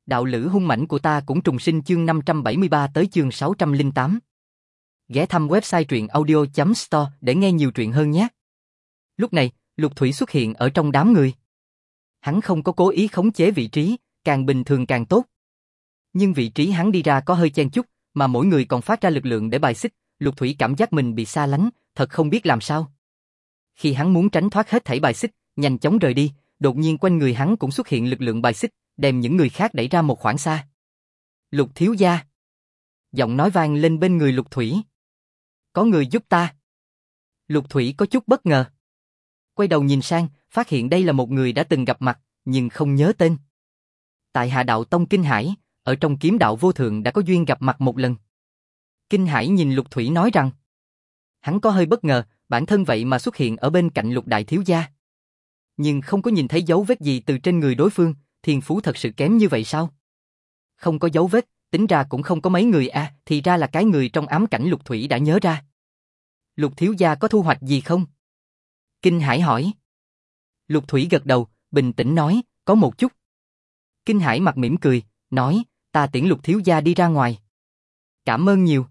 Đạo lữ hung mãnh của ta cũng trùng sinh chương 573 tới chương 608. Ghé thăm website truyện audio.store để nghe nhiều truyện hơn nhé. Lúc này, Lục Thủy xuất hiện ở trong đám người. Hắn không có cố ý khống chế vị trí, càng bình thường càng tốt. Nhưng vị trí hắn đi ra có hơi chen chúc, mà mỗi người còn phát ra lực lượng để bài xích, Lục Thủy cảm giác mình bị xa lánh, thật không biết làm sao. Khi hắn muốn tránh thoát hết thảy bài xích, nhanh chóng rời đi, đột nhiên quanh người hắn cũng xuất hiện lực lượng bài xích, đem những người khác đẩy ra một khoảng xa. Lục thiếu gia. Giọng nói vang lên bên người Lục Thủy. Có người giúp ta. Lục Thủy có chút bất ngờ. Quay đầu nhìn sang, phát hiện đây là một người đã từng gặp mặt, nhưng không nhớ tên. Tại Hạ Đạo Tông Kinh Hải, ở trong Kiếm Đạo Vô Thượng đã có duyên gặp mặt một lần. Kinh Hải nhìn Lục Thủy nói rằng, hắn có hơi bất ngờ, bản thân vậy mà xuất hiện ở bên cạnh Lục đại thiếu gia. Nhưng không có nhìn thấy dấu vết gì từ trên người đối phương, thiên phú thật sự kém như vậy sao? Không có dấu vết, tính ra cũng không có mấy người à, thì ra là cái người trong ám cảnh Lục Thủy đã nhớ ra. Lục thiếu gia có thu hoạch gì không? Kinh Hải hỏi. Lục Thủy gật đầu, bình tĩnh nói, có một chút. Kinh Hải mặt mỉm cười, nói, ta tiễn Lục thiếu gia đi ra ngoài. Cảm ơn nhiều.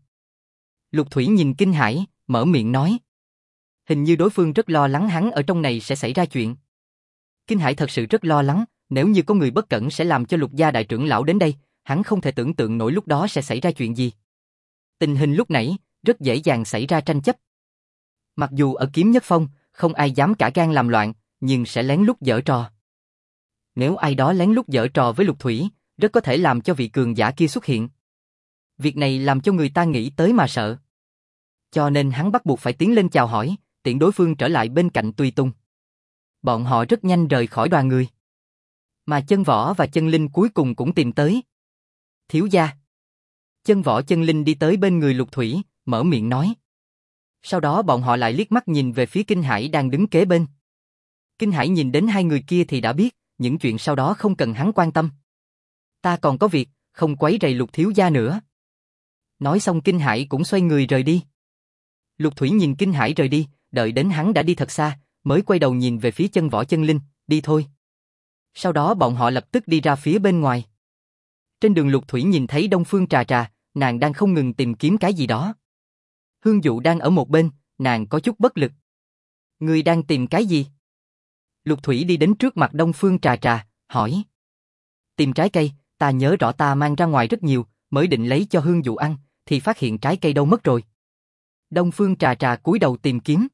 Lục Thủy nhìn Kinh Hải, mở miệng nói. Hình như đối phương rất lo lắng hắn ở trong này sẽ xảy ra chuyện. Kinh Hải thật sự rất lo lắng, nếu như có người bất cẩn sẽ làm cho Lục gia đại trưởng lão đến đây, hắn không thể tưởng tượng nổi lúc đó sẽ xảy ra chuyện gì. Tình hình lúc nãy, rất dễ dàng xảy ra tranh chấp. Mặc dù ở Kiếm Nhất Phong, không ai dám cả gan làm loạn, nhưng sẽ lén lút giở trò. Nếu ai đó lén lút giở trò với Lục Thủy, rất có thể làm cho vị cường giả kia xuất hiện. Việc này làm cho người ta nghĩ tới mà sợ. Cho nên hắn bắt buộc phải tiến lên chào hỏi, tiện đối phương trở lại bên cạnh Tùy Tùng. Bọn họ rất nhanh rời khỏi đoàn người. Mà Chân Võ và Chân Linh cuối cùng cũng tìm tới. Thiếu gia. Chân Võ Chân Linh đi tới bên người Lục Thủy, mở miệng nói. Sau đó bọn họ lại liếc mắt nhìn về phía Kinh Hải đang đứng kế bên. Kinh Hải nhìn đến hai người kia thì đã biết, những chuyện sau đó không cần hắn quan tâm. Ta còn có việc, không quấy rầy Lục thiếu gia nữa. Nói xong Kinh Hải cũng xoay người rời đi. Lục Thủy nhìn Kinh Hải rời đi, đợi đến hắn đã đi thật xa, mới quay đầu nhìn về phía Chân Võ Chân Linh, đi thôi. Sau đó bọn họ lập tức đi ra phía bên ngoài. Trên đường Lục Thủy nhìn thấy Đông Phương Trà Trà, nàng đang không ngừng tìm kiếm cái gì đó. Hương Dụ đang ở một bên, nàng có chút bất lực. Ngươi đang tìm cái gì? Lục Thủy đi đến trước mặt Đông Phương Trà Trà, hỏi. Tìm trái cây, ta nhớ rõ ta mang ra ngoài rất nhiều, mới định lấy cho Hương Dụ ăn, thì phát hiện trái cây đâu mất rồi. Đông Phương Trà Trà cúi đầu tìm kiếm.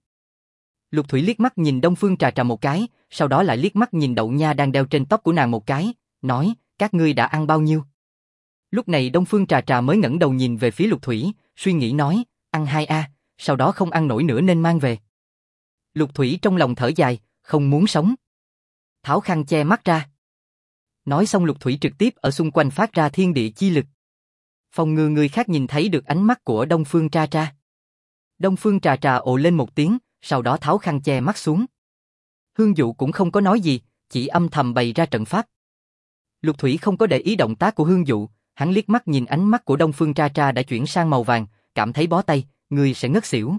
Lục Thủy liếc mắt nhìn Đông Phương Trà Trà một cái, sau đó lại liếc mắt nhìn đậu nha đang đeo trên tóc của nàng một cái, nói, các ngươi đã ăn bao nhiêu? Lúc này Đông Phương Trà Trà mới ngẩng đầu nhìn về phía Lục Thủy, suy nghĩ nói, ăn 2 sau đó không ăn nổi nữa nên mang về. Lục Thủy trong lòng thở dài, không muốn sống. Tháo khăn che mắt ra. Nói xong Lục Thủy trực tiếp ở xung quanh phát ra thiên địa chi lực. Phòng ngừa người khác nhìn thấy được ánh mắt của Đông Phương Trà Trà. Đông Phương Trà Trà ồ lên một tiếng, sau đó tháo khăn che mắt xuống. Hương Dụ cũng không có nói gì, chỉ âm thầm bày ra trận pháp. Lục Thủy không có để ý động tác của Hương Dụ, hắn liếc mắt nhìn ánh mắt của Đông Phương Trà Trà đã chuyển sang màu vàng, cảm thấy bó tay, người sẽ ngất xỉu.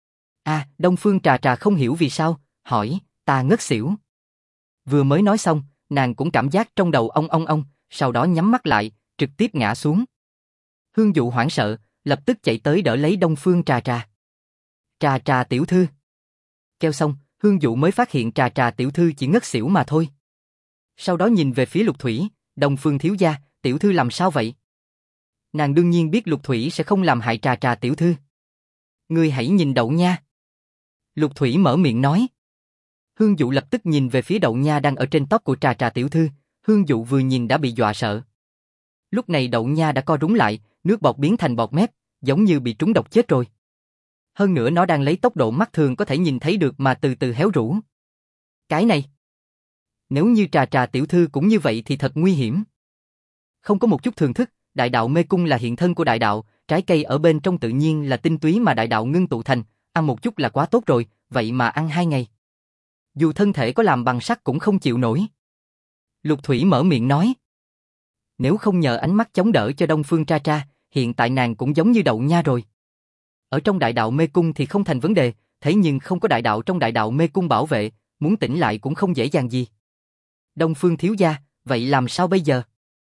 Đông Phương Trà Trà không hiểu vì sao, hỏi, ta ngất xỉu. Vừa mới nói xong, nàng cũng cảm giác trong đầu ong, sau đó nhắm mắt lại, trực tiếp ngã xuống. Hương Dụ hoảng sợ, lập tức chạy tới đỡ lấy Đông Phương Trà Trà. Trà Trà tiểu thư. Kêu xong, Hương Dụ mới phát hiện Trà Trà tiểu thư chỉ ngất xỉu mà thôi. Sau đó nhìn về phía Lục Thủy, Đông Phương thiếu gia, tiểu thư làm sao vậy? Nàng đương nhiên biết Lục Thủy sẽ không làm hại Trà Trà tiểu thư. Ngươi hãy nhìn đậu nha. Lục Thủy mở miệng nói. Hương Dụ lập tức nhìn về phía đậu nha đang ở trên tóc của Trà Trà tiểu thư, Hương Dụ vừa nhìn đã bị dọa sợ. Lúc này đậu nha đã co rúm lại, nước bọt biến thành bọt mép, giống như bị trúng độc chết rồi. Hơn nữa nó đang lấy tốc độ mắt thường có thể nhìn thấy được mà từ từ héo rũ. Cái này, nếu như Trà Trà tiểu thư cũng như vậy thì thật nguy hiểm. Không có một chút thường thức, đại đạo mê cung là hiện thân của đại đạo, trái cây ở bên trong tự nhiên là tinh túy mà đại đạo ngưng tụ thành, ăn một chút là quá tốt rồi, vậy mà ăn 2 ngày. Dù thân thể có làm bằng sắt cũng không chịu nổi. Lục Thủy mở miệng nói. Nếu không nhờ ánh mắt chống đỡ cho Đông Phương Trà Trà, hiện tại nàng cũng giống như đậu nha rồi. Ở trong đại đạo mê cung thì không thành vấn đề, thế nhưng không có đại đạo trong đại đạo mê cung bảo vệ, muốn tỉnh lại cũng không dễ dàng gì. Đông Phương thiếu gia, vậy làm sao bây giờ?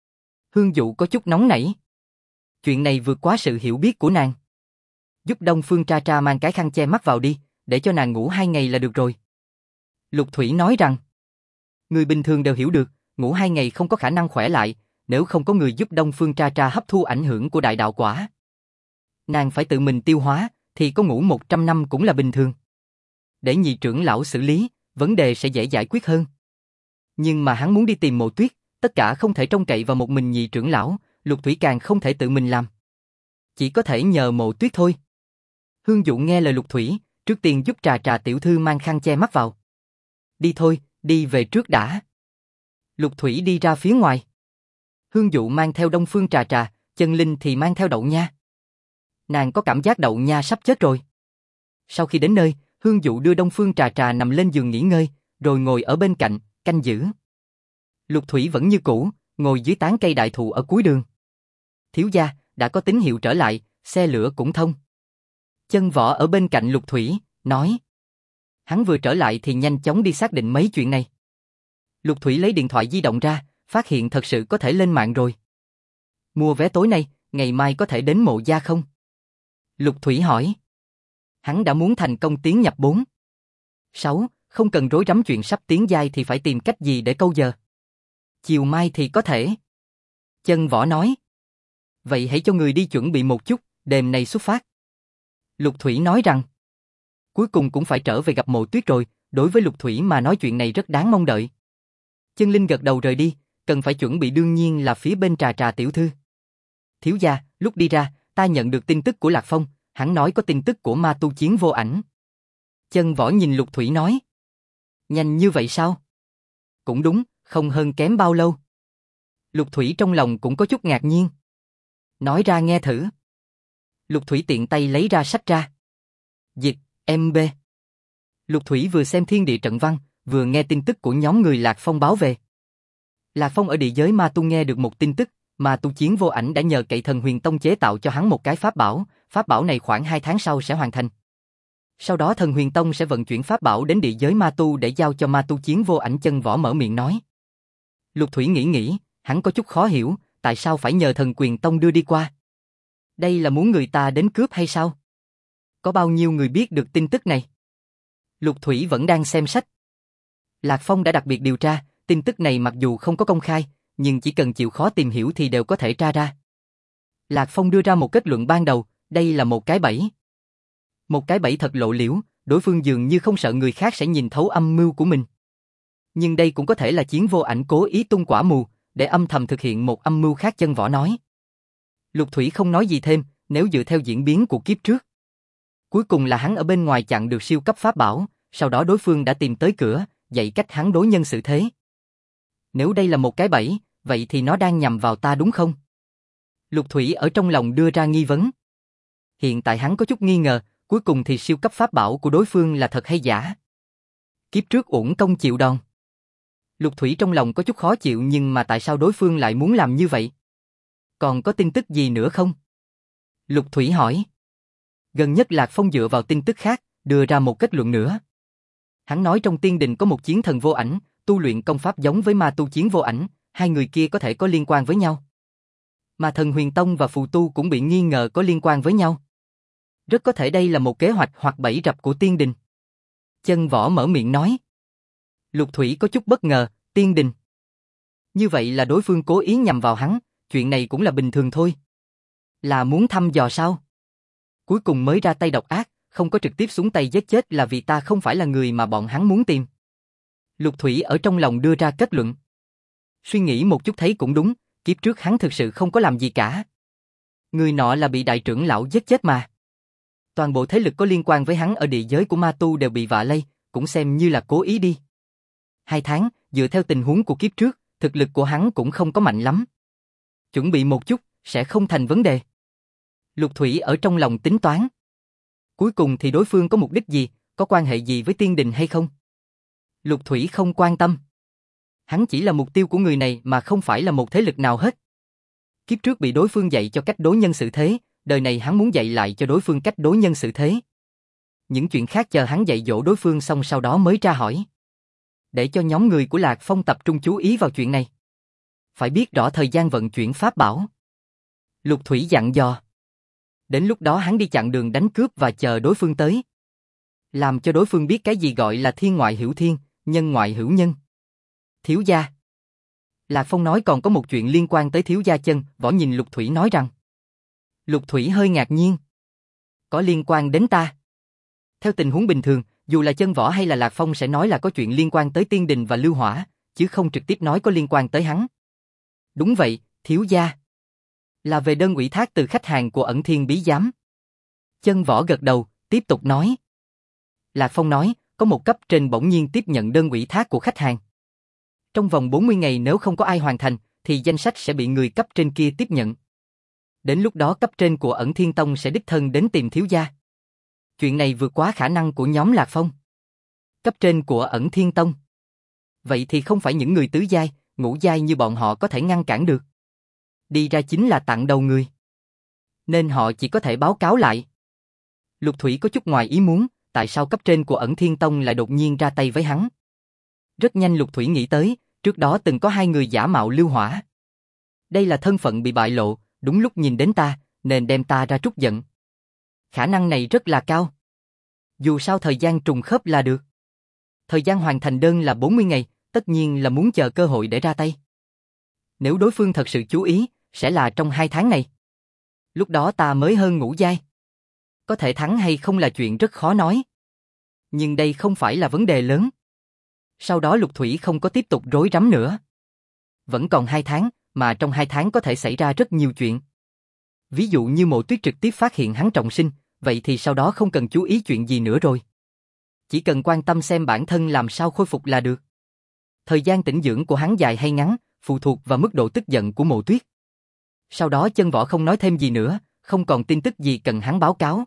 Hương Dụ có chút nóng nảy. Chuyện này vượt quá sự hiểu biết của nàng. Giúp Đông Phương Tra Tra mang cái khăn che mắt vào đi, để cho nàng ngủ 2 ngày là được rồi. Lục Thủy nói rằng, người bình thường đều hiểu được, ngủ 2 ngày không có khả năng khỏe lại, nếu không có người giúp Đông Phương Tra Tra hấp thu ảnh hưởng của đại đạo quả. Nàng phải tự mình tiêu hóa, thì có ngủ 100 năm cũng là bình thường. Để nhị trưởng lão xử lý, vấn đề sẽ dễ giải quyết hơn. Nhưng mà hắn muốn đi tìm Mộ Tuyết, tất cả không thể trông cậy vào một mình nhị trưởng lão, Lục Thủy càng không thể tự mình làm. Chỉ có thể nhờ Mộ Tuyết thôi. Hương Dụ nghe lời Lục Thủy, trước tiên giúp Trà Trà tiểu thư mang khăn che mắt vào. Đi thôi, đi về trước đã. Lục Thủy đi ra phía ngoài. Hương Dụ mang theo Đông Phương Trà Trà, Chân Linh thì mang theo Đậu Nha. Nàng có cảm giác Đậu Nha sắp chết rồi. Sau khi đến nơi, Hương Dụ đưa Đông Phương Trà Trà nằm lên giường nghỉ ngơi, rồi ngồi ở bên cạnh, canh giữ. Lục Thủy vẫn như cũ, ngồi dưới tán cây đại thụ ở cuối đường. Thiếu gia, đã có tín hiệu trở lại, xe lửa cũng thông. Chân Võ ở bên cạnh Lục Thủy, nói. Hắn vừa trở lại thì nhanh chóng đi xác định mấy chuyện này. Lục Thủy lấy điện thoại di động ra, phát hiện thật sự có thể lên mạng rồi. Mua vé tối nay, ngày mai có thể đến Mộ gia không? Lục Thủy hỏi. Hắn đã muốn thành công tiến nhập 4. 6, không cần rối rắm chuyện sắp tiến giai thì phải tìm cách gì để câu giờ. Chiều mai thì có thể. Chân Võ nói. Vậy hãy cho người đi chuẩn bị một chút, đêm nay xuất phát. Lục Thủy nói rằng. Cuối cùng cũng phải trở về gặp Mộ Tuyết rồi, đối với Lục Thủy mà nói chuyện này rất đáng mong đợi. Chân Linh gật đầu rời đi, cần phải chuẩn bị đương nhiên là phía bên Trà Trà tiểu thư. Thiếu gia, lúc đi ra, ta nhận được tin tức của Lạc Phong, hắn nói có tin tức của ma tu Chiến Vô Ảnh. Chân Võ nhìn Lục Thủy nói. Nhanh như vậy sao? Cũng đúng, không hơn kém bao lâu. Lục Thủy trong lòng cũng có chút ngạc nhiên. Nói ra nghe thử. Lục Thủy tiện tay lấy ra sách ra. Dịch, MB. Lục Thủy vừa xem thiên địa trận văn, vừa nghe tin tức của nhóm người Lạc Phong báo về. Lạc Phong ở địa giới ma tu nghe được một tin tức, ma tu Chiến Vô Ảnh đã nhờ cậy Thần Huyền Tông chế tạo cho hắn một cái pháp bảo này khoảng 2 tháng sau sẽ hoàn thành. Sau đó Thần Huyền Tông sẽ vận chuyển pháp bảo đến địa giới ma tu để giao cho ma tu Chiến Vô Ảnh. Chân Võ mở miệng nói. Lục Thủy nghĩ, hắn có chút khó hiểu, tại sao phải nhờ Thần Quyền Tông đưa đi qua? Đây là muốn người ta đến cướp hay sao? Có bao nhiêu người biết được tin tức này? Lục Thủy vẫn đang xem sách. Lạc Phong đã đặc biệt điều tra, tin tức này mặc dù không có công khai, nhưng chỉ cần chịu khó tìm hiểu thì đều có thể tra ra. Lạc Phong đưa ra một kết luận ban đầu, đây là một cái bẫy. Một cái bẫy thật lộ liễu, đối phương dường như không sợ người khác sẽ nhìn thấu âm mưu của mình. Nhưng đây cũng có thể là Chiến Vô Ảnh cố ý tung quả mù, để âm thầm thực hiện một âm mưu khác. Chân Võ nói. Lục Thủy không nói gì thêm, nếu dựa theo diễn biến của kiếp trước. Cuối cùng là hắn ở bên ngoài chặn được siêu cấp pháp bảo, sau đó đối phương đã tìm tới cửa, dạy cách hắn đối nhân xử thế. Nếu đây là một cái bẫy, vậy thì nó đang nhằm vào ta đúng không? Lục Thủy ở trong lòng đưa ra nghi vấn. Hiện tại hắn có chút nghi ngờ, cuối cùng thì siêu cấp pháp bảo của đối phương là thật hay giả? Kiếp trước uổng công chịu đòn. Lục Thủy trong lòng có chút khó chịu, nhưng mà tại sao đối phương lại muốn làm như vậy? Còn có tin tức gì nữa không? Lục Thủy hỏi. Gần nhất Lạc Phong dựa vào tin tức khác, đưa ra một kết luận nữa. Hắn nói trong tiên đình có một chiến thần vô ảnh, tu luyện công pháp giống với ma tu Chiến Vô Ảnh, hai người kia có thể có liên quan với nhau. Mà Thần Huyền Tông và phù tu cũng bị nghi ngờ có liên quan với nhau. Rất có thể đây là một kế hoạch hoặc bẫy rập của tiên đình. Chân Võ mở miệng nói. Lục Thủy có chút bất ngờ, tiên đình. Như vậy là đối phương cố ý nhằm vào hắn, chuyện này cũng là bình thường thôi. Là muốn thăm dò sao? Cuối cùng mới ra tay độc ác, không có trực tiếp xuống tay giết chết là vì ta không phải là người mà bọn hắn muốn tìm. Lục Thủy ở trong lòng đưa ra kết luận. Suy nghĩ một chút thấy cũng đúng, kiếp trước hắn thực sự không có làm gì cả. Người nọ là bị đại trưởng lão giết chết mà. Toàn bộ thế lực có liên quan với hắn ở địa giới của ma tu đều bị vạ lây, cũng xem như là cố ý đi. 2 tháng, dựa theo tình huống của kiếp trước, thực lực của hắn cũng không có mạnh lắm. Chuẩn bị một chút, sẽ không thành vấn đề. Lục Thủy ở trong lòng tính toán. Cuối cùng thì đối phương có mục đích gì, có quan hệ gì với tiên đình hay không? Lục Thủy không quan tâm. Hắn chỉ là mục tiêu của người này mà không phải là một thế lực nào hết. Kiếp trước bị đối phương dạy cho cách đối nhân xử thế, đời này hắn muốn dạy lại cho đối phương cách đối nhân xử thế. Những chuyện khác chờ hắn dạy dỗ đối phương xong sau đó mới tra hỏi. Để cho nhóm người của Lạc Phong tập trung chú ý vào chuyện này. phải biết rõ thời gian vận chuyển pháp bảo. Lục Thủy dặn dò. Đến lúc đó hắn đi chặn đường đánh cướp và chờ đối phương tới. Làm cho đối phương biết cái gì gọi là thiên ngoại hữu thiên, nhân ngoại hữu nhân. Thiếu gia. Lạc Phong nói còn có một chuyện liên quan tới thiếu gia Chân Võ nhìn Lục Thủy nói rằng. Lục Thủy hơi ngạc nhiên. Có liên quan đến ta. Theo tình huống bình thường, dù là Chân Võ hay là Lạc Phong sẽ nói là có chuyện liên quan tới Tiên Đình và Lưu Hỏa, chứ không trực tiếp nói có liên quan tới hắn. Đúng vậy, thiếu gia. Là về đơn ủy thác từ khách hàng của Ẩn Thiên Bí Giám. Chân Võ gật đầu, tiếp tục nói. Lạc Phong nói, có một cấp trên bỗng nhiên tiếp nhận đơn ủy thác của khách hàng. Trong vòng 40 ngày nếu không có ai hoàn thành, thì danh sách sẽ bị người cấp trên kia tiếp nhận. Đến lúc đó cấp trên của Ẩn Thiên Tông sẽ đích thân đến tìm thiếu gia. Chuyện này vượt quá khả năng của nhóm Lạc Phong. Cấp trên của Ẩn Thiên Tông. Vậy thì không phải những người tứ giai, ngũ giai như bọn họ có thể ngăn cản được. Đi ra chính là tặng đầu người. Nên họ chỉ có thể báo cáo lại. Lục Thủy có chút ngoài ý muốn, tại sao cấp trên của Ẩn Thiên Tông lại đột nhiên ra tay với hắn. Rất nhanh Lục Thủy nghĩ tới, trước đó từng có hai người giả mạo Lưu Hỏa. Đây là thân phận bị bại lộ, đúng lúc nhìn đến ta, nên đem ta ra trút giận. Khả năng này rất là cao. Dù sao thời gian trùng khớp là được. Thời gian hoàn thành đơn là 40 ngày, tất nhiên là muốn chờ cơ hội để ra tay. Nếu đối phương thật sự chú ý, sẽ là trong 2 tháng này. Lúc đó ta mới hơn ngũ giai. Có thể thắng hay không là chuyện rất khó nói. Nhưng đây không phải là vấn đề lớn. Sau đó Lục Thủy không có tiếp tục rối rắm nữa. Vẫn còn 2 tháng, mà trong 2 tháng có thể xảy ra rất nhiều chuyện. Ví dụ như Mộ Tuyết trực tiếp phát hiện hắn trọng sinh, vậy thì sau đó không cần chú ý chuyện gì nữa rồi. Chỉ cần quan tâm xem bản thân làm sao khôi phục là được. Thời gian tĩnh dưỡng của hắn dài hay ngắn, phụ thuộc vào mức độ tức giận của Mộ Tuyết. Sau đó Chân Võ không nói thêm gì nữa, không còn tin tức gì cần hắn báo cáo.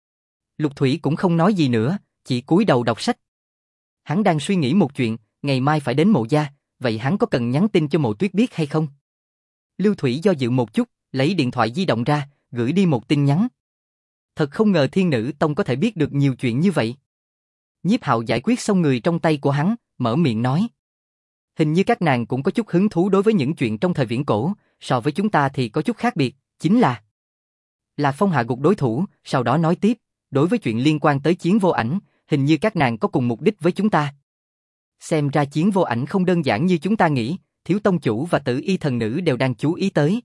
Lục Thủy cũng không nói gì nữa, chỉ cúi đầu đọc sách. Hắn đang suy nghĩ một chuyện, ngày mai phải đến Mộ gia, vậy hắn có cần nhắn tin cho Mộ Tuyết biết hay không? Lưu Thủy do dự một chút, lấy điện thoại di động ra, gửi đi một tin nhắn. Thật không ngờ Thiên Nữ Tông có thể biết được nhiều chuyện như vậy. Nhiếp Hạo giải quyết xong người trong tay của hắn, mở miệng nói. Hình như các nàng cũng có chút hứng thú đối với những chuyện trong thời viễn cổ, so với chúng ta thì có chút khác biệt, chính là Lạc Phong hạ gục đối thủ, sau đó nói tiếp, đối với chuyện liên quan tới Chiến Vô Ảnh, hình như các nàng có cùng mục đích với chúng ta. Xem ra Chiến Vô Ảnh không đơn giản như chúng ta nghĩ, Thiếu Tông Chủ và Tử Y Thần Nữ đều đang chú ý tới.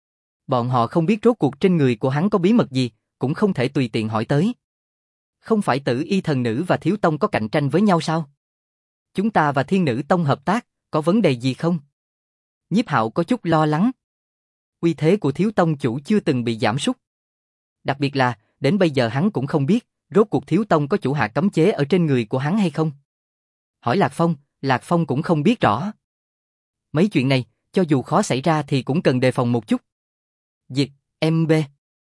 Bọn họ không biết rốt cuộc trên người của hắn có bí mật gì, cũng không thể tùy tiện hỏi tới. Không phải Tử Y Thần Nữ và Thiếu Tông có cạnh tranh với nhau sao? Chúng ta và Thiên Nữ Tông hợp tác, có vấn đề gì không? Nhiếp Hạo có chút lo lắng. Uy thế của Thiếu Tông Chủ chưa từng bị giảm sút. Đặc biệt là, đến bây giờ hắn cũng không biết, rốt cuộc Thiếu Tông có chủ hạ cấm chế ở trên người của hắn hay không. Hỏi Lạc Phong cũng không biết rõ. Mấy chuyện này, cho dù khó xảy ra thì cũng cần đề phòng một chút. Dịch, MB.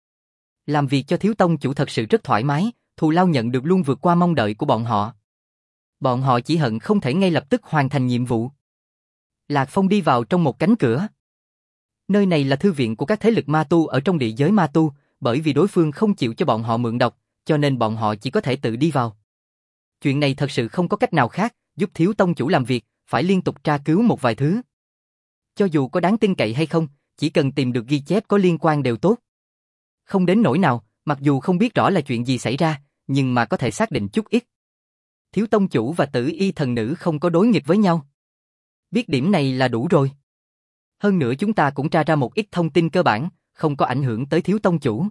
Làm việc cho Thiếu Tông Chủ thật sự rất thoải mái, thù lao nhận được luôn vượt qua mong đợi của bọn họ. Bọn họ chỉ hận không thể ngay lập tức hoàn thành nhiệm vụ. Lạc Phong đi vào trong một cánh cửa. Nơi này là thư viện của các thế lực ma tu ở trong địa giới ma tu, bởi vì đối phương không chịu cho bọn họ mượn đọc, cho nên bọn họ chỉ có thể tự đi vào. Chuyện này thật sự không có cách nào khác, giúp Thiếu Tông Chủ làm việc, phải liên tục tra cứu một vài thứ. Cho dù có đáng tin cậy hay không, chỉ cần tìm được ghi chép có liên quan đều tốt. Không đến nỗi nào, mặc dù không biết rõ là chuyện gì xảy ra, nhưng mà có thể xác định chút ít. Thiếu Tông Chủ và Tử Y Thần Nữ không có đối nghịch với nhau. Biết điểm này là đủ rồi. Hơn nữa chúng ta cũng tra ra một ít thông tin cơ bản, không có ảnh hưởng tới Thiếu Tông Chủ.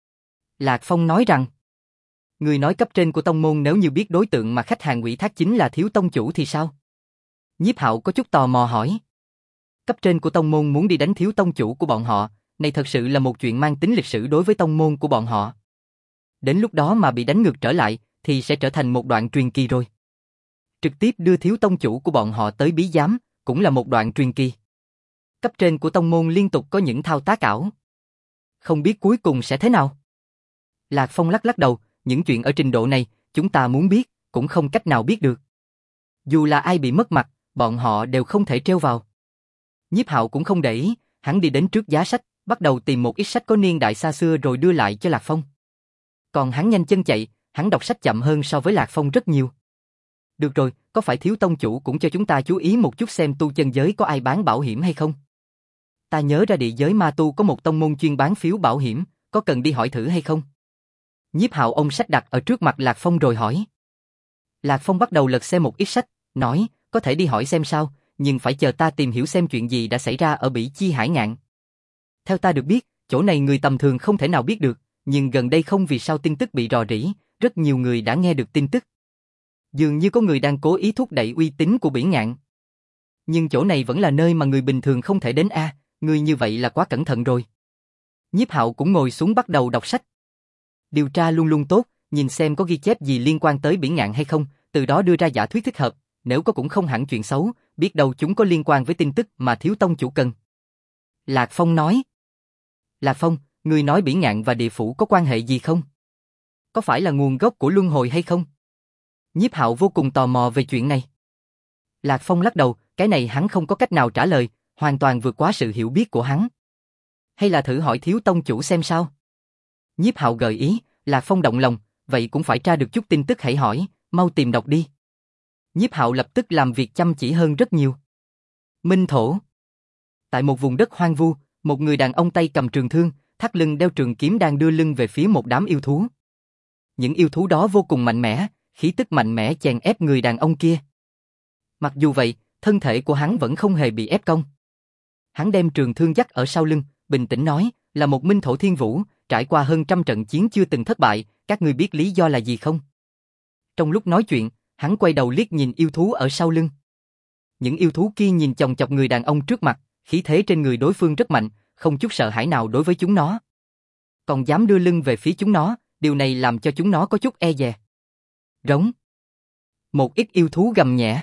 Lạc Phong nói rằng, người nói cấp trên của tông môn nếu như biết đối tượng mà khách hàng ủy thác chính là Thiếu Tông Chủ thì sao? Nhiếp Hạo có chút tò mò hỏi. Cấp trên của tông môn muốn đi đánh Thiếu Tông Chủ của bọn họ, này thật sự là một chuyện mang tính lịch sử đối với tông môn của bọn họ. Đến lúc đó mà bị đánh ngược trở lại, thì sẽ trở thành một đoạn truyền kỳ rồi. Trực tiếp đưa Thiếu Tông Chủ của bọn họ tới bí giám, cũng là một đoạn truyền kỳ. Cấp trên của tông môn liên tục có những thao tác ảo. Không biết cuối cùng sẽ thế nào? Lạc Phong lắc lắc đầu, những chuyện ở trình độ này, chúng ta muốn biết, cũng không cách nào biết được. Dù là ai bị mất mặt, bọn họ đều không thể trêu vào. Nhiếp Hạo cũng không để ý, hắn đi đến trước giá sách, bắt đầu tìm một ít sách có niên đại xa xưa rồi đưa lại cho Lạc Phong. Còn hắn nhanh chân chạy, hắn đọc sách chậm hơn so với Lạc Phong rất nhiều. Được rồi, có phải Thiếu Tông Chủ cũng cho chúng ta chú ý một chút xem tu chân giới có ai bán bảo hiểm hay không? ta nhớ ra địa giới ma tu có một tông môn chuyên bán phiếu bảo hiểm, có cần đi hỏi thử hay không? Nhiếp Hạo ôm sách đặt ở trước mặt Lạc Phong rồi hỏi. Lạc Phong bắt đầu lật xem một ít sách, nói, có thể đi hỏi xem sao, nhưng phải chờ ta tìm hiểu xem chuyện gì đã xảy ra ở Bỉ Chi Hải Ngạn. Theo ta được biết, chỗ này người tầm thường không thể nào biết được, nhưng gần đây không vì sao tin tức bị rò rỉ, rất nhiều người đã nghe được tin tức. Dường như có người đang cố ý thúc đẩy uy tín của Bỉ Ngạn. Nhưng chỗ này vẫn là nơi mà người bình thường không thể đến a, người như vậy là quá cẩn thận rồi. Nhiếp Hạo cũng ngồi xuống bắt đầu đọc sách. Điều tra luôn luôn tốt, nhìn xem có ghi chép gì liên quan tới Bỉ Ngạn hay không, từ đó đưa ra giả thuyết thích hợp, nếu có cũng không hẳn chuyện xấu, biết đâu chúng có liên quan với tin tức mà thiếu tông chủ cần. Lạc Phong nói. Lạc Phong, người nói Bỉ Ngạn và địa phủ có quan hệ gì không? Có phải là nguồn gốc của luân hồi hay không? Nhiếp Hạo vô cùng tò mò về chuyện này. Lạc Phong lắc đầu, cái này hắn không có cách nào trả lời, hoàn toàn vượt quá sự hiểu biết của hắn. Hay là thử hỏi thiếu tông chủ xem sao? Nhiếp Hạo gợi ý, Lạc Phong động lòng, vậy cũng phải tra được chút tin tức hãy hỏi, mau tìm đọc đi. Nhiếp Hạo lập tức làm việc chăm chỉ hơn rất nhiều. Minh thổ. Tại một vùng đất hoang vu, một người đàn ông tay cầm trường thương, thắt lưng đeo trường kiếm đang đưa lưng về phía một đám yêu thú. Những yêu thú đó vô cùng mạnh mẽ, khí tức mạnh mẽ chèn ép người đàn ông kia. Mặc dù vậy, thân thể của hắn vẫn không hề bị ép cong. Hắn đem trường thương dắt ở sau lưng, bình tĩnh nói, là một minh thổ thiên vũ, trải qua hơn 100 trận chiến chưa từng thất bại, các ngươi biết lý do là gì không? Trong lúc nói chuyện, hắn quay đầu liếc nhìn yêu thú ở sau lưng. Những yêu thú kia nhìn chòng chọc người đàn ông trước mặt, khí thế trên người đối phương rất mạnh, không chút sợ hãi nào đối với chúng nó. Còn dám đưa lưng về phía chúng nó, điều này làm cho chúng nó có chút e dè. Rống. Một ít yêu thú gầm nhẹ.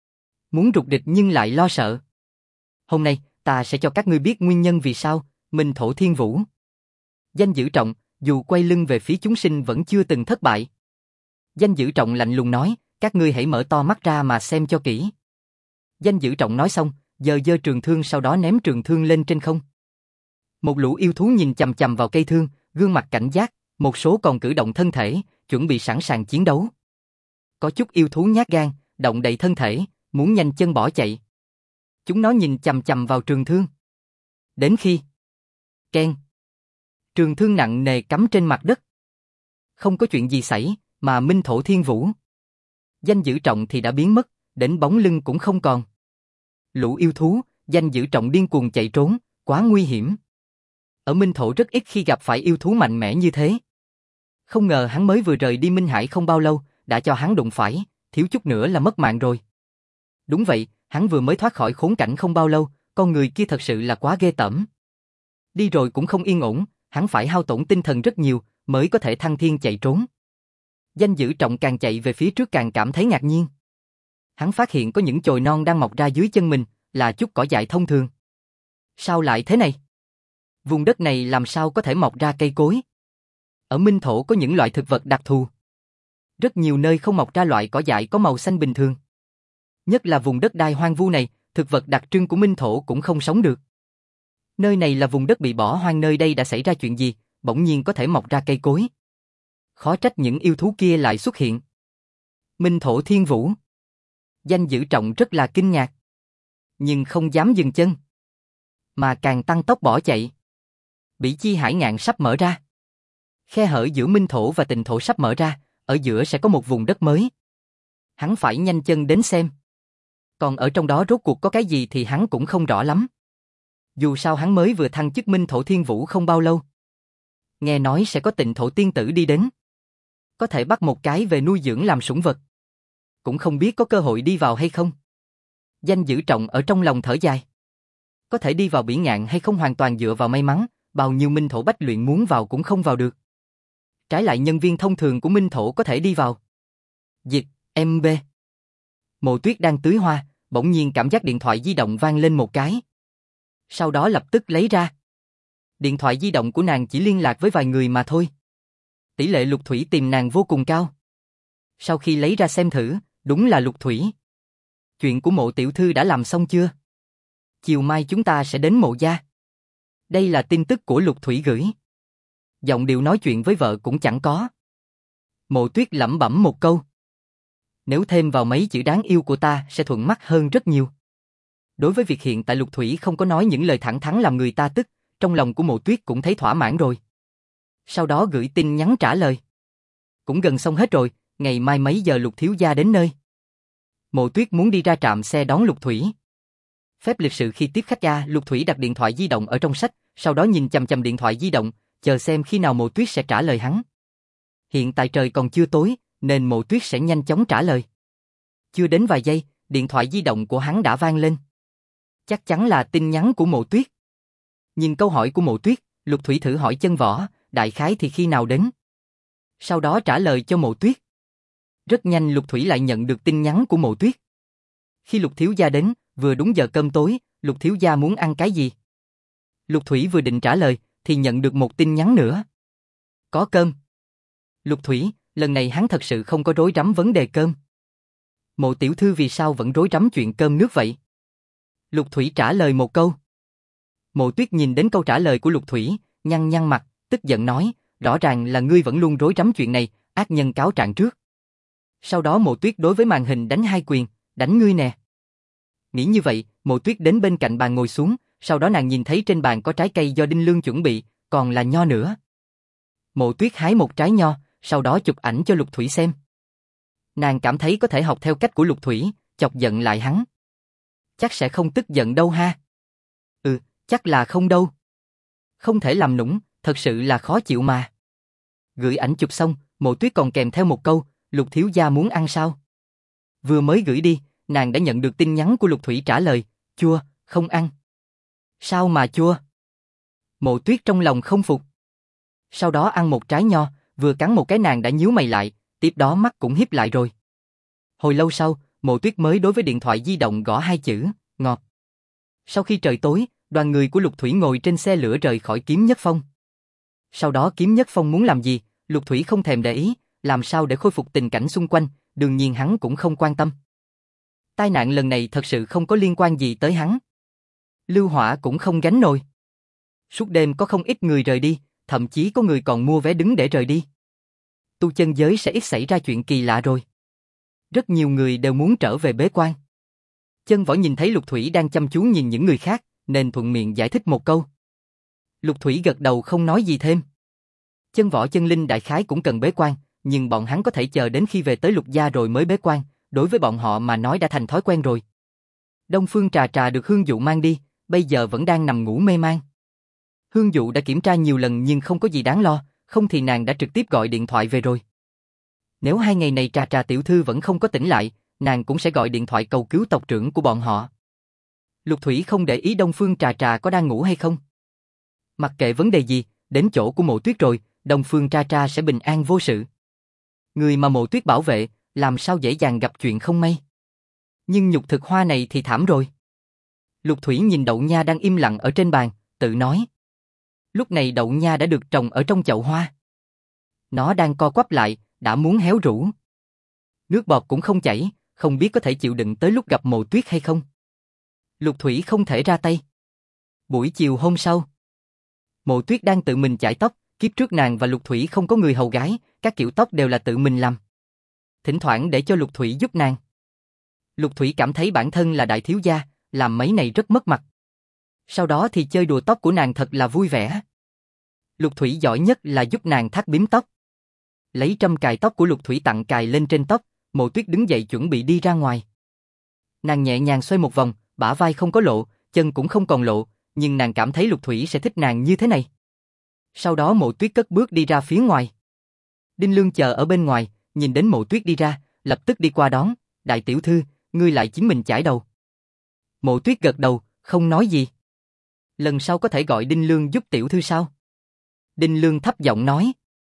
Muốn rụt địch nhưng lại lo sợ. Hôm nay, ta sẽ cho các ngươi biết nguyên nhân vì sao, Minh Thổ Thiên Vũ. Danh Dữ Trọng, dù quay lưng về phía chúng sinh vẫn chưa từng thất bại. Danh Dữ Trọng lạnh lùng nói, các ngươi hãy mở to mắt ra mà xem cho kỹ. Danh Dữ Trọng nói xong, giơ trường thương sau đó ném trường thương lên trên không. Một lũ yêu thú nhìn chằm chằm vào cây thương, gương mặt cảnh giác, một số còn cử động thân thể, chuẩn bị sẵn sàng chiến đấu. Có chút yêu thú nhát gan, động đậy thân thể, muốn nhanh chân bỏ chạy. Chúng nó nhìn chằm chằm vào trường thương. Đến khi keng, trường thương nặng nề cắm trên mặt đất. Không có chuyện gì xảy, mà Minh Thổ Thiên Vũ. Danh Dữ Trọng thì đã biến mất, đến bóng lưng cũng không còn. Lũ yêu thú, Danh Dữ Trọng điên cuồng chạy trốn, quá nguy hiểm. Ở Minh Thổ rất ít khi gặp phải yêu thú mạnh mẽ như thế. Không ngờ hắn mới vừa rời đi Minh Hải không bao lâu, đã cho hắn đụng phải, thiếu chút nữa là mất mạng rồi. Đúng vậy, hắn vừa mới thoát khỏi khốn cảnh không bao lâu, con người kia thật sự là quá ghê tởm. Đi rồi cũng không yên ổn, hắn phải hao tổn tinh thần rất nhiều, mới có thể thăng thiên chạy trốn. Danh Dữ Trọng càng chạy về phía trước càng cảm thấy ngạc nhiên. Hắn phát hiện có những chồi non đang mọc ra dưới chân mình, là chút cỏ dại thông thường. Sao lại thế này? Vùng đất này làm sao có thể mọc ra cây cối? Ở Minh Thổ có những loại thực vật đặc thù. Rất nhiều nơi không mọc ra loại cỏ dại có màu xanh bình thường. Nhất là vùng đất đai hoang vu này, thực vật đặc trưng của Minh Thổ cũng không sống được. Nơi này là vùng đất bị bỏ hoang, nơi đây đã xảy ra chuyện gì, bỗng nhiên có thể mọc ra cây cối. Khó trách những yêu thú kia lại xuất hiện. Minh Thổ Thiên Vũ. Danh Dữ Trọng rất là kinh ngạc. Nhưng không dám dừng chân. Mà càng tăng tốc bỏ chạy. Bỉ Chi Hải Ngạn sắp mở ra. Khe hở giữa Minh Thổ và Tịnh Thổ sắp mở ra, ở giữa sẽ có một vùng đất mới. Hắn phải nhanh chân đến xem. Còn ở trong đó rốt cuộc có cái gì thì hắn cũng không rõ lắm. Dù sao hắn mới vừa thăng chức Minh Thổ Thiên Vũ không bao lâu. Nghe nói sẽ có Tịnh Thổ tiên tử đi đến. Có thể bắt một cái về nuôi dưỡng làm sủng vật. Cũng không biết có cơ hội đi vào hay không. Danh Dữ Trọng ở trong lòng thở dài. Có thể đi vào Bỉ Ngạn hay không hoàn toàn dựa vào may mắn, bao nhiêu Minh Thổ bách luyện muốn vào cũng không vào được. Trái lại nhân viên thông thường của Minh Thổ có thể đi vào. Dịch, MB. Mộ Tuyết đang tưới hoa, bỗng nhiên cảm giác điện thoại di động vang lên một cái. Sau đó lập tức lấy ra. Điện thoại di động của nàng chỉ liên lạc với vài người mà thôi. Tỷ lệ Lục Thủy tìm nàng vô cùng cao. Sau khi lấy ra xem thử, đúng là Lục Thủy. Chuyện của Mộ tiểu thư đã làm xong chưa? Chiều mai chúng ta sẽ đến Mộ gia. Đây là tin tức của Lục Thủy gửi. Giọng điệu nói chuyện với vợ cũng chẳng có. Mộ Tuyết lẩm bẩm một câu. Nếu thêm vào mấy chữ đáng yêu của ta sẽ thuận mắt hơn rất nhiều. Đối với việc hiện tại Lục Thủy không có nói những lời thẳng thắn làm người ta tức, trong lòng của Mộ Tuyết cũng thấy thỏa mãn rồi. Sau đó gửi tin nhắn trả lời. Cũng gần xong hết rồi, ngày mai mấy giờ Lục thiếu gia đến nơi? Mộ Tuyết muốn đi ra trạm xe đón Lục Thủy. Phép lịch sự khi tiếp khách ra, Lục Thủy đặt điện thoại di động ở trong sách, sau đó nhìn chằm chằm điện thoại di động, chờ xem khi nào Mộ Tuyết sẽ trả lời hắn. Hiện tại trời còn chưa tối, nên Mộ Tuyết sẽ nhanh chóng trả lời. Chưa đến vài giây, điện thoại di động của hắn đã vang lên. Chắc chắn là tin nhắn của Mộ Tuyết. Nhìn câu hỏi của Mộ Tuyết, Lục Thủy thử hỏi Chân Võ, đại khái thì khi nào đến. Sau đó trả lời cho Mộ Tuyết. Rất nhanh Lục Thủy lại nhận được tin nhắn của Mộ Tuyết. Khi Lục thiếu gia đến, vừa đúng giờ cơm tối, Lục thiếu gia muốn ăn cái gì? Lục Thủy vừa định trả lời, thì nhận được một tin nhắn nữa. Có cơm. Lục Thủy, lần này hắn thật sự không có rối rắm vấn đề cơm. Mộ tiểu thư vì sao vẫn rối rắm chuyện cơm nước vậy? Lục Thủy trả lời một câu. Mộ Tuyết nhìn đến câu trả lời của Lục Thủy, nhăn nhăn mặt, tức giận nói, rõ ràng là ngươi vẫn luôn rối rắm chuyện này, ác nhân cáo trạng trước. Sau đó Mộ Tuyết đối với màn hình đánh 2 quyền, đánh ngươi nè. Nghĩ như vậy, Mộ Tuyết đến bên cạnh bàn ngồi xuống, sau đó nàng nhìn thấy trên bàn có trái cây do Đinh Lương chuẩn bị, còn là nho nữa. Mộ Tuyết hái một trái nho, sau đó chụp ảnh cho Lục Thủy xem. Nàng cảm thấy có thể học theo cách của Lục Thủy, chọc giận lại hắn. Chắc sẽ không tức giận đâu ha. Chắc là không đâu. Không thể làm nũng, thật sự là khó chịu mà. Gửi ảnh chụp xong, Mộ Tuyết còn kèm theo một câu, Lục thiếu gia muốn ăn sao? Vừa mới gửi đi, nàng đã nhận được tin nhắn của Lục Thủy trả lời, chua, không ăn. Sao mà chua? Mộ Tuyết trong lòng không phục. Sau đó ăn một trái nho, vừa cắn một cái nàng đã nhíu mày lại, tiếp đó mắt cũng híp lại rồi. Hồi lâu sau, Mộ Tuyết mới đối với điện thoại di động gõ 2 chữ, ngọt. Sau khi trời tối, đoàn người của Lục Thủy ngồi trên xe lửa rời khỏi Kiếm Nhất Phong. Sau đó Kiếm Nhất Phong muốn làm gì, Lục Thủy không thèm để ý, làm sao để khôi phục tình cảnh xung quanh, đương nhiên hắn cũng không quan tâm. Tai nạn lần này thật sự không có liên quan gì tới hắn. Lưu Hỏa cũng không gánh nổi. Suốt đêm có không ít người rời đi, thậm chí có người còn mua vé đứng để rời đi. Tu chân giới sẽ ít xảy ra chuyện kỳ lạ rồi. Rất nhiều người đều muốn trở về bế quan. Chân Võ nhìn thấy Lục Thủy đang chăm chú nhìn những người khác, nên thuận miệng giải thích một câu. Lục Thủy gật đầu không nói gì thêm. Chân Võ Chân Linh đại khái cũng cần bế quan, nhưng bọn hắn có thể chờ đến khi về tới Lục gia rồi mới bế quan, đối với bọn họ mà nói đã thành thói quen rồi. Đông Phương Trà Trà được Hương Dụ mang đi, bây giờ vẫn đang nằm ngủ mê man. Hương Dụ đã kiểm tra nhiều lần nhưng không có gì đáng lo, không thì nàng đã trực tiếp gọi điện thoại về rồi. Nếu 2 ngày này Trà Trà tiểu thư vẫn không có tỉnh lại, nàng cũng sẽ gọi điện thoại cầu cứu tộc trưởng của bọn họ. Lục Thủy không để ý Đông Phương Trà Trà có đang ngủ hay không. Mặc kệ vấn đề gì, đến chỗ của Mộ Tuyết rồi, Đông Phương Trà Trà sẽ bình an vô sự. Người mà Mộ Tuyết bảo vệ, làm sao dễ dàng gặp chuyện không may. Nhưng nhục thực hoa này thì thảm rồi. Lục Thủy nhìn đậu nha đang im lặng ở trên bàn, tự nói. Lúc này đậu nha đã được trồng ở trong chậu hoa. Nó đang co quắp lại, đã muốn héo rũ. Nước bọt cũng không chảy, không biết có thể chịu đựng tới lúc gặp Mộ Tuyết hay không. Lục Thủy không thể ra tay. Buổi chiều hôm sau, Mộ Tuyết đang tự mình chải tóc, kiếp trước nàng và Lục Thủy không có người hầu gái, các kiểu tóc đều là tự mình làm. Thỉnh thoảng để cho Lục Thủy giúp nàng. Lục Thủy cảm thấy bản thân là đại thiếu gia, làm mấy này rất mất mặt. Sau đó thì chơi đùa tóc của nàng thật là vui vẻ. Lục Thủy giỏi nhất là giúp nàng thắt bím tóc. Lấy trâm cài tóc của Lục Thủy tặng cài lên trên tóc, Mộ Tuyết đứng dậy chuẩn bị đi ra ngoài. Nàng nhẹ nhàng xoay một vòng, bả vai không có lộ, chân cũng không còn lộ, nhưng nàng cảm thấy Lục Thủy sẽ thích nàng như thế này. Sau đó Mộ Tuyết cất bước đi ra phía ngoài. Đinh Lương chờ ở bên ngoài, nhìn đến Mộ Tuyết đi ra, lập tức đi qua đón, đại tiểu thư, ngươi lại chính mình chải đầu. Mộ Tuyết gật đầu, không nói gì. Lần sau có thể gọi Đinh Lương giúp tiểu thư sao? Đinh Lương thấp giọng nói.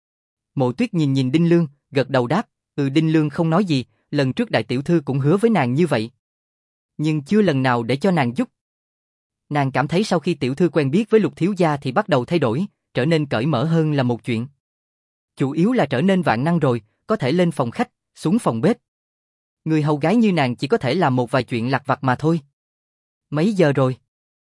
Mộ Tuyết nhìn nhìn Đinh Lương, gật đầu đáp, Đinh Lương không nói gì, lần trước đại tiểu thư cũng hứa với nàng như vậy. Nhưng chưa lần nào để cho nàng giúp. Nàng cảm thấy sau khi tiểu thư quen biết với Lục thiếu gia thì bắt đầu thay đổi, trở nên cởi mở hơn là một chuyện. Chủ yếu là trở nên vạn năng rồi, có thể lên phòng khách, xuống phòng bếp. Người hầu gái như nàng chỉ có thể làm một vài chuyện lặt vặt mà thôi. Mấy giờ rồi?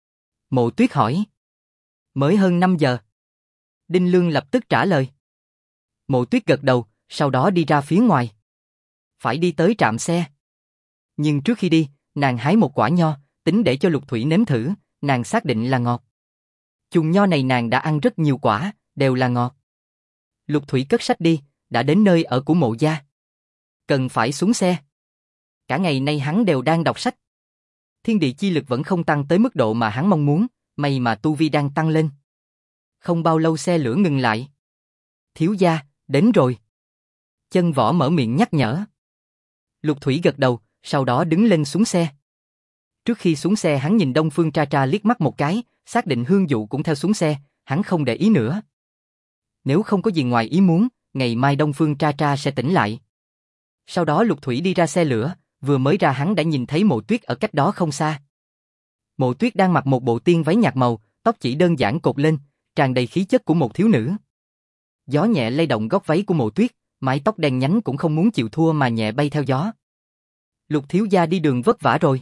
Mộ Tuyết hỏi. Mới hơn 5 giờ. Đinh Lương lập tức trả lời. Mộ Tuyết gật đầu, sau đó đi ra phía ngoài. Phải đi tới trạm xe. Nhưng trước khi đi, nàng hái một quả nho, tính để cho Lục Thủy nếm thử, nàng xác định là ngọt. Chùm nho này nàng đã ăn rất nhiều quả, đều là ngọt. Lục Thủy cất sách đi, đã đến nơi ở của Mộ gia. Cần phải xuống xe. Cả ngày nay hắn đều đang đọc sách. Thiên địa chi lực vẫn không tăng tới mức độ mà hắn mong muốn, may mà tu vi đang tăng lên. Không bao lâu xe lửa ngừng lại. Thiếu gia, đến rồi. Chân Võ mở miệng nhắc nhở. Lục Thủy gật đầu, sau đó đứng lên xuống xe. Trước khi xuống xe hắn nhìn Đông Phương Tra Tra liếc mắt một cái, xác định Hương Dụ cũng theo xuống xe, hắn không để ý nữa. Nếu không có gì ngoài ý muốn, ngày mai Đông Phương Tra Tra sẽ tỉnh lại. Sau đó Lục Thủy đi ra xe lửa, vừa mới ra hắn đã nhìn thấy Mộ Tuyết ở cách đó không xa. Mộ Tuyết đang mặc một bộ tiên váy nhạt màu, tóc chỉ đơn giản cột lên, tràn đầy khí chất của một thiếu nữ. Gió nhẹ lay động góc váy của Mộ Tuyết, mái tóc đen nhánh cũng không muốn chịu thua mà nhẹ bay theo gió. Lục thiếu gia đi đường vất vả rồi.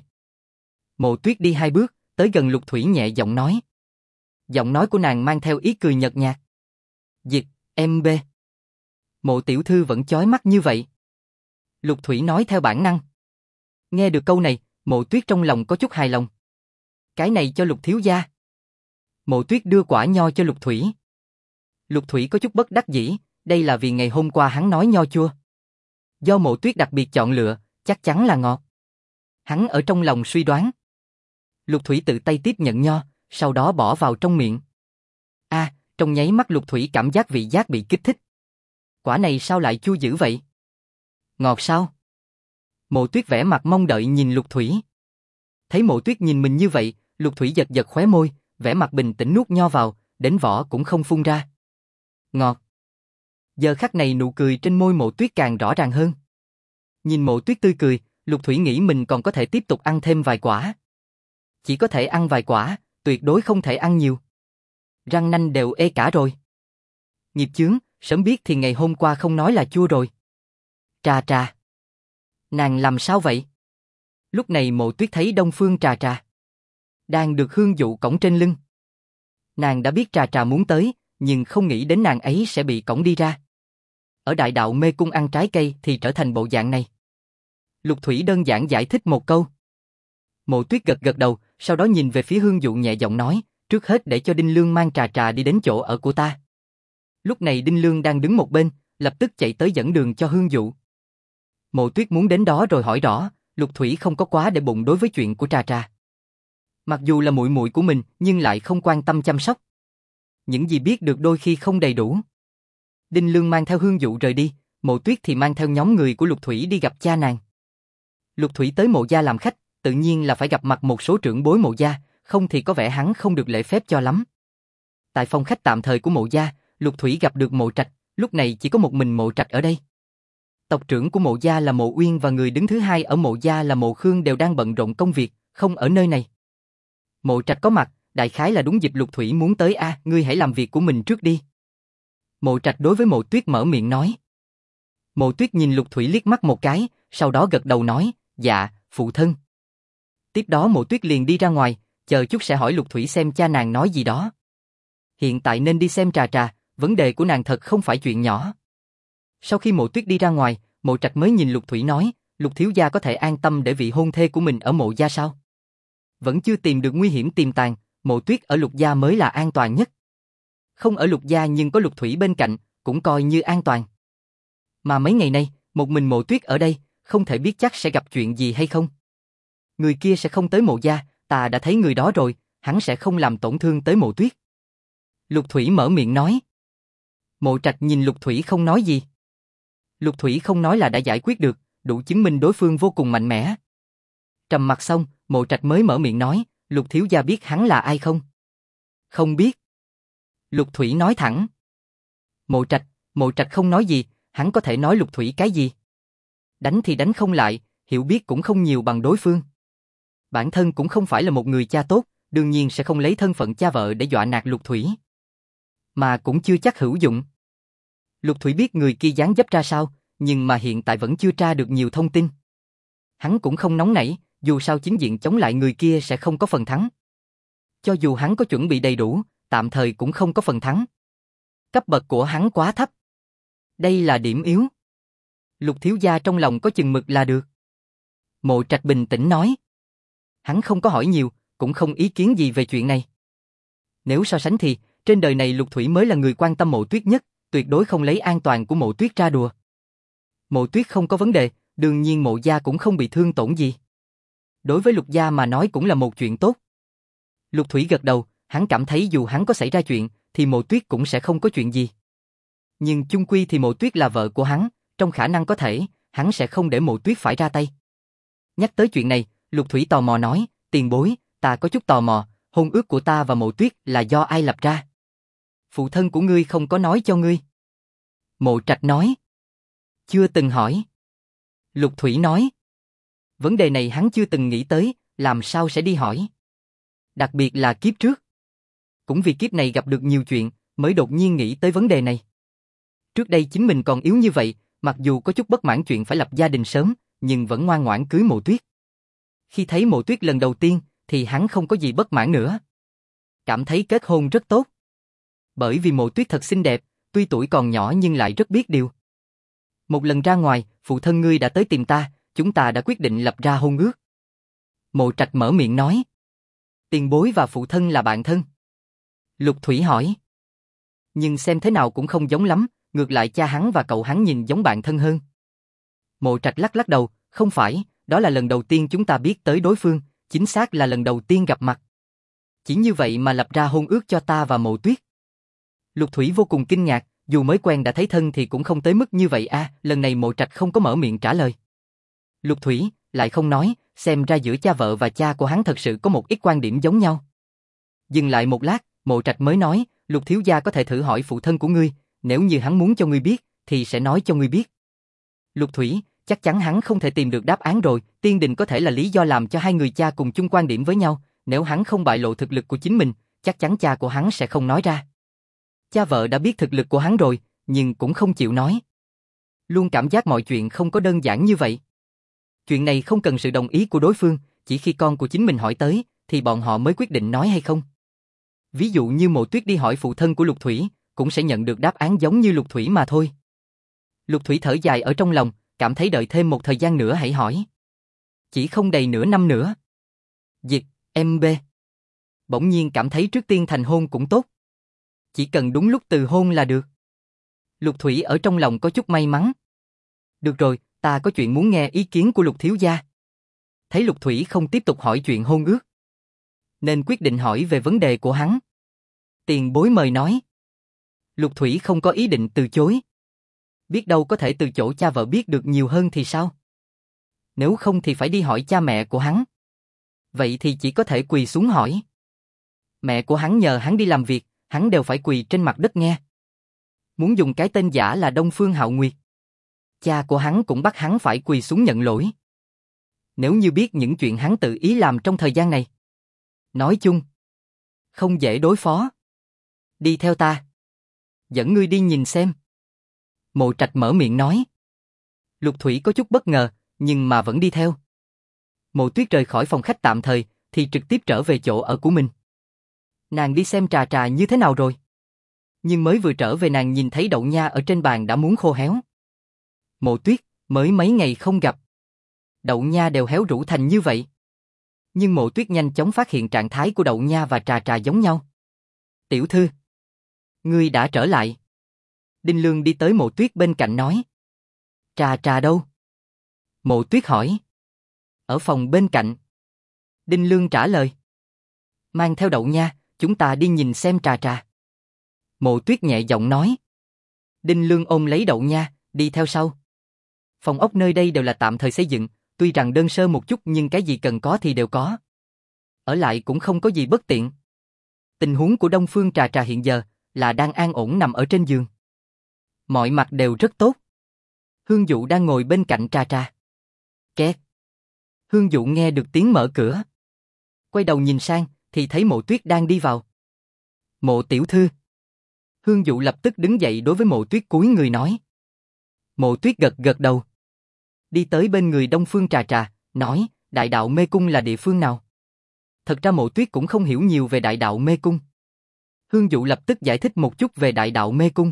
Mộ Tuyết đi 2 bước, tới gần Lục Thủy nhẹ giọng nói. Giọng nói của nàng mang theo ý cười nhợt nhạt. Dịch, em bê. Mộ tiểu thư vẫn chói mắt như vậy. Lục Thủy nói theo bản năng. Nghe được câu này, Mộ Tuyết trong lòng có chút hài lòng. Cái này cho Lục thiếu gia. Mộ Tuyết đưa quả nho cho Lục Thủy. Lục Thủy có chút bất đắc dĩ, đây là vì ngày hôm qua hắn nói nho chua. Do Mộ Tuyết đặc biệt chọn lựa, chắc chắn là ngọt. Hắn ở trong lòng suy đoán. Lục Thủy tự tay tiếp nhận nho, sau đó bỏ vào trong miệng. Trong nháy mắt Lục Thủy cảm giác vị giác bị kích thích. Quả này sao lại chua dữ vậy? Ngọt sao? Mộ Tuyết vẻ mặt mong đợi nhìn Lục Thủy. Thấy Mộ Tuyết nhìn mình như vậy, Lục Thủy giật giật khóe môi, vẻ mặt bình tĩnh nuốt nho vào, đến vỏ cũng không phun ra. Ngọt. Giờ khắc này nụ cười trên môi Mộ Tuyết càng rõ ràng hơn. Nhìn Mộ Tuyết tươi cười, Lục Thủy nghĩ mình còn có thể tiếp tục ăn thêm vài quả. Chỉ có thể ăn vài quả, tuyệt đối không thể ăn nhiều. Răng nanh đều ê cả rồi. Nghiệp chướng, sớm biết thì ngày hôm qua không nói là chua rồi. Trà Trà. Nàng làm sao vậy? Lúc này Mộ Tuyết thấy Đông Phương Trà Trà đang được Hương Dụ cõng trên lưng. Nàng đã biết Trà Trà muốn tới, nhưng không nghĩ đến nàng ấy sẽ bị cõng đi ra. Ở Đại Đạo Mê Cung ăn trái cây thì trở thành bộ dạng này. Lục Thủy đơn giản giải thích một câu. Mộ Tuyết gật gật đầu, sau đó nhìn về phía Hương Dụ nhẹ giọng nói, trước hết để cho Đinh Lương mang Trà Trà đi đến chỗ ở của ta. Lúc này Đinh Lương đang đứng một bên, lập tức chạy tới dẫn đường cho Hương Dụ. Mộ Tuyết muốn đến đó rồi hỏi rõ, Lục Thủy không có quá để bụng đối với chuyện của Trà Trà. Mặc dù là muội muội của mình, nhưng lại không quan tâm chăm sóc. Những gì biết được đôi khi không đầy đủ. Đinh Lương mang theo Hương Dụ rời đi, Mộ Tuyết thì mang theo nhóm người của Lục Thủy đi gặp cha nàng. Lục Thủy tới Mộ gia làm khách, tự nhiên là phải gặp mặt một số trưởng bối Mộ gia, không thì có vẻ hắn không được lễ phép cho lắm. Tại phòng khách tạm thời của Mộ gia, Lục Thủy gặp được Mộ Trạch, lúc này chỉ có một mình Mộ Trạch ở đây. Tộc trưởng của Mộ gia là Mộ Uyên và người đứng thứ hai ở Mộ gia là Mộ Khương đều đang bận rộn công việc, không ở nơi này. Mộ Trạch có mặt, đại khái là đúng dịp Lục Thủy muốn tới ngươi hãy làm việc của mình trước đi. Mộ Trạch đối với Mộ Tuyết mở miệng nói. Mộ Tuyết nhìn Lục Thủy liếc mắt một cái, sau đó gật đầu nói, dạ, phụ thân. Tiếp đó Mộ Tuyết liền đi ra ngoài, chờ chút sẽ hỏi Lục Thủy xem cha nàng nói gì đó. Hiện tại nên đi xem Trà Trà, vấn đề của nàng thật không phải chuyện nhỏ. Sau khi Mộ Tuyết đi ra ngoài, Mộ Trạch mới nhìn Lục Thủy nói, Lục thiếu gia có thể an tâm để vị hôn thê của mình ở Mộ gia sao? Vẫn chưa tìm được nguy hiểm tiềm tàng, Mộ Tuyết ở Lục gia mới là an toàn nhất. Không ở Lục gia nhưng có Lục Thủy bên cạnh, cũng coi như an toàn. Mà mấy ngày nay, một mình Mộ Tuyết ở đây, không thể biết chắc sẽ gặp chuyện gì hay không. Người kia sẽ không tới Mộ gia, ta đã thấy người đó rồi, hắn sẽ không làm tổn thương tới Mộ Tuyết. Lục Thủy mở miệng nói. Mộ Trạch nhìn Lục Thủy không nói gì. Lục Thủy không nói là đã giải quyết được, đủ chứng minh đối phương vô cùng mạnh mẽ. Trầm mặc xong, Mộ Trạch mới mở miệng nói, Lục thiếu gia biết hắn là ai không? Không biết. Lục Thủy nói thẳng. Mộ Trạch không nói gì, hắn có thể nói Lục Thủy cái gì? Đánh thì đánh không lại, hiểu biết cũng không nhiều bằng đối phương. Bản thân cũng không phải là một người cha tốt, đương nhiên sẽ không lấy thân phận cha vợ để dọa nạt Lục Thủy. Mà cũng chưa chắc hữu dụng. Lục Thủy biết người kia dáng dấp ra sao, nhưng mà hiện tại vẫn chưa tra được nhiều thông tin. Hắn cũng không nóng nảy, dù sao chính diện chống lại người kia sẽ không có phần thắng. Cho dù hắn có chuẩn bị đầy đủ, tạm thời cũng không có phần thắng. Cấp bậc của hắn quá thấp. Đây là điểm yếu. Lục thiếu gia trong lòng có chừng mực là được. Mộ Trạch bình tĩnh nói. Hắn không có hỏi nhiều, cũng không ý kiến gì về chuyện này. Nếu so sánh thì, trên đời này Lục Thủy mới là người quan tâm Mộ Tuyết nhất, tuyệt đối không lấy an toàn của Mộ Tuyết ra đùa. Mộ Tuyết không có vấn đề, đương nhiên Mộ gia cũng không bị thương tổn gì. Đối với Lục gia mà nói cũng là một chuyện tốt. Lục Thủy gật đầu, hắn cảm thấy dù hắn có xảy ra chuyện, thì Mộ Tuyết cũng sẽ không có chuyện gì. Nhưng chung quy thì Mộ Tuyết là vợ của hắn, trong khả năng có thể, hắn sẽ không để Mộ Tuyết phải ra tay. Nhắc tới chuyện này, Lục Thủy tò mò nói, tiền bối, ta có chút tò mò, hôn ước của ta và Mộ Tuyết là do ai lập ra? Phụ thân của ngươi không có nói cho ngươi. Mộ Trạch nói. Chưa từng hỏi. Lục Thủy nói. Vấn đề này hắn chưa từng nghĩ tới, làm sao sẽ đi hỏi. Đặc biệt là kiếp trước. Cũng vì kiếp này gặp được nhiều chuyện, mới đột nhiên nghĩ tới vấn đề này. Trước đây chính mình còn yếu như vậy, mặc dù có chút bất mãn chuyện phải lập gia đình sớm, nhưng vẫn ngoan ngoãn cưới Mộ Tuyết. Khi thấy Mộ Tuyết lần đầu tiên, thì hắn không có gì bất mãn nữa. Cảm thấy kết hôn rất tốt. Bởi vì Mộ Tuyết thật xinh đẹp, tuy tuổi còn nhỏ nhưng lại rất biết điều. Một lần ra ngoài, phụ thân ngươi đã tới tìm ta, chúng ta đã quyết định lập ra hôn ước. Mộ Trạch mở miệng nói. Tiền bối và phụ thân là bạn thân. Lục Thủy hỏi. Nhưng xem thế nào cũng không giống lắm, ngược lại cha hắn và cậu hắn nhìn giống bạn thân hơn. Mộ Trạch lắc lắc đầu, không phải, đó là lần đầu tiên chúng ta biết tới đối phương, chính xác là lần đầu tiên gặp mặt. Chỉ như vậy mà lập ra hôn ước cho ta và Mộ Tuyết. Lục Thủy vô cùng kinh ngạc, dù mới quen đã thấy thân thì cũng không tới mức như vậy a. Lần này Mộ Trạch không có mở miệng trả lời. Lục Thủy lại không nói, xem ra giữa cha vợ và cha của hắn thật sự có một ít quan điểm giống nhau. Dừng lại một lát, Mộ Trạch mới nói, Lục thiếu gia có thể thử hỏi phụ thân của ngươi, nếu như hắn muốn cho ngươi biết, thì sẽ nói cho ngươi biết. Lục Thủy, chắc chắn hắn không thể tìm được đáp án rồi, Tiên Đình có thể là lý do làm cho hai người cha cùng chung quan điểm với nhau, nếu hắn không bại lộ thực lực của chính mình, chắc chắn cha của hắn sẽ không nói ra. Cha vợ đã biết thực lực của hắn rồi, nhưng cũng không chịu nói. Luôn cảm giác mọi chuyện không có đơn giản như vậy. Chuyện này không cần sự đồng ý của đối phương, chỉ khi con của chính mình hỏi tới, thì bọn họ mới quyết định nói hay không. Ví dụ như Mộ Tuyết đi hỏi phụ thân của Lục Thủy, cũng sẽ nhận được đáp án giống như Lục Thủy mà thôi. Lục Thủy thở dài ở trong lòng, cảm thấy đợi thêm một thời gian nữa hãy hỏi. Chỉ không đầy nửa năm nữa. Dịch, MB. Bỗng nhiên cảm thấy trước tiên thành hôn cũng tốt. Chỉ cần đúng lúc từ hôn là được. Lục Thủy ở trong lòng có chút may mắn. Được rồi, ta có chuyện muốn nghe ý kiến của Lục thiếu gia. Thấy Lục Thủy không tiếp tục hỏi chuyện hôn ước, nên quyết định hỏi về vấn đề của hắn. Tiền bối mời nói. Lục Thủy không có ý định từ chối. Biết đâu có thể từ chỗ cha vợ biết được nhiều hơn thì sao? Nếu không thì phải đi hỏi cha mẹ của hắn. Vậy thì chỉ có thể quỳ xuống hỏi. Mẹ của hắn nhờ hắn đi làm việc, hắn đều phải quỳ trên mặt đất nghe. Muốn dùng cái tên giả là Đông Phương Hạo Nguyệt. Cha của hắn cũng bắt hắn phải quỳ xuống nhận lỗi. Nếu như biết những chuyện hắn tự ý làm trong thời gian này. Nói chung, không dễ đối phó. Đi theo ta. Dẫn ngươi đi nhìn xem. Mộ Trạch mở miệng nói. Lục Thủy có chút bất ngờ, nhưng mà vẫn đi theo. Mộ Tuyết rời khỏi phòng khách tạm thời, thì trực tiếp trở về chỗ ở của mình. Nàng đi xem trà trà như thế nào rồi. Nhưng mới vừa trở về nàng nhìn thấy đậu nha ở trên bàn đã muốn khô héo. Mộ Tuyết, mới mấy ngày không gặp. Đậu nha đều héo rũ thành như vậy. Nhưng Mộ Tuyết nhanh chóng phát hiện trạng thái của đậu nha và trà trà giống nhau. Tiểu thư, ngươi đã trở lại. Đinh Lương đi tới Mộ Tuyết bên cạnh nói. Trà trà đâu? Mộ Tuyết hỏi. Ở phòng bên cạnh. Đinh Lương trả lời. Mang theo đậu nha, chúng ta đi nhìn xem trà trà. Mộ Tuyết nhẹ giọng nói. Đinh Lương ôm lấy đậu nha, đi theo sau. Phòng ốc nơi đây đều là tạm thời xây dựng, tuy rằng đơn sơ một chút nhưng cái gì cần có thì đều có. Ở lại cũng không có gì bất tiện. Tình huống của Đông Phương Trà Trà hiện giờ là đang an ổn nằm ở trên giường. Mọi mặt đều rất tốt. Hương Dụ đang ngồi bên cạnh Trà Trà. Két. Hương Dụ nghe được tiếng mở cửa. Quay đầu nhìn sang thì thấy Mộ Tuyết đang đi vào. Mộ tiểu thư. Hương Dụ lập tức đứng dậy đối với Mộ Tuyết cúi người nói. Mộ Tuyết gật gật đầu. Đi tới bên người Đông Phương Trà Trà, nói, Đại đạo mê cung là địa phương nào? Thật ra Mộ Tuyết cũng không hiểu nhiều về Đại đạo mê cung. Hương Dụ lập tức giải thích một chút về Đại đạo mê cung.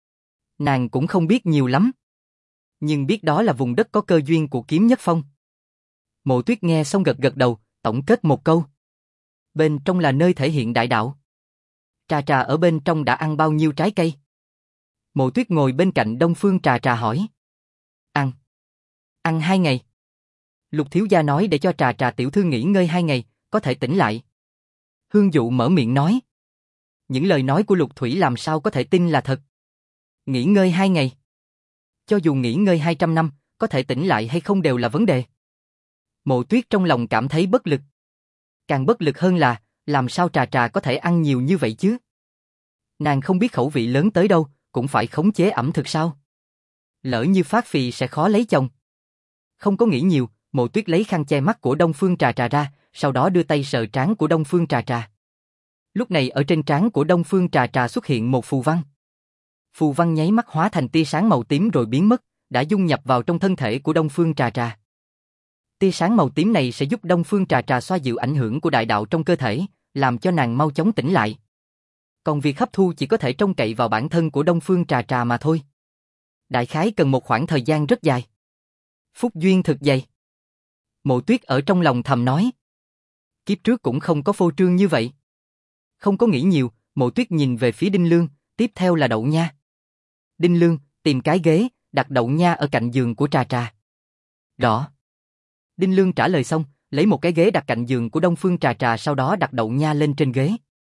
Nàng cũng không biết nhiều lắm. Nhưng biết đó là vùng đất có cơ duyên của Kiếm Nhất Phong. Mộ Tuyết nghe xong gật gật đầu, Tổng kết một câu. Bên trong là nơi thể hiện đại đạo. Trà Trà ở bên trong đã ăn bao nhiêu trái cây? Mộ Tuyết ngồi bên cạnh Đông Phương Trà Trà hỏi. Ăn. Ăn 2 ngày. Lục thiếu gia nói để cho Trà Trà tiểu thư nghỉ ngơi 2 ngày, có thể tỉnh lại. Hương Dụ mở miệng nói. Những lời nói của Lục Thủy làm sao có thể tin là thật. Nghỉ ngơi 2 ngày. Cho dù nghỉ ngơi 200 năm, có thể tỉnh lại hay không đều là vấn đề. Mộ Tuyết trong lòng cảm thấy bất lực. Càng bất lực hơn là, làm sao Trà Trà có thể ăn nhiều như vậy chứ? Nàng không biết khẩu vị lớn tới đâu, cũng phải khống chế ẩm thực sao? Lỡ như phát phì sẽ khó lấy chồng. Không có nghĩ nhiều, Mộ Tuyết lấy khăn che mắt của Đông Phương Trà Trà ra, sau đó đưa tay sờ trán của Đông Phương Trà Trà. Lúc này ở trên trán của Đông Phương Trà Trà xuất hiện một phù văn. Phù văn nháy mắt hóa thành tia sáng màu tím rồi biến mất, đã dung nhập vào trong thân thể của Đông Phương Trà Trà. Tia sáng màu tím này sẽ giúp Đông Phương Trà Trà xoa dịu ảnh hưởng của đại đạo trong cơ thể, làm cho nàng mau chóng tỉnh lại. Còn việc hấp thu chỉ có thể trông cậy vào bản thân của Đông Phương Trà Trà mà thôi. Đại khái cần một khoảng thời gian rất dài. Phúc duyên thực dày. Mộ Tuyết ở trong lòng thầm nói. Kiếp trước cũng không có phô trương như vậy. Không có nghĩ nhiều, Mộ Tuyết nhìn về phía Đinh Lương, tiếp theo là Đậu Nha. Đinh Lương, tìm cái ghế, đặt Đậu Nha ở cạnh giường của Trà Trà. Đó. Đinh Lương trả lời xong, lấy một cái ghế đặt cạnh giường của Đông Phương Trà Trà, sau đó đặt Đậu Nha lên trên ghế.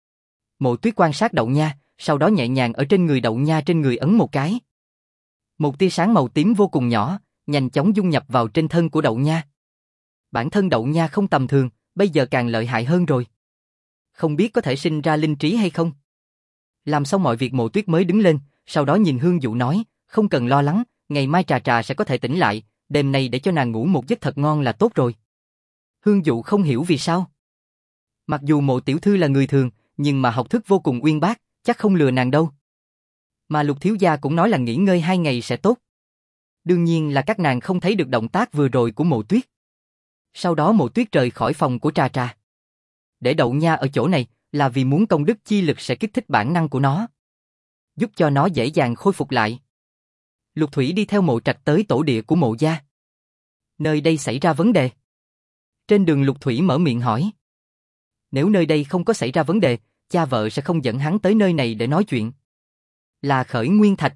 Mộ Tuyết quan sát Đậu Nha, sau đó nhẹ nhàng ở trên người Đậu Nha trên người ấn một cái. Một tia sáng màu tím vô cùng nhỏ, nhanh chóng dung nhập vào trên thân của Đậu Nha. Bản thân Đậu Nha không tầm thường, bây giờ càng lợi hại hơn rồi. Không biết có thể sinh ra linh trí hay không? Làm xong mọi việc Mộ Tuyết mới đứng lên, sau đó nhìn Hương Dụ nói, không cần lo lắng, ngày mai Trà Trà sẽ có thể tỉnh lại, đêm nay để cho nàng ngủ một giấc thật ngon là tốt rồi. Hương Dụ không hiểu vì sao. Mặc dù Mộ tiểu thư là người thường, nhưng mà học thức vô cùng uyên bác, chắc không lừa nàng đâu. Mà Lục thiếu gia cũng nói là nghỉ ngơi 2 ngày sẽ tốt. Đương nhiên là các nàng không thấy được động tác vừa rồi của Mộ Tuyết. Sau đó Mộ Tuyết rời khỏi phòng của Trà Trà. Để Đậu Nha ở chỗ này là vì muốn công đức chi lực sẽ kích thích bản năng của nó, giúp cho nó dễ dàng khôi phục lại. Lục Thủy đi theo Mộ Trạch tới tổ địa của Mộ gia. Nơi đây xảy ra vấn đề. Trên đường Lục Thủy mở miệng hỏi. Nếu nơi đây không có xảy ra vấn đề, cha vợ sẽ không dẫn hắn tới nơi này để nói chuyện. Là Khởi Nguyên Thạch.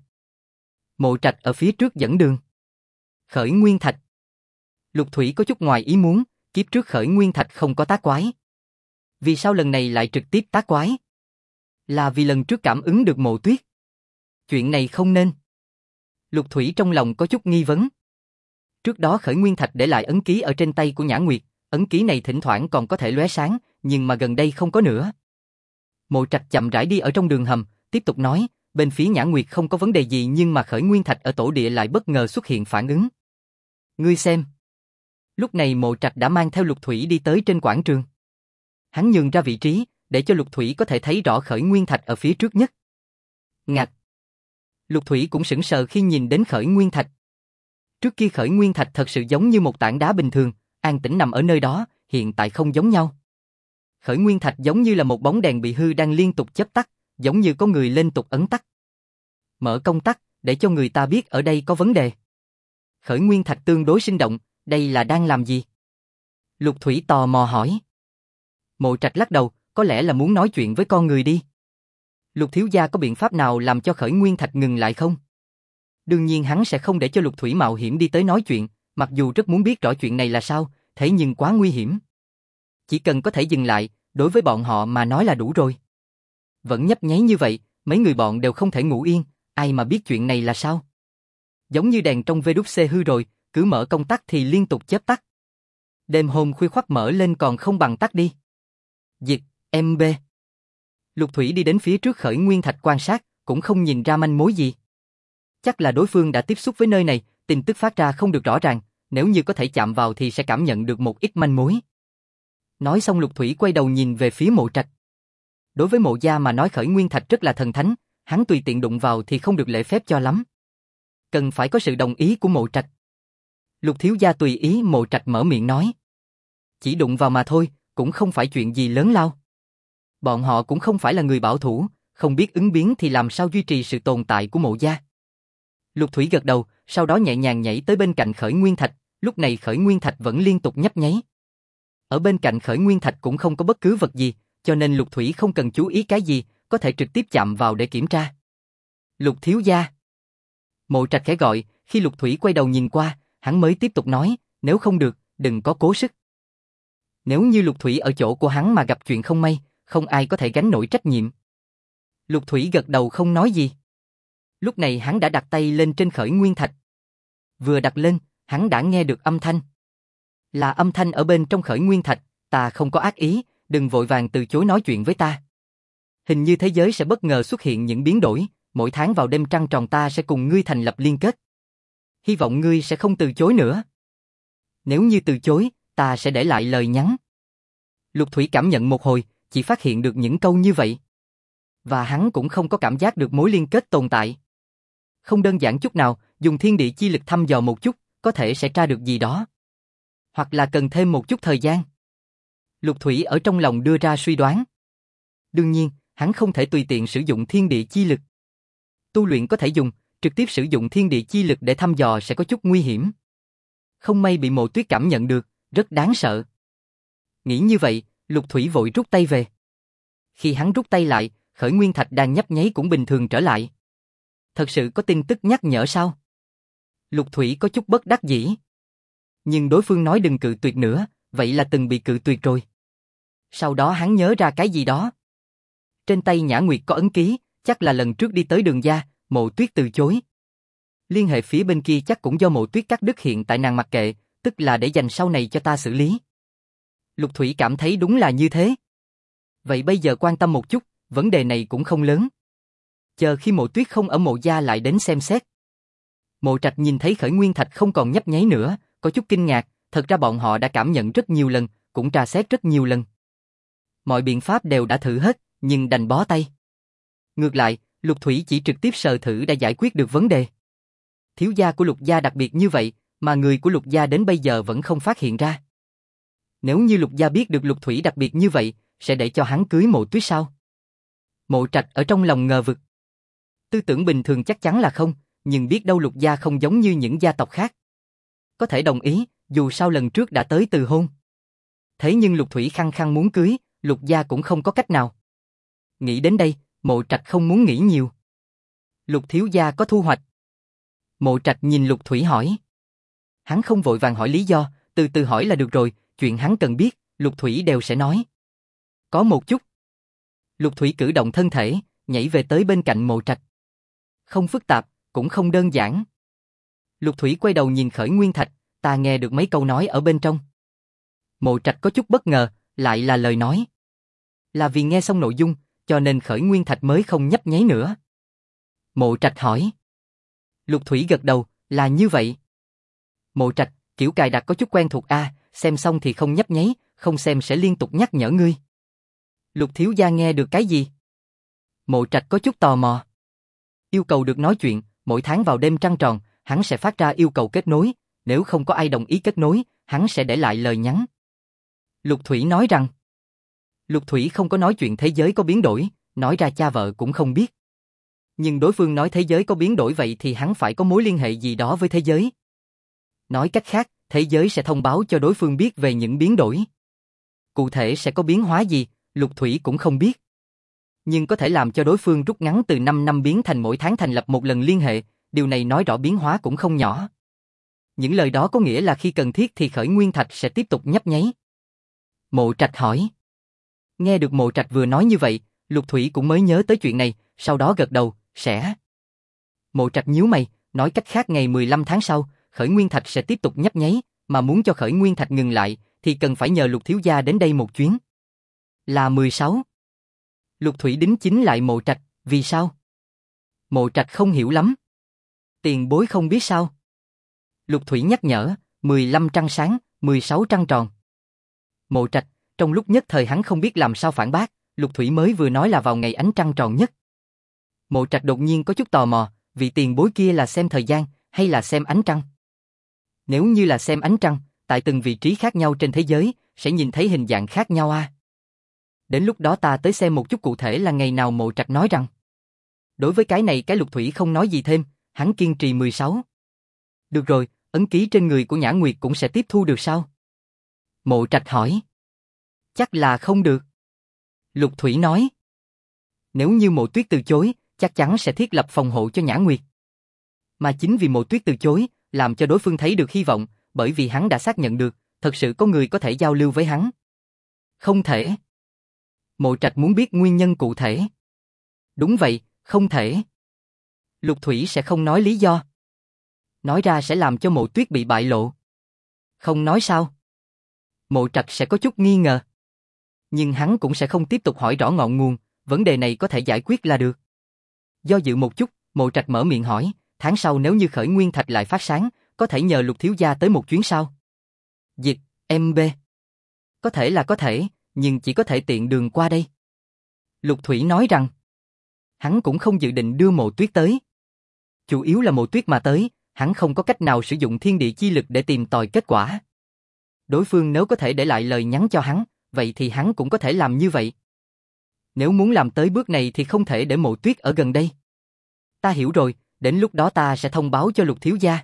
Mộ Trạch ở phía trước dẫn đường. Khởi Nguyên Thạch. Lục Thủy có chút ngoài ý muốn, kiếp trước Khởi Nguyên Thạch không có tác quái. Vì sao lần này lại trực tiếp tác quái? Là vì lần trước cảm ứng được Mộ Tuyết. Chuyện này không nên. Lục Thủy trong lòng có chút nghi vấn. Trước đó Khởi Nguyên Thạch để lại ấn ký ở trên tay của Nhã Nguyệt, ấn ký này thỉnh thoảng còn có thể lóe sáng, nhưng mà gần đây không có nữa. Mộ Trạch chậm rãi đi ở trong đường hầm, tiếp tục nói, bên phía Nhã Nguyệt không có vấn đề gì nhưng mà Khởi Nguyên Thạch ở tổ địa lại bất ngờ xuất hiện phản ứng. Ngươi xem. Lúc này Mộ Trạch đã mang theo Lục Thủy đi tới trên quảng trường. Hắn nhường ra vị trí, để cho Lục Thủy có thể thấy rõ Khởi Nguyên Thạch ở phía trước nhất. Ngạch. Lục Thủy cũng sững sờ khi nhìn đến Khởi Nguyên Thạch. Trước kia Khởi Nguyên Thạch thật sự giống như một tảng đá bình thường, an tĩnh nằm ở nơi đó, hiện tại không giống nhau. Khởi Nguyên Thạch giống như là một bóng đèn bị hư đang liên tục chớp tắt, giống như có người liên tục ấn tắt. Mở công tắc, để cho người ta biết ở đây có vấn đề. Khởi Nguyên Thạch tương đối sinh động, đây là đang làm gì? Lục Thủy tò mò hỏi. Mộ Trạch lắc đầu, có lẽ là muốn nói chuyện với con người đi. Lục thiếu gia có biện pháp nào làm cho Khởi Nguyên Thạch ngừng lại không? Đương nhiên hắn sẽ không để cho Lục Thủy mạo hiểm đi tới nói chuyện, mặc dù rất muốn biết rõ chuyện này là sao, thế nhưng quá nguy hiểm. Chỉ cần có thể dừng lại, đối với bọn họ mà nói là đủ rồi. Vẫn nhấp nháy như vậy, mấy người bọn đều không thể ngủ yên, ai mà biết chuyện này là sao? Giống như đèn trong VWC hư rồi, cứ mở công tắc thì liên tục chớp tắt. Đêm hôm khuya khoắt mở lên còn không bằng tắt đi. Diệt, MB. Lục Thủy đi đến phía trước Khởi Nguyên Thạch quan sát, cũng không nhìn ra manh mối gì. Chắc là đối phương đã tiếp xúc với nơi này, tin tức phát ra không được rõ ràng, nếu như có thể chạm vào thì sẽ cảm nhận được một ít manh mối. Nói xong Lục Thủy quay đầu nhìn về phía Mộ Trạch. Đối với Mộ gia mà nói Khởi Nguyên Thạch rất là thần thánh, hắn tùy tiện đụng vào thì không được lễ phép cho lắm. Cần phải có sự đồng ý của Mộ Trạch. Lục thiếu gia tùy ý, Mộ Trạch mở miệng nói. Chỉ đụng vào mà thôi, cũng không phải chuyện gì lớn lao. Bọn họ cũng không phải là người bảo thủ, không biết ứng biến thì làm sao duy trì sự tồn tại của Mộ gia. Lục Thủy gật đầu, sau đó nhẹ nhàng nhảy tới bên cạnh Khởi Nguyên Thạch, lúc này Khởi Nguyên Thạch vẫn liên tục nhấp nháy. Ở bên cạnh khởi nguyên thạch cũng không có bất cứ vật gì, cho nên Lục Thủy không cần chú ý cái gì, có thể trực tiếp chạm vào để kiểm tra. Lục thiếu gia. Mộ Trạch khẽ gọi, khi Lục Thủy quay đầu nhìn qua, hắn mới tiếp tục nói, nếu không được, đừng có cố sức. Nếu như Lục Thủy ở chỗ của hắn mà gặp chuyện không may, không ai có thể gánh nổi trách nhiệm. Lục Thủy gật đầu không nói gì. Lúc này hắn đã đặt tay lên trên khởi nguyên thạch. Vừa đặt lên, hắn đã nghe được âm thanh. Là âm thanh ở bên trong khởi nguyên thạch, ta không có ác ý, đừng vội vàng từ chối nói chuyện với ta. Hình như thế giới sẽ bất ngờ xuất hiện những biến đổi, mỗi tháng vào đêm trăng tròn ta sẽ cùng ngươi thành lập liên kết. Hy vọng ngươi sẽ không từ chối nữa. Nếu như từ chối, ta sẽ để lại lời nhắn. Lục Thủy cảm nhận một hồi, chỉ phát hiện được những câu như vậy. Và hắn cũng không có cảm giác được mối liên kết tồn tại. Không đơn giản chút nào, dùng thiên địa chi lực thăm dò một chút, có thể sẽ tra được gì đó. Hoặc là cần thêm một chút thời gian. Lục Thủy ở trong lòng đưa ra suy đoán. Đương nhiên, hắn không thể tùy tiện sử dụng thiên địa chi lực. Tu luyện có thể dùng, trực tiếp sử dụng thiên địa chi lực để thăm dò sẽ có chút nguy hiểm. Không may bị Mộ Tuyết cảm nhận được, rất đáng sợ. Nghĩ như vậy, Lục Thủy vội rút tay về. Khi hắn rút tay lại, khởi nguyên thạch đang nhấp nháy cũng bình thường trở lại. Thật sự có tin tức nhắc nhở sao? Lục Thủy có chút bất đắc dĩ. Nhưng đối phương nói đừng cự tuyệt nữa, vậy là từng bị cự tuyệt rồi. Sau đó hắn nhớ ra cái gì đó. Trên tay Nhã Nguyệt có ấn ký, chắc là lần trước đi tới Đường Gia, Mộ Tuyết từ chối. Liên hệ phía bên kia chắc cũng do Mộ Tuyết cắt đứt, hiện tại nàng mặc kệ, tức là để dành sau này cho ta xử lý. Lục Thủy cảm thấy đúng là như thế. Vậy bây giờ quan tâm một chút, vấn đề này cũng không lớn. Chờ khi Mộ Tuyết không ở Mộ gia lại đến xem xét. Mộ Trạch nhìn thấy khởi nguyên thạch không còn nhấp nháy nữa, có chút kinh ngạc, thật ra bọn họ đã cảm nhận rất nhiều lần, cũng tra xét rất nhiều lần. Mọi biện pháp đều đã thử hết, nhưng đành bó tay. Ngược lại, Lục Thủy chỉ trực tiếp sờ thử đã giải quyết được vấn đề. Thiếu gia của Lục gia đặc biệt như vậy, mà người của Lục gia đến bây giờ vẫn không phát hiện ra. Nếu như Lục gia biết được Lục Thủy đặc biệt như vậy, sẽ để cho hắn cưới Mộ Tuyết sao? Mộ Trạch ở trong lòng ngờ vực. Tư tưởng bình thường chắc chắn là không, nhưng biết đâu Lục gia không giống như những gia tộc khác. Có thể đồng ý, dù sao lần trước đã tới từ hôn. Thế nhưng Lục Thủy khăng khăng muốn cưới, Lục gia cũng không có cách nào. Nghĩ đến đây, Mộ Trạch không muốn nghĩ nhiều. Lục thiếu gia có thu hoạch. Mộ Trạch nhìn Lục Thủy hỏi. Hắn không vội vàng hỏi lý do, từ từ hỏi là được rồi, chuyện hắn cần biết, Lục Thủy đều sẽ nói. Có một chút. Lục Thủy cử động thân thể, nhảy về tới bên cạnh Mộ Trạch. Không phức tạp, cũng không đơn giản. Lục Thủy quay đầu nhìn khởi nguyên thạch, ta nghe được mấy câu nói ở bên trong. Mộ Trạch có chút bất ngờ, lại là lời nói. Là vì nghe xong nội dung, cho nên khởi nguyên thạch mới không nhấp nháy nữa. Mộ Trạch hỏi. Lục Thủy gật đầu, là như vậy. Mộ Trạch, kiểu cài đặt có chút quen thuộc xem xong thì không nhấp nháy, không xem sẽ liên tục nhắc nhở ngươi. Lục thiếu gia nghe được cái gì? Mộ Trạch có chút tò mò. Yêu cầu được nói chuyện, mỗi tháng vào đêm trăng tròn, hắn sẽ phát ra yêu cầu kết nối, nếu không có ai đồng ý kết nối, hắn sẽ để lại lời nhắn. Lục Thủy nói rằng. Lục Thủy không có nói chuyện thế giới có biến đổi, nói ra cha vợ cũng không biết. Nhưng đối phương nói thế giới có biến đổi vậy thì hắn phải có mối liên hệ gì đó với thế giới. Nói cách khác, thế giới sẽ thông báo cho đối phương biết về những biến đổi. Cụ thể sẽ có biến hóa gì, Lục Thủy cũng không biết. Nhưng có thể làm cho đối phương rút ngắn từ 5 năm biến thành mỗi tháng thành lập một lần liên hệ, điều này nói rõ biến hóa cũng không nhỏ. Những lời đó có nghĩa là khi cần thiết thì khởi nguyên thạch sẽ tiếp tục nhấp nháy. Mộ Trạch hỏi. Nghe được Mộ Trạch vừa nói như vậy, Lục Thủy cũng mới nhớ tới chuyện này, sau đó gật đầu, sẽ. Mộ Trạch nhíu mày, nói cách khác ngày 15 tháng sau, khởi nguyên thạch sẽ tiếp tục nhấp nháy, mà muốn cho khởi nguyên thạch ngừng lại, thì cần phải nhờ Lục thiếu gia đến đây một chuyến. Là 16. Lục Thủy đính chính lại Mộ Trạch, vì sao? Mộ Trạch không hiểu lắm. Tiền bối không biết sao? Lục Thủy nhắc nhở, 15 trăng sáng, 16 trăng tròn. Mộ Trạch, trong lúc nhất thời hắn không biết làm sao phản bác, Lục Thủy mới vừa nói là vào ngày ánh trăng tròn nhất. Mộ Trạch đột nhiên có chút tò mò, vị tiền bối kia là xem thời gian, hay là xem ánh trăng? Nếu như là xem ánh trăng, tại từng vị trí khác nhau trên thế giới, sẽ nhìn thấy hình dạng khác nhau Đến lúc đó ta tới xem một chút cụ thể là ngày nào. Mộ Trạch nói rằng. Đối với cái này cái Lục Thủy không nói gì thêm, hắn kiên trì 16. Được rồi, ấn ký trên người của Nhã Nguyệt cũng sẽ tiếp thu được sao? Mộ Trạch hỏi. Chắc là không được. Lục Thủy nói. Nếu như Mộ Tuyết từ chối, chắc chắn sẽ thiết lập phòng hộ cho Nhã Nguyệt. Mà chính vì Mộ Tuyết từ chối, làm cho đối phương thấy được hy vọng, bởi vì hắn đã xác nhận được, thật sự có người có thể giao lưu với hắn. Không thể. Mộ Trạch muốn biết nguyên nhân cụ thể. Đúng vậy, không thể. Lục Thủy sẽ không nói lý do. Nói ra sẽ làm cho Mộ Tuyết bị bại lộ. Không nói sao? Mộ Trạch sẽ có chút nghi ngờ. Nhưng hắn cũng sẽ không tiếp tục hỏi rõ ngọn nguồn, vấn đề này có thể giải quyết là được. Do dự một chút, Mộ Trạch mở miệng hỏi, tháng sau nếu như khởi nguyên thạch lại phát sáng, có thể nhờ Lục thiếu gia tới một chuyến sao? Dịch, MB. Có thể là có thể, nhưng chỉ có thể tiện đường qua đây. Lục Thủy nói rằng, hắn cũng không dự định đưa Mộ Tuyết tới. Chủ yếu là Mộ Tuyết mà tới, hắn không có cách nào sử dụng thiên địa chi lực để tìm tòi kết quả. Đối phương nếu có thể để lại lời nhắn cho hắn, vậy thì hắn cũng có thể làm như vậy. Nếu muốn làm tới bước này thì không thể để Mộ Tuyết ở gần đây. Ta hiểu rồi, đến lúc đó ta sẽ thông báo cho Lục thiếu gia.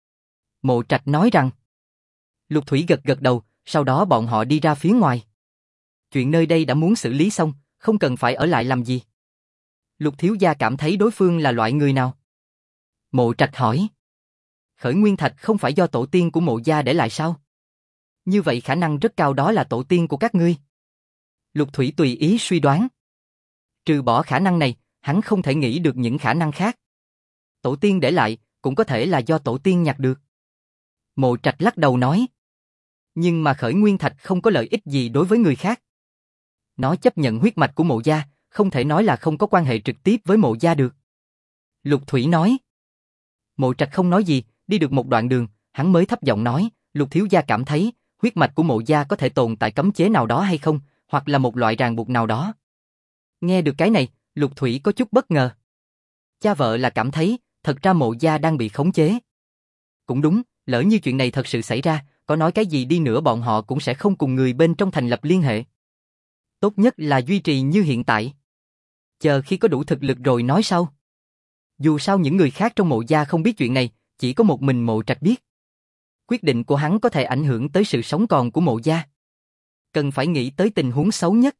Mộ Trạch nói rằng. Lục Thủy gật gật đầu, sau đó bọn họ đi ra phía ngoài. Chuyện nơi đây đã muốn xử lý xong, không cần phải ở lại làm gì. Lục thiếu gia cảm thấy đối phương là loại người nào? Mộ Trạch hỏi. Khởi nguyên thạch không phải do tổ tiên của Mộ gia để lại sao? Như vậy khả năng rất cao đó là tổ tiên của các ngươi. Lục Thủy tùy ý suy đoán. Trừ bỏ khả năng này, hắn không thể nghĩ được những khả năng khác. Tổ tiên để lại, cũng có thể là do tổ tiên nhặt được. Mộ Trạch lắc đầu nói. Nhưng mà khởi nguyên thạch không có lợi ích gì đối với người khác. Nó chấp nhận huyết mạch của Mộ gia, không thể nói là không có quan hệ trực tiếp với Mộ gia được. Lục Thủy nói. Mộ Trạch không nói gì, đi được một đoạn đường, hắn mới thấp giọng nói, Lục thiếu gia cảm thấy, huyết mạch của Mộ gia có thể tồn tại cấm chế nào đó hay không, hoặc là một loại ràng buộc nào đó. Nghe được cái này, Lục Thủy có chút bất ngờ. Cha vợ là cảm thấy, thật ra Mộ gia đang bị khống chế. Cũng đúng, lỡ như chuyện này thật sự xảy ra, có nói cái gì đi nữa bọn họ cũng sẽ không cùng người bên trong thành lập liên hệ. Tốt nhất là duy trì như hiện tại. Chờ khi có đủ thực lực rồi nói sau. Dù sao những người khác trong Mộ gia không biết chuyện này, chỉ có một mình Mộ Trạch biết. Quyết định của hắn có thể ảnh hưởng tới sự sống còn của Mộ gia. Cần phải nghĩ tới tình huống xấu nhất.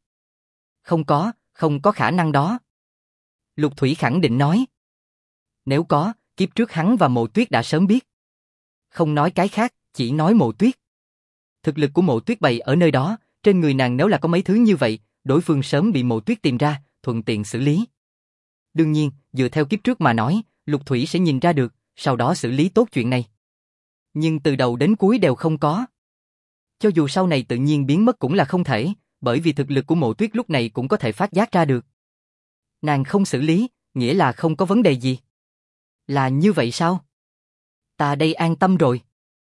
Không có khả năng đó. Lục Thủy khẳng định nói. Nếu có, kiếp trước hắn và Mộ Tuyết đã sớm biết. Không nói cái khác, chỉ nói Mộ Tuyết. Thực lực của Mộ Tuyết bày ở nơi đó, trên người nàng nếu là có mấy thứ như vậy, đối phương sớm bị Mộ Tuyết tìm ra, thuận tiện xử lý. Đương nhiên, dựa theo kiếp trước mà nói, Lục Thủy sẽ nhìn ra được, sau đó xử lý tốt chuyện này. Nhưng từ đầu đến cuối đều không có. Cho dù sau này tự nhiên biến mất cũng là không thể, bởi vì thực lực của Mộ Tuyết lúc này cũng có thể phát giác ra được. Nàng không xử lý, nghĩa là không có vấn đề gì. Là như vậy sao? Ta đây an tâm rồi.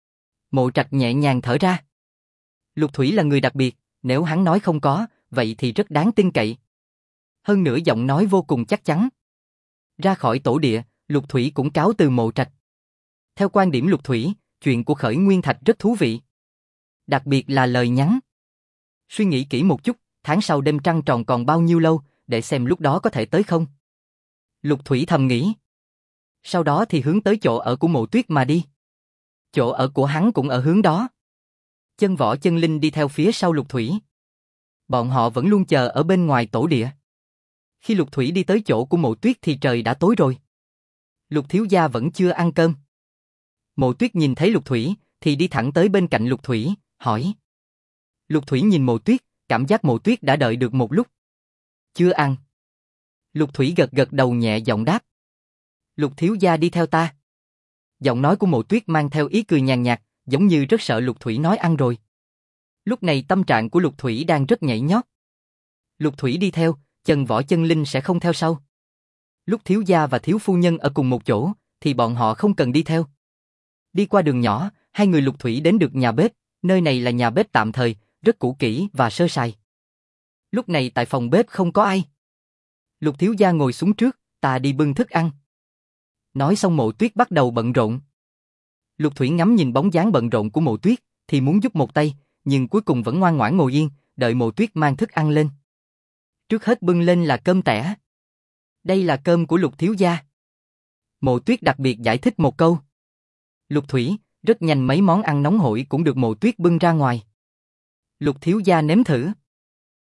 Mộ Trạch nhẹ nhàng thở ra. Lục Thủy là người đặc biệt, nếu hắn nói không có, vậy thì rất đáng tin cậy. Hơn nữa giọng nói vô cùng chắc chắn. Ra khỏi tổ địa, Lục Thủy cũng cáo từ Mộ Trạch. Theo quan điểm Lục Thủy, chuyện của khởi nguyên thạch rất thú vị. Đặc biệt là lời nhắn. Suy nghĩ kỹ một chút, tháng sau đêm trăng tròn còn bao nhiêu lâu, để xem lúc đó có thể tới không. Lục Thủy thầm nghĩ. Sau đó thì hướng tới chỗ ở của Mộ Tuyết mà đi. Chỗ ở của hắn cũng ở hướng đó. Chân Võ Chân Linh đi theo phía sau Lục Thủy. Bọn họ vẫn luôn chờ ở bên ngoài tổ địa. Khi Lục Thủy đi tới chỗ của Mộ Tuyết thì trời đã tối rồi. Lục thiếu gia vẫn chưa ăn cơm. Mộ Tuyết nhìn thấy Lục Thủy thì đi thẳng tới bên cạnh Lục Thủy, hỏi. Lục Thủy nhìn Mộ Tuyết, cảm giác Mộ Tuyết đã đợi được một lúc. Chưa ăn. Lục Thủy gật gật đầu nhẹ giọng đáp. Lục thiếu gia đi theo ta. Giọng nói của Mộ Tuyết mang theo ý cười nhàn nhạt, giống như rất sợ Lục Thủy nói ăn rồi. Lúc này tâm trạng của Lục Thủy đang rất nhảy nhót. Lục Thủy đi theo, Chân Võ Chân Linh sẽ không theo sau. Lúc thiếu gia và thiếu phu nhân ở cùng một chỗ, thì bọn họ không cần đi theo. Đi qua đường nhỏ, hai người Lục Thủy đến được nhà bếp, nơi này là nhà bếp tạm thời, rất cũ kỹ và sơ sài. Lúc này tại phòng bếp không có ai. Lục thiếu gia ngồi xuống trước, ta đi bưng thức ăn. Nói xong Mộ Tuyết bắt đầu bận rộn. Lục Thủy ngắm nhìn bóng dáng bận rộn của Mộ Tuyết, thì muốn giúp một tay, nhưng cuối cùng vẫn ngoan ngoãn ngồi yên, đợi Mộ Tuyết mang thức ăn lên. Trước hết bưng lên là cơm tẻ. Đây là cơm của Lục thiếu gia. Mộ Tuyết đặc biệt giải thích một câu. Lục Thủy, rất nhanh mấy món ăn nóng hổi cũng được Mộ Tuyết bưng ra ngoài. Lục thiếu gia nếm thử.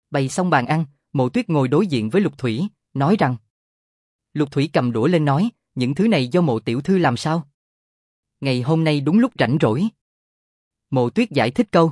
Bày xong bàn ăn, Mộ Tuyết ngồi đối diện với Lục Thủy, nói rằng. Lục Thủy cầm đũa lên nói, những thứ này do Mộ tiểu thư làm sao? Ngày hôm nay đúng lúc rảnh rỗi. Mộ Tuyết giải thích câu.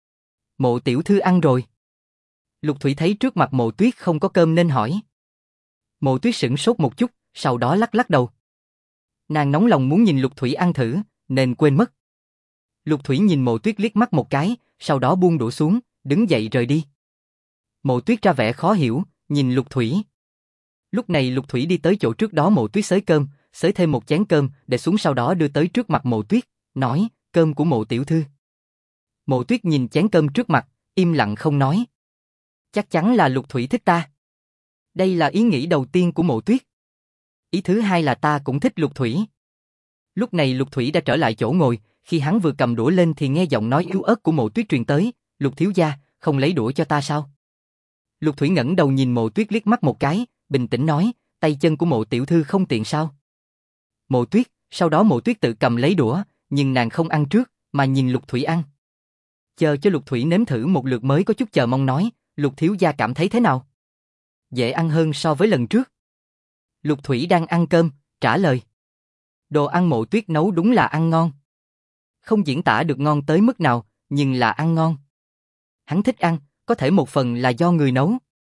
Mộ tiểu thư ăn rồi. Lục Thủy thấy trước mặt Mộ Tuyết không có cơm nên hỏi. Mộ Tuyết sửng sốt một chút, sau đó lắc lắc đầu. Nàng nóng lòng muốn nhìn Lục Thủy ăn thử, nên quên mất. Lục Thủy nhìn Mộ Tuyết liếc mắt một cái, sau đó buông đũa xuống, đứng dậy rời đi. Mộ Tuyết ra vẻ khó hiểu, nhìn Lục Thủy. Lúc này Lục Thủy đi tới chỗ trước đó Mộ Tuyết xới cơm, xới thêm một chén cơm, để xuống sau đó đưa tới trước mặt Mộ Tuyết, nói, cơm của Mộ tiểu thư. Mộ Tuyết nhìn chén cơm trước mặt, im lặng không nói. Chắc chắn là Lục Thủy thích ta. Đây là ý nghĩ đầu tiên của Mộ Tuyết. Ý thứ hai là ta cũng thích Lục Thủy. Lúc này Lục Thủy đã trở lại chỗ ngồi, khi hắn vừa cầm đũa lên thì nghe giọng nói yếu ớt của Mộ Tuyết truyền tới, Lục thiếu gia, không lấy đũa cho ta sao? Lục Thủy ngẩng đầu nhìn Mộ Tuyết liếc mắt một cái, bình tĩnh nói, tay chân của Mộ tiểu thư không tiện sao? Mộ Tuyết, sau đó Mộ Tuyết tự cầm lấy đũa, nhưng nàng không ăn trước, mà nhìn Lục Thủy ăn. Chờ cho Lục Thủy nếm thử một lượt mới có chút chờ mong nói, Lục thiếu gia cảm thấy thế nào? Dễ ăn hơn so với lần trước. Lục Thủy đang ăn cơm, trả lời. Đồ ăn Mộ Tuyết nấu đúng là ăn ngon. Không diễn tả được ngon tới mức nào, nhưng là ăn ngon. Hắn thích ăn, có thể một phần là do người nấu.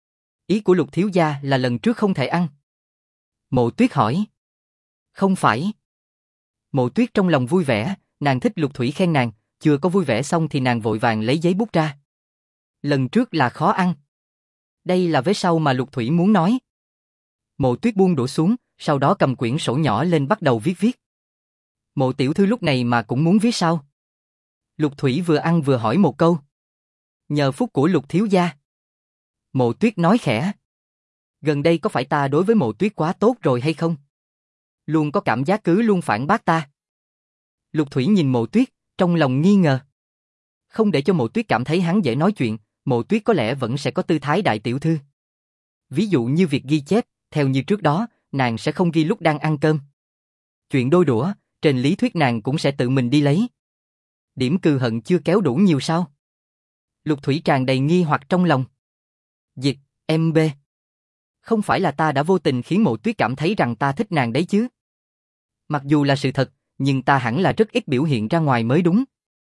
Ý của Lục thiếu gia là lần trước không thể ăn. Mộ Tuyết hỏi. Không phải. Mộ Tuyết trong lòng vui vẻ, nàng thích Lục Thủy khen nàng, chưa có vui vẻ xong thì nàng vội vàng lấy giấy bút ra. Lần trước là khó ăn. Đây là vế sau mà Lục Thủy muốn nói. Mộ Tuyết buông đũa xuống, sau đó cầm quyển sổ nhỏ lên bắt đầu viết. Mộ tiểu thư lúc này mà cũng muốn viết sao? Lục Thủy vừa ăn vừa hỏi một câu. Nhờ phúc của Lục thiếu gia. Mộ Tuyết nói khẽ. Gần đây có phải ta đối với Mộ Tuyết quá tốt rồi hay không? Luôn có cảm giác cứ luôn phản bác ta. Lục Thủy nhìn Mộ Tuyết, trong lòng nghi ngờ. Không để cho Mộ Tuyết cảm thấy hắn dễ nói chuyện, Mộ Tuyết có lẽ vẫn sẽ có tư thái đại tiểu thư. Ví dụ như việc ghi chép, theo như trước đó, nàng sẽ không ghi lúc đang ăn cơm. Chuyện đôi đũa, trên lý thuyết nàng cũng sẽ tự mình đi lấy. Điểm cừ hận chưa kéo đủ nhiều sao? Lục Thủy tràn đầy nghi hoặc trong lòng. Dịch, MB. Không phải là ta đã vô tình khiến Mộ Tuyết cảm thấy rằng ta thích nàng đấy chứ? Mặc dù là sự thật, nhưng ta hẳn là rất ít biểu hiện ra ngoài mới đúng.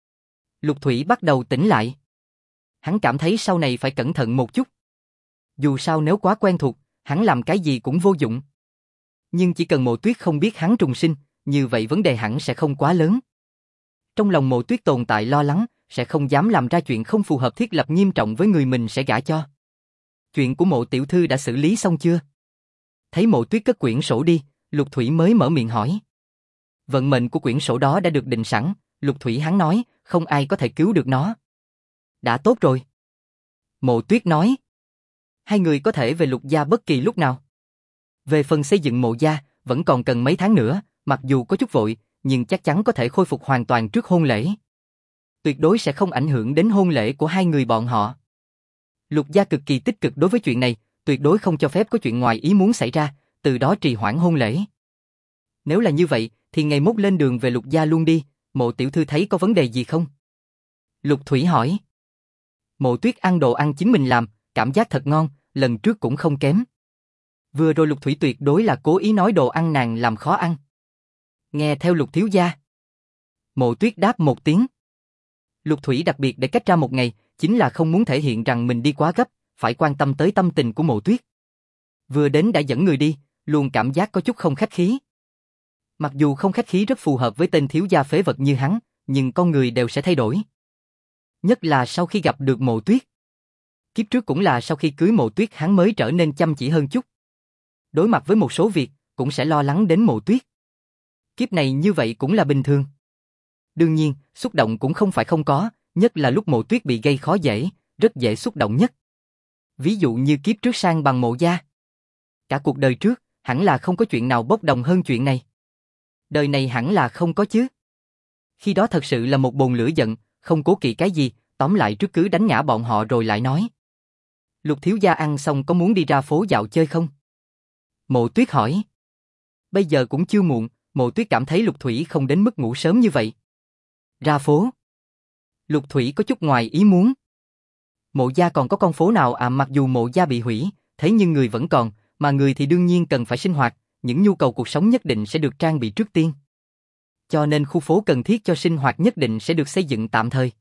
Lục Thủy bắt đầu tỉnh lại. Hắn cảm thấy sau này phải cẩn thận một chút. Dù sao nếu quá quen thuộc, hắn làm cái gì cũng vô dụng. Nhưng chỉ cần Mộ Tuyết không biết hắn trùng sinh, như vậy vấn đề hẳn sẽ không quá lớn. Trong lòng Mộ Tuyết tồn tại lo lắng, sẽ không dám làm ra chuyện không phù hợp thiết lập nghiêm trọng với người mình sẽ gả cho. Chuyện của Mộ tiểu thư đã xử lý xong chưa? Thấy Mộ Tuyết cất quyển sổ đi, Lục Thủy mới mở miệng hỏi. Vận mệnh của quyển sổ đó đã được định sẵn, Lục Thủy hắn nói, không ai có thể cứu được nó. Đã tốt rồi. Mộ Tuyết nói. Hai người có thể về Lục gia bất kỳ lúc nào. Về phần xây dựng Mộ gia, vẫn còn cần mấy tháng nữa, mặc dù có chút vội, nhưng chắc chắn có thể khôi phục hoàn toàn trước hôn lễ. Tuyệt đối sẽ không ảnh hưởng đến hôn lễ của hai người bọn họ. Lục gia cực kỳ tích cực đối với chuyện này, tuyệt đối không cho phép có chuyện ngoài ý muốn xảy ra, từ đó trì hoãn hôn lễ. Nếu là như vậy, thì ngày mốt lên đường về Lục gia luôn đi, Mộ tiểu thư thấy có vấn đề gì không? Lục Thủy hỏi. Mộ Tuyết ăn đồ ăn chính mình làm, cảm giác thật ngon, lần trước cũng không kém. Vừa rồi Lục Thủy tuyệt đối là cố ý nói đồ ăn nàng làm khó ăn. Nghe theo Lục thiếu gia. Mộ Tuyết đáp một tiếng. Lục Thủy đặc biệt để cách ra một ngày, chính là không muốn thể hiện rằng mình đi quá gấp, phải quan tâm tới tâm tình của Mộ Tuyết. Vừa đến đã dẫn người đi, luôn cảm giác có chút không khách khí. Mặc dù không khách khí rất phù hợp với tên thiếu gia phế vật như hắn, nhưng con người đều sẽ thay đổi. Nhất là sau khi gặp được Mộ Tuyết. Kiếp trước cũng là sau khi cưới Mộ Tuyết hắn mới trở nên chăm chỉ hơn chút. Đối mặt với một số việc, cũng sẽ lo lắng đến Mộ Tuyết. Kiếp này như vậy cũng là bình thường. Đương nhiên, xúc động cũng không phải không có, nhất là lúc Mộ Tuyết bị gây khó dễ, rất dễ xúc động nhất. Ví dụ như kiếp trước sang bằng Mộ gia. Cả cuộc đời trước, hẳn là không có chuyện nào bốc đồng hơn chuyện này. Đời này hẳn là không có chứ. Khi đó thật sự là một bồn lửa giận, không cố kỵ cái gì, tóm lại trước cứ đánh ngã bọn họ rồi lại nói. Lục thiếu gia ăn xong có muốn đi ra phố dạo chơi không? Mộ Tuyết hỏi. Bây giờ cũng chưa muộn, Mộ Tuyết cảm thấy Lục Thủy không đến mức ngủ sớm như vậy. Ra phố. Lục Thủy có chút ngoài ý muốn. Mộ gia còn có con phố nào à? Mặc dù mộ gia bị hủy, thế nhưng người vẫn còn, mà người thì đương nhiên cần phải sinh hoạt, những nhu cầu cuộc sống nhất định sẽ được trang bị trước tiên. Cho nên khu phố cần thiết cho sinh hoạt nhất định sẽ được xây dựng tạm thời.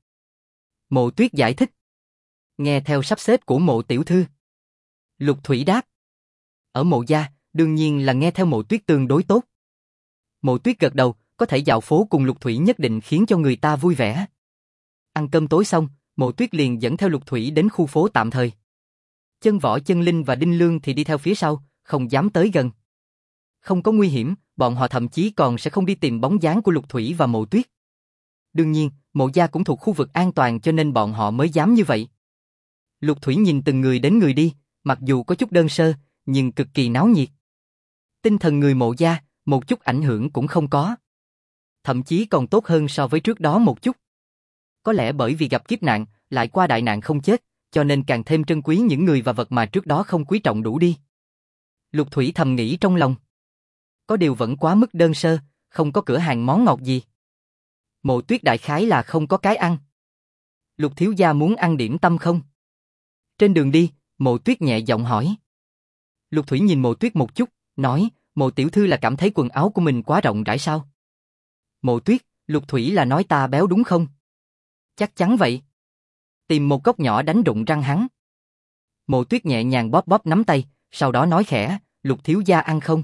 Mộ Tuyết giải thích. Nghe theo sắp xếp của Mộ tiểu thư. Lục Thủy đáp. Ở Mộ gia, đương nhiên là nghe theo Mộ Tuyết tương đối tốt. Mộ Tuyết gật đầu, có thể dạo phố cùng Lục Thủy nhất định khiến cho người ta vui vẻ. Ăn cơm tối xong, Mộ Tuyết liền dẫn theo Lục Thủy đến khu phố tạm thời. Chân Võ, Chân Linh và Đinh Lương thì đi theo phía sau, không dám tới gần. Không có nguy hiểm, bọn họ thậm chí còn sẽ không đi tìm bóng dáng của Lục Thủy và Mộ Tuyết. Đương nhiên, Mộ gia cũng thuộc khu vực an toàn cho nên bọn họ mới dám như vậy. Lục Thủy nhìn từng người đến người đi, mặc dù có chút đơn sơ, nhưng cực kỳ náo nhiệt. Tinh thần người Mộ gia, một chút ảnh hưởng cũng không có. Thậm chí còn tốt hơn so với trước đó một chút. Có lẽ bởi vì gặp kiếp nạn, lại qua đại nạn không chết, cho nên càng thêm trân quý những người và vật mà trước đó không quý trọng đủ đi. Lục Thủy thầm nghĩ trong lòng. Có điều vẫn quá mức đơn sơ, không có cửa hàng món ngọt gì. Mộ Tuyết đại khái là không có cái ăn. Lục thiếu gia muốn ăn điểm tâm không? Trên đường đi, Mộ Tuyết nhẹ giọng hỏi. Lục Thủy nhìn Mộ Tuyết một chút, nói, Mộ tiểu thư là cảm thấy quần áo của mình quá rộng rãi sao? Mộ Tuyết, Lục Thủy là nói ta béo đúng không? Chắc chắn vậy. Tìm một góc nhỏ đánh rụng răng hắn. Mộ Tuyết nhẹ nhàng bóp bóp nắm tay, sau đó nói khẽ, Lục thiếu gia ăn không?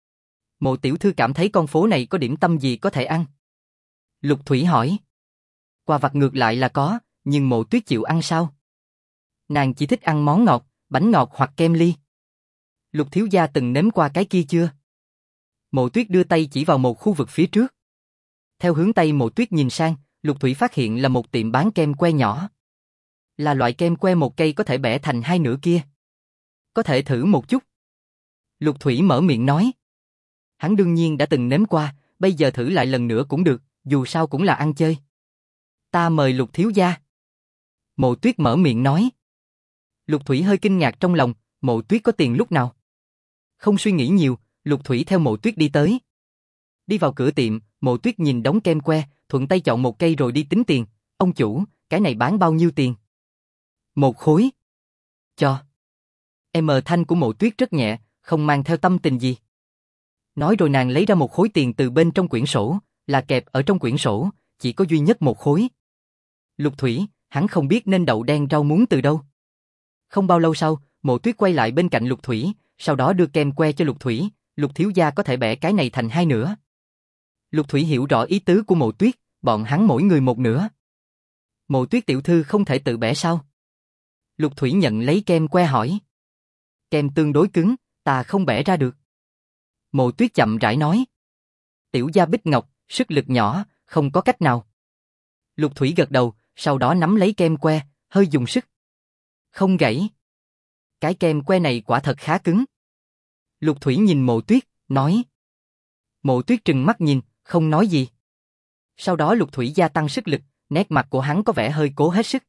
Mộ tiểu thư cảm thấy con phố này có điểm tâm gì có thể ăn? Lục Thủy hỏi. Quà vặt ngược lại là có, nhưng Mộ Tuyết chịu ăn sao? Nàng chỉ thích ăn món ngọt, bánh ngọt hoặc kem ly. Lục thiếu gia từng nếm qua cái kia chưa? Mộ Tuyết đưa tay chỉ vào một khu vực phía trước. Theo hướng tay Mộ Tuyết nhìn sang, Lục Thủy phát hiện là một tiệm bán kem que nhỏ. Là loại kem que một cây có thể bẻ thành hai nửa kia. Có thể thử một chút. Lục Thủy mở miệng nói. Hắn đương nhiên đã từng nếm qua, bây giờ thử lại lần nữa cũng được, dù sao cũng là ăn chơi. Ta mời Lục thiếu gia. Mộ Tuyết mở miệng nói. Lục Thủy hơi kinh ngạc trong lòng, Mộ Tuyết có tiền lúc nào? Không suy nghĩ nhiều, Lục Thủy theo Mộ Tuyết đi tới. Đi vào cửa tiệm, Mộ Tuyết nhìn đống kem que, thuận tay chọn một cây rồi đi tính tiền. Ông chủ, cái này bán bao nhiêu tiền? 1 khối. Cho. Thanh của Mộ Tuyết rất nhẹ, không mang theo tâm tình gì. Nói rồi nàng lấy ra 1 khối tiền từ bên trong quyển sổ, là kẹp ở trong quyển sổ, chỉ có duy nhất 1 khối. Lục Thủy, hắn không biết nên đậu đen rau muống từ đâu. Không bao lâu sau, Mộ Tuyết quay lại bên cạnh Lục Thủy, sau đó đưa kem que cho Lục Thủy, Lục thiếu gia có thể bẻ cái này thành 2 nửa. Lục Thủy hiểu rõ ý tứ của Mộ Tuyết, bọn hắn mỗi người 1 nửa. Mộ Tuyết tiểu thư không thể tự bẻ sao? Lục Thủy nhận lấy kem que hỏi. Kem tương đối cứng, ta không bẻ ra được. Mộ Tuyết chậm rãi nói. Tiểu gia bích ngọc, sức lực nhỏ, không có cách nào. Lục Thủy gật đầu, sau đó nắm lấy kem que, hơi dùng sức. Không gãy. Cái kem que này quả thật khá cứng. Lục Thủy nhìn Mộ Tuyết, nói. Mộ Tuyết trừng mắt nhìn, không nói gì. Sau đó Lục Thủy gia tăng sức lực, nét mặt của hắn có vẻ hơi cố hết sức.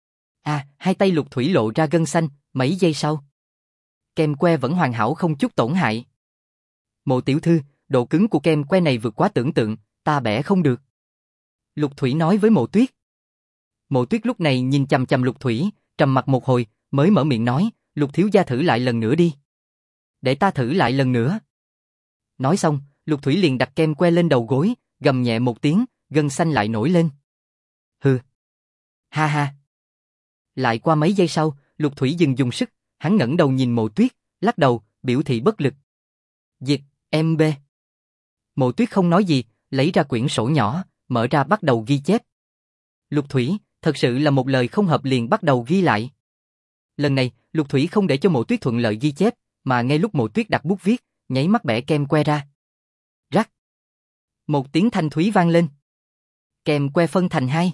Hai tay Lục Thủy lộ ra gân xanh, mấy giây sau. Kem que vẫn hoàn hảo không chút tổn hại. Mộ tiểu thư, độ cứng của kem que này vượt quá tưởng tượng, ta bẻ không được. Lục Thủy nói với Mộ Tuyết. Mộ Tuyết lúc này nhìn chằm chằm Lục Thủy, trầm mặt một hồi, mới mở miệng nói, Lục thiếu gia thử lại lần nữa đi. Để ta thử lại lần nữa. Nói xong, Lục Thủy liền đặt kem que lên đầu gối, gầm nhẹ một tiếng, gân xanh lại nổi lên. Hừ. Ha ha. Lại qua mấy giây sau, Lục Thủy dừng dùng sức, hắn ngẩng đầu nhìn Mộ Tuyết, lắc đầu, biểu thị bất lực. Diệt, MB. Mộ Tuyết không nói gì, lấy ra quyển sổ nhỏ, mở ra bắt đầu ghi chép. Lục Thủy, thật sự là một lời không hợp liền bắt đầu ghi lại. Lần này, Lục Thủy không để cho Mộ Tuyết thuận lợi ghi chép, mà ngay lúc Mộ Tuyết đặt bút viết, nháy mắt bẻ kem que ra. Rắc. Một tiếng thanh thúy vang lên. Kem que phân thành 2.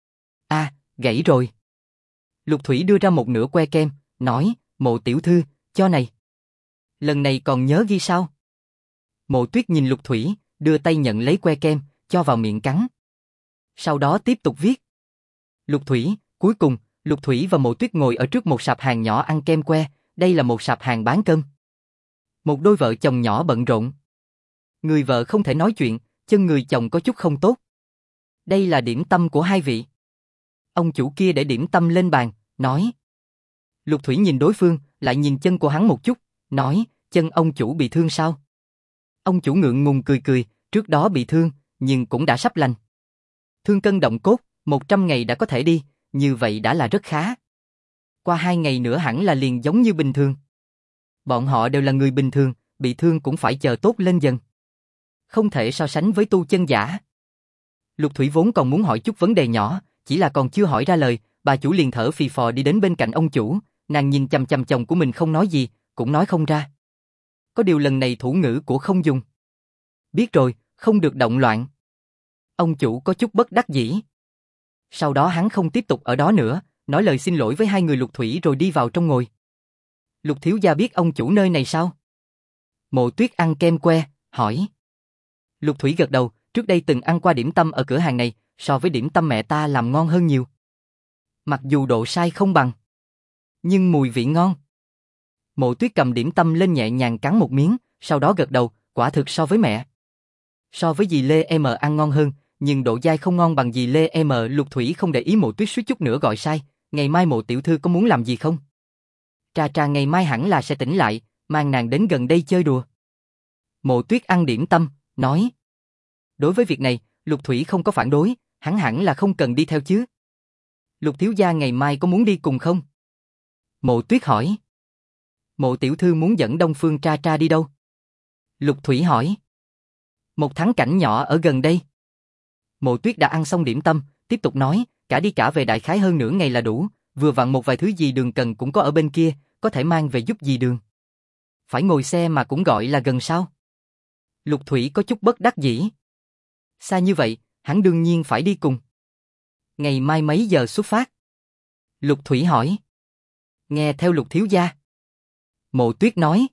Gãy rồi. Lục Thủy đưa ra một nửa que kem, nói, Mộ tiểu thư, cho này. Lần này còn nhớ ghi sao? Mộ Tuyết nhìn Lục Thủy, đưa tay nhận lấy que kem, cho vào miệng cắn. Sau đó tiếp tục viết. Lục Thủy, cuối cùng, Lục Thủy và Mộ Tuyết ngồi ở trước một sạp hàng nhỏ ăn kem que, đây là một sạp hàng bán cơm. Một đôi vợ chồng nhỏ bận rộn. Người vợ không thể nói chuyện, chân người chồng có chút không tốt. Đây là điểm tâm của hai vị. Ông chủ kia để điểm tâm lên bàn, nói. Lục Thủy nhìn đối phương, lại nhìn chân của hắn một chút, nói, chân ông chủ bị thương sao? Ông chủ ngượng ngùng cười cười, trước đó bị thương, nhưng cũng đã sắp lành. Thương cân động cốt, 100 ngày đã có thể đi, như vậy đã là rất khá. Qua 2 ngày nữa hẳn là liền giống như bình thường. Bọn họ đều là người bình thường, bị thương cũng phải chờ tốt lên dần. Không thể so sánh với tu chân giả. Lục Thủy vốn còn muốn hỏi chút vấn đề nhỏ, chỉ là còn chưa hỏi ra lời, bà chủ liền thở phì phò đi đến bên cạnh ông chủ, nàng nhìn chằm chằm chồng của mình không nói gì, cũng nói không ra. Có điều lần này thủ ngữ của không dùng. Biết rồi, không được động loạn. Ông chủ có chút bất đắc dĩ. Sau đó hắn không tiếp tục ở đó nữa, nói lời xin lỗi với hai người Lục Thủy rồi đi vào trong ngồi. Lục thiếu gia biết ông chủ nơi này sao? Mộ Tuyết ăn kem que, hỏi. Lục Thủy gật đầu, trước đây từng ăn qua điểm tâm ở cửa hàng này, so với điểm tâm mẹ ta làm ngon hơn nhiều. Mặc dù độ sai không bằng, nhưng mùi vị ngon. Mộ Tuyết cầm điểm tâm lên nhẹ nhàng cắn một miếng, sau đó gật đầu, quả thực so với mẹ. So với dì Lê M ăn ngon hơn, nhưng độ dai không ngon bằng dì Lê M. Lục Thủy không để ý Mộ Tuyết suýt chút nữa gọi sai, ngày mai Mộ tiểu thư có muốn làm gì không? Trà Trà ngày mai hẳn là sẽ tỉnh lại, mang nàng đến gần đây chơi đùa. Mộ Tuyết ăn điểm tâm, nói. Đối với việc này, Lục Thủy không có phản đối, hắn hẳn là không cần đi theo chứ. Lục thiếu gia ngày mai có muốn đi cùng không? Mộ Tuyết hỏi. Mộ tiểu thư muốn dẫn Đông Phương Tra Tra đi đâu? Lục Thủy hỏi. Một thắng cảnh nhỏ ở gần đây. Mộ Tuyết đã ăn xong điểm tâm, tiếp tục nói, cả đi cả về đại khái hơn nửa ngày là đủ, vừa vặn một vài thứ gì Đường cần cũng có ở bên kia, có thể mang về giúp dì Đường. Phải ngồi xe mà cũng gọi là gần sao? Lục Thủy có chút bất đắc dĩ. Xa như vậy, hắn đương nhiên phải đi cùng. Ngày mai mấy giờ xuất phát? Lục Thủy hỏi. Nghe theo Lục thiếu gia. Mộ Tuyết nói.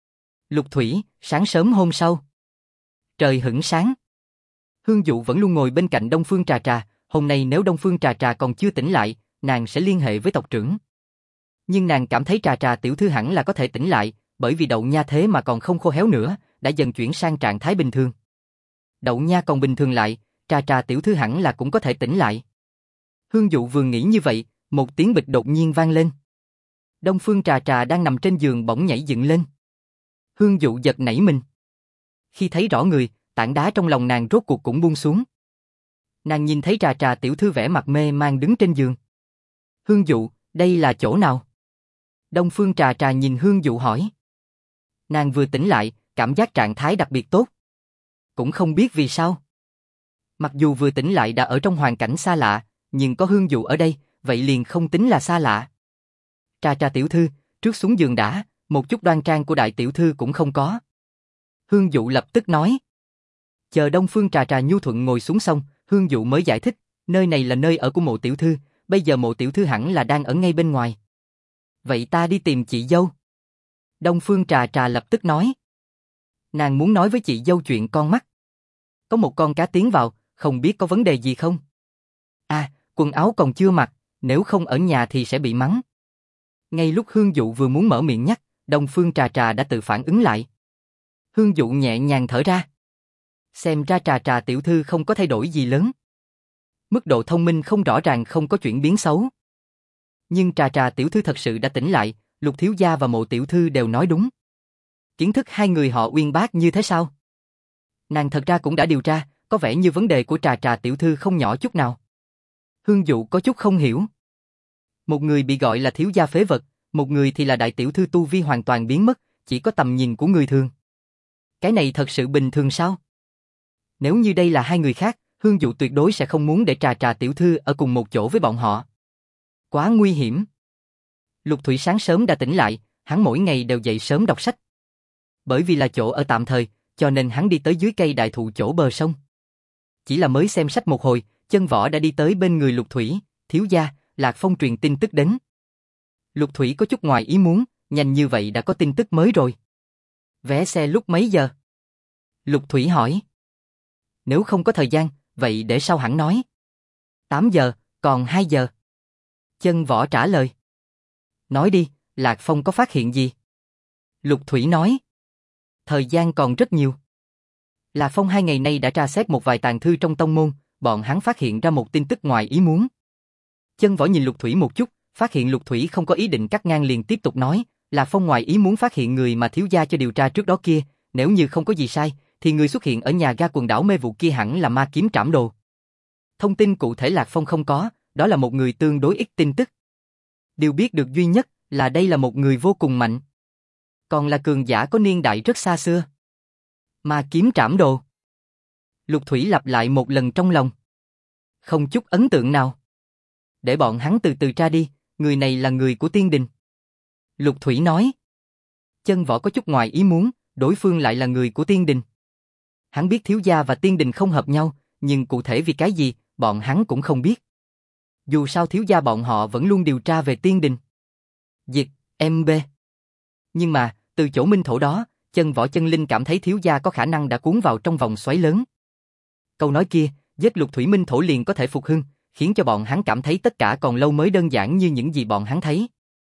Lục Thủy, sáng sớm hôm sau. Trời hửng sáng. Hương Dụ vẫn luôn ngồi bên cạnh Đông Phương Trà Trà, hôm nay nếu Đông Phương Trà Trà còn chưa tỉnh lại, nàng sẽ liên hệ với tộc trưởng. Nhưng nàng cảm thấy Trà Trà tiểu thư hẳn là có thể tỉnh lại, bởi vì đậu nha thế mà còn không khô héo nữa, đã dần chuyển sang trạng thái bình thường. Đậu nha còn bình thường lại, Trà Trà tiểu thư hẳn là cũng có thể tỉnh lại. Hương Dụ vừa nghĩ như vậy, một tiếng bịch đột nhiên vang lên. Đông Phương Trà Trà đang nằm trên giường bỗng nhảy dựng lên. Hương Dụ giật nảy mình. Khi thấy rõ người, tảng đá trong lòng nàng rốt cuộc cũng buông xuống. Nàng nhìn thấy Trà Trà tiểu thư vẻ mặt mê man đứng trên giường. Hương Dụ, đây là chỗ nào? Đông Phương Trà Trà nhìn Hương Dụ hỏi. Nàng vừa tỉnh lại, cảm giác trạng thái đặc biệt tốt. Cũng không biết vì sao. Mặc dù vừa tỉnh lại đã ở trong hoàn cảnh xa lạ, nhưng có Hương Dụ ở đây, vậy liền không tính là xa lạ. Trà Trà tiểu thư, trước xuống giường đã, một chút đoan trang của đại tiểu thư cũng không có. Hương Dụ lập tức nói. Chờ Đông Phương Trà Trà nhu thuận ngồi xuống xong, Hương Dụ mới giải thích, nơi này là nơi ở của Mộ tiểu thư, bây giờ Mộ tiểu thư hẳn là đang ở ngay bên ngoài. Vậy ta đi tìm chị dâu. Đông Phương Trà Trà lập tức nói. Nàng muốn nói với chị dâu chuyện con mắt. Có một con cá tiến vào, không biết có vấn đề gì không? À, quần áo còn chưa mặc, nếu không ở nhà thì sẽ bị mắng. Ngay lúc Hương Dụ vừa muốn mở miệng nhắc, Đông Phương Trà Trà đã tự phản ứng lại. Hương Dụ nhẹ nhàng thở ra. Xem ra Trà Trà tiểu thư không có thay đổi gì lớn. Mức độ thông minh không rõ ràng không có chuyển biến xấu. Nhưng Trà Trà tiểu thư thật sự đã tỉnh lại, Lục thiếu gia và Mộ tiểu thư đều nói đúng. Kiến thức hai người họ uyên bác như thế sao? Nàng thật ra cũng đã điều tra, có vẻ như vấn đề của Trà Trà tiểu thư không nhỏ chút nào. Hương Dụ có chút không hiểu. Một người bị gọi là thiếu gia phế vật, một người thì là đại tiểu thư tu vi hoàn toàn biến mất, chỉ có tầm nhìn của người thường. Cái này thật sự bình thường sao? Nếu như đây là hai người khác, Hương Dụ tuyệt đối sẽ không muốn để Trà Trà tiểu thư ở cùng một chỗ với bọn họ. Quá nguy hiểm. Lục Thủy sáng sớm đã tỉnh lại, hắn mỗi ngày đều dậy sớm đọc sách. Bởi vì là chỗ ở tạm thời, cho nên hắn đi tới dưới cây đại thụ chỗ bờ sông. Chỉ là mới xem sách một hồi, Chân Võ đã đi tới bên người Lục Thủy, thiếu gia, Lạc Phong truyền tin tức đến. Lục Thủy có chút ngoài ý muốn, nhanh như vậy đã có tin tức mới rồi. Vé xe lúc mấy giờ? Lục Thủy hỏi. Nếu không có thời gian, vậy để sau hẳn nói. 8 giờ, còn 2 giờ. Chân Võ trả lời. Nói đi, Lạc Phong có phát hiện gì? Lục Thủy nói. Thời gian còn rất nhiều. Lạc Phong 2 ngày nay đã tra xét một vài tàng thư trong tông môn, bọn hắn phát hiện ra một tin tức ngoài ý muốn. Chân Võ nhìn Lục Thủy một chút, Phát hiện Lục Thủy không có ý định cắt ngang liền tiếp tục nói, Lạc Phong ngoài ý muốn phát hiện người mà thiếu gia cho điều tra trước đó kia, nếu như không có gì sai, thì người xuất hiện ở nhà ga quần đảo mê vụ kia hẳn là ma kiếm trảm đồ. Thông tin cụ thể Lạc Phong không có, đó là một người tương đối ít tin tức. Điều biết được duy nhất là đây là một người vô cùng mạnh. Còn là cường giả có niên đại rất xa xưa. Ma kiếm trảm đồ. Lục Thủy lặp lại một lần trong lòng. Không chút ấn tượng nào. Để bọn hắn từ từ tra đi, người này là người của Tiên Đình. Lục Thủy nói. Chân Võ có chút ngoài ý muốn, đối phương lại là người của Tiên Đình. Hắn biết thiếu gia và Tiên Đình không hợp nhau, nhưng cụ thể vì cái gì, bọn hắn cũng không biết. Dù sao thiếu gia bọn họ vẫn luôn điều tra về Tiên Đình. Diệt, MB. Nhưng mà, từ chỗ minh thổ đó, Chân Võ chân linh cảm thấy thiếu gia có khả năng đã cuốn vào trong vòng xoáy lớn. Câu nói kia, giết Lục Thủy minh thổ liền có thể phục hưng, khiến cho bọn hắn cảm thấy tất cả còn lâu mới đơn giản như những gì bọn hắn thấy.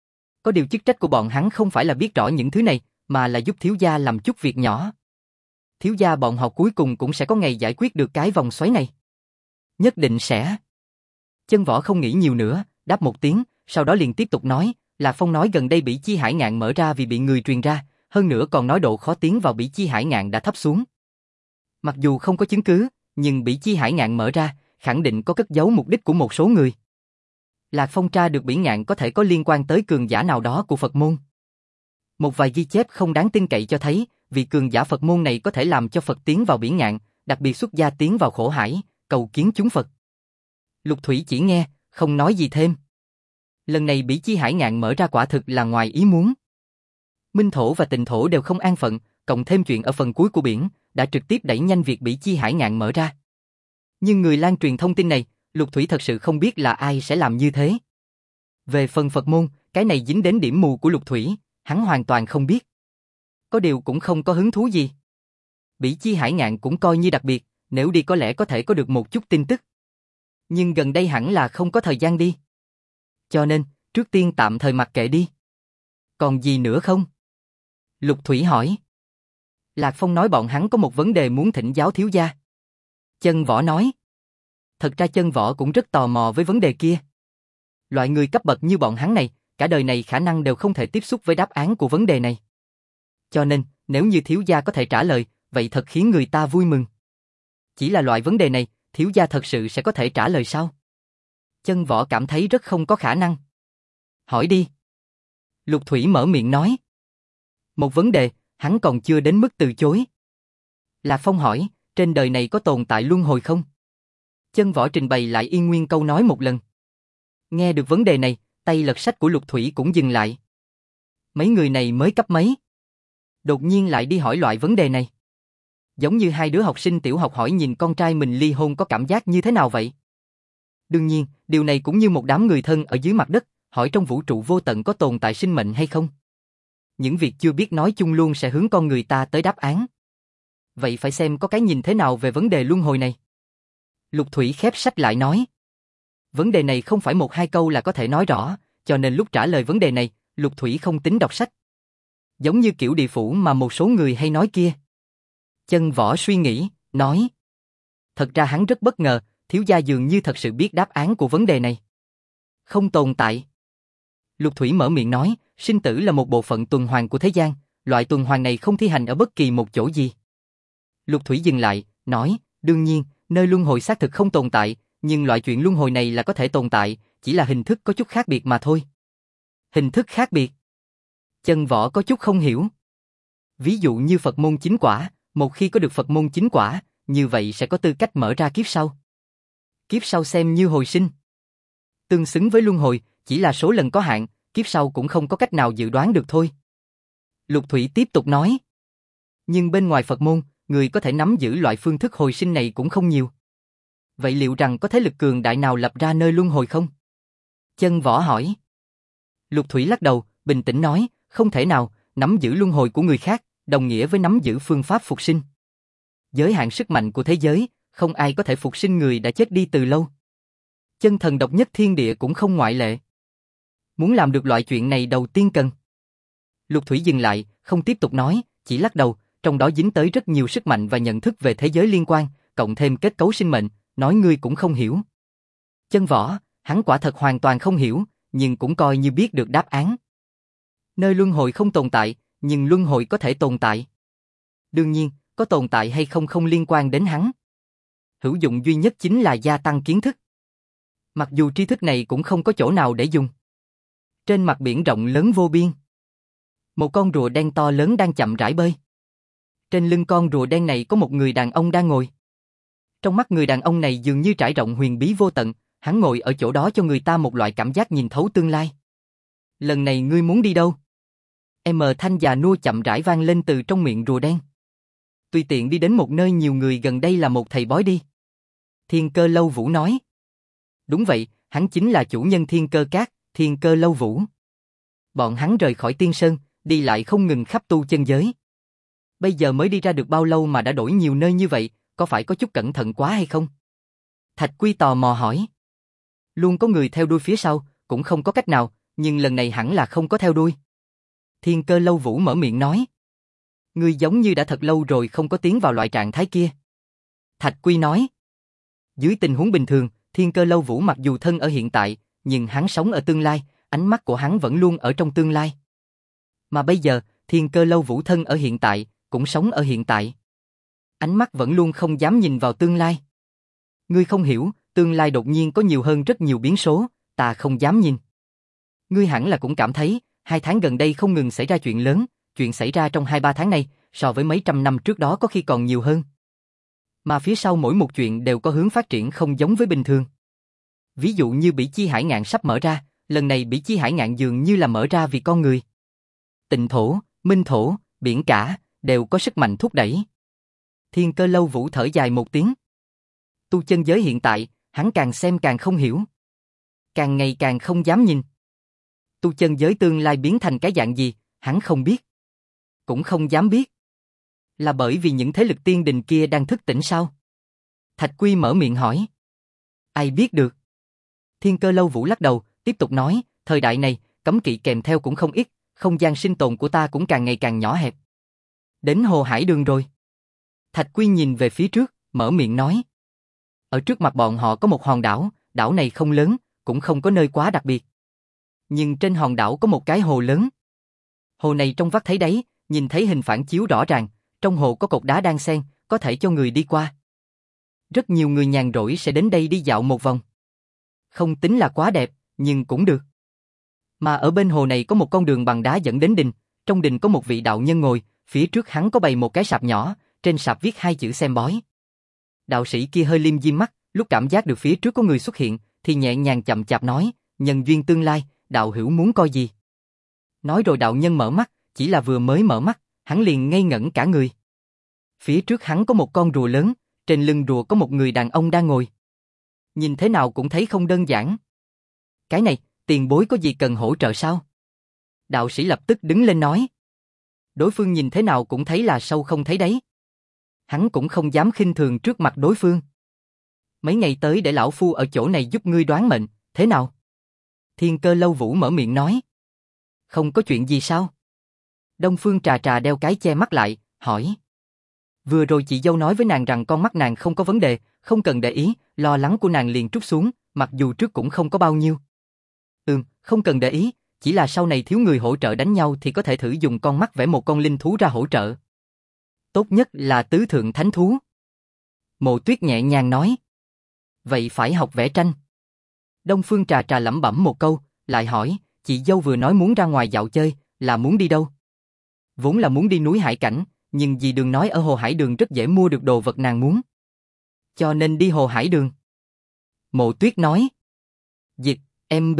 Có điều chức trách của bọn hắn không phải là biết rõ những thứ này, mà là giúp thiếu gia làm chút việc nhỏ. Thiếu gia bọn họ cuối cùng cũng sẽ có ngày giải quyết được cái vòng xoáy này. Nhất định sẽ. Chân Võ không nghĩ nhiều nữa, đáp một tiếng, sau đó liền tiếp tục nói, Lạc Phong nói gần đây Bỉ Chi Hải Ngạn mở ra vì bị người truyền ra, hơn nữa còn nói độ khó tiến vào Bỉ Chi Hải Ngạn đã thấp xuống. Mặc dù không có chứng cứ, nhưng Bỉ Chi Hải Ngạn mở ra, khẳng định có cất giấu mục đích của một số người. Lạc Phong tra được Bỉ Ngạn có thể có liên quan tới cường giả nào đó của Phật môn. Một vài ghi chép không đáng tin cậy cho thấy, vị cường giả Phật môn này có thể làm cho Phật tiến vào Bỉ Ngạn, đặc biệt xuất gia tiến vào khổ hải, cầu kiến chúng Phật. Lục Thủy chỉ nghe, không nói gì thêm. Lần này Bỉ Chi Hải Ngạn mở ra quả thực là ngoài ý muốn. Minh thổ và Tịnh thổ đều không an phận, cộng thêm chuyện ở phần cuối của biển, đã trực tiếp đẩy nhanh việc Bỉ Chi Hải Ngạn mở ra. Nhưng người lan truyền thông tin này, Lục Thủy thật sự không biết là ai sẽ làm như thế. Về phần Phật môn, cái này dính đến điểm mù của Lục Thủy, hắn hoàn toàn không biết. Có điều cũng không có hứng thú gì. Bỉ Chi Hải Ngạn cũng coi như đặc biệt, nếu đi có lẽ có thể có được một chút tin tức. Nhưng gần đây hẳn là không có thời gian đi. Cho nên, trước tiên tạm thời mặc kệ đi. Còn gì nữa không? Lục Thủy hỏi. Lạc Phong nói bọn hắn có một vấn đề muốn thỉnh giáo thiếu gia. Chân Võ nói. Thật ra Chân Võ cũng rất tò mò với vấn đề kia. Loại người cấp bậc như bọn hắn này, cả đời này khả năng đều không thể tiếp xúc với đáp án của vấn đề này. Cho nên, nếu như thiếu gia có thể trả lời, vậy thật khiến người ta vui mừng. Chỉ là loại vấn đề này, thiếu gia thật sự sẽ có thể trả lời sao? Chân Võ cảm thấy rất không có khả năng. Hỏi đi. Lục Thủy mở miệng nói. Một vấn đề, hắn còn chưa đến mức từ chối. Lạc Phong hỏi, trên đời này có tồn tại luân hồi không? Chân Võ trình bày lại Yên Nguyên câu nói một lần. Nghe được vấn đề này, tay lật sách của Lục Thủy cũng dừng lại. Mấy người này mới cấp mấy? Đột nhiên lại đi hỏi loại vấn đề này. Giống như hai đứa học sinh tiểu học hỏi nhìn con trai mình ly hôn có cảm giác như thế nào vậy? Đương nhiên, điều này cũng như một đám người thân ở dưới mặt đất, hỏi trong vũ trụ vô tận có tồn tại sinh mệnh hay không? Những việc chưa biết nói chung luôn sẽ hướng con người ta tới đáp án. Vậy phải xem có cái nhìn thế nào về vấn đề luân hồi này. Lục Thủy khép sách lại nói. Vấn đề này không phải một hai câu là có thể nói rõ, cho nên lúc trả lời vấn đề này, Lục Thủy không tính đọc sách. Giống như kiểu địa phủ mà một số người hay nói kia. Chân Võ suy nghĩ, nói. Thật ra hắn rất bất ngờ, thiếu gia dường như thật sự biết đáp án của vấn đề này. Không tồn tại. Lục Thủy mở miệng nói, sinh tử là một bộ phận tuần hoàn của thế gian, loại tuần hoàn này không thi hành ở bất kỳ một chỗ gì. Lục Thủy dừng lại, nói, đương nhiên, nơi luân hồi xác thực không tồn tại, nhưng loại chuyện luân hồi này là có thể tồn tại, chỉ là hình thức có chút khác biệt mà thôi. Hình thức khác biệt. Chân Võ có chút không hiểu. Ví dụ như Phật môn chính quả, một khi có được Phật môn chính quả, như vậy sẽ có tư cách mở ra kiếp sau. Kiếp sau xem như hồi sinh. Tương xứng với luân hồi, chỉ là số lần có hạn, kiếp sau cũng không có cách nào dự đoán được thôi. Lục Thủy tiếp tục nói. Nhưng bên ngoài Phật môn, người có thể nắm giữ loại phương thức hồi sinh này cũng không nhiều. Vậy liệu rằng có thế lực cường đại nào lập ra nơi luân hồi không? Chân Võ hỏi. Lục Thủy lắc đầu, bình tĩnh nói, không thể nào, nắm giữ luân hồi của người khác, đồng nghĩa với nắm giữ phương pháp phục sinh. Giới hạn sức mạnh của thế giới, không ai có thể phục sinh người đã chết đi từ lâu. Chân thần độc nhất thiên địa cũng không ngoại lệ. Muốn làm được loại chuyện này đầu tiên cần. Lục Thủy dừng lại, không tiếp tục nói, chỉ lắc đầu, trong đó dính tới rất nhiều sức mạnh và nhận thức về thế giới liên quan, cộng thêm kết cấu sinh mệnh, nói ngươi cũng không hiểu. Chân Võ, hắn quả thật hoàn toàn không hiểu, nhưng cũng coi như biết được đáp án. Nơi luân hồi không tồn tại, nhưng luân hồi có thể tồn tại. Đương nhiên, có tồn tại hay không không liên quan đến hắn. Hữu dụng duy nhất chính là gia tăng kiến thức. Mặc dù tri thức này cũng không có chỗ nào để dùng. Trên mặt biển rộng lớn vô biên, một con rùa đen to lớn đang chậm rãi bơi. Trên lưng con rùa đen này có một người đàn ông đang ngồi. Trong mắt người đàn ông này dường như trải rộng huyền bí vô tận, hắn ngồi ở chỗ đó cho người ta một loại cảm giác nhìn thấu tương lai. Lần này ngươi muốn đi đâu? Thanh già nua chậm rãi vang lên từ trong miệng rùa đen. Tùy tiện đi đến một nơi nhiều người gần đây là một thầy bói đi. Thiên Cơ Lâu Vũ nói. Đúng vậy, hắn chính là chủ nhân Thiên Cơ Các, Thiên Cơ Lâu Vũ. Bọn hắn rời khỏi Tiên Sơn, đi lại không ngừng khắp tu chân giới. Bây giờ mới đi ra được bao lâu mà đã đổi nhiều nơi như vậy, có phải có chút cẩn thận quá hay không? Thạch Quy tò mò hỏi. Luôn có người theo đuôi phía sau, cũng không có cách nào, nhưng lần này hẳn là không có theo đuôi. Thiên Cơ Lâu Vũ mở miệng nói. Ngươi giống như đã thật lâu rồi không có tiến vào loại trạng thái kia. Thạch Quy nói. Dưới tình huống bình thường, Thiên Cơ Lâu Vũ mặc dù thân ở hiện tại, nhưng hắn sống ở tương lai, ánh mắt của hắn vẫn luôn ở trong tương lai. Mà bây giờ, Thiên Cơ Lâu Vũ thân ở hiện tại, cũng sống ở hiện tại. Ánh mắt vẫn luôn không dám nhìn vào tương lai. Ngươi không hiểu, tương lai đột nhiên có nhiều hơn rất nhiều biến số, ta không dám nhìn. Ngươi hẳn là cũng cảm thấy, 2 tháng gần đây không ngừng xảy ra chuyện lớn, chuyện xảy ra trong 2-3 tháng này, so với mấy trăm năm trước đó có khi còn nhiều hơn. Mà phía sau mỗi một chuyện đều có hướng phát triển không giống với bình thường. Ví dụ như Bỉ Chi Hải Ngạn sắp mở ra, lần này Bỉ Chi Hải Ngạn dường như là mở ra vì con người. Tịnh thổ, minh thổ, biển cả, đều có sức mạnh thúc đẩy. Thiên Cơ Lâu Vũ thở dài một tiếng. Tu chân giới hiện tại, hắn càng xem càng không hiểu. Càng ngày càng không dám nhìn. Tu chân giới tương lai biến thành cái dạng gì, hắn không biết. Cũng không dám biết. Là bởi vì những thế lực tiên đình kia đang thức tỉnh sao? Thạch Quy mở miệng hỏi. Ai biết được? Thiên Cơ Lâu Vũ lắc đầu, tiếp tục nói, thời đại này, cấm kỵ kèm theo cũng không ít, không gian sinh tồn của ta cũng càng ngày càng nhỏ hẹp. Đến Hồ Hải Đường rồi. Thạch Quy nhìn về phía trước, mở miệng nói. Ở trước mặt bọn họ có một hòn đảo, đảo này không lớn, cũng không có nơi quá đặc biệt. Nhưng trên hòn đảo có một cái hồ lớn. Hồ này trong vắt thấy đáy, nhìn thấy hình phản chiếu rõ ràng, trong hồ có cột đá đan xen, có thể cho người đi qua. Rất nhiều người nhàn rỗi sẽ đến đây đi dạo một vòng. Không tính là quá đẹp, nhưng cũng được. Mà ở bên hồ này có một con đường bằng đá dẫn đến đình, trong đình có một vị đạo nhân ngồi, phía trước hắn có bày một cái sạp nhỏ, trên sạp viết 2 chữ xem bói. Đạo sĩ kia hơi liêm diêm mắt, lúc cảm giác được phía trước có người xuất hiện, thì nhẹ nhàng chậm chạp nói, nhân duyên tương lai, đạo hữu muốn coi gì? Nói rồi đạo nhân mở mắt, chỉ là vừa mới mở mắt, hắn liền ngây ngẩn cả người. Phía trước hắn có một con rùa lớn, trên lưng rùa có một người đàn ông đang ngồi. Nhìn thế nào cũng thấy không đơn giản. Cái này, tiền bối có gì cần hỗ trợ sao? Đạo sĩ lập tức đứng lên nói. Đối phương nhìn thế nào cũng thấy là sâu không thấy đáy. Hắn cũng không dám khinh thường trước mặt đối phương. Mấy ngày tới để lão phu ở chỗ này giúp ngươi đoán mệnh, thế nào? Thiên Cơ Lâu Vũ mở miệng nói. Không có chuyện gì sao? Đông Phương Trà Trà đeo cái che mắt lại, hỏi. Vừa rồi chị dâu nói với nàng rằng con mắt nàng không có vấn đề, không cần để ý, lo lắng của nàng liền trút xuống, mặc dù trước cũng không có bao nhiêu. Không cần để ý, chỉ là sau này thiếu người hỗ trợ đánh nhau thì có thể thử dùng con mắt vẽ một con linh thú ra hỗ trợ. Tốt nhất là tứ thượng thánh thú. Mộ Tuyết nhẹ nhàng nói. Vậy phải học vẽ tranh. Đông Phương Trà Trà lẩm bẩm một câu, lại hỏi, chị dâu vừa nói muốn ra ngoài dạo chơi, là muốn đi đâu? Vốn là muốn đi núi Hải Cảnh, nhưng dì Đường nói ở Hồ Hải Đường rất dễ mua được đồ vật nàng muốn. Cho nên đi Hồ Hải Đường. Mộ Tuyết nói. Dịch, MB.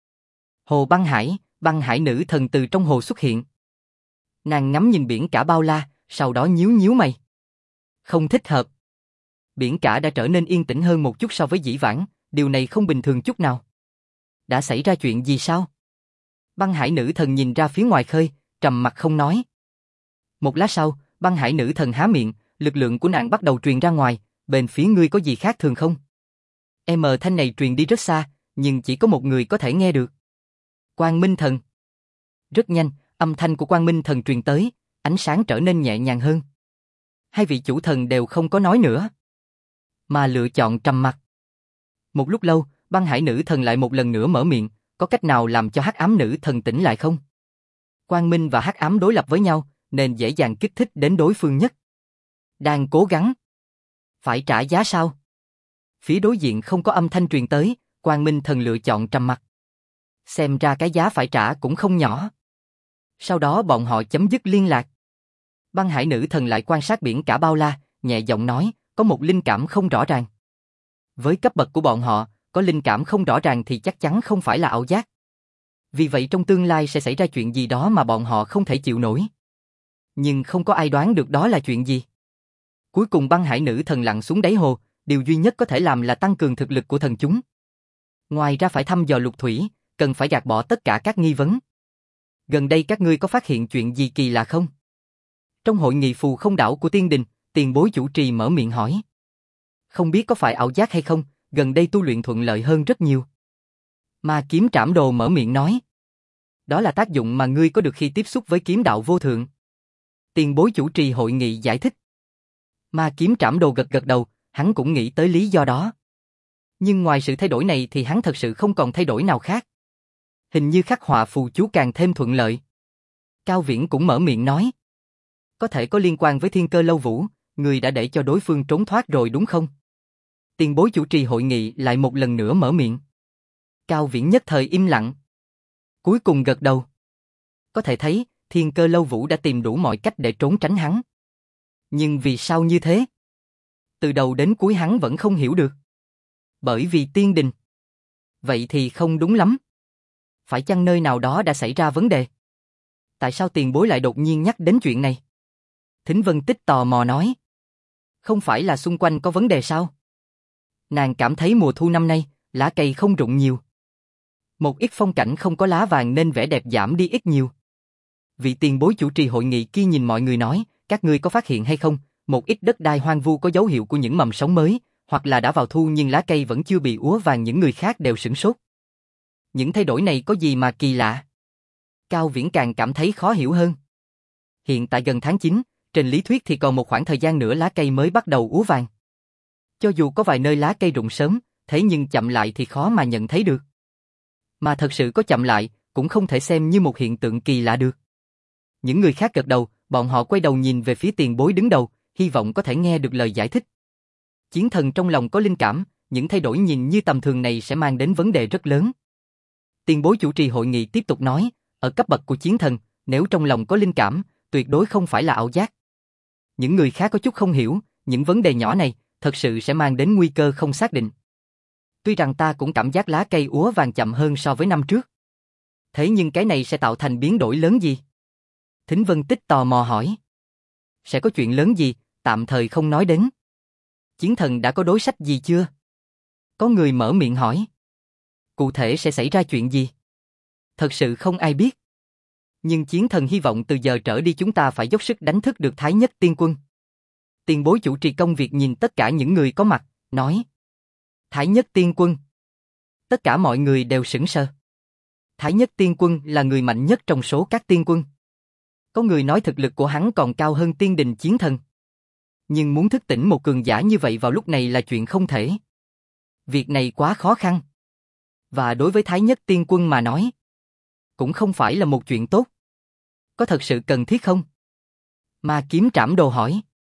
Hồ băng hải nữ thần từ trong hồ xuất hiện. Nàng ngắm nhìn biển cả bao la, sau đó nhíu nhíu mày. Không thích hợp. Biển cả đã trở nên yên tĩnh hơn một chút so với dĩ vãng, điều này không bình thường chút nào. Đã xảy ra chuyện gì sao? Băng hải nữ thần nhìn ra phía ngoài khơi, trầm mặc không nói. Một lát sau, băng hải nữ thần há miệng, lực lượng của nàng bắt đầu truyền ra ngoài, bên phía ngươi có gì khác thường không? Thanh này truyền đi rất xa, nhưng chỉ có một người có thể nghe được. Quang Minh Thần. Rất nhanh, âm thanh của Quang Minh Thần truyền tới, ánh sáng trở nên nhẹ nhàng hơn. Hai vị chủ thần đều không có nói nữa, mà lựa chọn trầm mặc. Một lúc lâu, băng hải nữ thần lại một lần nữa mở miệng, có cách nào làm cho hắc ám nữ thần tỉnh lại không? Quang minh và hắc ám đối lập với nhau, nên dễ dàng kích thích đến đối phương nhất. Đang cố gắng. Phải trả giá sao? Phía đối diện không có âm thanh truyền tới, Quang Minh thần lựa chọn trầm mặc. Xem ra cái giá phải trả cũng không nhỏ. Sau đó bọn họ chấm dứt liên lạc. Băng hải nữ thần lại quan sát biển cả bao la, nhẹ giọng nói, có một linh cảm không rõ ràng. Với cấp bậc của bọn họ, có linh cảm không rõ ràng thì chắc chắn không phải là ảo giác. Vì vậy trong tương lai sẽ xảy ra chuyện gì đó mà bọn họ không thể chịu nổi. Nhưng không có ai đoán được đó là chuyện gì. Cuối cùng băng hải nữ thần lặn xuống đáy hồ, điều duy nhất có thể làm là tăng cường thực lực của thần chúng. Ngoài ra phải thăm dò lục thủy, cần phải gạt bỏ tất cả các nghi vấn. Gần đây các ngươi có phát hiện chuyện gì kỳ lạ không? Trong hội nghị phù không đảo của tiên đình, tiền bối chủ trì mở miệng hỏi. Không biết có phải ảo giác hay không, gần đây tu luyện thuận lợi hơn rất nhiều. Mà kiếm trảm đồ mở miệng nói. Đó là tác dụng mà ngươi có được khi tiếp xúc với kiếm đạo vô thượng. Tiền bối chủ trì hội nghị giải thích. Mà kiếm trảm đồ gật gật đầu, hắn cũng nghĩ tới lý do đó. Nhưng ngoài sự thay đổi này thì hắn thật sự không còn thay đổi nào khác. Hình như khắc họa phù chú càng thêm thuận lợi. Cao Viễn cũng mở miệng nói. Có thể có liên quan với Thiên Cơ Lâu Vũ, người đã để cho đối phương trốn thoát rồi đúng không? Tiền bối chủ trì hội nghị lại một lần nữa mở miệng. Cao Viễn nhất thời im lặng. Cuối cùng gật đầu. Có thể thấy, Thiên Cơ Lâu Vũ đã tìm đủ mọi cách để trốn tránh hắn. Nhưng vì sao như thế? Từ đầu đến cuối hắn vẫn không hiểu được. Bởi vì tiên đình. Vậy thì không đúng lắm. Phải chăng nơi nào đó đã xảy ra vấn đề? Tại sao tiền bối lại đột nhiên nhắc đến chuyện này? Thính Vân Tích tò mò nói. Không phải là xung quanh có vấn đề sao? Nàng cảm thấy mùa thu năm nay, lá cây không rụng nhiều. Một ít phong cảnh không có lá vàng nên vẻ đẹp giảm đi ít nhiều. Vị tiền bối chủ trì hội nghị kia nhìn mọi người nói, các ngươi có phát hiện hay không, một ít đất đai hoang vu có dấu hiệu của những mầm sống mới, hoặc là đã vào thu nhưng lá cây vẫn chưa bị úa vàng. Những người khác đều sửng sốt. Những thay đổi này có gì mà kỳ lạ? Cao Viễn càng cảm thấy khó hiểu hơn. Hiện tại gần tháng 9, trên lý thuyết thì còn một khoảng thời gian nữa lá cây mới bắt đầu úa vàng. Cho dù có vài nơi lá cây rụng sớm, thế nhưng chậm lại thì khó mà nhận thấy được. Mà thật sự có chậm lại, cũng không thể xem như một hiện tượng kỳ lạ được. Những người khác gật đầu, bọn họ quay đầu nhìn về phía tiền bối đứng đầu, hy vọng có thể nghe được lời giải thích. Chiến thần trong lòng có linh cảm, những thay đổi nhìn như tầm thường này sẽ mang đến vấn đề rất lớn. Tiền bối chủ trì hội nghị tiếp tục nói, ở cấp bậc của chiến thần, nếu trong lòng có linh cảm, tuyệt đối không phải là ảo giác. Những người khác có chút không hiểu, những vấn đề nhỏ này, thật sự sẽ mang đến nguy cơ không xác định. Tuy rằng ta cũng cảm giác lá cây úa vàng chậm hơn so với năm trước. Thế nhưng cái này sẽ tạo thành biến đổi lớn gì? Thính Vân Tích tò mò hỏi. Sẽ có chuyện lớn gì, tạm thời không nói đến. Chiến thần đã có đối sách gì chưa? Có người mở miệng hỏi. Cụ thể sẽ xảy ra chuyện gì? Thật sự không ai biết. Nhưng chiến thần hy vọng từ giờ trở đi chúng ta phải dốc sức đánh thức được Thái Nhất Tiên Quân. Tiền bối chủ trì công việc nhìn tất cả những người có mặt, nói. Thái Nhất Tiên Quân. Tất cả mọi người đều sững sờ. Thái Nhất Tiên Quân là người mạnh nhất trong số các tiên quân. Có người nói thực lực của hắn còn cao hơn tiên đình chiến thần. Nhưng muốn thức tỉnh một cường giả như vậy vào lúc này là chuyện không thể. Việc này quá khó khăn. Và đối với Thái Nhất Tiên Quân mà nói, cũng không phải là một chuyện tốt. Có thật sự cần thiết không? Mà kiếm trảm đồ hỏi.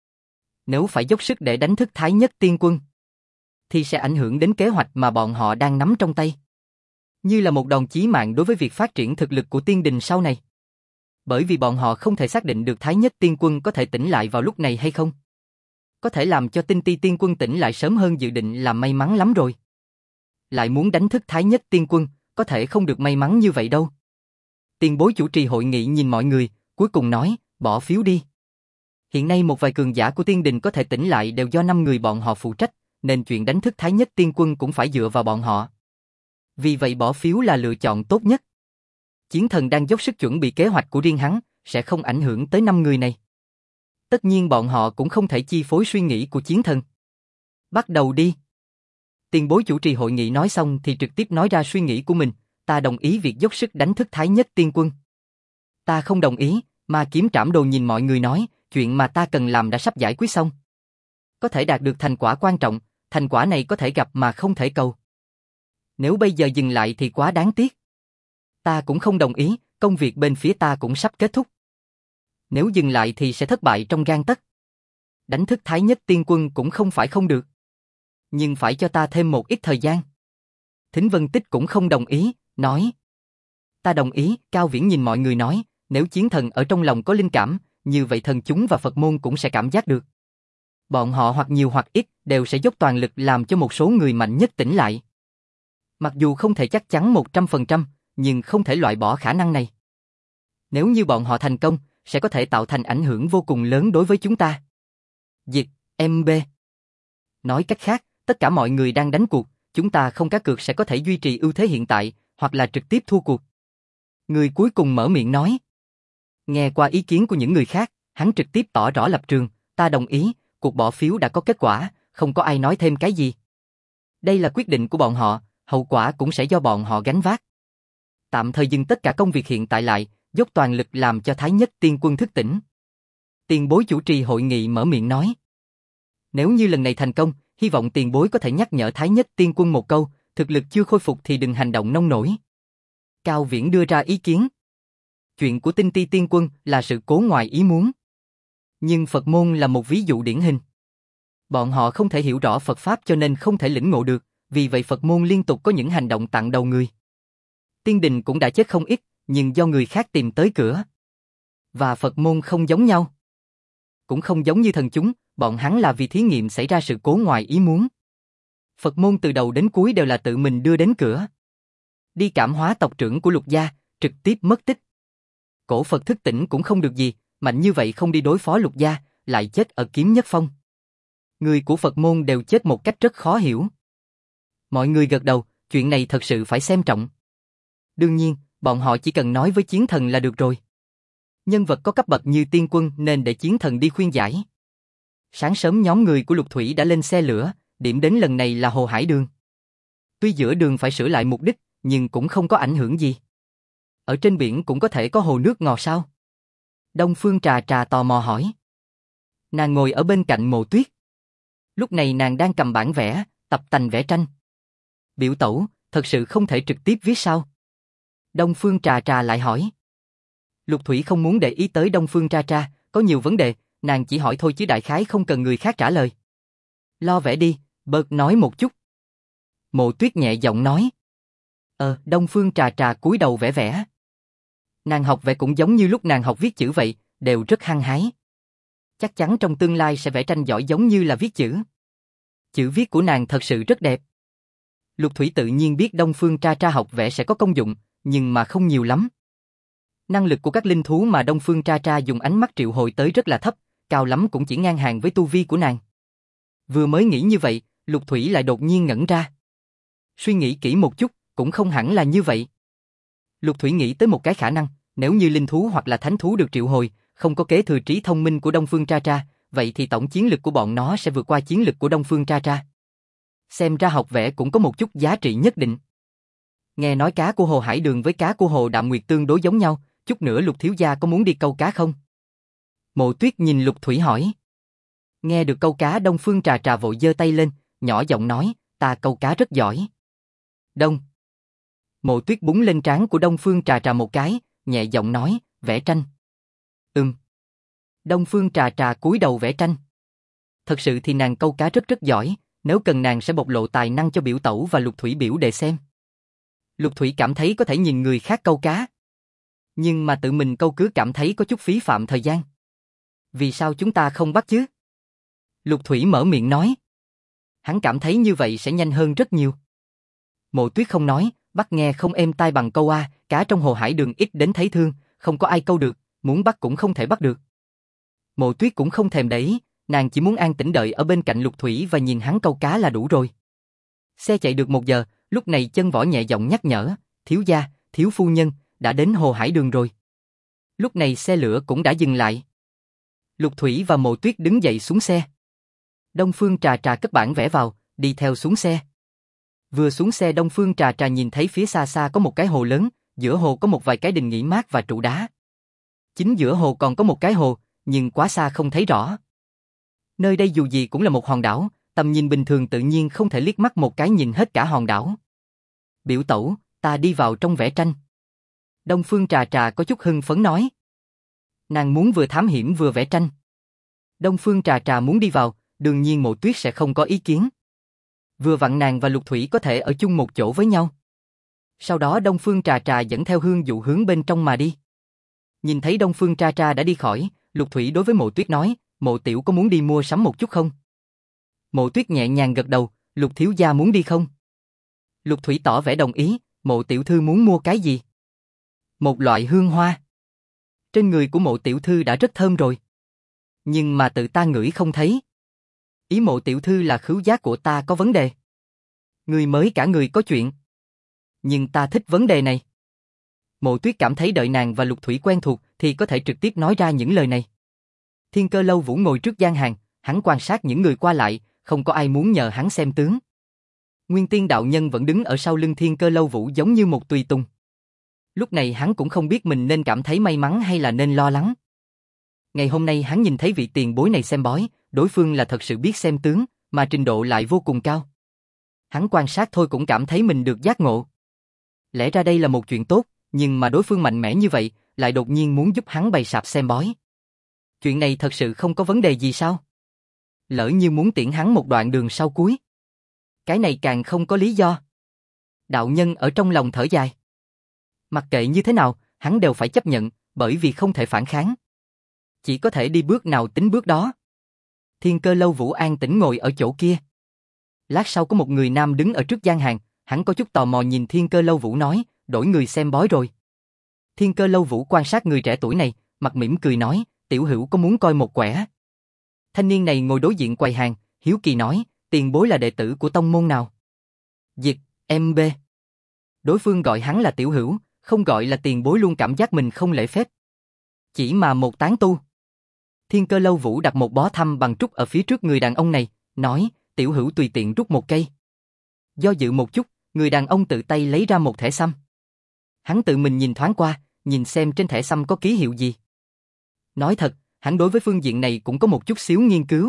Nếu phải dốc sức để đánh thức Thái Nhất Tiên Quân, thì sẽ ảnh hưởng đến kế hoạch mà bọn họ đang nắm trong tay. Như là một đòn chí mạng đối với việc phát triển thực lực của tiên đình sau này. Bởi vì bọn họ không thể xác định được Thái Nhất Tiên Quân có thể tỉnh lại vào lúc này hay không. Có thể làm cho Tinh Ti Tiên Quân tỉnh lại sớm hơn dự định là may mắn lắm rồi. Lại muốn đánh thức Thái Nhất Tiên Quân, có thể không được may mắn như vậy đâu. Tiền bối chủ trì hội nghị nhìn mọi người, cuối cùng nói, bỏ phiếu đi. Hiện nay một vài cường giả của tiên đình có thể tỉnh lại đều do 5 người bọn họ phụ trách, nên chuyện đánh thức Thái Nhất Tiên Quân cũng phải dựa vào bọn họ. Vì vậy bỏ phiếu là lựa chọn tốt nhất. Chiến thần đang dốc sức chuẩn bị kế hoạch của riêng hắn, sẽ không ảnh hưởng tới 5 người này. Tất nhiên bọn họ cũng không thể chi phối suy nghĩ của chiến thần. Bắt đầu đi. Tiền bối chủ trì hội nghị nói xong thì trực tiếp nói ra suy nghĩ của mình, ta đồng ý việc dốc sức đánh thức Thái Nhất Tiên Quân. Ta không đồng ý, mà kiếm trảm đồ nhìn mọi người nói, chuyện mà ta cần làm đã sắp giải quyết xong. Có thể đạt được thành quả quan trọng, thành quả này có thể gặp mà không thể cầu. Nếu bây giờ dừng lại thì quá đáng tiếc. Ta cũng không đồng ý, công việc bên phía ta cũng sắp kết thúc. Nếu dừng lại thì sẽ thất bại trong gang tấc. Đánh thức Thái Nhất Tiên Quân cũng không phải không được. Nhưng phải cho ta thêm một ít thời gian. Thính Vân Tích cũng không đồng ý, nói. Ta đồng ý, Cao Viễn nhìn mọi người nói, nếu chiến thần ở trong lòng có linh cảm, như vậy thần chúng và Phật môn cũng sẽ cảm giác được. Bọn họ hoặc nhiều hoặc ít đều sẽ dốc toàn lực làm cho một số người mạnh nhất tỉnh lại. Mặc dù không thể chắc chắn 100%, nhưng không thể loại bỏ khả năng này. Nếu như bọn họ thành công, sẽ có thể tạo thành ảnh hưởng vô cùng lớn đối với chúng ta. Dịch, MB. Nói cách khác, tất cả mọi người đang đánh cuộc, chúng ta không cá cược sẽ có thể duy trì ưu thế hiện tại, hoặc là trực tiếp thua cuộc. Người cuối cùng mở miệng nói. Nghe qua ý kiến của những người khác, hắn trực tiếp tỏ rõ lập trường, ta đồng ý, cuộc bỏ phiếu đã có kết quả, không có ai nói thêm cái gì. Đây là quyết định của bọn họ, hậu quả cũng sẽ do bọn họ gánh vác. Tạm thời dừng tất cả công việc hiện tại lại, dốc toàn lực làm cho Thái Nhất Tiên Quân thức tỉnh. Tiền bối chủ trì hội nghị mở miệng nói. Nếu như lần này thành công, hy vọng tiền bối có thể nhắc nhở Thái Nhất Tiên Quân một câu, thực lực chưa khôi phục thì đừng hành động nông nổi. Cao Viễn đưa ra ý kiến. Chuyện của Tinh Ti Tiên Quân là sự cố ngoài ý muốn. Nhưng Phật môn là một ví dụ điển hình. Bọn họ không thể hiểu rõ Phật Pháp cho nên không thể lĩnh ngộ được, vì vậy Phật môn liên tục có những hành động tặng đầu người. Tiên đình cũng đã chết không ít, nhưng do người khác tìm tới cửa. Và Phật môn không giống nhau. Cũng không giống như thần chúng, bọn hắn là vì thí nghiệm xảy ra sự cố ngoài ý muốn. Phật môn từ đầu đến cuối đều là tự mình đưa đến cửa. Đi cảm hóa tộc trưởng của Lục gia, trực tiếp mất tích. Cổ Phật thức tỉnh cũng không được gì, mạnh như vậy không đi đối phó Lục gia, lại chết ở Kiếm Nhất Phong. Người của Phật môn đều chết một cách rất khó hiểu. Mọi người gật đầu, chuyện này thật sự phải xem trọng. Đương nhiên, bọn họ chỉ cần nói với chiến thần là được rồi. Nhân vật có cấp bậc như tiên quân nên để chiến thần đi khuyên giải. Sáng sớm nhóm người của Lục Thủy đã lên xe lửa, điểm đến lần này là Hồ Hải Đường. Tuy giữa đường phải sửa lại mục đích, nhưng cũng không có ảnh hưởng gì. Ở trên biển cũng có thể có hồ nước ngọt sao? Đông Phương Trà Trà tò mò hỏi. Nàng ngồi ở bên cạnh Mộ Tuyết. Lúc này nàng đang cầm bản vẽ, tập tành vẽ tranh. Biểu tẩu, thật sự không thể trực tiếp viết sao? Đông Phương Trà Trà lại hỏi. Lục Thủy không muốn để ý tới Đông Phương Trà Trà, có nhiều vấn đề, nàng chỉ hỏi thôi chứ đại khái không cần người khác trả lời. Lo vẽ đi, bớt nói một chút. Mộ Tuyết nhẹ giọng nói. Đông Phương Trà Trà cúi đầu vẽ vẽ. Nàng học vẽ cũng giống như lúc nàng học viết chữ vậy, đều rất hăng hái. Chắc chắn trong tương lai sẽ vẽ tranh giỏi giống như là viết chữ. Chữ viết của nàng thật sự rất đẹp. Lục Thủy tự nhiên biết Đông Phương Trà Trà học vẽ sẽ có công dụng, nhưng mà không nhiều lắm. Năng lực của các linh thú mà Đông Phương Trà Trà dùng ánh mắt triệu hồi tới rất là thấp, cao lắm cũng chỉ ngang hàng với tu vi của nàng. Vừa mới nghĩ như vậy, Lục Thủy lại đột nhiên ngẩn ra. Suy nghĩ kỹ một chút, cũng không hẳn là như vậy. Lục Thủy nghĩ tới một cái khả năng, nếu như linh thú hoặc là thánh thú được triệu hồi, không có kế thừa trí thông minh của Đông Phương Trà Trà, vậy thì tổng chiến lực của bọn nó sẽ vượt qua chiến lực của Đông Phương Trà Trà. Xem ra học vẽ cũng có một chút giá trị nhất định. Nghe nói cá của Hồ Hải Đường với cá của Hồ Đạm Nguyệt tương đối giống nhau, chút nữa Lục thiếu gia có muốn đi câu cá không? Mộ Tuyết nhìn Lục Thủy hỏi. Nghe được câu cá, Đông Phương Trà Trà vội giơ tay lên, nhỏ giọng nói, ta câu cá rất giỏi. Đông. Mộ Tuyết búng lên trán của Đông Phương Trà Trà một cái, nhẹ giọng nói, vẽ tranh. Đông Phương Trà Trà cúi đầu vẽ tranh. Thật sự thì nàng câu cá rất giỏi, nếu cần nàng sẽ bộc lộ tài năng cho biểu tẩu và Lục Thủy biểu đệ xem. Lục Thủy cảm thấy có thể nhìn người khác câu cá. Nhưng mà tự mình câu cứ cảm thấy có chút phí phạm thời gian. Vì sao chúng ta không bắt chứ? Lục Thủy mở miệng nói. Hắn cảm thấy như vậy sẽ nhanh hơn rất nhiều. Mộ Tuyết không nói, bắt nghe không êm tai bằng câu a, cá trong Hồ Hải Đường ít đến thấy thương, không có ai câu được, muốn bắt cũng không thể bắt được. Mộ Tuyết cũng không thèm để ý, nàng chỉ muốn an tĩnh đợi ở bên cạnh Lục Thủy và nhìn hắn câu cá là đủ rồi. Xe chạy được 1 giờ, lúc này Chân Võ nhẹ giọng nhắc nhở, thiếu gia, thiếu phu nhân, đã đến Hồ Hải Đường rồi. Lúc này xe lửa cũng đã dừng lại. Lục Thủy và Mộ Tuyết đứng dậy xuống xe. Đông Phương Trà Trà cất bản vẽ vào, đi theo xuống xe. Vừa xuống xe Đông Phương Trà Trà nhìn thấy phía xa xa có một cái hồ lớn, giữa hồ có một vài cái đình nghỉ mát và trụ đá. Chính giữa hồ còn có một cái hồ, nhưng quá xa không thấy rõ. Nơi đây dù gì cũng là một hòn đảo, tầm nhìn bình thường tự nhiên không thể liếc mắt một cái nhìn hết cả hòn đảo. Biểu tẩu, ta đi vào trong vẽ tranh. Đông Phương Trà Trà có chút hưng phấn nói. Nàng muốn vừa thám hiểm vừa vẽ tranh. Đông Phương Trà Trà muốn đi vào, đương nhiên Mộ Tuyết sẽ không có ý kiến. Vừa vặn nàng và Lục Thủy có thể ở chung một chỗ với nhau. Sau đó Đông Phương Trà Trà dẫn theo Hương Dụ hướng bên trong mà đi. Nhìn thấy Đông Phương Trà Trà đã đi khỏi, Lục Thủy đối với Mộ Tuyết nói, Mộ tiểu có muốn đi mua sắm một chút không? Mộ Tuyết nhẹ nhàng gật đầu, Lục thiếu gia muốn đi không? Lục Thủy tỏ vẻ đồng ý, Mộ tiểu thư muốn mua cái gì? Một loại hương hoa. Trên người của Mộ tiểu thư đã rất thơm rồi. Nhưng mà tự ta ngửi không thấy. Ý Mộ tiểu thư là khứu giác của ta có vấn đề. Người mới cả người có chuyện. Nhưng ta thích vấn đề này. Mộ Tuyết cảm thấy đợi nàng và Lục Thủy quen thuộc thì có thể trực tiếp nói ra những lời này. Thiên Cơ Lâu Vũ ngồi trước gian hàng, hắn quan sát những người qua lại, không có ai muốn nhờ hắn xem tướng. Nguyên Tiên đạo nhân vẫn đứng ở sau lưng Thiên Cơ Lâu Vũ giống như một tùy tùng. Lúc này hắn cũng không biết mình nên cảm thấy may mắn hay là nên lo lắng. Ngày hôm nay hắn nhìn thấy vị tiền bối này xem bói, đối phương là thật sự biết xem tướng, mà trình độ lại vô cùng cao. Hắn quan sát thôi cũng cảm thấy mình được giác ngộ. Lẽ ra đây là một chuyện tốt, nhưng mà đối phương mạnh mẽ như vậy, lại đột nhiên muốn giúp hắn bày sạp xem bói. Chuyện này thật sự không có vấn đề gì sao? Lỡ như muốn tiễn hắn một đoạn đường sau cuối. Cái này càng không có lý do. Đạo nhân ở trong lòng thở dài. Mặc kệ như thế nào, hắn đều phải chấp nhận, bởi vì không thể phản kháng. Chỉ có thể đi bước nào tính bước đó. Thiên Cơ Lâu Vũ an tĩnh ngồi ở chỗ kia. Lát sau có một người nam đứng ở trước gian hàng, hắn có chút tò mò nhìn Thiên Cơ Lâu Vũ nói, đổi người xem bói rồi. Thiên Cơ Lâu Vũ quan sát người trẻ tuổi này, mặt mỉm cười nói, tiểu hữu có muốn coi một quẻ? Thanh niên này ngồi đối diện quầy hàng, hiếu kỳ nói, tiền bối là đệ tử của tông môn nào? Dịch, MB. Đối phương gọi hắn là tiểu hữu, không gọi là tiền bối luôn cảm giác mình không lễ phép. Chỉ mà một tán tu. Thiên Cơ Lâu Vũ đặt một bó thăm bằng trúc ở phía trước người đàn ông này, nói, tiểu hữu tùy tiện rút một cây. Do dự một chút, người đàn ông tự tay lấy ra một thẻ xăm. Hắn tự mình nhìn thoáng qua, nhìn xem trên thẻ xăm có ký hiệu gì. Nói thật, hắn đối với phương diện này cũng có một chút xíu nghiên cứu.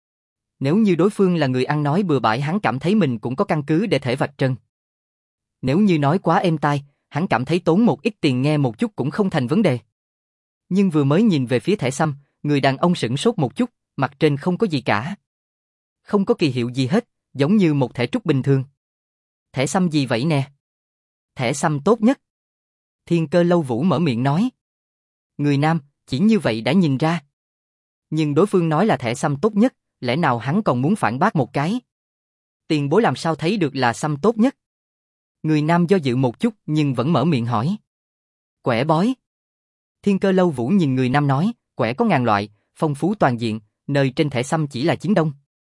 Nếu như đối phương là người ăn nói bừa bãi, hắn cảm thấy mình cũng có căn cứ để thể vạch trần. Nếu như nói quá êm tai, hắn cảm thấy tốn một ít tiền nghe một chút cũng không thành vấn đề. Nhưng vừa mới nhìn về phía thẻ xăm, người đàn ông sửng sốt một chút, mặt trên không có gì cả. Không có kỳ hiệu gì hết, giống như một thẻ trúc bình thường. Thẻ xăm gì vậy nè? Thẻ xăm tốt nhất. Thiên Cơ Lâu Vũ mở miệng nói. Người nam, chỉ như vậy đã nhìn ra. Nhưng đối phương nói là thẻ xăm tốt nhất, lẽ nào hắn còn muốn phản bác một cái? Tiền bối làm sao thấy được là xăm tốt nhất? Người nam do dự một chút nhưng vẫn mở miệng hỏi. Quẻ bói. Thiên Cơ Lâu Vũ nhìn người nam nói, quẻ có ngàn loại, phong phú toàn diện, nơi trên thẻ xăm chỉ là chiến đông.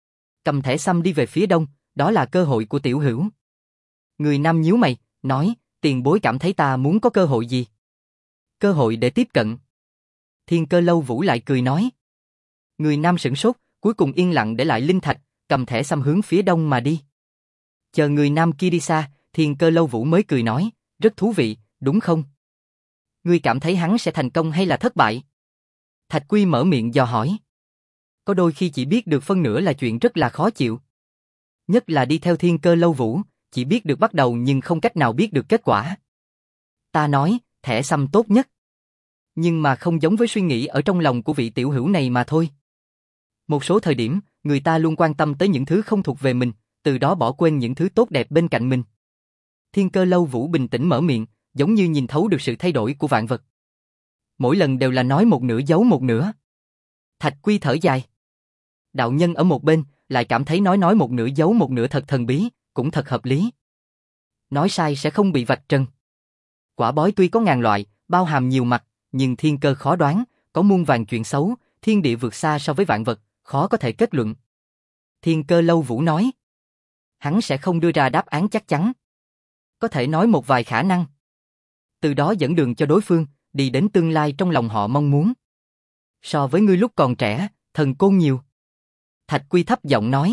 Cầm thẻ xăm đi về phía đông, đó là cơ hội của tiểu hữu. Người nam nhíu mày, nói, tiền bối cảm thấy ta muốn có cơ hội gì? Cơ hội để tiếp cận. Thiên Cơ Lâu Vũ lại cười nói. Người nam sửng sốt, cuối cùng yên lặng để lại linh thạch, cầm thẻ xăm hướng phía đông mà đi. Chờ người nam kia đi xa, Thiên Cơ Lâu Vũ mới cười nói, rất thú vị, đúng không? Ngươi cảm thấy hắn sẽ thành công hay là thất bại? Thạch Quy mở miệng dò hỏi. Có đôi khi chỉ biết được phân nửa là chuyện rất là khó chịu. Nhất là đi theo Thiên Cơ Lâu Vũ, chỉ biết được bắt đầu nhưng không cách nào biết được kết quả. Ta nói, thẻ xăm tốt nhất. Nhưng mà không giống với suy nghĩ ở trong lòng của vị tiểu hữu này mà thôi. Một số thời điểm, người ta luôn quan tâm tới những thứ không thuộc về mình, từ đó bỏ quên những thứ tốt đẹp bên cạnh mình. Thiên Cơ Lâu Vũ bình tĩnh mở miệng, giống như nhìn thấu được sự thay đổi của vạn vật. Mỗi lần đều là nói một nửa giấu một nửa. Thạch Quy thở dài. Đạo nhân ở một bên, lại cảm thấy nói một nửa giấu một nửa thật thần bí, cũng thật hợp lý. Nói sai sẽ không bị vạch trần. Quả bói tuy có ngàn loại, bao hàm nhiều mặt, nhưng thiên cơ khó đoán, có muôn vàn chuyện xấu, thiên địa vượt xa so với vạn vật, khó có thể kết luận. Thiên Cơ Lâu Vũ nói. Hắn sẽ không đưa ra đáp án chắc chắn. Có thể nói một vài khả năng. Từ đó dẫn đường cho đối phương, đi đến tương lai trong lòng họ mong muốn. So với ngươi lúc còn trẻ, thần côn nhiều. Thạch Quy thấp giọng nói.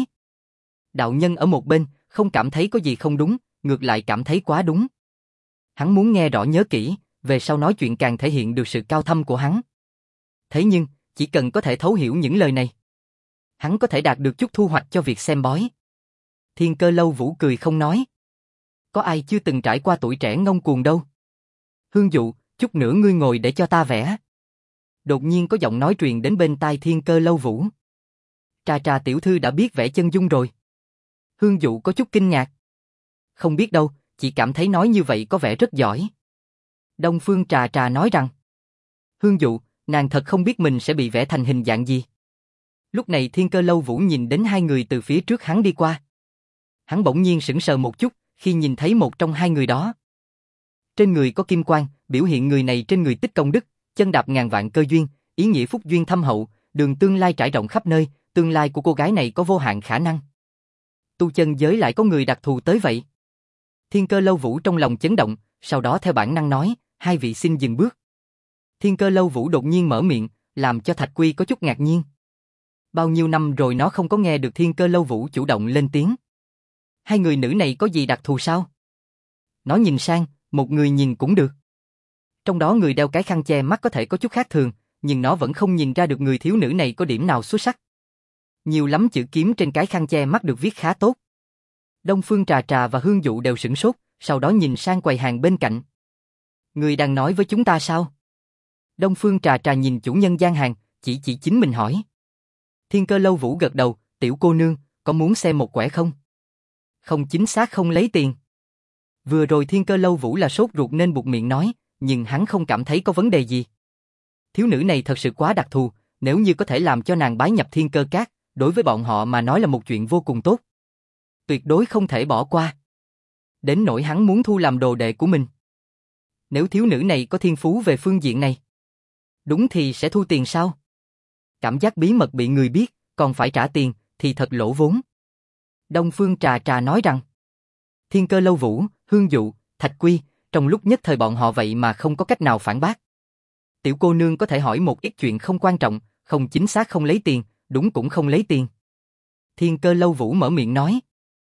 Đạo nhân ở một bên, không cảm thấy có gì không đúng, ngược lại cảm thấy quá đúng. Hắn muốn nghe rõ nhớ kỹ, về sau nói chuyện càng thể hiện được sự cao thâm của hắn. Thế nhưng, chỉ cần có thể thấu hiểu những lời này, hắn có thể đạt được chút thu hoạch cho việc xem bói. Thiên Cơ Lâu Vũ cười không nói. Có ai chưa từng trải qua tuổi trẻ ngông cuồng đâu. Hương Dụ, chút nữa ngươi ngồi để cho ta vẽ. Đột nhiên có giọng nói truyền đến bên tai Thiên Cơ Lâu Vũ. Trà Trà tiểu thư đã biết vẽ chân dung rồi. Hương Dụ có chút kinh ngạc. Không biết đâu, chỉ cảm thấy nói như vậy có vẻ rất giỏi. Đông Phương Trà Trà nói rằng, Hương Dụ, nàng thật không biết mình sẽ bị vẽ thành hình dạng gì. Lúc này Thiên Cơ Lâu Vũ nhìn đến hai người từ phía trước hắn đi qua. Hắn bỗng nhiên sững sờ một chút khi nhìn thấy một trong hai người đó. Trên người có kim quang, biểu hiện người này trên người tích công đức, chân đạp ngàn vạn cơ duyên, ý nghĩa phúc duyên thâm hậu, đường tương lai trải rộng khắp nơi, tương lai của cô gái này có vô hạn khả năng. Tu chân giới lại có người đặc thù tới vậy. Thiên Cơ Lâu Vũ trong lòng chấn động, sau đó theo bản năng nói, hai vị xin dừng bước. Thiên Cơ Lâu Vũ đột nhiên mở miệng, làm cho Thạch Quy có chút ngạc nhiên. Bao nhiêu năm rồi nó không có nghe được Thiên Cơ Lâu Vũ chủ động lên tiếng. Hai người nữ này có gì đặc thù sao? Nó nhìn sang, một người nhìn cũng được. Trong đó người đeo cái khăn che mắt có thể có chút khác thường, nhưng nó vẫn không nhìn ra được người thiếu nữ này có điểm nào xuất sắc. Nhiều lắm chữ kiếm trên cái khăn che mắt được viết khá tốt. Đông Phương Trà Trà và Hương Dụ đều sửng sốt, sau đó nhìn sang quầy hàng bên cạnh. Người đang nói với chúng ta sao? Đông Phương Trà Trà nhìn chủ nhân gian hàng, chỉ chính mình hỏi. Thiên Cơ Lâu Vũ gật đầu, tiểu cô nương, có muốn xem một quẻ không? Không, chính xác không lấy tiền. Vừa rồi Thiên Cơ Lâu Vũ là sốt ruột nên buột miệng nói, nhưng hắn không cảm thấy có vấn đề gì. Thiếu nữ này thật sự quá đặc thù, nếu như có thể làm cho nàng bái nhập Thiên Cơ Các, đối với bọn họ mà nói là một chuyện vô cùng tốt. Tuyệt đối không thể bỏ qua. Đến nỗi hắn muốn thu làm đồ đệ của mình. Nếu thiếu nữ này có thiên phú về phương diện này, đúng thì sẽ thu tiền sao? Cảm giác bí mật bị người biết, còn phải trả tiền, thì thật lỗ vốn. Đông Phương Trà Trà nói rằng, Thiên Cơ Lâu Vũ, Hương Dụ, Thạch Quy, trong lúc nhất thời bọn họ vậy mà không có cách nào phản bác. Tiểu cô nương có thể hỏi một ít chuyện không quan trọng, không chính xác không lấy tiền, đúng cũng không lấy tiền. Thiên Cơ Lâu Vũ mở miệng nói.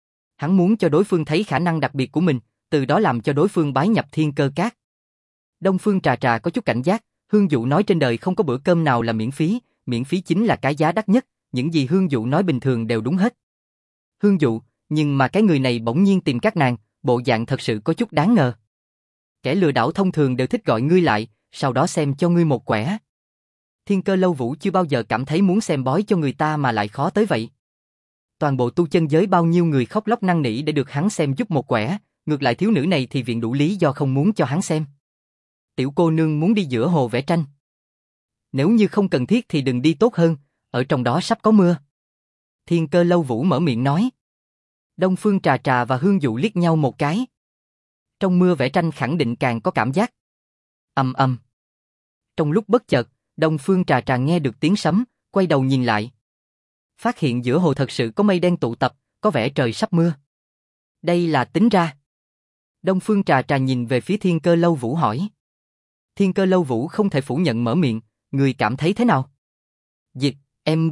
Hắn muốn cho đối phương thấy khả năng đặc biệt của mình, từ đó làm cho đối phương bái nhập Thiên Cơ Các. Đông Phương Trà Trà có chút cảnh giác, Hương Dụ nói trên đời không có bữa cơm nào là miễn phí chính là cái giá đắt nhất, những gì Hương Dụ nói bình thường đều đúng hết. Hương Dụ, nhưng mà cái người này bỗng nhiên tìm các nàng, bộ dạng thật sự có chút đáng ngờ. Kẻ lừa đảo thông thường đều thích gọi ngươi lại, sau đó xem cho ngươi một quẻ. Thiên Cơ Lâu Vũ chưa bao giờ cảm thấy muốn xem bói cho người ta mà lại khó tới vậy. Toàn bộ tu chân giới bao nhiêu người khóc lóc năn nỉ để được hắn xem giúp một quẻ, ngược lại thiếu nữ này thì viện đủ lý do không muốn cho hắn xem. Tiểu cô nương muốn đi giữa hồ vẽ tranh. Nếu như không cần thiết thì đừng đi tốt hơn, ở trong đó sắp có mưa. Thiên Cơ Lâu Vũ mở miệng nói. Đông Phương Trà Trà và Hương Dụ liếc nhau một cái. Trong mưa vẽ tranh khẳng định càng có cảm giác. Ầm ầm. Trong lúc bất chợt, Đông Phương Trà Trà nghe được tiếng sấm, quay đầu nhìn lại. Phát hiện giữa hồ thật sự có mây đen tụ tập, có vẻ trời sắp mưa. Đây là tính ra. Đông Phương Trà Trà nhìn về phía Thiên Cơ Lâu Vũ hỏi. Thiên Cơ Lâu Vũ không thể phủ nhận mở miệng, người cảm thấy thế nào? Dịch, MB.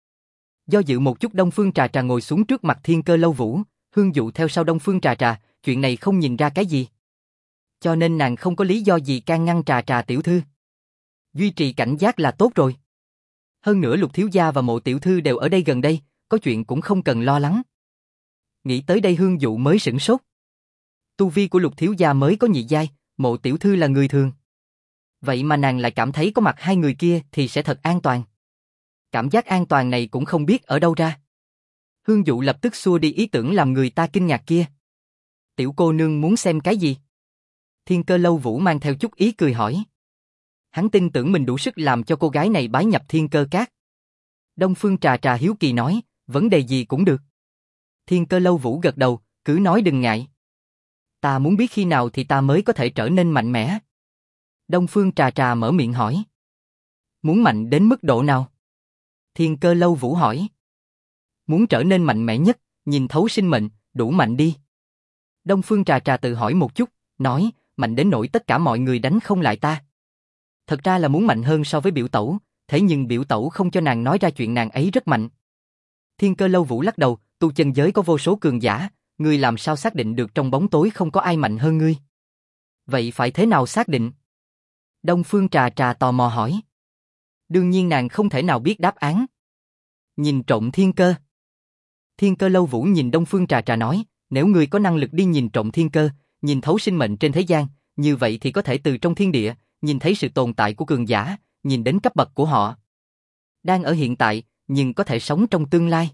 Do dự một chút Đông Phương Trà Trà ngồi xuống trước mặt Thiên Cơ Lâu Vũ, Hương Dụ theo sau Đông Phương Trà Trà, chuyện này không nhìn ra cái gì. Cho nên nàng không có lý do gì can ngăn Trà Trà tiểu thư. Duy trì cảnh giác là tốt rồi. Hơn nữa Lục thiếu gia và Mộ tiểu thư đều ở đây gần đây, có chuyện cũng không cần lo lắng. Nghĩ tới đây Hương Dụ mới sửng sốt. Tu vi của Lục thiếu gia mới có nhị giai, Mộ tiểu thư là người thường. Vậy mà nàng lại cảm thấy có mặt hai người kia thì sẽ thật an toàn. Cảm giác an toàn này cũng không biết ở đâu ra. Hương Dụ lập tức xua đi ý tưởng làm người ta kinh ngạc kia. Tiểu cô nương muốn xem cái gì? Thiên Cơ Lâu Vũ mang theo chút ý cười hỏi. Hắn tin tưởng mình đủ sức làm cho cô gái này bái nhập Thiên Cơ Các. Đông Phương Trà Trà hiếu kỳ nói, vấn đề gì cũng được. Thiên Cơ Lâu Vũ gật đầu, cứ nói đừng ngại. Ta muốn biết khi nào thì ta mới có thể trở nên mạnh mẽ. Đông Phương Trà Trà mở miệng hỏi. Muốn mạnh đến mức độ nào? Thiên Cơ Lâu Vũ hỏi. Muốn trở nên mạnh mẽ nhất, nhìn thấu sinh mệnh, đủ mạnh đi. Đông Phương Trà Trà tự hỏi một chút, nói, mạnh đến nỗi tất cả mọi người đánh không lại ta. Thật ra là muốn mạnh hơn so với biểu tẩu, thế nhưng biểu tẩu không cho nàng nói ra chuyện nàng ấy rất mạnh. Thiên Cơ Lâu Vũ lắc đầu, tu chân giới có vô số cường giả, ngươi làm sao xác định được trong bóng tối không có ai mạnh hơn ngươi? Vậy phải thế nào xác định? Đông Phương Trà Trà tò mò hỏi. Đương nhiên nàng không thể nào biết đáp án. Nhìn trộm thiên cơ. Thiên Cơ Lâu Vũ nhìn Đông Phương Trà Trà nói, nếu ngươi có năng lực đi nhìn trộm thiên cơ, nhìn thấu sinh mệnh trên thế gian, như vậy thì có thể từ trong thiên địa, nhìn thấy sự tồn tại của cường giả, nhìn đến cấp bậc của họ. Đang ở hiện tại, nhưng có thể sống trong tương lai.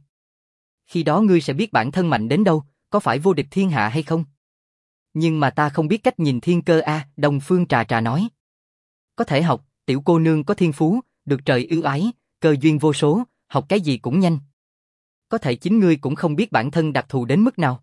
Khi đó ngươi sẽ biết bản thân mạnh đến đâu, có phải vô địch thiên hạ hay không? Nhưng mà ta không biết cách nhìn thiên cơ a, Đông Phương Trà Trà nói. Có thể học, tiểu cô nương có thiên phú, được trời ưu ái, cơ duyên vô số, học cái gì cũng nhanh. Có thể chính ngươi cũng không biết bản thân đặc thù đến mức nào.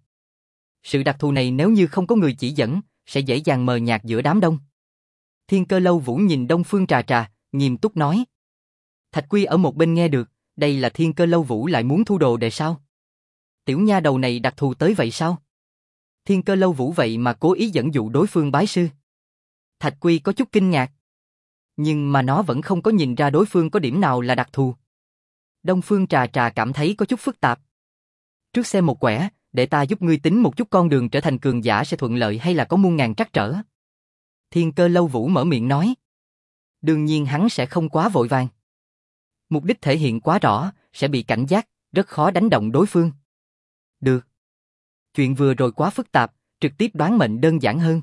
Sự đặc thù này nếu như không có người chỉ dẫn, sẽ dễ dàng mờ nhạt giữa đám đông. Thiên Cơ Lâu Vũ nhìn Đông Phương Trà Trà, nghiêm túc nói. Thạch Quy ở một bên nghe được, đây là Thiên Cơ Lâu Vũ lại muốn thu đồ đệ sao? Tiểu nha đầu này đặc thù tới vậy sao? Thiên Cơ Lâu Vũ vậy mà cố ý dẫn dụ đối phương bái sư. Thạch Quy có chút kinh ngạc. Nhưng mà nó vẫn không có nhìn ra đối phương có điểm nào là đặc thù. Đông Phương Trà Trà cảm thấy có chút phức tạp. Trước xem một quẻ, để ta giúp ngươi tính một chút con đường trở thành cường giả sẽ thuận lợi hay là có muôn ngàn trắc trở. Thiên Cơ Lâu Vũ mở miệng nói. Đương nhiên hắn sẽ không quá vội vàng. Mục đích thể hiện quá rõ, sẽ bị cảnh giác, rất khó đánh động đối phương. Được. Chuyện vừa rồi quá phức tạp, trực tiếp đoán mệnh đơn giản hơn.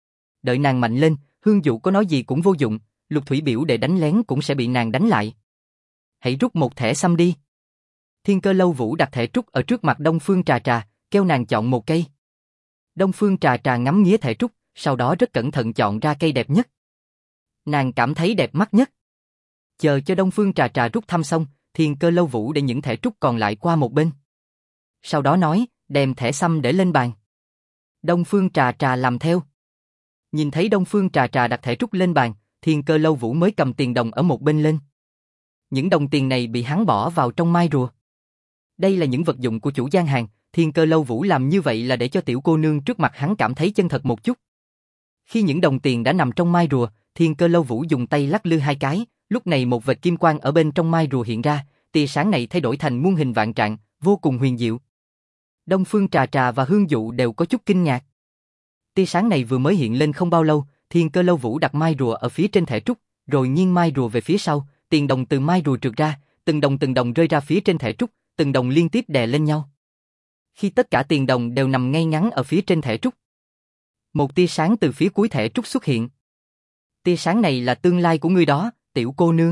Đợi nàng mạnh lên, Hương Dụ có nói gì cũng vô dụng, Lục Thủy biểu đệ đánh lén cũng sẽ bị nàng đánh lại. Hãy rút một thẻ xăm đi. Thiên Cơ Lâu Vũ đặt thẻ trúc ở trước mặt Đông Phương Trà Trà, kêu nàng chọn một cây. Đông Phương Trà Trà ngắm nghía thẻ trúc, sau đó rất cẩn thận chọn ra cây đẹp nhất. Nàng cảm thấy đẹp mắt nhất. Chờ cho Đông Phương Trà Trà rút thăm xong, Thiên Cơ Lâu Vũ để những thẻ trúc còn lại qua một bên. Sau đó nói, đem thẻ xăm để lên bàn. Đông Phương Trà Trà làm theo. Nhìn thấy Đông Phương Trà Trà đặt thẻ trúc lên bàn, Thiên Cơ Lâu Vũ mới cầm tiền đồng ở một bên lên. Những đồng tiền này bị hắn bỏ vào trong mai rùa. Đây là những vật dụng của chủ gian hàng, Thiên Cơ Lâu Vũ làm như vậy là để cho tiểu cô nương trước mặt hắn cảm thấy chân thật một chút. Khi những đồng tiền đã nằm trong mai rùa, Thiên Cơ Lâu Vũ dùng tay lắc lư hai cái, lúc này một vệt kim quang ở bên trong mai rùa hiện ra, tia sáng này thay đổi thành muôn hình vạn trạng, vô cùng huyền diệu. Đông Phương Trà Trà và Hương Dụ đều có chút kinh ngạc. Tia sáng này vừa mới hiện lên không bao lâu, Thiên Cơ Lâu Vũ đặt mai rùa ở phía trên thẻ trúc, rồi nghiêng mai rùa về phía sau, tiền đồng từ mai rùa trượt ra, từng đồng rơi ra phía trên thẻ trúc, từng đồng liên tiếp đè lên nhau. Khi tất cả tiền đồng đều nằm ngay ngắn ở phía trên thẻ trúc, một tia sáng từ phía cuối thẻ trúc xuất hiện. Tia sáng này là tương lai của ngươi đó, tiểu cô nương.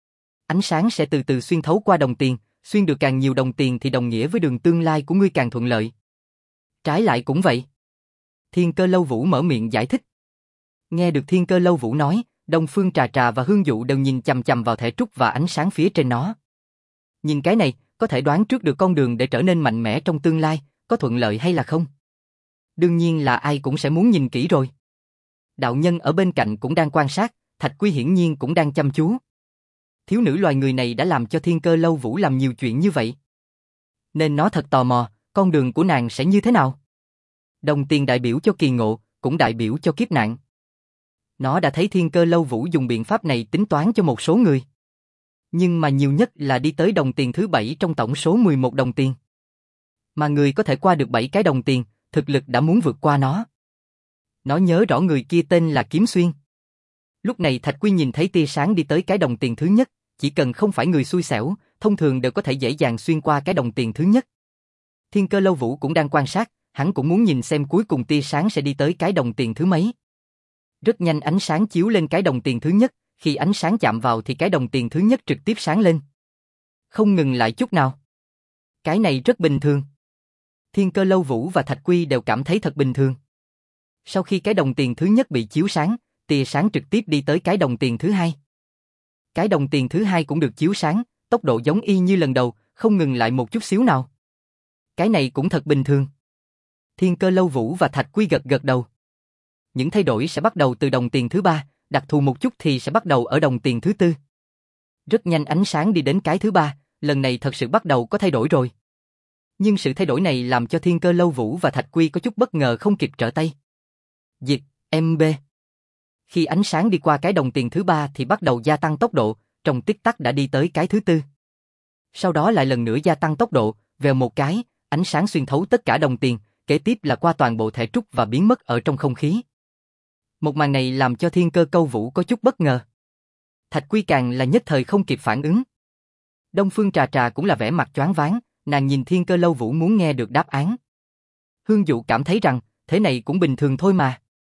Ánh sáng sẽ từ từ xuyên thấu qua đồng tiền, xuyên được càng nhiều đồng tiền thì đồng nghĩa với đường tương lai của ngươi càng thuận lợi. Trái lại cũng vậy. Thiên Cơ Lâu Vũ mở miệng giải thích. Nghe được Thiên Cơ Lâu Vũ nói, Đông Phương Trà Trà và Hương Dụ đều nhìn chằm chằm vào thẻ trúc và ánh sáng phía trên nó. Nhìn cái này, có thể đoán trước được con đường để trở nên mạnh mẽ trong tương lai, có thuận lợi hay là không? Đương nhiên là ai cũng sẽ muốn nhìn kỹ rồi. Đạo nhân ở bên cạnh cũng đang quan sát, Thạch Quy hiển nhiên cũng đang chăm chú. Thiếu nữ loài người này đã làm cho Thiên Cơ Lâu Vũ làm nhiều chuyện như vậy. Nên nó thật tò mò, con đường của nàng sẽ như thế nào? Đồng tiền đại biểu cho kỳ ngộ, cũng đại biểu cho kiếp nạn. Nó đã thấy Thiên Cơ Lâu Vũ dùng biện pháp này tính toán cho một số người. Nhưng mà nhiều nhất là đi tới đồng tiền thứ 7 trong tổng số 11 đồng tiền. Mà người có thể qua được 7 cái đồng tiền, thực lực đã muốn vượt qua nó. Nó nhớ rõ người kia tên là Kiếm Xuyên. Lúc này Thạch Quy nhìn thấy tia sáng đi tới cái đồng tiền thứ nhất, chỉ cần không phải người xui xẻo, thông thường đều có thể dễ dàng xuyên qua cái đồng tiền thứ nhất. Thiên Cơ Lâu Vũ cũng đang quan sát, hắn cũng muốn nhìn xem cuối cùng tia sáng sẽ đi tới cái đồng tiền thứ mấy. Rất nhanh ánh sáng chiếu lên cái đồng tiền thứ nhất, khi ánh sáng chạm vào thì cái đồng tiền thứ nhất trực tiếp sáng lên. Không ngừng lại chút nào. Cái này rất bình thường. Thiên Cơ Lâu Vũ và Thạch Quy đều cảm thấy thật bình thường. Sau khi cái đồng tiền thứ nhất bị chiếu sáng, tia sáng trực tiếp đi tới cái đồng tiền thứ hai. Cái đồng tiền thứ hai cũng được chiếu sáng, tốc độ giống y như lần đầu, không ngừng lại một chút xíu nào. Cái này cũng thật bình thường. Thiên Cơ Lâu Vũ và Thạch Quy gật gật đầu. Những thay đổi sẽ bắt đầu từ đồng tiền thứ ba, đặc thù một chút thì sẽ bắt đầu ở đồng tiền thứ tư. Rất nhanh ánh sáng đi đến cái thứ ba, lần này thật sự bắt đầu có thay đổi rồi. Nhưng sự thay đổi này làm cho Thiên Cơ Lâu Vũ và Thạch Quy có chút bất ngờ không kịp trở tay. Dịch, MB. Khi ánh sáng đi qua cái đồng tiền thứ ba thì bắt đầu gia tăng tốc độ, trong tích tắc đã đi tới cái thứ tư. Sau đó lại lần nữa gia tăng tốc độ, vèo một cái, ánh sáng xuyên thấu tất cả đồng tiền, kế tiếp là qua toàn bộ thẻ trúc và biến mất ở trong không khí. Một màn này làm cho Thiên Cơ Câu Vũ có chút bất ngờ. Thạch Quy càng là nhất thời không kịp phản ứng. Đông Phương Trà Trà cũng là vẻ mặt choáng váng, nàng nhìn Thiên Cơ Lâu Vũ muốn nghe được đáp án. Hương Dụ cảm thấy rằng, thế này cũng bình thường thôi mà.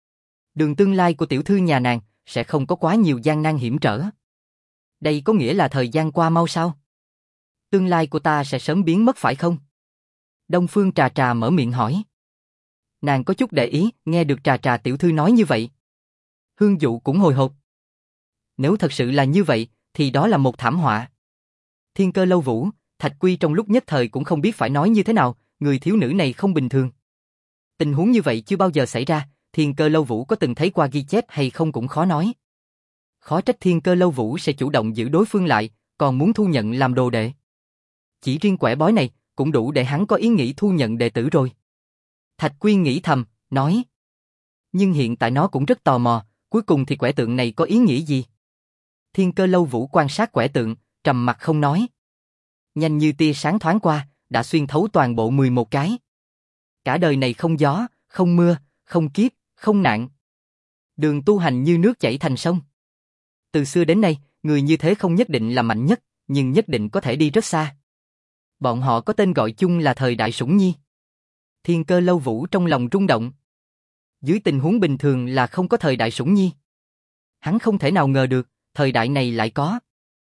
Đường tương lai của tiểu thư nhà nàng sẽ không có quá nhiều gian nan hiểm trở. Đây có nghĩa là thời gian qua mau sao? Tương lai của ta sẽ sớm biến mất phải không? Đông Phương Trà Trà mở miệng hỏi. Nàng có chút để ý, nghe được Trà Trà tiểu thư nói như vậy. Hương Dụ cũng hồi hộp. Nếu thật sự là như vậy, thì đó là một thảm họa. Thiên Cơ Lâu Vũ, Thạch Quy trong lúc nhất thời cũng không biết phải nói như thế nào, người thiếu nữ này không bình thường. Tình huống như vậy chưa bao giờ xảy ra, Thiên Cơ Lâu Vũ có từng thấy qua ghi chép hay không cũng khó nói. Khó trách Thiên Cơ Lâu Vũ sẽ chủ động giữ đối phương lại, còn muốn thu nhận làm đồ đệ. Chỉ riêng quẻ bói này, cũng đủ để hắn có ý nghĩ thu nhận đệ tử rồi. Thạch Quy nghĩ thầm, nói. Nhưng hiện tại nó cũng rất tò mò, cuối cùng thì quẻ tượng này có ý nghĩa gì? Thiên Cơ Lâu Vũ quan sát quẻ tượng, trầm mặt không nói. Nhanh như tia sáng thoáng qua, đã xuyên thấu toàn bộ 11 cái. Cả đời này không gió, không mưa, không kiếp, không nạn. Đường tu hành như nước chảy thành sông. Từ xưa đến nay, người như thế không nhất định là mạnh nhất, nhưng nhất định có thể đi rất xa. Bọn họ có tên gọi chung là thời đại sủng nhi. Thiên Cơ Lâu Vũ trong lòng rung động. Dưới tình huống bình thường là không có thời đại sủng nhi. Hắn không thể nào ngờ được, thời đại này lại có.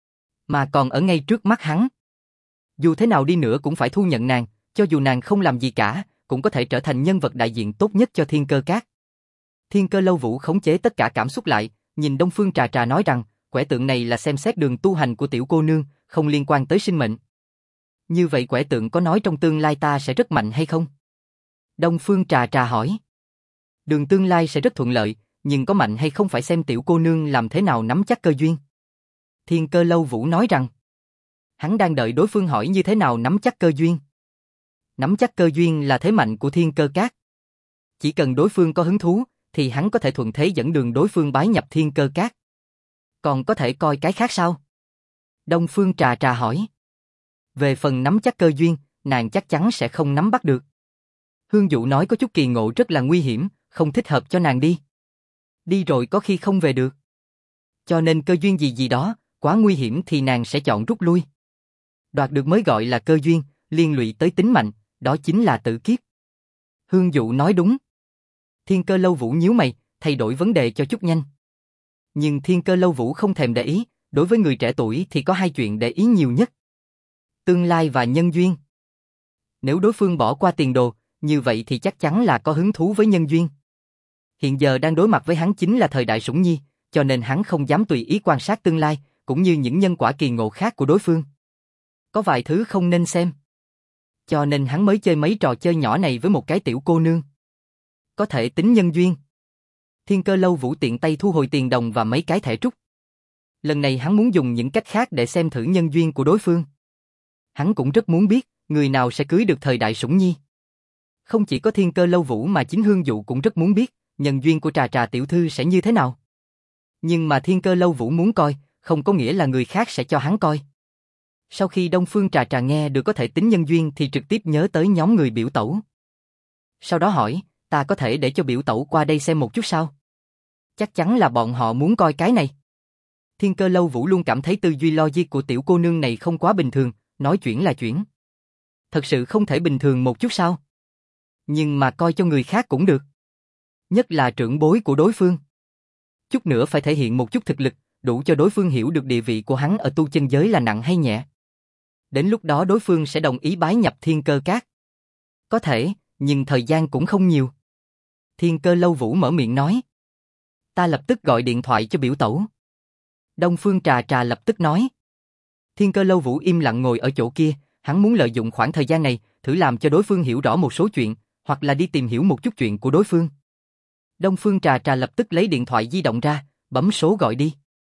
Mà còn ở ngay trước mắt hắn. Dù thế nào đi nữa cũng phải thu nhận nàng, cho dù nàng không làm gì cả, cũng có thể trở thành nhân vật đại diện tốt nhất cho Thiên Cơ Các. Thiên Cơ Lâu Vũ khống chế tất cả cảm xúc lại, nhìn Đông Phương Trà Trà nói rằng, quẻ tượng này là xem xét đường tu hành của tiểu cô nương, không liên quan tới sinh mệnh. Như vậy quẻ tượng có nói trong tương lai ta sẽ rất mạnh hay không? Đông Phương Trà Trà hỏi. Đường tương lai sẽ rất thuận lợi, nhưng có mạnh hay không phải xem tiểu cô nương làm thế nào nắm chắc cơ duyên. Thiên Cơ Lâu Vũ nói rằng, hắn đang đợi đối phương hỏi như thế nào nắm chắc cơ duyên. Nắm chắc cơ duyên là thế mạnh của Thiên Cơ Các. Chỉ cần đối phương có hứng thú, thì hắn có thể thuận thế dẫn đường đối phương bái nhập Thiên Cơ Các. Còn có thể coi cái khác sao? Đông Phương Trà Trà hỏi. Về phần nắm chắc cơ duyên, nàng chắc chắn sẽ không nắm bắt được. Hương Dụ nói có chút kỳ ngộ rất là nguy hiểm, không thích hợp cho nàng đi. Đi rồi có khi không về được. Cho nên cơ duyên gì gì đó, quá nguy hiểm thì nàng sẽ chọn rút lui. Đoạt được mới gọi là cơ duyên, liên lụy tới tính mạnh, đó chính là tử kiếp. Hương Dụ nói đúng. Thiên Cơ Lâu Vũ nhíu mày, thay đổi vấn đề cho chút nhanh. Nhưng Thiên Cơ Lâu Vũ không thèm để ý, đối với người trẻ tuổi thì có hai chuyện để ý nhiều nhất. Tương lai và nhân duyên. Nếu đối phương bỏ qua tiền đồ, như vậy thì chắc chắn là có hứng thú với nhân duyên. Hiện giờ đang đối mặt với hắn chính là thời đại sủng nhi, cho nên hắn không dám tùy ý quan sát tương lai, cũng như những nhân quả kỳ ngộ khác của đối phương. Có vài thứ không nên xem. Cho nên hắn mới chơi mấy trò chơi nhỏ này với một cái tiểu cô nương. Có thể tính nhân duyên. Thiên Cơ Lâu Vũ tiện tay thu hồi tiền đồng và mấy cái thẻ trúc. Lần này hắn muốn dùng những cách khác để xem thử nhân duyên của đối phương. Hắn cũng rất muốn biết, người nào sẽ cưới được thời đại sủng nhi. Không chỉ có Thiên Cơ Lâu Vũ mà chính Hương Dụ cũng rất muốn biết, nhân duyên của Trà Trà tiểu thư sẽ như thế nào. Nhưng mà Thiên Cơ Lâu Vũ muốn coi, không có nghĩa là người khác sẽ cho hắn coi. Sau khi Đông Phương Trà Trà nghe được có thể tính nhân duyên thì trực tiếp nhớ tới nhóm người biểu tẩu. Sau đó hỏi, ta có thể để cho biểu tẩu qua đây xem một chút sao? Chắc chắn là bọn họ muốn coi cái này. Thiên Cơ Lâu Vũ luôn cảm thấy tư duy logic của tiểu cô nương này không quá bình thường, nói chuyển là chuyển. Thật sự không thể bình thường một chút sao? Nhưng mà coi cho người khác cũng được. Nhất là trưởng bối của đối phương. Chút nữa phải thể hiện một chút thực lực, đủ cho đối phương hiểu được địa vị của hắn ở tu chân giới là nặng hay nhẹ. Đến lúc đó đối phương sẽ đồng ý bái nhập Thiên Cơ Các. Có thể, nhưng thời gian cũng không nhiều. Thiên Cơ Lâu Vũ mở miệng nói. Ta lập tức gọi điện thoại cho biểu tẩu. Đông Phương Trà Trà lập tức nói. Thiên Cơ Lâu Vũ im lặng ngồi ở chỗ kia, hắn muốn lợi dụng khoảng thời gian này, thử làm cho đối phương hiểu rõ một số chuyện, hoặc là đi tìm hiểu một chút chuyện của đối phương. Đông Phương Trà Trà lập tức lấy điện thoại di động ra, bấm số gọi đi.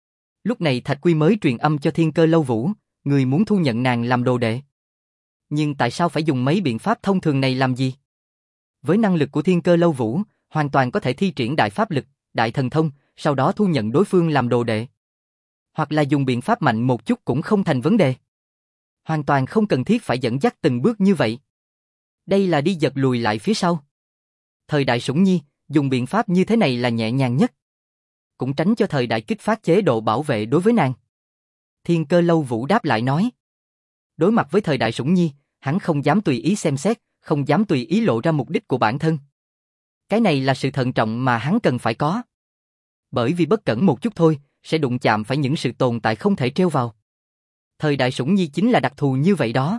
Lúc này Thạch Quy mới truyền âm cho Thiên Cơ Lâu Vũ, người muốn thu nhận nàng làm đồ đệ. Nhưng tại sao phải dùng mấy biện pháp thông thường này làm gì? Với năng lực của Thiên Cơ Lâu Vũ, hoàn toàn có thể thi triển đại pháp lực, đại thần thông, sau đó thu nhận đối phương làm đồ đệ. Hoặc là dùng biện pháp mạnh một chút cũng không thành vấn đề. Hoàn toàn không cần thiết phải dẫn dắt từng bước như vậy. Đây là đi giật lùi lại phía sau. Thời đại sủng nhi, dùng biện pháp như thế này là nhẹ nhàng nhất. Cũng tránh cho thời đại kích phát chế độ bảo vệ đối với nàng. Thiên Cơ Lâu Vũ đáp lại nói. Đối mặt với thời đại sủng nhi, hắn không dám tùy ý xem xét, không dám tùy ý lộ ra mục đích của bản thân. Cái này là sự thận trọng mà hắn cần phải có. Bởi vì bất cẩn một chút thôi, sẽ đụng chạm phải những sự tồn tại không thể trêu vào. Thời đại Sủng Nhi chính là đặc thù như vậy đó.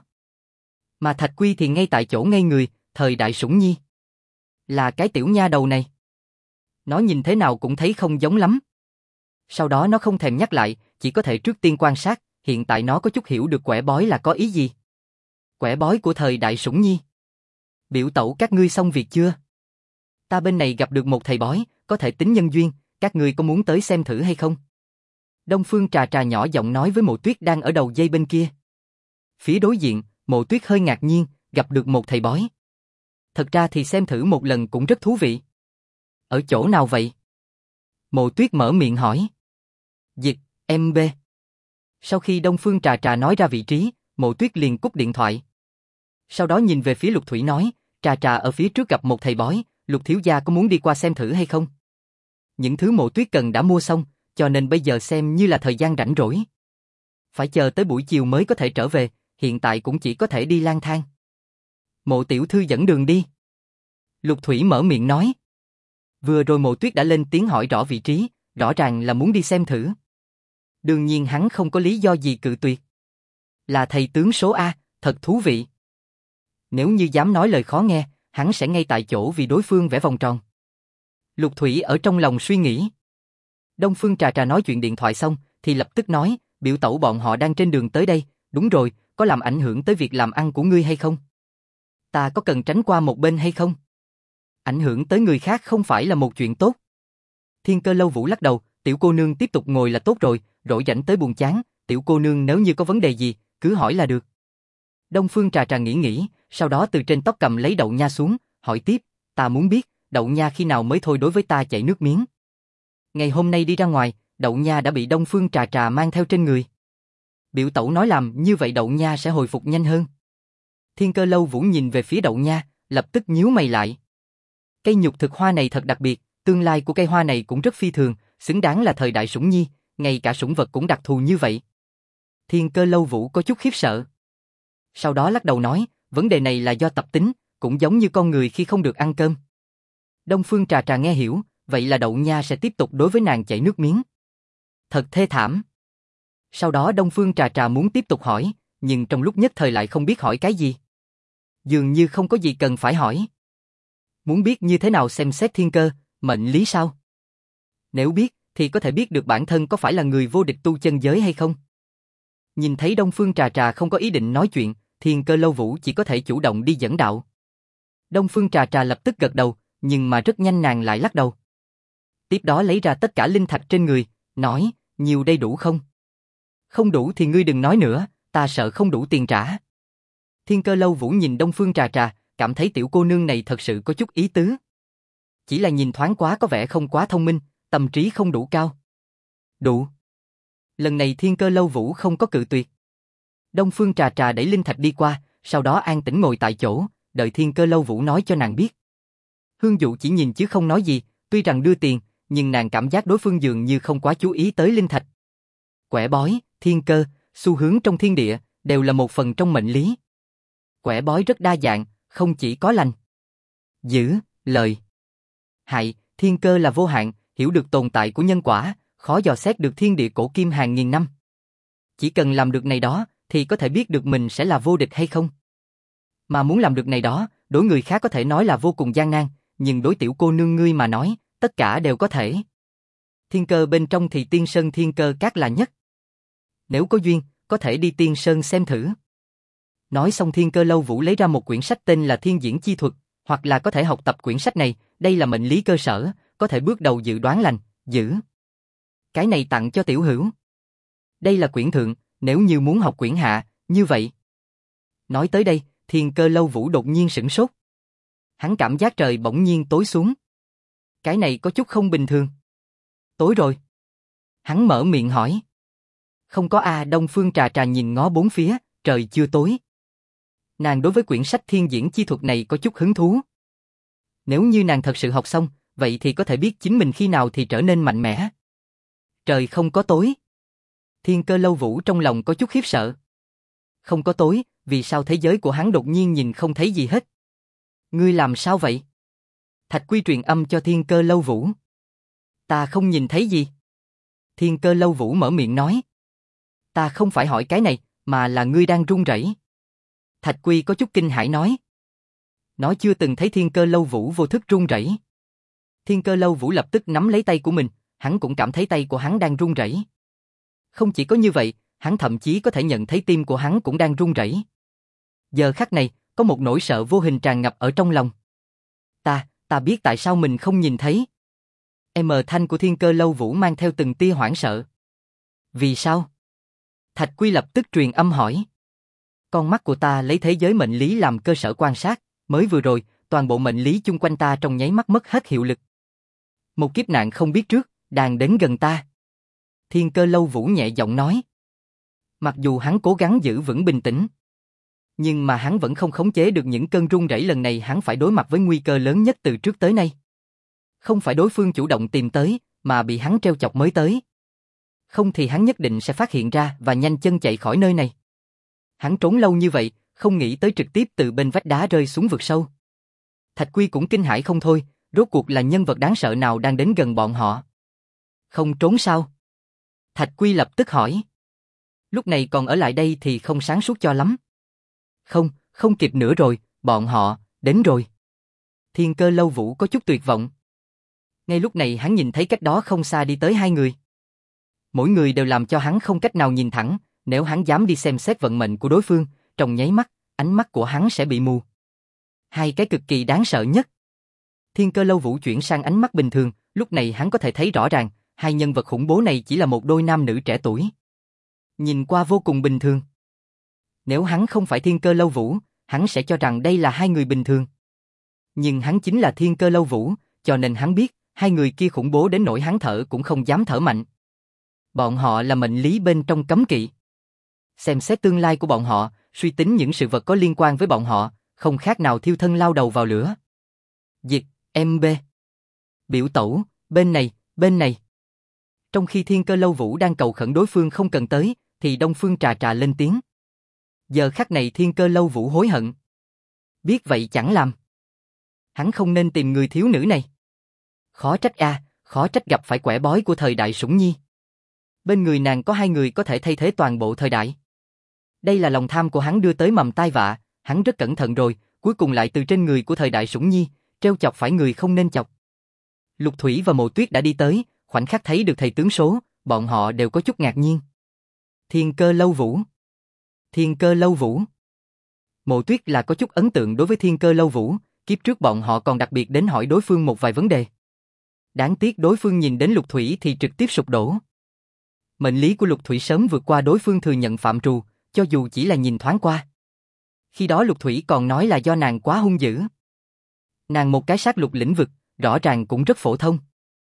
Mà Thạch Quy thì ngay tại chỗ ngây người, thời đại Sủng Nhi. Là cái tiểu nha đầu này. Nó nhìn thế nào cũng thấy không giống lắm. Sau đó nó không thèm nhắc lại, chỉ có thể trước tiên quan sát, hiện tại nó có chút hiểu được quẻ bói là có ý gì. Quẻ bói của thời đại Sủng Nhi. Biểu tẩu các ngươi xong việc chưa? Ta bên này gặp được một thầy bói, có thể tính nhân duyên, các ngươi có muốn tới xem thử hay không? Đông Phương Trà Trà nhỏ giọng nói với Mộ Tuyết đang ở đầu dây bên kia. Phía đối diện, Mộ Tuyết hơi ngạc nhiên, gặp được một thầy bói. Thật ra thì xem thử một lần cũng rất thú vị. Ở chỗ nào vậy? Mộ Tuyết mở miệng hỏi. Dịch, MB. Sau khi Đông Phương Trà Trà nói ra vị trí, Mộ Tuyết liền cúp điện thoại. Sau đó nhìn về phía Lục Thủy nói, Trà Trà ở phía trước gặp một thầy bói, Lục thiếu gia có muốn đi qua xem thử hay không? Những thứ Mộ Tuyết cần đã mua xong, cho nên bây giờ xem như là thời gian rảnh rỗi. Phải chờ tới buổi chiều mới có thể trở về, hiện tại cũng chỉ có thể đi lang thang. Mộ tiểu thư dẫn đường đi. Lục Thủy mở miệng nói. Vừa rồi Mộ Tuyết đã lên tiếng hỏi rõ vị trí, rõ ràng là muốn đi xem thử. Đương nhiên hắn không có lý do gì cự tuyệt. Là thầy tướng số A, thật thú vị. Nếu như dám nói lời khó nghe, hắn sẽ ngay tại chỗ vì đối phương vẽ vòng tròn. Lục Thủy ở trong lòng suy nghĩ. Đông Phương Trà Trà nói chuyện điện thoại xong, thì lập tức nói, biểu tẩu bọn họ đang trên đường tới đây, đúng rồi, có làm ảnh hưởng tới việc làm ăn của ngươi hay không? Ta có cần tránh qua một bên hay không? Ảnh hưởng tới người khác không phải là một chuyện tốt. Thiên Cơ Lâu Vũ lắc đầu, tiểu cô nương tiếp tục ngồi là tốt rồi, rỗi rảnh tới buồn chán, tiểu cô nương nếu như có vấn đề gì, cứ hỏi là được. Đông Phương Trà Trà nghĩ, sau đó từ trên tóc cầm lấy Đậu Nha xuống, hỏi tiếp, ta muốn biết, Đậu Nha khi nào mới thôi đối với ta chảy nước miếng. Ngày hôm nay đi ra ngoài, Đậu Nha đã bị Đông Phương Trà Trà mang theo trên người. Biểu tẩu nói làm như vậy Đậu Nha sẽ hồi phục nhanh hơn. Thiên Cơ Lâu Vũ nhìn về phía Đậu Nha, lập tức nhíu mày lại. Cây nhục thực hoa này thật đặc biệt, tương lai của cây hoa này cũng rất phi thường, xứng đáng là thời đại Sủng Nhi, ngay cả sủng vật cũng đặc thù như vậy. Thiên Cơ Lâu Vũ có chút khiếp sợ. Sau đó lắc đầu nói, vấn đề này là do tập tính, cũng giống như con người khi không được ăn cơm. Đông Phương Trà Trà nghe hiểu, vậy là Đậu Nha sẽ tiếp tục đối với nàng chảy nước miếng. Thật thê thảm. Sau đó Đông Phương Trà Trà muốn tiếp tục hỏi, nhưng trong lúc nhất thời lại không biết hỏi cái gì. Dường như không có gì cần phải hỏi. Muốn biết như thế nào xem xét thiên cơ, mệnh lý sao? Nếu biết, thì có thể biết được bản thân có phải là người vô địch tu chân giới hay không? Nhìn thấy Đông Phương Trà Trà không có ý định nói chuyện, Thiên Cơ Lâu Vũ chỉ có thể chủ động đi dẫn đạo. Đông Phương Trà Trà lập tức gật đầu, nhưng mà rất nhanh nàng lại lắc đầu. Tiếp đó lấy ra tất cả linh thạch trên người, nói, nhiều đây đủ không? Không đủ thì ngươi đừng nói nữa, ta sợ không đủ tiền trả. Thiên Cơ Lâu Vũ nhìn Đông Phương Trà Trà, cảm thấy tiểu cô nương này thật sự có chút ý tứ. Chỉ là nhìn thoáng quá có vẻ không quá thông minh, tâm trí không đủ cao. Đủ. Lần này Thiên Cơ Lâu Vũ không có cự tuyệt. Đông Phương Trà Trà đẩy linh thạch đi qua, sau đó an tĩnh ngồi tại chỗ, đợi Thiên Cơ Lâu Vũ nói cho nàng biết. Hương Dụ chỉ nhìn chứ không nói gì, tuy rằng đưa tiền, nhưng nàng cảm giác đối phương dường như không quá chú ý tới linh thạch. Quẻ bói, thiên cơ, xu hướng trong thiên địa, đều là một phần trong mệnh lý. Quẻ bói rất đa dạng, không chỉ có lành, dữ, lợi, hại, thiên cơ là vô hạn, hiểu được tồn tại của nhân quả, khó dò xét được thiên địa cổ kim hàng nghìn năm. Chỉ cần làm được này đó, thì có thể biết được mình sẽ là vô địch hay không. Mà muốn làm được này đó, đối người khác có thể nói là vô cùng gian nan, nhưng đối tiểu cô nương ngươi mà nói, tất cả đều có thể. Thiên cơ bên trong thì Tiên Sơn Thiên Cơ Các là nhất. Nếu có duyên, có thể đi Tiên Sơn xem thử. Nói xong Thiên Cơ Lâu Vũ lấy ra một quyển sách tên là Thiên Diễn Chi Thuật, hoặc là có thể học tập quyển sách này, đây là mệnh lý cơ sở, có thể bước đầu dự đoán lành, dữ. Cái này tặng cho tiểu hữu. Đây là quyển thượng, nếu như muốn học quyển hạ, như vậy. Nói tới đây, Thiên Cơ Lâu Vũ đột nhiên sửng sốt. Hắn cảm giác trời bỗng nhiên tối xuống. Cái này có chút không bình thường. Tối rồi. Hắn mở miệng hỏi. Không có a. Đông Phương Trà Trà nhìn ngó bốn phía, trời chưa tối. Nàng đối với quyển sách Thiên Diễn Chi Thuật này có chút hứng thú. Nếu như nàng thật sự học xong, vậy thì có thể biết chính mình khi nào thì trở nên mạnh mẽ. Trời không có tối. Thiên Cơ Lâu Vũ trong lòng có chút khiếp sợ. Không có tối, vì sao thế giới của hắn đột nhiên nhìn không thấy gì hết? Ngươi làm sao vậy? Thạch Quy truyền âm cho Thiên Cơ Lâu Vũ. Ta không nhìn thấy gì. Thiên Cơ Lâu Vũ mở miệng nói. Ta không phải hỏi cái này, mà là ngươi đang run rẩy. Thạch Quy có chút kinh hãi nói. Nó chưa từng thấy Thiên Cơ Lâu Vũ vô thức run rẩy. Thiên Cơ Lâu Vũ lập tức nắm lấy tay của mình, hắn cũng cảm thấy tay của hắn đang run rẩy. Không chỉ có như vậy, hắn thậm chí có thể nhận thấy tim của hắn cũng đang run rẩy. Giờ khắc này, có một nỗi sợ vô hình tràn ngập ở trong lòng. Ta biết tại sao mình không nhìn thấy. Thanh của Thiên Cơ Lâu Vũ mang theo từng tia hoảng sợ. Vì sao? Thạch Quy lập tức truyền âm hỏi. Con mắt của ta lấy thế giới mệnh lý làm cơ sở quan sát, mới vừa rồi, toàn bộ mệnh lý chung quanh ta trong nháy mắt mất hết hiệu lực. Một kiếp nạn không biết trước, đang đến gần ta. Thiên Cơ Lâu Vũ nhẹ giọng nói. Mặc dù hắn cố gắng giữ vững bình tĩnh, nhưng mà hắn vẫn không khống chế được những cơn run rẩy. Lần này hắn phải đối mặt với nguy cơ lớn nhất từ trước tới nay. Không phải đối phương chủ động tìm tới, mà bị hắn trêu chọc mới tới. Không thì hắn nhất định sẽ phát hiện ra và nhanh chân chạy khỏi nơi này. Hắn trốn lâu như vậy, không nghĩ tới trực tiếp từ bên vách đá rơi xuống vực sâu. Thạch Quy cũng kinh hãi không thôi, rốt cuộc là nhân vật đáng sợ nào đang đến gần bọn họ. Không trốn sao? Thạch Quy lập tức hỏi. Lúc này còn ở lại đây thì không sáng suốt cho lắm. Không kịp nữa rồi, bọn họ, đến rồi. Thiên Cơ Lâu Vũ có chút tuyệt vọng. Ngay lúc này hắn nhìn thấy cách đó không xa đi tới hai người. Mỗi người đều làm cho hắn không cách nào nhìn thẳng, nếu hắn dám đi xem xét vận mệnh của đối phương, trong nháy mắt, ánh mắt của hắn sẽ bị mù. Hai cái cực kỳ đáng sợ nhất. Thiên Cơ Lâu Vũ chuyển sang ánh mắt bình thường, lúc này hắn có thể thấy rõ ràng, hai nhân vật khủng bố này chỉ là một đôi nam nữ trẻ tuổi. Nhìn qua vô cùng bình thường. Nếu hắn không phải Thiên Cơ Lâu Vũ, hắn sẽ cho rằng đây là hai người bình thường. Nhưng hắn chính là Thiên Cơ Lâu Vũ, cho nên hắn biết, hai người kia khủng bố đến nỗi hắn thở cũng không dám thở mạnh. Bọn họ là mệnh lý bên trong cấm kỵ. Xem xét tương lai của bọn họ, suy tính những sự vật có liên quan với bọn họ, không khác nào thiêu thân lao đầu vào lửa. Diệt, MB. Biểu tẩu, bên này. Trong khi Thiên Cơ Lâu Vũ đang cầu khẩn đối phương không cần tới, thì Đông Phương Trà Trà lên tiếng. Giờ khắc này Thiên Cơ Lâu Vũ hối hận. Biết vậy chẳng làm. Hắn không nên tìm người thiếu nữ này. Khó trách gặp phải quẻ bói của thời đại Sủng Nhi. Bên người nàng có hai người có thể thay thế toàn bộ thời đại. Đây là lòng tham của hắn đưa tới mầm tai vạ, hắn rất cẩn thận rồi, cuối cùng lại từ trên người của thời đại Sủng Nhi, trêu chọc phải người không nên chọc. Lục Thủy và Mộ Tuyết đã đi tới, khoảnh khắc thấy được thầy tướng số, bọn họ đều có chút ngạc nhiên. Thiên Cơ Lâu Vũ. Mộ Tuyết là có chút ấn tượng đối với Thiên Cơ Lâu Vũ, kiếp trước bọn họ còn đặc biệt đến hỏi đối phương một vài vấn đề. Đáng tiếc đối phương nhìn đến Lục Thủy thì trực tiếp sụp đổ. Mệnh lý của Lục Thủy sớm vượt qua đối phương thừa nhận phạm trù, cho dù chỉ là nhìn thoáng qua. Khi đó Lục Thủy còn nói là do nàng quá hung dữ. Nàng một cái sát lục lĩnh vực, rõ ràng cũng rất phổ thông.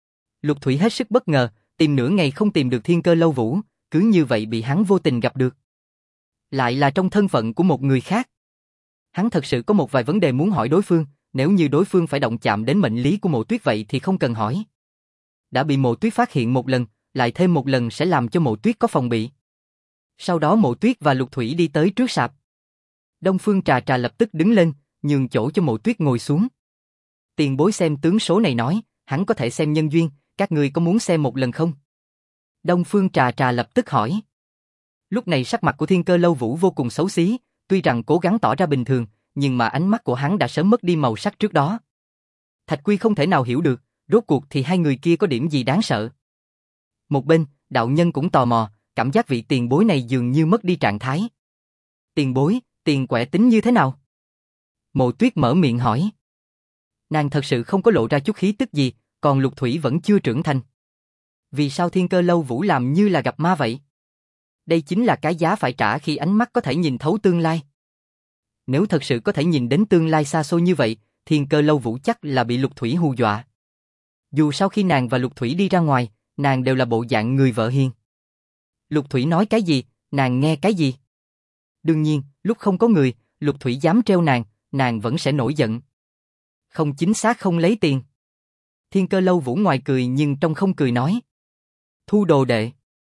Lục Thủy hết sức bất ngờ, tìm nửa ngày không tìm được Thiên Cơ Lâu Vũ, cứ như vậy bị hắn vô tình gặp được. Lại là trong thân phận của một người khác. Hắn thật sự có một vài vấn đề muốn hỏi đối phương, nếu như đối phương phải động chạm đến mệnh lý của Mộ Tuyết vậy thì không cần hỏi. Đã bị Mộ Tuyết phát hiện một lần, lại thêm một lần sẽ làm cho Mộ Tuyết có phòng bị. Sau đó Mộ Tuyết và Lục Thủy đi tới trước sạp. Đông Phương Trà Trà lập tức đứng lên, nhường chỗ cho Mộ Tuyết ngồi xuống. Tiền bối xem tướng số này nói, hắn có thể xem nhân duyên, các người có muốn xem một lần không? Đông Phương Trà Trà lập tức hỏi. Lúc này sắc mặt của Thiên Cơ Lâu Vũ vô cùng xấu xí, tuy rằng cố gắng tỏ ra bình thường, nhưng mà ánh mắt của hắn đã sớm mất đi màu sắc trước đó. Thạch Quy không thể nào hiểu được, rốt cuộc thì hai người kia có điểm gì đáng sợ. Một bên, đạo nhân cũng tò mò, cảm giác vị tiền bối này dường như mất đi trạng thái. Tiền bối, tiền quẻ tính như thế nào? Mộ Tuyết mở miệng hỏi. Nàng thật sự không có lộ ra chút khí tức gì, còn Lục Thủy vẫn chưa trưởng thành. Vì sao Thiên Cơ Lâu Vũ làm như là gặp ma vậy? Đây chính là cái giá phải trả khi ánh mắt có thể nhìn thấu tương lai. Nếu thật sự có thể nhìn đến tương lai xa xôi như vậy, Thiên Cơ Lâu Vũ chắc là bị Lục Thủy hù dọa. Dù sao khi nàng và Lục Thủy đi ra ngoài, nàng đều là bộ dạng người vợ hiền. Lục Thủy nói cái gì, nàng nghe cái gì. Đương nhiên, lúc không có người, Lục Thủy dám treo nàng vẫn sẽ nổi giận. Không chính xác không lấy tiền. Thiên Cơ Lâu Vũ ngoài cười nhưng trong không cười nói. Thu đồ đệ.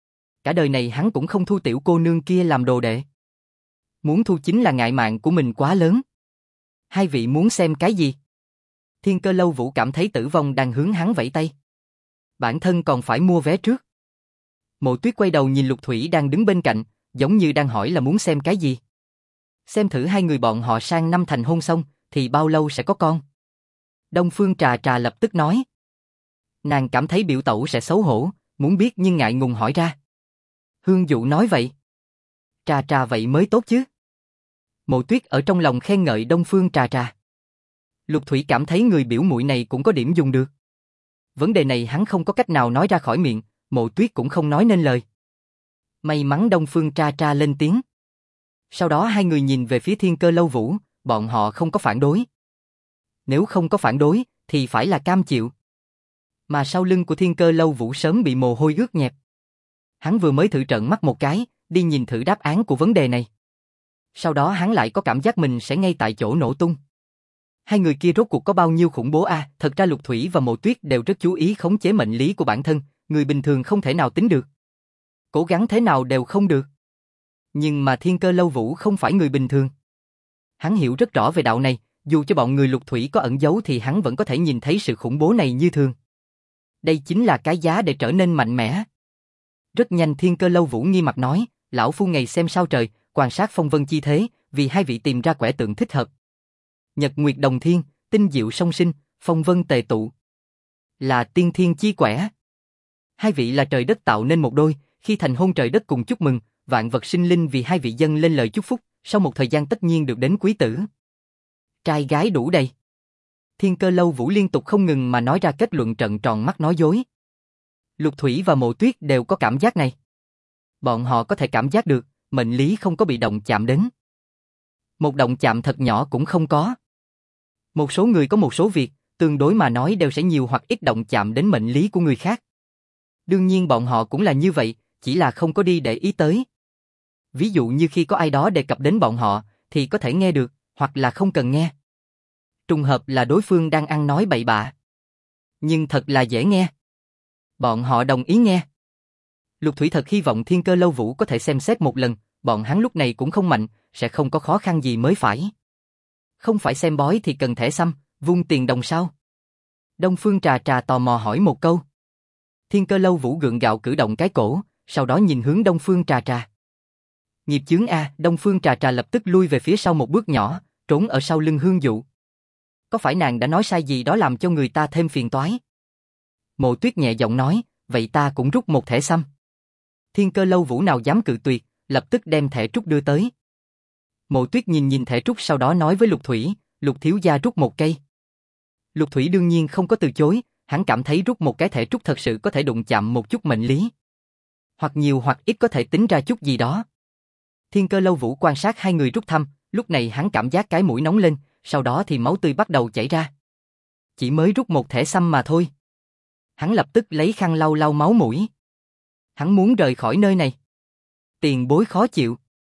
Cả đời này hắn cũng không thu tiểu cô nương kia làm đồ đệ. Muốn thu chính là ngại mạng của mình quá lớn. Hai vị muốn xem cái gì? Thiên Cơ Lâu Vũ cảm thấy Tử Vong đang hướng hắn vẫy tay. Bản thân còn phải mua vé trước. Mộ Tuyết quay đầu nhìn Lục Thủy đang đứng bên cạnh, giống như đang hỏi là muốn xem cái gì. Xem thử hai người bọn họ sang năm thành hôn xong, thì bao lâu sẽ có con. Đông Phương Trà Trà lập tức nói. Nàng cảm thấy biểu tẩu sẽ xấu hổ, muốn biết nhưng ngại ngùng hỏi ra. Hương Dụ nói vậy. Trà Trà vậy mới tốt chứ. Mộ Tuyết ở trong lòng khen ngợi Đông Phương Trà Trà. Lục Thủy cảm thấy người biểu muội này cũng có điểm dùng được. Vấn đề này hắn không có cách nào nói ra khỏi miệng, Mộ Tuyết cũng không nói nên lời. May mắn Đông Phương Trà Trà lên tiếng. Sau đó hai người nhìn về phía Thiên Cơ Lâu Vũ, bọn họ không có phản đối. Nếu không có phản đối, thì phải là cam chịu. Mà sau lưng của Thiên Cơ Lâu Vũ sớm bị mồ hôi ướt nhẹp. Hắn vừa mới thử trợn mắt một cái, đi nhìn thử đáp án của vấn đề này. Sau đó hắn lại có cảm giác mình sẽ ngay tại chỗ nổ tung. Hai người kia rốt cuộc có bao nhiêu khủng bố a? Thật ra Lục Thủy và Mộ Tuyết đều rất chú ý khống chế mệnh lý của bản thân, người bình thường không thể nào tính được. Cố gắng thế nào đều không được. Nhưng mà Thiên Cơ Lâu Vũ không phải người bình thường. Hắn hiểu rất rõ về đạo này, dù cho bọn người Lục Thủy có ẩn giấu thì hắn vẫn có thể nhìn thấy sự khủng bố này như thường. Đây chính là cái giá để trở nên mạnh mẽ. Rất nhanh Thiên Cơ Lâu Vũ nghi mặt nói, lão phu ngày xem sao trời, quan sát phong vân chi thế, vì hai vị tìm ra quẻ tượng thích hợp. Nhật nguyệt đồng thiên, tinh diệu song sinh, phong vân tề tụ. Là tiên thiên chi quẻ. Hai vị là trời đất tạo nên một đôi, khi thành hôn trời đất cùng chúc mừng, vạn vật sinh linh vì hai vị dâng lên lời chúc phúc, sau một thời gian tất nhiên được đến quý tử. Trai gái đủ đầy. Thiên Cơ Lâu Vũ liên tục không ngừng mà nói ra kết luận trợn tròn mắt nói dối. Lục Thủy và Mộ Tuyết đều có cảm giác này. Bọn họ có thể cảm giác được, mệnh lý không có bị động chạm đến. Một động chạm thật nhỏ cũng không có. Một số người có một số việc, tương đối mà nói đều sẽ nhiều hoặc ít động chạm đến mệnh lý của người khác. Đương nhiên bọn họ cũng là như vậy, chỉ là không có đi để ý tới. Ví dụ như khi có ai đó đề cập đến bọn họ, thì có thể nghe được, hoặc là không cần nghe. Trùng hợp là đối phương đang ăn nói bậy bạ. Nhưng thật là dễ nghe. Bọn họ đồng ý nghe. Lục Thủy thật hy vọng Thiên Cơ Lâu Vũ có thể xem xét một lần, bọn hắn lúc này cũng không mạnh, sẽ không có khó khăn gì mới phải. Không phải xem bói thì cần thẻ xăm, vung tiền đồng sao? Đông Phương Trà Trà tò mò hỏi một câu. Thiên Cơ Lâu Vũ gượng gạo cử động cái cổ, sau đó nhìn hướng Đông Phương Trà Trà. Nghiệp chướng a, Đông Phương Trà Trà lập tức lui về phía sau một bước nhỏ, trốn ở sau lưng Hương Dụ. Có phải nàng đã nói sai gì đó làm cho người ta thêm phiền toái? Mộ Tuyết nhẹ giọng nói, vậy ta cũng rút một thẻ xăm. Thiên Cơ Lâu Vũ nào dám cự tuyệt, lập tức đem thẻ trúc đưa tới. Mộ Tuyết nhìn thẻ trúc sau đó nói với Lục Thủy, Lục thiếu gia rút một cây. Lục Thủy đương nhiên không có từ chối, hắn cảm thấy rút một cái thẻ trúc thật sự có thể đụng chạm một chút mệnh lý. Hoặc nhiều hoặc ít có thể tính ra chút gì đó. Thiên Cơ Lâu Vũ quan sát hai người rút thăm, lúc này hắn cảm giác cái mũi nóng lên, sau đó thì máu tươi bắt đầu chảy ra. Chỉ mới rút một thẻ xăm mà thôi. Hắn lập tức lấy khăn lau lau máu mũi. Hắn muốn rời khỏi nơi này. Tiền bối khó chịu.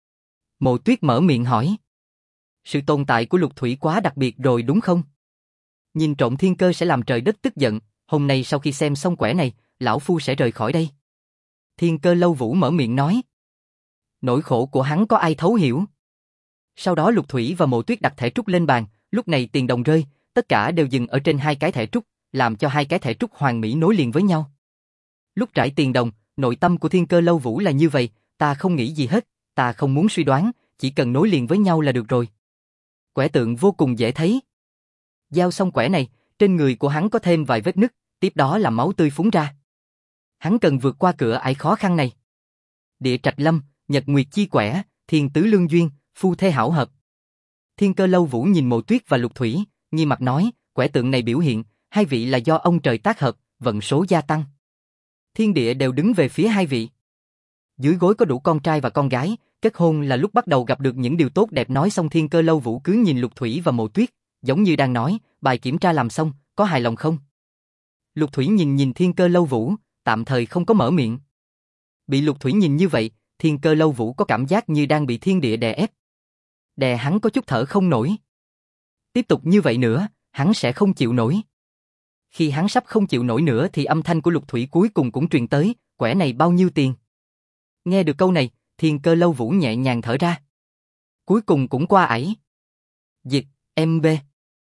Mộ Tuyết mở miệng hỏi. Sự tồn tại của Lục Thủy quá đặc biệt rồi đúng không? Nhìn trộm thiên cơ sẽ làm trời đất tức giận, hôm nay sau khi xem xong quẻ này, lão phu sẽ rời khỏi đây. Thiên Cơ Lâu Vũ mở miệng nói. Nỗi khổ của hắn có ai thấu hiểu? Sau đó Lục Thủy và Mộ Tuyết đặt thẻ trúc lên bàn, lúc này tiền đồng rơi, tất cả đều dừng ở trên hai cái thẻ trúc, làm cho hai cái thẻ trúc hoàn mỹ nối liền với nhau. Lúc trải tiền đồng, nội tâm của Thiên Cơ Lâu Vũ là như vậy, ta không nghĩ gì hết, ta không muốn suy đoán, chỉ cần nối liền với nhau là được rồi. Quẻ tượng vô cùng dễ thấy. Giao xong quẻ này, trên người của hắn có thêm vài vết nứt, tiếp đó là máu tươi phúng ra. Hắn cần vượt qua cửa ải khó khăn này. Địa trạch lâm, nhật nguyệt chi quẻ, thiên tứ lương duyên, phu thê hảo hợp. Thiên Cơ Lâu Vũ nhìn Mộ Tuyết và Lục Thủy, nghi mặt nói, quẻ tượng này biểu hiện, hai vị là do ông trời tác hợp, vận số gia tăng. Thiên địa đều đứng về phía hai vị. Dưới gối có đủ con trai và con gái, kết hôn là lúc bắt đầu gặp được những điều tốt đẹp. Nói xong Thiên Cơ Lâu Vũ cứ nhìn Lục Thủy và Mộ Tuyết, giống như đang nói, bài kiểm tra làm xong, có hài lòng không? Lục Thủy nhìn Thiên Cơ Lâu Vũ, tạm thời không có mở miệng. Bị Lục Thủy nhìn như vậy, Thiên Cơ Lâu Vũ có cảm giác như đang bị thiên địa đè ép. Đè hắn có chút thở không nổi. Tiếp tục như vậy nữa, hắn sẽ không chịu nổi. Khi hắn sắp không chịu nổi nữa thì âm thanh của Lục Thủy cuối cùng cũng truyền tới, quẻ này bao nhiêu tiền? Nghe được câu này, Thiên Cơ Lâu Vũ nhẹ nhàng thở ra. Cuối cùng cũng qua ải. Dịch, MB.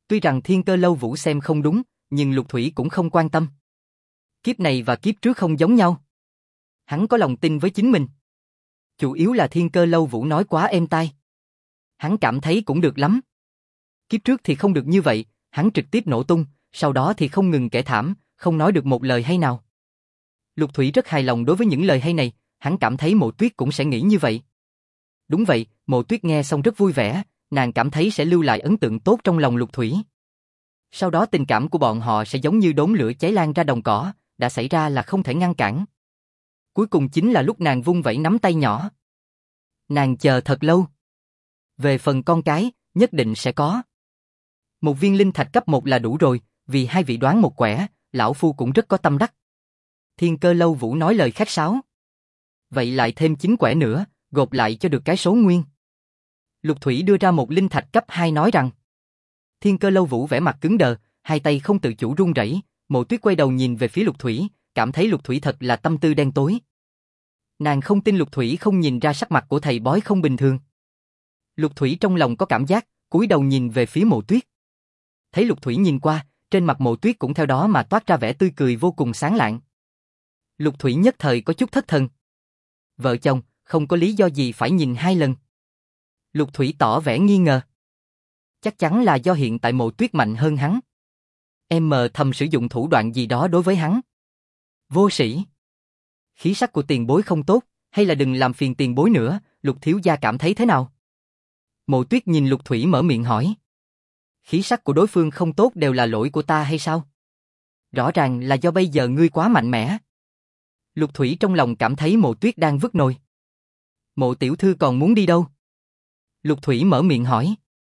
Tuy rằng Thiên Cơ Lâu Vũ xem không đúng, nhưng Lục Thủy cũng không quan tâm. Kiếp này và kiếp trước không giống nhau. Hắn có lòng tin với chính mình. Chủ yếu là Thiên Cơ Lâu Vũ nói quá êm tai. Hắn cảm thấy cũng được lắm. Kiếp trước thì không được như vậy, hắn trực tiếp nổ tung, sau đó thì không ngừng kể thảm, không nói được một lời hay nào. Lục Thủy rất hài lòng đối với những lời hay này, hắn cảm thấy Mộ Tuyết cũng sẽ nghĩ như vậy. Đúng vậy, Mộ Tuyết nghe xong rất vui vẻ, nàng cảm thấy sẽ lưu lại ấn tượng tốt trong lòng Lục Thủy. Sau đó tình cảm của bọn họ sẽ giống như đốm lửa cháy lan ra đồng cỏ, đã xảy ra là không thể ngăn cản. Cuối cùng chính là lúc nàng vung vẩy nắm tay nhỏ. Nàng chờ thật lâu. Về phần con cái, nhất định sẽ có. Một viên linh thạch cấp 1 là đủ rồi, vì hai vị đoán một quẻ, lão phu cũng rất có tâm đắc. Thiên Cơ Lâu Vũ nói lời khách sáo. Vậy lại thêm 9 quẻ nữa, gộp lại cho được cái số nguyên. Lục Thủy đưa ra một linh thạch cấp 2 nói rằng. Thiên Cơ Lâu Vũ vẻ mặt cứng đờ, hai tay không tự chủ run rẩy. Mộ Tuyết quay đầu nhìn về phía Lục Thủy, cảm thấy Lục Thủy thật là tâm tư đen tối. Nàng không tin Lục Thủy không nhìn ra sắc mặt của thầy bói không bình thường. Lục Thủy trong lòng có cảm giác, cúi đầu nhìn về phía Mộ Tuyết. Thấy Lục Thủy nhìn qua, trên mặt Mộ Tuyết cũng theo đó mà toát ra vẻ tươi cười vô cùng sáng lạng. Lục Thủy nhất thời có chút thất thần. Vợ chồng, không có lý do gì phải nhìn hai lần. Lục Thủy tỏ vẻ nghi ngờ. Chắc chắn là do hiện tại Mộ Tuyết mạnh hơn hắn. Em thầm sử dụng thủ đoạn gì đó đối với hắn. Vô sĩ. Khí sắc của tiền bối không tốt, hay là đừng làm phiền tiền bối nữa, Lục thiếu gia cảm thấy thế nào? Mộ Tuyết nhìn Lục Thủy mở miệng hỏi. Khí sắc của đối phương không tốt đều là lỗi của ta hay sao? Rõ ràng là do bây giờ ngươi quá mạnh mẽ. Lục Thủy trong lòng cảm thấy Mộ Tuyết đang vứt nồi. Mộ tiểu thư còn muốn đi đâu? Lục Thủy mở miệng hỏi.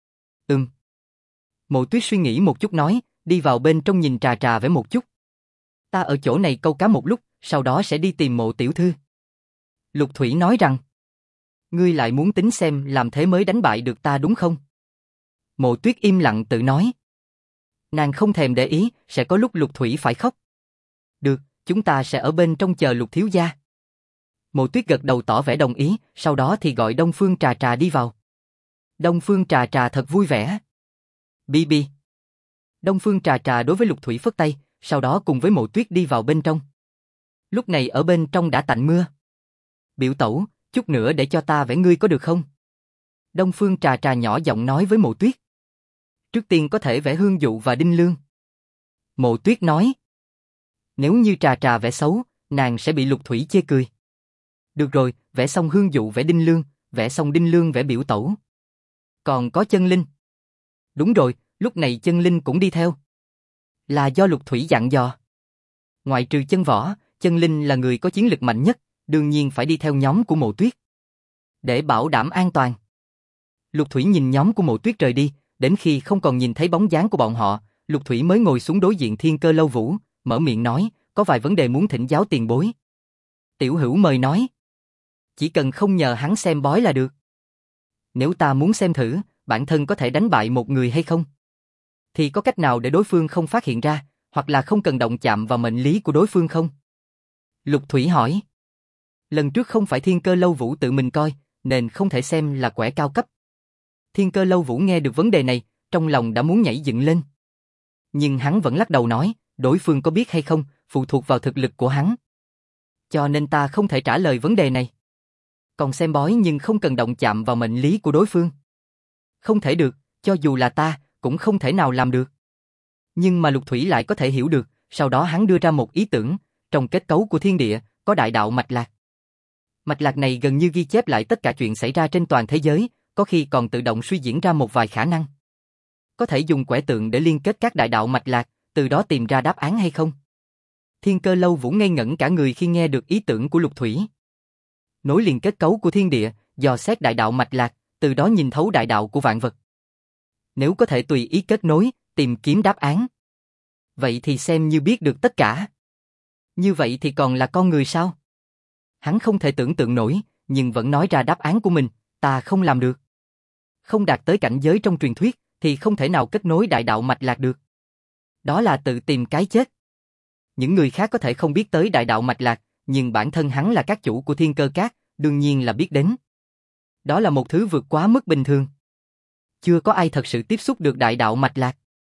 Mộ Tuyết suy nghĩ một chút nói, đi vào bên trong nhìn trà trà vẽ một chút. Ta ở chỗ này câu cá một lúc, sau đó sẽ đi tìm Mộ tiểu thư. Lục Thủy nói rằng. Ngươi lại muốn tính xem làm thế mới đánh bại được ta đúng không? Mộ Tuyết im lặng tự nói. Nàng không thèm để ý, sẽ có lúc Lục Thủy phải khóc. Được, chúng ta sẽ ở bên trong chờ Lục thiếu gia. Mộ Tuyết gật đầu tỏ vẻ đồng ý, sau đó thì gọi Đông Phương Trà Trà đi vào. Đông Phương Trà Trà thật vui vẻ. Bi bi. Đông Phương Trà Trà đối với Lục Thủy phất tay, sau đó cùng với Mộ Tuyết đi vào bên trong. Lúc này ở bên trong đã tạnh mưa. Biểu tẩu, chút nữa để cho ta vẽ ngươi có được không? Đông Phương Trà Trà nhỏ giọng nói với Mộ Tuyết. Trước tiên có thể vẽ Hương Dụ và Đinh Lương. Mộ Tuyết nói. Nếu như Trà Trà vẽ xấu, nàng sẽ bị Lục Thủy chê cười. Được rồi, vẽ xong Hương Dụ vẽ Đinh Lương, vẽ xong Đinh Lương vẽ Biểu tẩu. Còn có Chân Linh. Đúng rồi, lúc này Chân Linh cũng đi theo. Là do Lục Thủy dặn dò. Ngoại trừ Chân Võ, Chân Linh là người có chiến lực mạnh nhất, đương nhiên phải đi theo nhóm của Mộ Tuyết. Để bảo đảm an toàn. Lục Thủy nhìn nhóm của Mộ Tuyết rời đi, đến khi không còn nhìn thấy bóng dáng của bọn họ, Lục Thủy mới ngồi xuống đối diện Thiên Cơ Lâu Vũ, mở miệng nói, có vài vấn đề muốn thỉnh giáo tiền bối. Tiểu Hữu mời nói. Chỉ cần không nhờ hắn xem bói là được. Nếu ta muốn xem thử, bản thân có thể đánh bại một người hay không? Thì có cách nào để đối phương không phát hiện ra, hoặc là không cần động chạm vào mệnh lý của đối phương không? Lục Thủy hỏi. Lần trước không phải Thiên Cơ Lâu Vũ tự mình coi, nên không thể xem là quẻ cao cấp. Thiên Cơ Lâu Vũ nghe được vấn đề này, trong lòng đã muốn nhảy dựng lên. Nhưng hắn vẫn lắc đầu nói, đối phương có biết hay không, phụ thuộc vào thực lực của hắn. Cho nên ta không thể trả lời vấn đề này. Còn xem bói nhưng không cần động chạm vào mệnh lý của đối phương. Không thể được, cho dù là ta, cũng không thể nào làm được. Nhưng mà Lục Thủy lại có thể hiểu được, sau đó hắn đưa ra một ý tưởng, trong kết cấu của thiên địa, có đại đạo mạch lạc. Mạch lạc này gần như ghi chép lại tất cả chuyện xảy ra trên toàn thế giới, có khi còn tự động suy diễn ra một vài khả năng. Có thể dùng quẻ tượng để liên kết các đại đạo mạch lạc, từ đó tìm ra đáp án hay không? Thiên Cơ Lâu Vũ ngây ngẩn cả người khi nghe được ý tưởng của Lục Thủy. Nối liền kết cấu của thiên địa, dò xét đại đạo mạch lạc, từ đó nhìn thấu đại đạo của vạn vật. Nếu có thể tùy ý kết nối, tìm kiếm đáp án. Vậy thì xem như biết được tất cả. Như vậy thì còn là con người sao? Hắn không thể tưởng tượng nổi, nhưng vẫn nói ra đáp án của mình, ta không làm được. Không đạt tới cảnh giới trong truyền thuyết, thì không thể nào kết nối đại đạo mạch lạc được. Đó là tự tìm cái chết. Những người khác có thể không biết tới đại đạo mạch lạc, nhưng bản thân hắn là các chủ của Thiên Cơ Các, đương nhiên là biết đến. Đó là một thứ vượt quá mức bình thường. Chưa có ai thật sự tiếp xúc được đại đạo mạch lạc.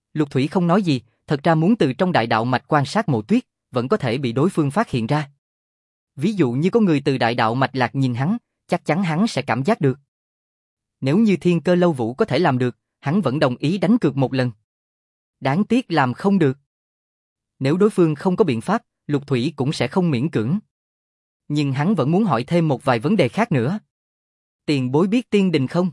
Lục Thủy không nói gì, thật ra muốn từ trong đại đạo mạch quan sát Mộ Tuyết, vẫn có thể bị đối phương phát hiện ra. Ví dụ như có người từ đại đạo mạch lạc nhìn hắn, chắc chắn hắn sẽ cảm giác được. Nếu như Thiên Cơ Lâu Vũ có thể làm được, hắn vẫn đồng ý đánh cược một lần. Đáng tiếc làm không được. Nếu đối phương không có biện pháp, Lục Thủy cũng sẽ không miễn cưỡng. Nhưng hắn vẫn muốn hỏi thêm một vài vấn đề khác nữa. Tiền bối biết Tiên Đình không?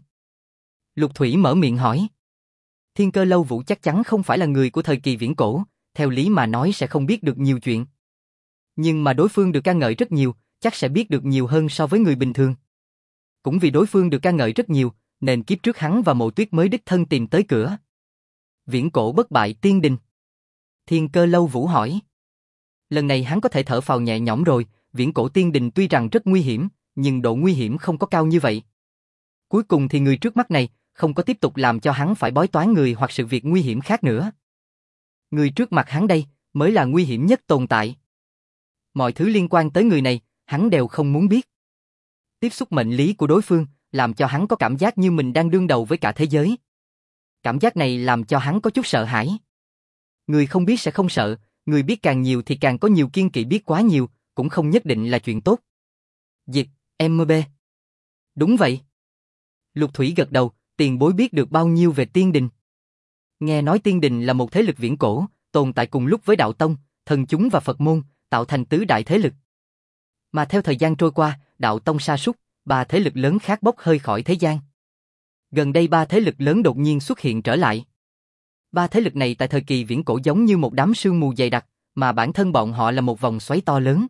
Lục Thủy mở miệng hỏi. Thiên Cơ Lâu Vũ chắc chắn không phải là người của thời kỳ viễn cổ, theo lý mà nói sẽ không biết được nhiều chuyện. Nhưng mà đối phương được ca ngợi rất nhiều, chắc sẽ biết được nhiều hơn so với người bình thường. Cũng vì đối phương được ca ngợi rất nhiều, nên kiếp trước hắn và Mộ Tuyết mới đích thân tìm tới cửa. Viễn cổ bất bại Tiên Đình. Thiên Cơ Lâu Vũ hỏi. Lần này hắn có thể thở phào nhẹ nhõm rồi, viễn cổ Tiên Đình tuy rằng rất nguy hiểm, nhưng độ nguy hiểm không có cao như vậy. Cuối cùng thì người trước mắt này không có tiếp tục làm cho hắn phải bói toán người hoặc sự việc nguy hiểm khác nữa. Người trước mặt hắn đây mới là nguy hiểm nhất tồn tại. Mọi thứ liên quan tới người này, hắn đều không muốn biết. Tiếp xúc mệnh lý của đối phương, làm cho hắn có cảm giác như mình đang đương đầu với cả thế giới. Cảm giác này làm cho hắn có chút sợ hãi. Người không biết sẽ không sợ, người biết càng nhiều thì càng có nhiều kiêng kỵ, biết quá nhiều, cũng không nhất định là chuyện tốt. Dịch, MB. Đúng vậy. Lục Thủy gật đầu, tiền bối biết được bao nhiêu về Tiên Đình? Nghe nói Tiên Đình là một thế lực viễn cổ, tồn tại cùng lúc với Đạo Tông, Thần Chúng và Phật Môn, tạo thành tứ đại thế lực. Mà theo thời gian trôi qua, Đạo Tông sa sút, ba thế lực lớn khác bốc hơi khỏi thế gian. Gần đây ba thế lực lớn đột nhiên xuất hiện trở lại. Ba thế lực này tại thời kỳ viễn cổ giống như một đám sương mù dày đặc, mà bản thân bọn họ là một vòng xoáy to lớn.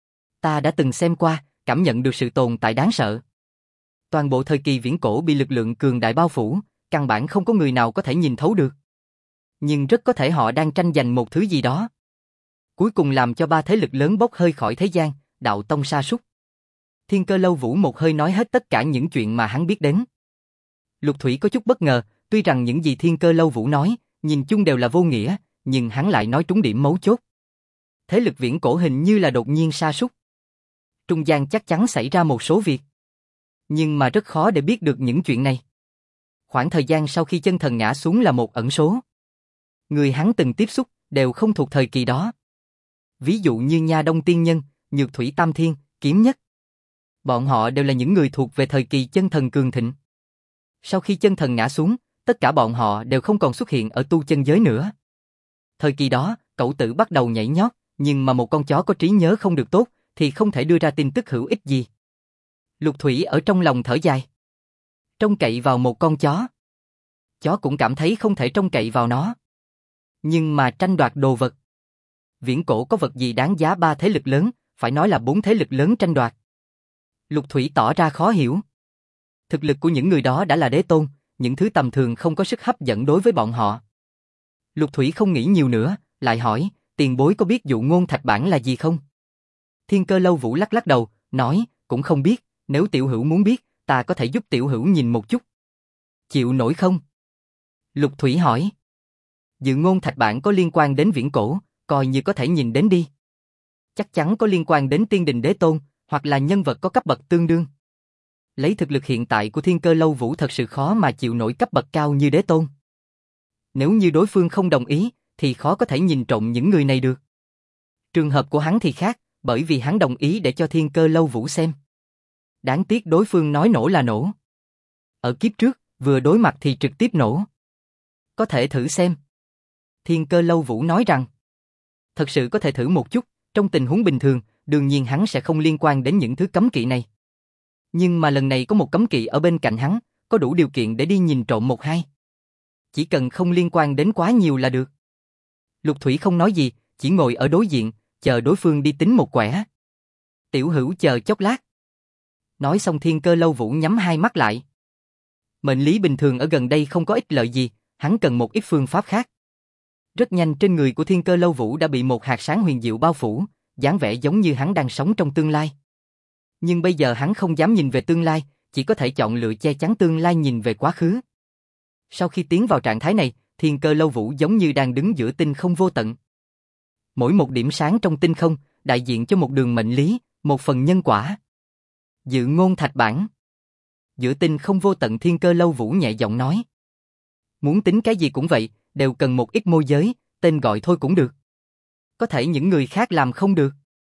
Ta đã từng xem qua, cảm nhận được sự tồn tại đáng sợ. Toàn bộ thời kỳ viễn cổ bị lực lượng cường đại bao phủ, căn bản không có người nào có thể nhìn thấu được. Nhưng rất có thể họ đang tranh giành một thứ gì đó. Cuối cùng làm cho ba thế lực lớn bốc hơi khỏi thế gian, Đạo Tông sa sút. Thiên Cơ Lâu Vũ một hơi nói hết tất cả những chuyện mà hắn biết đến. Lục Thủy có chút bất ngờ, tuy rằng những gì Thiên Cơ Lâu Vũ nói, nhìn chung đều là vô nghĩa, nhưng hắn lại nói trúng điểm mấu chốt. Thế lực viễn cổ hình như là đột nhiên sa sút. Trung gian chắc chắn xảy ra một số việc. Nhưng mà rất khó để biết được những chuyện này. Khoảng thời gian sau khi chân thần ngã xuống là một ẩn số. Người hắn từng tiếp xúc đều không thuộc thời kỳ đó. Ví dụ như Nha Đông Tiên Nhân, Nhược Thủy Tam Thiên, Kiếm Nhất. Bọn họ đều là những người thuộc về thời kỳ chân thần cường thịnh. Sau khi chân thần ngã xuống, tất cả bọn họ đều không còn xuất hiện ở tu chân giới nữa. Thời kỳ đó, Cẩu Tử bắt đầu nhảy nhót, nhưng mà một con chó có trí nhớ không được tốt, thì không thể đưa ra tin tức hữu ích gì. Lục Thủy ở trong lòng thở dài. Trông cậy vào một con chó. Chó cũng cảm thấy không thể trông cậy vào nó. Nhưng mà tranh đoạt đồ vật. Viễn cổ có vật gì đáng giá ba thế lực lớn, phải nói là bốn thế lực lớn tranh đoạt. Lục Thủy tỏ ra khó hiểu. Thực lực của những người đó đã là đế tôn, những thứ tầm thường không có sức hấp dẫn đối với bọn họ. Lục Thủy không nghĩ nhiều nữa, lại hỏi, tiền bối có biết dụ ngôn thạch bản là gì không? Thiên Cơ Lâu Vũ lắc lắc đầu, nói, cũng không biết, nếu tiểu hữu muốn biết, ta có thể giúp tiểu hữu nhìn một chút. Chịu nổi không? Lục Thủy hỏi. Dự ngôn thạch bản có liên quan đến viễn cổ, coi như có thể nhìn đến đi. Chắc chắn có liên quan đến Tiên Đình đế tôn, hoặc là nhân vật có cấp bậc tương đương. Lấy thực lực hiện tại của Thiên Cơ Lâu Vũ thật sự khó mà chịu nổi cấp bậc cao như đế tôn. Nếu như đối phương không đồng ý, thì khó có thể nhìn trộm những người này được. Trường hợp của hắn thì khác, bởi vì hắn đồng ý để cho Thiên Cơ Lâu Vũ xem. Đáng tiếc đối phương nói nổ là nổ. Ở kiếp trước, vừa đối mặt thì trực tiếp nổ. Có thể thử xem. Thiên Cơ Lâu Vũ nói rằng, thật sự có thể thử một chút, trong tình huống bình thường, đương nhiên hắn sẽ không liên quan đến những thứ cấm kỵ này. Nhưng mà lần này có một cấm kỵ ở bên cạnh hắn, có đủ điều kiện để đi nhìn trộm một hai. Chỉ cần không liên quan đến quá nhiều là được. Lục Thủy không nói gì, chỉ ngồi ở đối diện, chờ đối phương đi tính một quẻ. Tiểu hữu chờ chốc lát. Nói xong Thiên Cơ Lâu Vũ nhắm hai mắt lại. Mệnh lý bình thường ở gần đây không có ích lợi gì, hắn cần một ít phương pháp khác. Rất nhanh trên người của Thiên Cơ Lâu Vũ đã bị một hạt sáng huyền diệu bao phủ, dáng vẻ giống như hắn đang sống trong tương lai. Nhưng bây giờ hắn không dám nhìn về tương lai, chỉ có thể chọn lựa che chắn tương lai nhìn về quá khứ. Sau khi tiến vào trạng thái này, Thiên Cơ Lâu Vũ giống như đang đứng giữa tinh không vô tận. Mỗi một điểm sáng trong tinh không, đại diện cho một đường mệnh lý, một phần nhân quả. Dự ngôn thạch bản. Giữa tinh không vô tận Thiên Cơ Lâu Vũ nhẹ giọng nói. Muốn tính cái gì cũng vậy, đều cần một ít môi giới, tên gọi thôi cũng được. Có thể những người khác làm không được.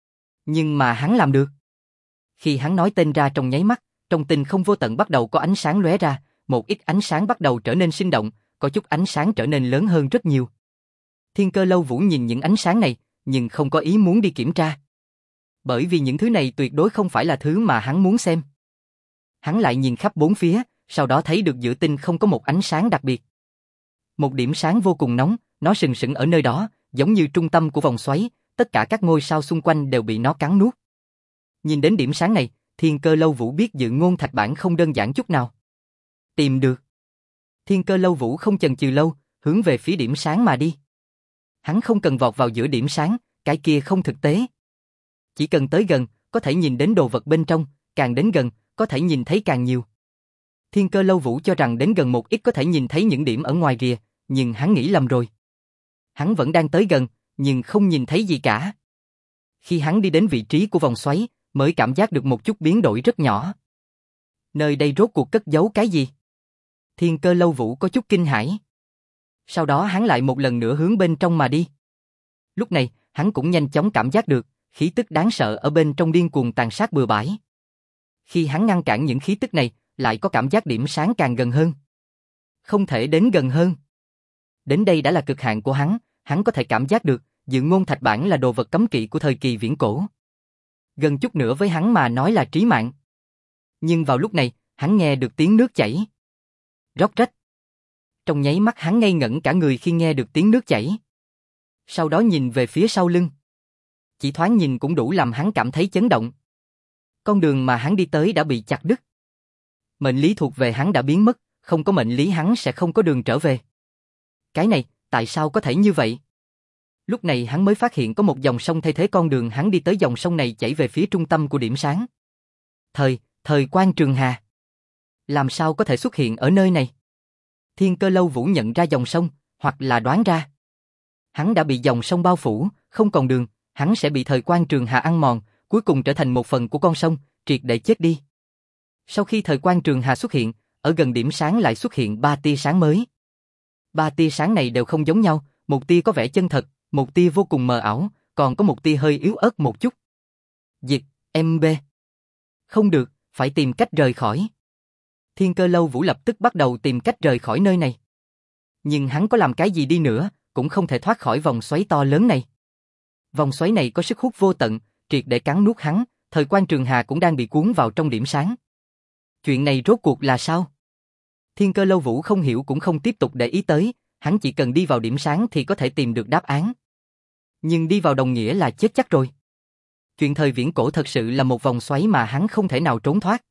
Nhưng mà hắn làm được. Khi hắn nói tên ra trong nháy mắt, trong tinh không vô tận bắt đầu có ánh sáng lóe ra, một ít ánh sáng bắt đầu trở nên sinh động, có chút ánh sáng trở nên lớn hơn rất nhiều. Thiên Cơ Lâu Vũ nhìn những ánh sáng này, nhưng không có ý muốn đi kiểm tra. Bởi vì những thứ này tuyệt đối không phải là thứ mà hắn muốn xem. Hắn lại nhìn khắp bốn phía, sau đó thấy được giữa tinh không có một ánh sáng đặc biệt. Một điểm sáng vô cùng nóng, nó sừng sững ở nơi đó, giống như trung tâm của vòng xoáy, tất cả các ngôi sao xung quanh đều bị nó cắn nuốt. Nhìn đến điểm sáng này, Thiên Cơ Lâu Vũ biết Dự Ngôn Thạch Bản không đơn giản chút nào. Tìm được. Thiên Cơ Lâu Vũ không chần chừ lâu, hướng về phía điểm sáng mà đi. Hắn không cần vọt vào giữa điểm sáng, cái kia không thực tế. Chỉ cần tới gần, có thể nhìn đến đồ vật bên trong, càng đến gần, có thể nhìn thấy càng nhiều. Thiên Cơ Lâu Vũ cho rằng đến gần một ít có thể nhìn thấy những điểm ở ngoài rìa, nhưng hắn nghĩ lầm rồi. Hắn vẫn đang tới gần, nhưng không nhìn thấy gì cả. Khi hắn đi đến vị trí của vòng xoáy, mới cảm giác được một chút biến đổi rất nhỏ. Nơi đây rốt cuộc cất giấu cái gì? Thiên Cơ Lâu Vũ có chút kinh hãi. Sau đó hắn lại một lần nữa hướng bên trong mà đi. Lúc này, hắn cũng nhanh chóng cảm giác được, khí tức đáng sợ ở bên trong điên cuồng tàn sát bừa bãi. Khi hắn ngăn cản những khí tức này, lại có cảm giác điểm sáng càng gần hơn. Không thể đến gần hơn. Đến đây đã là cực hạn của hắn có thể cảm giác được, Dự Ngôn Thạch Bản là đồ vật cấm kỵ của thời kỳ viễn cổ. Gần chút nữa với hắn mà nói là trí mạng. Nhưng vào lúc này, hắn nghe được tiếng nước chảy. Róc rách. Trong nháy mắt hắn ngây ngẩn cả người khi nghe được tiếng nước chảy. Sau đó nhìn về phía sau lưng. Chỉ thoáng nhìn cũng đủ làm hắn cảm thấy chấn động. Con đường mà hắn đi tới đã bị chặt đứt. Mệnh lý thuộc về hắn đã biến mất, không có mệnh lý hắn sẽ không có đường trở về. Cái này, tại sao có thể như vậy? Lúc này hắn mới phát hiện có một dòng sông thay thế con đường hắn đi tới, dòng sông này chảy về phía trung tâm của điểm sáng. Thời Quan Trường Hà. Làm sao có thể xuất hiện ở nơi này? Thiên Cơ Lâu Vũ nhận ra dòng sông, hoặc là đoán ra. Hắn đã bị dòng sông bao phủ, không còn đường, hắn sẽ bị Thời Quan Trường Hà ăn mòn, cuối cùng trở thành một phần của con sông, triệt để chết đi. Sau khi Thời Quan Trường Hà xuất hiện, ở gần điểm sáng lại xuất hiện 3 tia sáng mới. 3 tia sáng này đều không giống nhau, một tia có vẻ chân thật, một tia vô cùng mờ ảo, còn có một tia hơi yếu ớt một chút. Diệt, MB. Không được, phải tìm cách rời khỏi. Thiên Cơ Lâu Vũ lập tức bắt đầu tìm cách rời khỏi nơi này. Nhưng hắn có làm cái gì đi nữa, cũng không thể thoát khỏi vòng xoáy to lớn này. Vòng xoáy này có sức hút vô tận, triệt để cắn nuốt hắn, Thời Quan Trường Hà cũng đang bị cuốn vào trong điểm sáng. Chuyện này rốt cuộc là sao? Thiên Cơ Lâu Vũ không hiểu cũng không tiếp tục để ý tới, hắn chỉ cần đi vào điểm sáng thì có thể tìm được đáp án. Nhưng đi vào đồng nghĩa là chết chắc rồi. Chuyện thời viễn cổ thật sự là một vòng xoáy mà hắn không thể nào trốn thoát.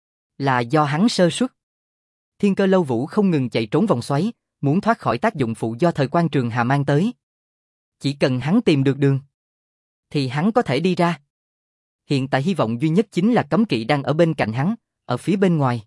Là do hắn sơ suất. Thiên Cơ Lâu Vũ không ngừng chạy trốn vòng xoáy, muốn thoát khỏi tác dụng phụ do Thời Quan Trường Hà mang tới. Chỉ cần hắn tìm được đường, thì hắn có thể đi ra. Hiện tại hy vọng duy nhất chính là cấm kỵ đang ở bên cạnh hắn, ở phía bên ngoài.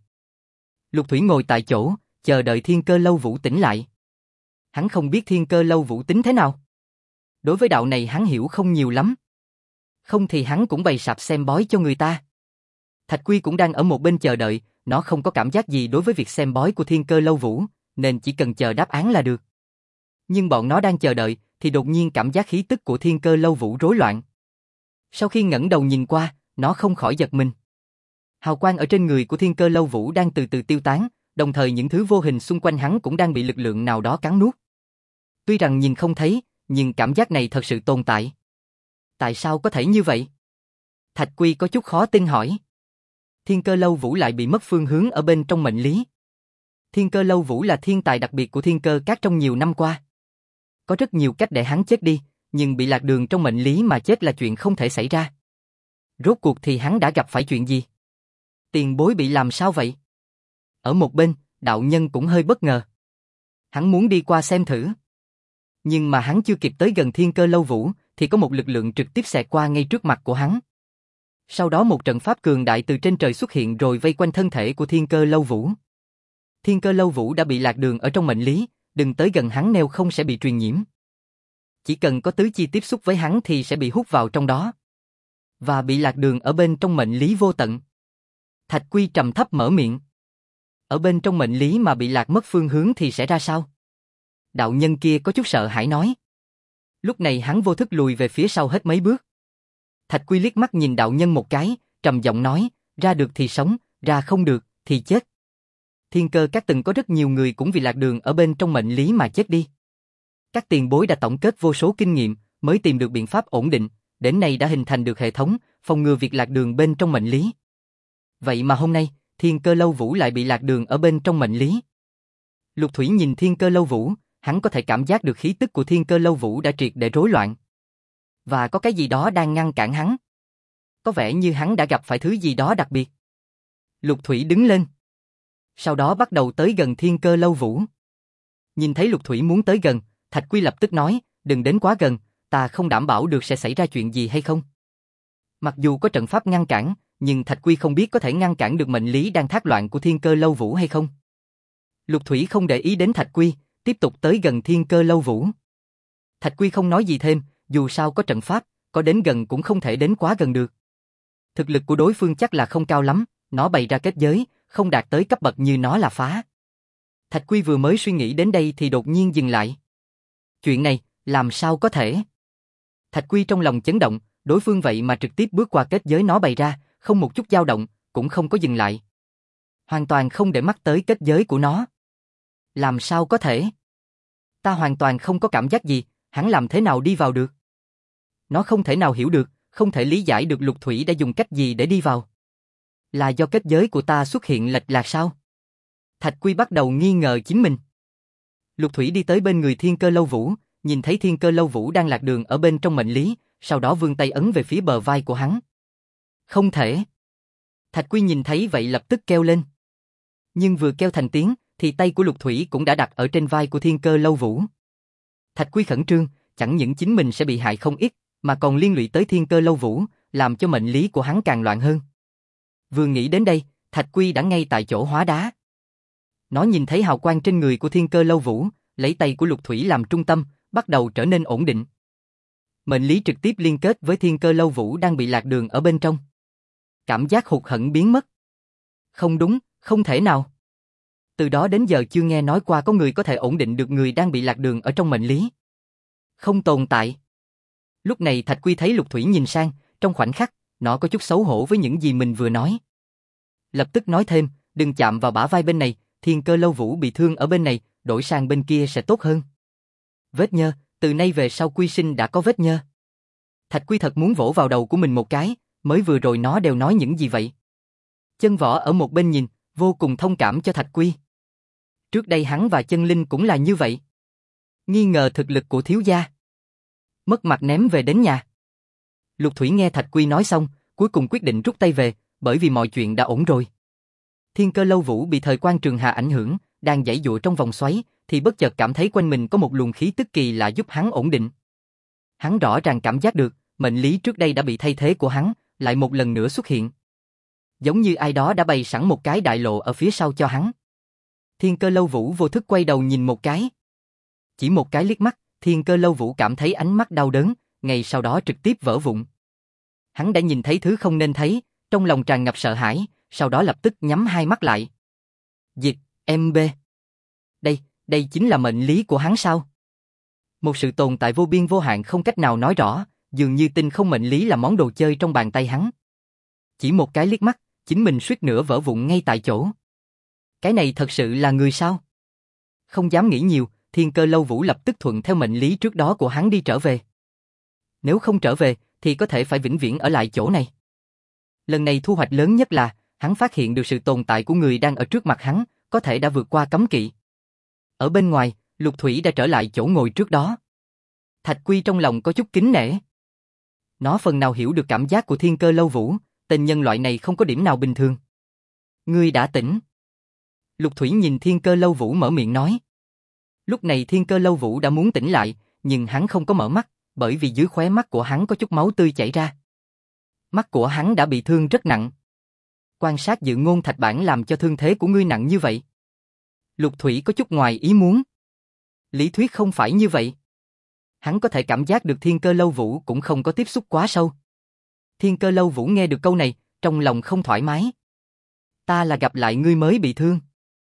Lục Thủy ngồi tại chỗ, chờ đợi Thiên Cơ Lâu Vũ tỉnh lại. Hắn không biết Thiên Cơ Lâu Vũ tính thế nào. Đối với đạo này hắn hiểu không nhiều lắm. Không thì hắn cũng bày sạp xem bói cho người ta. Thạch Quy cũng đang ở một bên chờ đợi, nó không có cảm giác gì đối với việc xem bói của Thiên Cơ Lâu Vũ, nên chỉ cần chờ đáp án là được. Nhưng bọn nó đang chờ đợi, thì đột nhiên cảm giác khí tức của Thiên Cơ Lâu Vũ rối loạn. Sau khi ngẩng đầu nhìn qua, nó không khỏi giật mình. Hào quang ở trên người của Thiên Cơ Lâu Vũ đang từ từ tiêu tán, đồng thời những thứ vô hình xung quanh hắn cũng đang bị lực lượng nào đó cắn nuốt. Tuy rằng nhìn không thấy, nhưng cảm giác này thật sự tồn tại. Tại sao có thể như vậy? Thạch Quy có chút khó tin hỏi. Thiên Cơ Lâu Vũ lại bị mất phương hướng ở bên trong mệnh lý. Thiên Cơ Lâu Vũ là thiên tài đặc biệt của Thiên Cơ Các trong nhiều năm qua. Có rất nhiều cách để hắn chết đi, nhưng bị lạc đường trong mệnh lý mà chết là chuyện không thể xảy ra. Rốt cuộc thì hắn đã gặp phải chuyện gì? Tiền bối bị làm sao vậy? Ở một bên, đạo nhân cũng hơi bất ngờ. Hắn muốn đi qua xem thử. Nhưng mà hắn chưa kịp tới gần Thiên Cơ Lâu Vũ, thì có một lực lượng trực tiếp xẹt qua ngay trước mặt của hắn. Sau đó một trận pháp cường đại từ trên trời xuất hiện rồi vây quanh thân thể của Thiên Cơ Lâu Vũ. Thiên Cơ Lâu Vũ đã bị lạc đường ở trong mệnh lý, đừng tới gần hắn nếu không sẽ bị truyền nhiễm. Chỉ cần có tứ chi tiếp xúc với hắn thì sẽ bị hút vào trong đó. Và bị lạc đường ở bên trong mệnh lý vô tận. Thạch Quy trầm thấp mở miệng. Ở bên trong mệnh lý mà bị lạc mất phương hướng thì sẽ ra sao? Đạo nhân kia có chút sợ hãi nói. Lúc này hắn vô thức lùi về phía sau hết mấy bước. Thạch Quy liếc mắt nhìn đạo nhân một cái, trầm giọng nói, ra được thì sống, ra không được thì chết. Thiên Cơ Các từng có rất nhiều người cũng vì lạc đường ở bên trong mệnh lý mà chết đi. Các tiền bối đã tổng kết vô số kinh nghiệm, mới tìm được biện pháp ổn định, đến nay đã hình thành được hệ thống, phòng ngừa việc lạc đường bên trong mệnh lý. Vậy mà hôm nay, Thiên Cơ Lâu Vũ lại bị lạc đường ở bên trong mệnh lý. Lục Thủy nhìn Thiên Cơ Lâu Vũ, hắn có thể cảm giác được khí tức của Thiên Cơ Lâu Vũ đã triệt để rối loạn. Và có cái gì đó đang ngăn cản hắn. Có vẻ như hắn đã gặp phải thứ gì đó đặc biệt. Lục Thủy đứng lên. Sau đó bắt đầu tới gần Thiên Cơ Lâu Vũ. Nhìn thấy Lục Thủy muốn tới gần, Thạch Quy lập tức nói, đừng đến quá gần, ta không đảm bảo được sẽ xảy ra chuyện gì hay không. Mặc dù có trận pháp ngăn cản, nhưng Thạch Quy không biết có thể ngăn cản được mệnh lý đang thác loạn của Thiên Cơ Lâu Vũ hay không. Lục Thủy không để ý đến Thạch Quy, tiếp tục tới gần Thiên Cơ Lâu Vũ. Thạch Quy không nói gì thêm, dù sao có trận pháp, có đến gần cũng không thể đến quá gần được. Thực lực của đối phương chắc là không cao lắm, nó bày ra kết giới, không đạt tới cấp bậc như nó là phá. Thạch Quy vừa mới suy nghĩ đến đây thì đột nhiên dừng lại. Chuyện này, làm sao có thể? Thạch Quy trong lòng chấn động, đối phương vậy mà trực tiếp bước qua kết giới nó bày ra, không một chút dao động, cũng không có dừng lại. Hoàn toàn không để mắt tới kết giới của nó. Làm sao có thể? Ta hoàn toàn không có cảm giác gì, hắn làm thế nào đi vào được? Nó không thể nào hiểu được, không thể lý giải được Lục Thủy đã dùng cách gì để đi vào. Là do kết giới của ta xuất hiện lệch lạc sao? Thạch Quy bắt đầu nghi ngờ chính mình. Lục Thủy đi tới bên người Thiên Cơ Lâu Vũ, nhìn thấy Thiên Cơ Lâu Vũ đang lạc đường ở bên trong mệnh lý, sau đó vươn tay ấn về phía bờ vai của hắn. Không thể. Thạch Quy nhìn thấy vậy lập tức kêu lên. Nhưng vừa kêu thành tiếng, thì tay của Lục Thủy cũng đã đặt ở trên vai của Thiên Cơ Lâu Vũ. Thạch Quy khẩn trương, chẳng những chính mình sẽ bị hại không ít, mà còn liên lụy tới Thiên Cơ Lâu Vũ, làm cho mệnh lý của hắn càng loạn hơn. Vừa nghĩ đến đây, Thạch Quy đã ngay tại chỗ hóa đá. Nó nhìn thấy hào quang trên người của Thiên Cơ Lâu Vũ, lấy tay của Lục Thủy làm trung tâm, bắt đầu trở nên ổn định. Mệnh lý trực tiếp liên kết với Thiên Cơ Lâu Vũ đang bị lạc đường ở bên trong. Cảm giác hụt hẫng biến mất. Không đúng, không thể nào. Từ đó đến giờ chưa nghe nói qua có người có thể ổn định được người đang bị lạc đường ở trong mệnh lý. Không tồn tại. Lúc này Thạch Quy thấy Lục Thủy nhìn sang, trong khoảnh khắc, nó có chút xấu hổ với những gì mình vừa nói. Lập tức nói thêm, đừng chạm vào bả vai bên này, Thiên Cơ Lâu Vũ bị thương ở bên này, đổi sang bên kia sẽ tốt hơn. Vết nhơ, từ nay về sau Quy sinh đã có vết nhơ. Thạch Quy thật muốn vỗ vào đầu của mình một cái, mới vừa rồi nó đều nói những gì vậy. Chân Võ ở một bên nhìn, vô cùng thông cảm cho Thạch Quy. Trước đây hắn và Chân Linh cũng là như vậy. Nghi ngờ thực lực của thiếu gia. Mất mặt ném về đến nhà. Lục Thủy nghe Thạch Quy nói xong, cuối cùng quyết định rút tay về, bởi vì mọi chuyện đã ổn rồi. Thiên Cơ Lâu Vũ bị thời quan trường hà ảnh hưởng, đang giãy giụa trong vòng xoáy, thì bất chợt cảm thấy quanh mình có một luồng khí tức kỳ lạ giúp hắn ổn định. Hắn rõ ràng cảm giác được, mệnh lý trước đây đã bị thay thế của hắn, lại một lần nữa xuất hiện. Giống như ai đó đã bày sẵn một cái đại lộ ở phía sau cho hắn. Thiên Cơ Lâu Vũ vô thức quay đầu nhìn một cái. Chỉ một cái liếc mắt, Thiên Cơ Lâu Vũ cảm thấy ánh mắt đau đớn, ngay sau đó trực tiếp vỡ vụn. Hắn đã nhìn thấy thứ không nên thấy, trong lòng tràn ngập sợ hãi, sau đó lập tức nhắm hai mắt lại. Diệt, MB. Đây chính là mệnh lý của hắn sao? Một sự tồn tại vô biên vô hạn không cách nào nói rõ, dường như tinh không mệnh lý là món đồ chơi trong bàn tay hắn. Chỉ một cái liếc mắt, chính mình suýt nữa vỡ vụn ngay tại chỗ. Cái này thật sự là người sao? Không dám nghĩ nhiều, Thiên Cơ Lâu Vũ lập tức thuận theo mệnh lý trước đó của hắn đi trở về. Nếu không trở về, thì có thể phải vĩnh viễn ở lại chỗ này. Lần này thu hoạch lớn nhất là, hắn phát hiện được sự tồn tại của người đang ở trước mặt hắn, có thể đã vượt qua cấm kỵ. Ở bên ngoài, Lục Thủy đã trở lại chỗ ngồi trước đó. Thạch Quy trong lòng có chút kính nể. Nó phần nào hiểu được cảm giác của Thiên Cơ Lâu Vũ, tên nhân loại này không có điểm nào bình thường. Ngươi đã tỉnh. Lục Thủy nhìn Thiên Cơ Lâu Vũ mở miệng nói. Lúc này Thiên Cơ Lâu Vũ đã muốn tỉnh lại, nhưng hắn không có mở mắt, bởi vì dưới khóe mắt của hắn có chút máu tươi chảy ra. Mắt của hắn đã bị thương rất nặng. Quan sát dự ngôn thạch bản làm cho thương thế của ngươi nặng như vậy. Lục Thủy có chút ngoài ý muốn. Lý thuyết không phải như vậy. Hắn có thể cảm giác được Thiên Cơ Lâu Vũ cũng không có tiếp xúc quá sâu. Thiên Cơ Lâu Vũ nghe được câu này, trong lòng không thoải mái. Ta là gặp lại ngươi mới bị thương.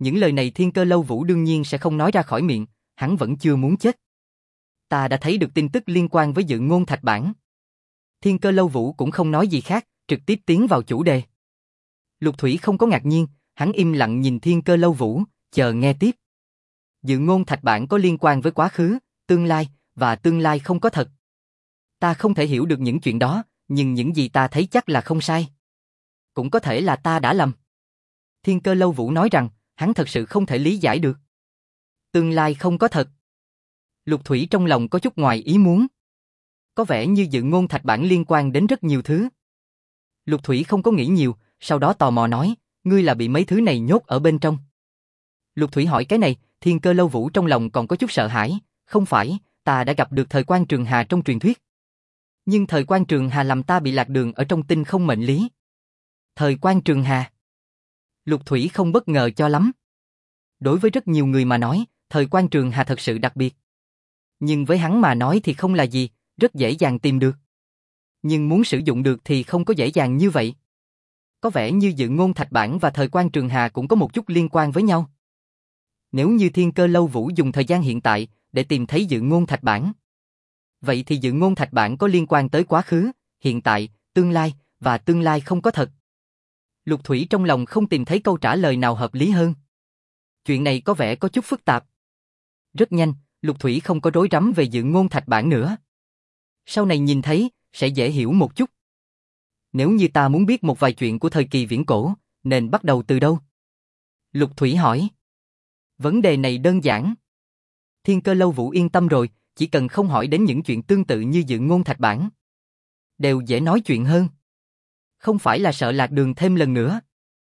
Những lời này Thiên Cơ Lâu Vũ đương nhiên sẽ không nói ra khỏi miệng, hắn vẫn chưa muốn chết. Ta đã thấy được tin tức liên quan với Dự Ngôn Thạch Bản. Thiên Cơ Lâu Vũ cũng không nói gì khác, trực tiếp tiến vào chủ đề. Lục Thủy không có ngạc nhiên, hắn im lặng nhìn Thiên Cơ Lâu Vũ, chờ nghe tiếp. Dự Ngôn Thạch Bản có liên quan với quá khứ, tương lai, và tương lai không có thật. Ta không thể hiểu được những chuyện đó, nhưng những gì ta thấy chắc là không sai. Cũng có thể là ta đã lầm. Thiên Cơ Lâu Vũ nói rằng, hắn thật sự không thể lý giải được. Tương lai không có thật. Lục Thủy trong lòng có chút ngoài ý muốn. Có vẻ như Dự Ngôn Thạch Bản liên quan đến rất nhiều thứ. Lục Thủy không có nghĩ nhiều, sau đó tò mò nói, ngươi là bị mấy thứ này nhốt ở bên trong. Lục Thủy hỏi cái này, Thiên Cơ Lâu Vũ trong lòng còn có chút sợ hãi, không phải, ta đã gặp được thời quan Trường Hà trong truyền thuyết. Nhưng thời quan Trường Hà làm ta bị lạc đường ở trong tinh không mệnh lý. Thời quan Trường Hà. Lục Thủy không bất ngờ cho lắm. Đối với rất nhiều người mà nói, thời quan Trường Hà thật sự đặc biệt. Nhưng với hắn mà nói thì không là gì, rất dễ dàng tìm được. Nhưng muốn sử dụng được thì không có dễ dàng như vậy. Có vẻ như Dự Ngôn Thạch Bản và thời quan Trường Hà cũng có một chút liên quan với nhau. Nếu như Thiên Cơ Lâu Vũ dùng thời gian hiện tại để tìm thấy Dự Ngôn Thạch Bản, vậy thì Dự Ngôn Thạch Bản có liên quan tới quá khứ, hiện tại, tương lai, và tương lai không có thật. Lục Thủy trong lòng không tìm thấy câu trả lời nào hợp lý hơn. Chuyện này có vẻ có chút phức tạp. Rất nhanh, Lục Thủy không có rối rắm về Dự Ngôn Thạch Bản nữa. Sau này nhìn thấy, sẽ dễ hiểu một chút. Nếu như ta muốn biết một vài chuyện của thời kỳ viễn cổ, nên bắt đầu từ đâu? Lục Thủy hỏi. Vấn đề này đơn giản. Thiên Cơ Lâu Vũ yên tâm rồi, chỉ cần không hỏi đến những chuyện tương tự như Dự Ngôn Thạch Bản. Đều dễ nói chuyện hơn. Không phải là sợ lạc đường thêm lần nữa,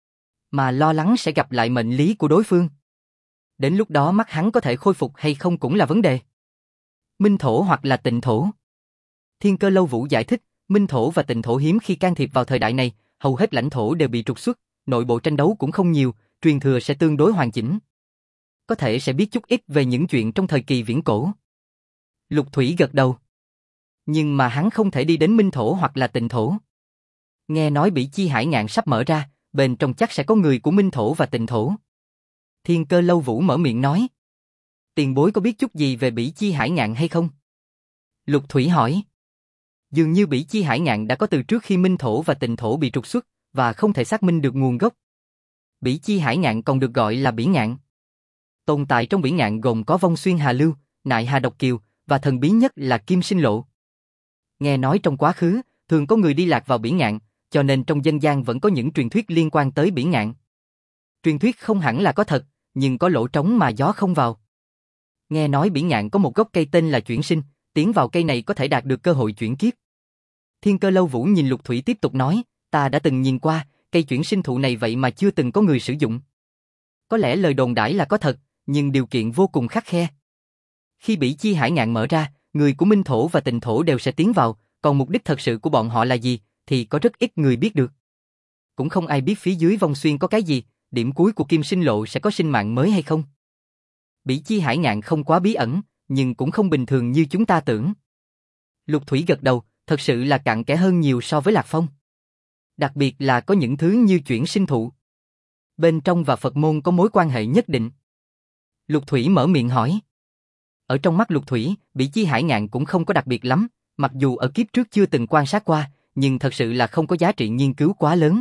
mà lo lắng sẽ gặp lại mệnh lý của đối phương. Đến lúc đó mắt hắn có thể khôi phục hay không cũng là vấn đề. Minh thổ hoặc là tịnh thổ. Thiên Cơ Lâu Vũ giải thích, minh thổ và tịnh thổ hiếm khi can thiệp vào thời đại này, hầu hết lãnh thổ đều bị trục xuất, nội bộ tranh đấu cũng không nhiều, truyền thừa sẽ tương đối hoàn chỉnh. Có thể sẽ biết chút ít về những chuyện trong thời kỳ viễn cổ. Lục Thủy gật đầu. Nhưng mà hắn không thể đi đến minh thổ hoặc là tịnh thổ. Nghe nói Bỉ Chi Hải Ngạn sắp mở ra, bên trong chắc sẽ có người của minh thổ và tịnh thổ. Thiên Cơ Lâu Vũ mở miệng nói. Tiền bối có biết chút gì về Bỉ Chi Hải Ngạn hay không? Lục Thủy hỏi. Dường như Bỉ Chi Hải Ngạn đã có từ trước khi minh thổ và tịnh thổ bị trục xuất, và không thể xác minh được nguồn gốc. Bỉ Chi Hải Ngạn còn được gọi là Bỉ Ngạn. Tồn tại trong Bỉ Ngạn gồm có Vong Xuyên Hà Lưu, Nại Hà Độc Kiều, và thần bí nhất là Kim Sinh Lộ. Nghe nói trong quá khứ, thường có người đi lạc vào Bỉ Ngạn, cho nên trong dân gian vẫn có những truyền thuyết liên quan tới Bỉ Ngạn. Truyền thuyết không hẳn là có thật, nhưng có lỗ trống mà gió không vào. Nghe nói Bỉ Ngạn có một gốc cây tên là Chuyển Sinh, tiến vào cây này có thể đạt được cơ hội chuyển kiếp. Thiên Cơ Lâu Vũ nhìn Lục Thủy tiếp tục nói, ta đã từng nhìn qua, cây chuyển sinh thụ này vậy mà chưa từng có người sử dụng. Có lẽ lời đồn đãi là có thật, nhưng điều kiện vô cùng khắt khe. Khi Bỉ Chi Hải Ngạn mở ra, người của minh thổ và tịnh thổ đều sẽ tiến vào, còn mục đích thật sự của bọn họ là gì, thì có rất ít người biết được. Cũng không ai biết phía dưới Vong Xuyên có cái gì, điểm cuối của Kim Sinh Lộ sẽ có sinh mạng mới hay không. Bỉ Chi Hải Ngạn không quá bí ẩn, nhưng cũng không bình thường như chúng ta tưởng. Lục Thủy gật đầu, thật sự là cặn kẽ hơn nhiều so với Lạc Phong. Đặc biệt là có những thứ như chuyển sinh thụ. Bên trong và Phật môn có mối quan hệ nhất định. Lục Thủy mở miệng hỏi. Ở trong mắt Lục Thủy, Bỉ Chi Hải Ngạn cũng không có đặc biệt lắm, mặc dù ở kiếp trước chưa từng quan sát qua, nhưng thật sự là không có giá trị nghiên cứu quá lớn.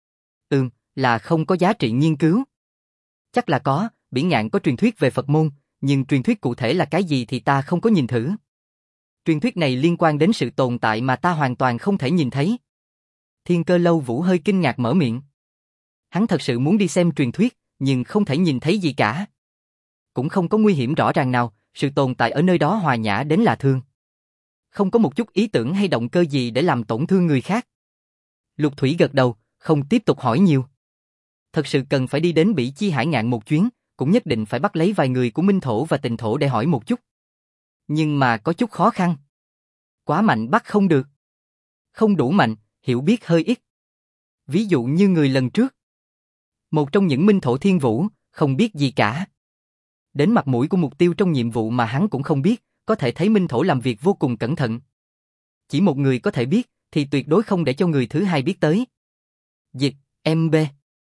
Là không có giá trị nghiên cứu. Chắc là có, Bỉ Ngạn có truyền thuyết về Phật môn, nhưng truyền thuyết cụ thể là cái gì thì ta không có nhìn thử. Truyền thuyết này liên quan đến sự tồn tại mà ta hoàn toàn không thể nhìn thấy. Thiên Cơ Lâu Vũ hơi kinh ngạc mở miệng. Hắn thật sự muốn đi xem truyền thuyết, nhưng không thể nhìn thấy gì cả. Cũng không có nguy hiểm rõ ràng nào, sự tồn tại ở nơi đó hòa nhã đến lạ thường. Không có một chút ý tưởng hay động cơ gì để làm tổn thương người khác. Lục Thủy gật đầu, không tiếp tục hỏi nhiều. Thật sự cần phải đi đến Bỉ Chi Hải Ngạn một chuyến, cũng nhất định phải bắt lấy vài người của minh thổ và tịnh thổ để hỏi một chút. Nhưng mà có chút khó khăn. Quá mạnh bắt không được. Không đủ mạnh, hiểu biết hơi ít. Ví dụ như người lần trước. Một trong những minh thổ thiên vũ, không biết gì cả. Đến mặt mũi của mục tiêu trong nhiệm vụ mà hắn cũng không biết, có thể thấy minh thổ làm việc vô cùng cẩn thận. Chỉ một người có thể biết, thì tuyệt đối không để cho người thứ hai biết tới. Dịch, MB.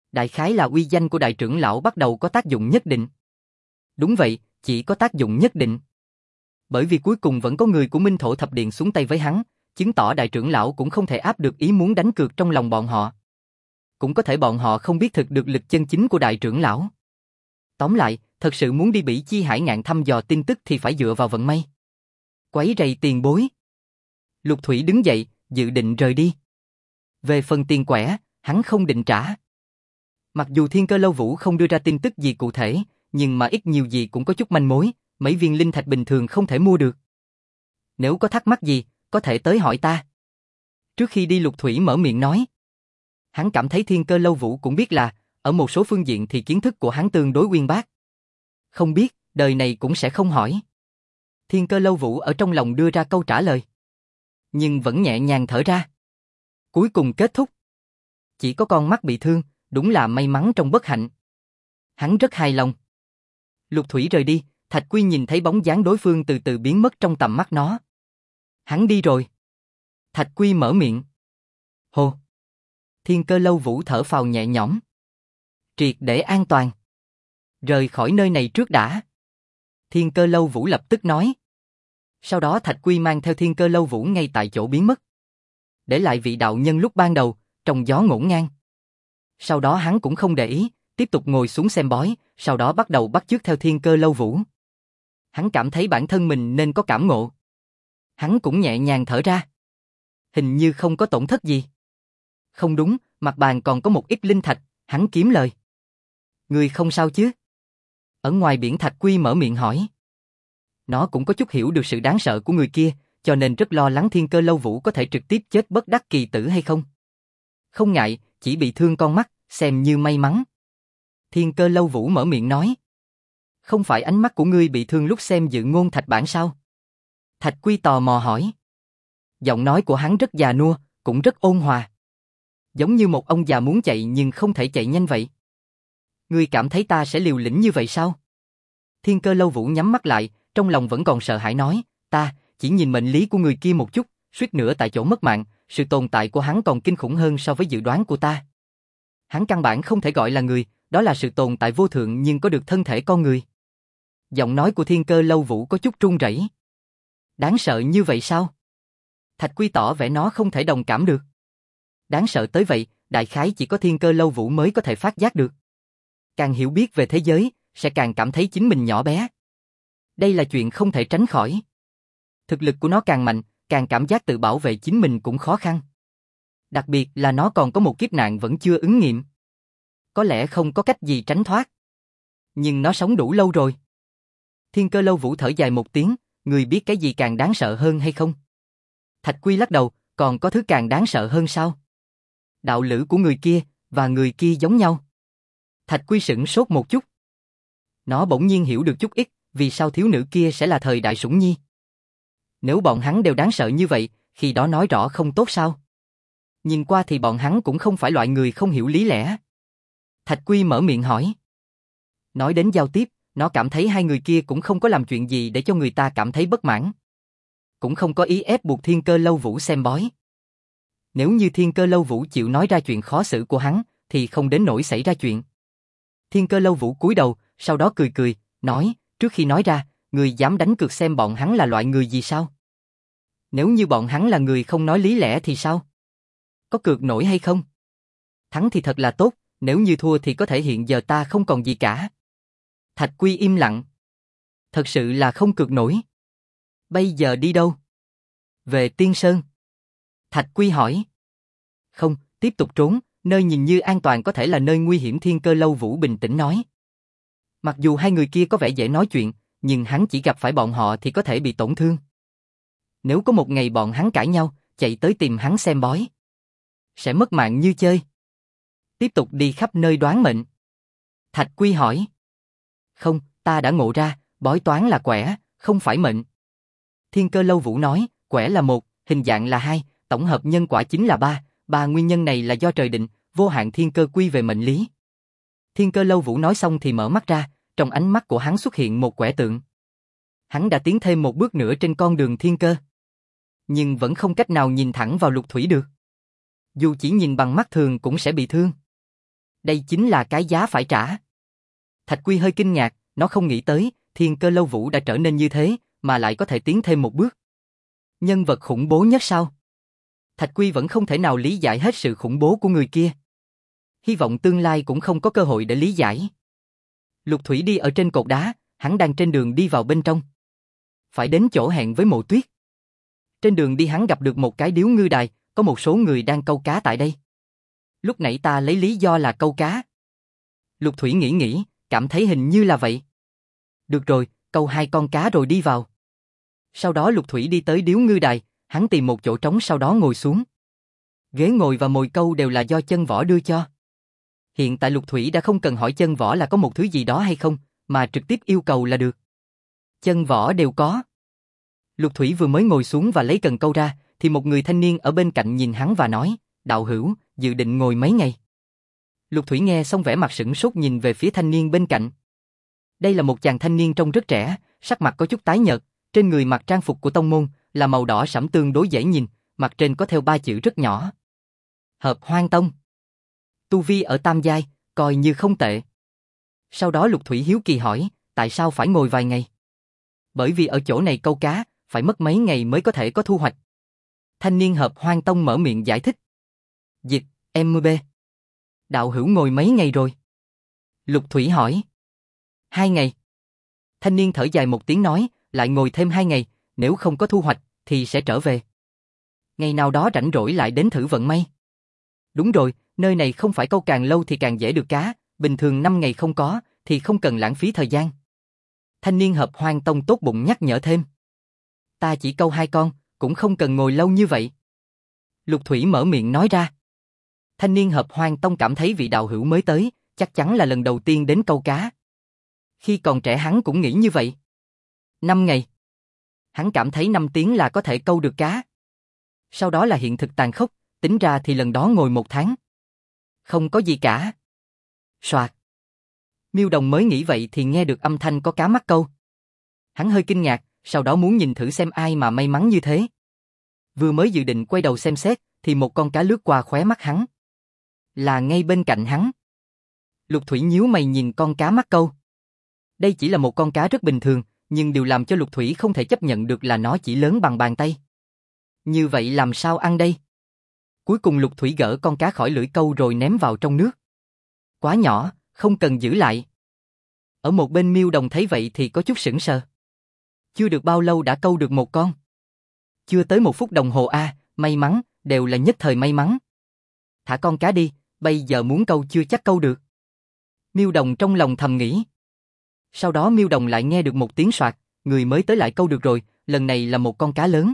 Đại khái là uy danh của đại trưởng lão bắt đầu có tác dụng nhất định. Đúng vậy, chỉ có tác dụng nhất định. Bởi vì cuối cùng vẫn có người của Minh Thổ Thập Điện xuống tay với hắn, chứng tỏ đại trưởng lão cũng không thể áp được ý muốn đánh cược trong lòng bọn họ. Cũng có thể bọn họ không biết thực được lực chân chính của đại trưởng lão. Tóm lại, thật sự muốn đi Bỉ Chi Hải Ngạn thăm dò tin tức thì phải dựa vào vận may. Quấy rầy tiền bối. Lục Thủy đứng dậy, dự định rời đi. Về phần tiền quẻ, hắn không định trả. Mặc dù Thiên Cơ Lâu Vũ không đưa ra tin tức gì cụ thể, nhưng mà ít nhiều gì cũng có chút manh mối, mấy viên linh thạch bình thường không thể mua được. Nếu có thắc mắc gì, có thể tới hỏi ta. Trước khi đi Lục Thủy mở miệng nói. Hắn cảm thấy Thiên Cơ Lâu Vũ cũng biết là, ở một số phương diện thì kiến thức của hắn tương đối uyên bác. Không biết, đời này cũng sẽ không hỏi. Thiên Cơ Lâu Vũ ở trong lòng đưa ra câu trả lời. Nhưng vẫn nhẹ nhàng thở ra. Cuối cùng kết thúc. Chỉ có con mắt bị thương, đúng là may mắn trong bất hạnh. Hắn rất hài lòng. Lục Thủy rời đi, Thạch Quy nhìn thấy bóng dáng đối phương từ từ biến mất trong tầm mắt nó. Hắn đi rồi. Thạch Quy mở miệng. Hồ. Thiên Cơ Lâu Vũ thở phào nhẹ nhõm. Triệt để an toàn. Rời khỏi nơi này trước đã. Thiên Cơ Lâu Vũ lập tức nói. Sau đó Thạch Quy mang theo Thiên Cơ Lâu Vũ ngay tại chỗ biến mất. Để lại vị đạo nhân lúc ban đầu, trong gió ngổn ngang. Sau đó hắn cũng không để ý, tiếp tục ngồi xuống xem bói, sau đó bắt đầu bắt chước theo Thiên Cơ Lâu Vũ. Hắn cảm thấy bản thân mình nên có cảm ngộ. Hắn cũng nhẹ nhàng thở ra. Hình như không có tổn thất gì. Không đúng, mặt bàn còn có một ít linh thạch, hắn kiếm lời. Người không sao chứ? Ở ngoài biển Thạch Quy mở miệng hỏi. Nó cũng có chút hiểu được sự đáng sợ của người kia, cho nên rất lo lắng Thiên Cơ Lâu Vũ có thể trực tiếp chết bất đắc kỳ tử hay không. Không ngại, chỉ bị thương con mắt, xem như may mắn. Thiên Cơ Lâu Vũ mở miệng nói. Không phải ánh mắt của ngươi bị thương lúc xem Dự Ngôn Thạch Bản sao? Thạch Quy tò mò hỏi. Giọng nói của hắn rất già nua, cũng rất ôn hòa. Giống như một ông già muốn chạy nhưng không thể chạy nhanh vậy. Ngươi cảm thấy ta sẽ liều lĩnh như vậy sao? Thiên Cơ Lâu Vũ nhắm mắt lại, trong lòng vẫn còn sợ hãi nói, ta chỉ nhìn mệnh lý của người kia một chút, suýt nữa tại chỗ mất mạng, sự tồn tại của hắn còn kinh khủng hơn so với dự đoán của ta. Hắn căn bản không thể gọi là người, đó là sự tồn tại vô thượng nhưng có được thân thể con người. Giọng nói của Thiên Cơ Lâu Vũ có chút run rẩy. Đáng sợ như vậy sao? Thạch Quy tỏ vẻ nó không thể đồng cảm được. Đáng sợ tới vậy, đại khái chỉ có Thiên Cơ Lâu Vũ mới có thể phát giác được. Càng hiểu biết về thế giới, sẽ càng cảm thấy chính mình nhỏ bé. Đây là chuyện không thể tránh khỏi. Thực lực của nó càng mạnh, càng cảm giác tự bảo vệ chính mình cũng khó khăn. Đặc biệt là nó còn có một kiếp nạn vẫn chưa ứng nghiệm. Có lẽ không có cách gì tránh thoát. Nhưng nó sống đủ lâu rồi. Thiên Cơ Lâu Vũ thở dài một tiếng, người biết cái gì càng đáng sợ hơn hay không? Thạch Quy lắc đầu, còn có thứ càng đáng sợ hơn sao? Đạo lữ của người kia, và người kia giống nhau. Thạch Quy sửng sốt một chút. Nó bỗng nhiên hiểu được chút ít, vì sao thiếu nữ kia sẽ là thời đại Sủng Nhi. Nếu bọn hắn đều đáng sợ như vậy, khi đó nói rõ không tốt sao? Nhìn qua thì bọn hắn cũng không phải loại người không hiểu lý lẽ. Thạch Quy mở miệng hỏi. Nói đến giao tiếp, nó cảm thấy hai người kia cũng không có làm chuyện gì để cho người ta cảm thấy bất mãn. Cũng không có ý ép buộc Thiên Cơ Lâu Vũ xem bói. Nếu như Thiên Cơ Lâu Vũ chịu nói ra chuyện khó xử của hắn, thì không đến nỗi xảy ra chuyện. Thiên Cơ Lâu Vũ cúi đầu, sau đó cười cười, nói, trước khi nói ra, người dám đánh cược xem bọn hắn là loại người gì sao? Nếu như bọn hắn là người không nói lý lẽ thì sao? Có cược nổi hay không? Thắng thì thật là tốt, nếu như thua thì có thể hiện giờ ta không còn gì cả. Thạch Quy im lặng. Thật sự là không cược nổi. Bây giờ đi đâu? Về Tiên Sơn. Thạch Quy hỏi. Không, tiếp tục trốn, nơi nhìn như an toàn có thể là nơi nguy hiểm. Thiên Cơ Lâu Vũ bình tĩnh nói. Mặc dù hai người kia có vẻ dễ nói chuyện, nhưng hắn chỉ gặp phải bọn họ thì có thể bị tổn thương. Nếu có một ngày bọn hắn cãi nhau, chạy tới tìm hắn xem bói, sẽ mất mạng như chơi. Tiếp tục đi khắp nơi đoán mệnh. Thạch Quy hỏi. Không, ta đã ngộ ra, bói toán là quẻ, không phải mệnh. Thiên Cơ Lâu Vũ nói, quẻ là 1, hình dạng là 2, tổng hợp nhân quả chính là 3, 3 nguyên nhân này là do trời định, vô hạn thiên cơ quy về mệnh lý. Thiên Cơ Lâu Vũ nói xong thì mở mắt ra, trong ánh mắt của hắn xuất hiện một quẻ tượng. Hắn đã tiến thêm một bước nữa trên con đường thiên cơ. Nhưng vẫn không cách nào nhìn thẳng vào Lục Thủy được. Dù chỉ nhìn bằng mắt thường cũng sẽ bị thương. Đây chính là cái giá phải trả. Thạch Quy hơi kinh ngạc, nó không nghĩ tới, Thiên Cơ Lâu Vũ đã trở nên như thế, mà lại có thể tiến thêm một bước. Nhân vật khủng bố nhất sao? Thạch Quy vẫn không thể nào lý giải hết sự khủng bố của người kia. Hy vọng tương lai cũng không có cơ hội để lý giải. Lục Thủy đi ở trên cột đá, hắn đang trên đường đi vào bên trong. Phải đến chỗ hẹn với Mộ Tuyết. Trên đường đi hắn gặp được một cái điếu ngư đài, có một số người đang câu cá tại đây. Lúc nãy ta lấy lý do là câu cá. Lục Thủy nghĩ, cảm thấy hình như là vậy. Được rồi, câu 2 con cá rồi đi vào. Sau đó Lục Thủy đi tới điếu ngư đài, hắn tìm một chỗ trống sau đó ngồi xuống. Ghế ngồi và mồi câu đều là do Chân Võ đưa cho. Hiện tại Lục Thủy đã không cần hỏi Chân Võ là có một thứ gì đó hay không, mà trực tiếp yêu cầu là được. Chân Võ đều có. Lục Thủy vừa mới ngồi xuống và lấy cần câu ra, thì một người thanh niên ở bên cạnh nhìn hắn và nói, đạo hữu, dự định ngồi mấy ngày? Lục Thủy nghe xong vẻ mặt sửng sốt nhìn về phía thanh niên bên cạnh. Đây là một chàng thanh niên trông rất trẻ, sắc mặt có chút tái nhợt, trên người mặc trang phục của tông môn, là màu đỏ sẫm tương đối dễ nhìn, mặt trên có theo 3 chữ rất nhỏ. Hợp Hoang Tông. Tu vi ở tam giai, coi như không tệ. Sau đó Lục Thủy hiếu kỳ hỏi, tại sao phải ngồi vài ngày? Bởi vì ở chỗ này câu cá, phải mất mấy ngày mới có thể có thu hoạch. Thanh niên Hợp Hoang Tông mở miệng giải thích. Dịch, MB. Đạo hữu ngồi mấy ngày rồi? Lục Thủy hỏi. 2 ngày. Thanh niên thở dài một tiếng nói, lại ngồi thêm 2 ngày, nếu không có thu hoạch, thì sẽ trở về. Ngày nào đó rảnh rỗi lại đến thử vận may. Đúng rồi, nơi này không phải câu càng lâu thì càng dễ được cá, bình thường 5 ngày không có, thì không cần lãng phí thời gian. Thanh niên Hợp Hoang Tông tốt bụng nhắc nhở thêm. Ta chỉ câu 2 con, cũng không cần ngồi lâu như vậy. Lục Thủy mở miệng nói ra. Thanh niên Hợp Hoang Tông cảm thấy vị đạo hữu mới tới, chắc chắn là lần đầu tiên đến câu cá. Khi còn trẻ hắn cũng nghĩ như vậy. 5 ngày. Hắn cảm thấy 5 tiếng là có thể câu được cá. Sau đó là hiện thực tàn khốc, tính ra thì lần đó ngồi 1 tháng. Không có gì cả. Soạt. Miêu Đồng mới nghĩ vậy thì nghe được âm thanh có cá mắc câu. Hắn hơi kinh ngạc, sau đó muốn nhìn thử xem ai mà may mắn như thế. Vừa mới dự định quay đầu xem xét, thì một con cá lướt qua khóe mắt hắn. Là ngay bên cạnh hắn. Lục Thủy nhíu mày nhìn con cá mắc câu. Đây chỉ là một con cá rất bình thường, nhưng điều làm cho Lục Thủy không thể chấp nhận được là nó chỉ lớn bằng bàn tay. Như vậy làm sao ăn đây? Cuối cùng Lục Thủy gỡ con cá khỏi lưỡi câu rồi ném vào trong nước. Quá nhỏ, không cần giữ lại. Ở một bên Miêu Đồng thấy vậy thì có chút sững sờ. Chưa được bao lâu đã câu được một con. Chưa tới 1 phút đồng hồ may mắn, đều là nhất thời may mắn. Thả con cá đi, bây giờ muốn câu chưa chắc câu được. Miêu Đồng trong lòng thầm nghĩ. Sau đó Miêu Đồng lại nghe được một tiếng soạt, người mới tới lại câu được rồi, lần này là một con cá lớn.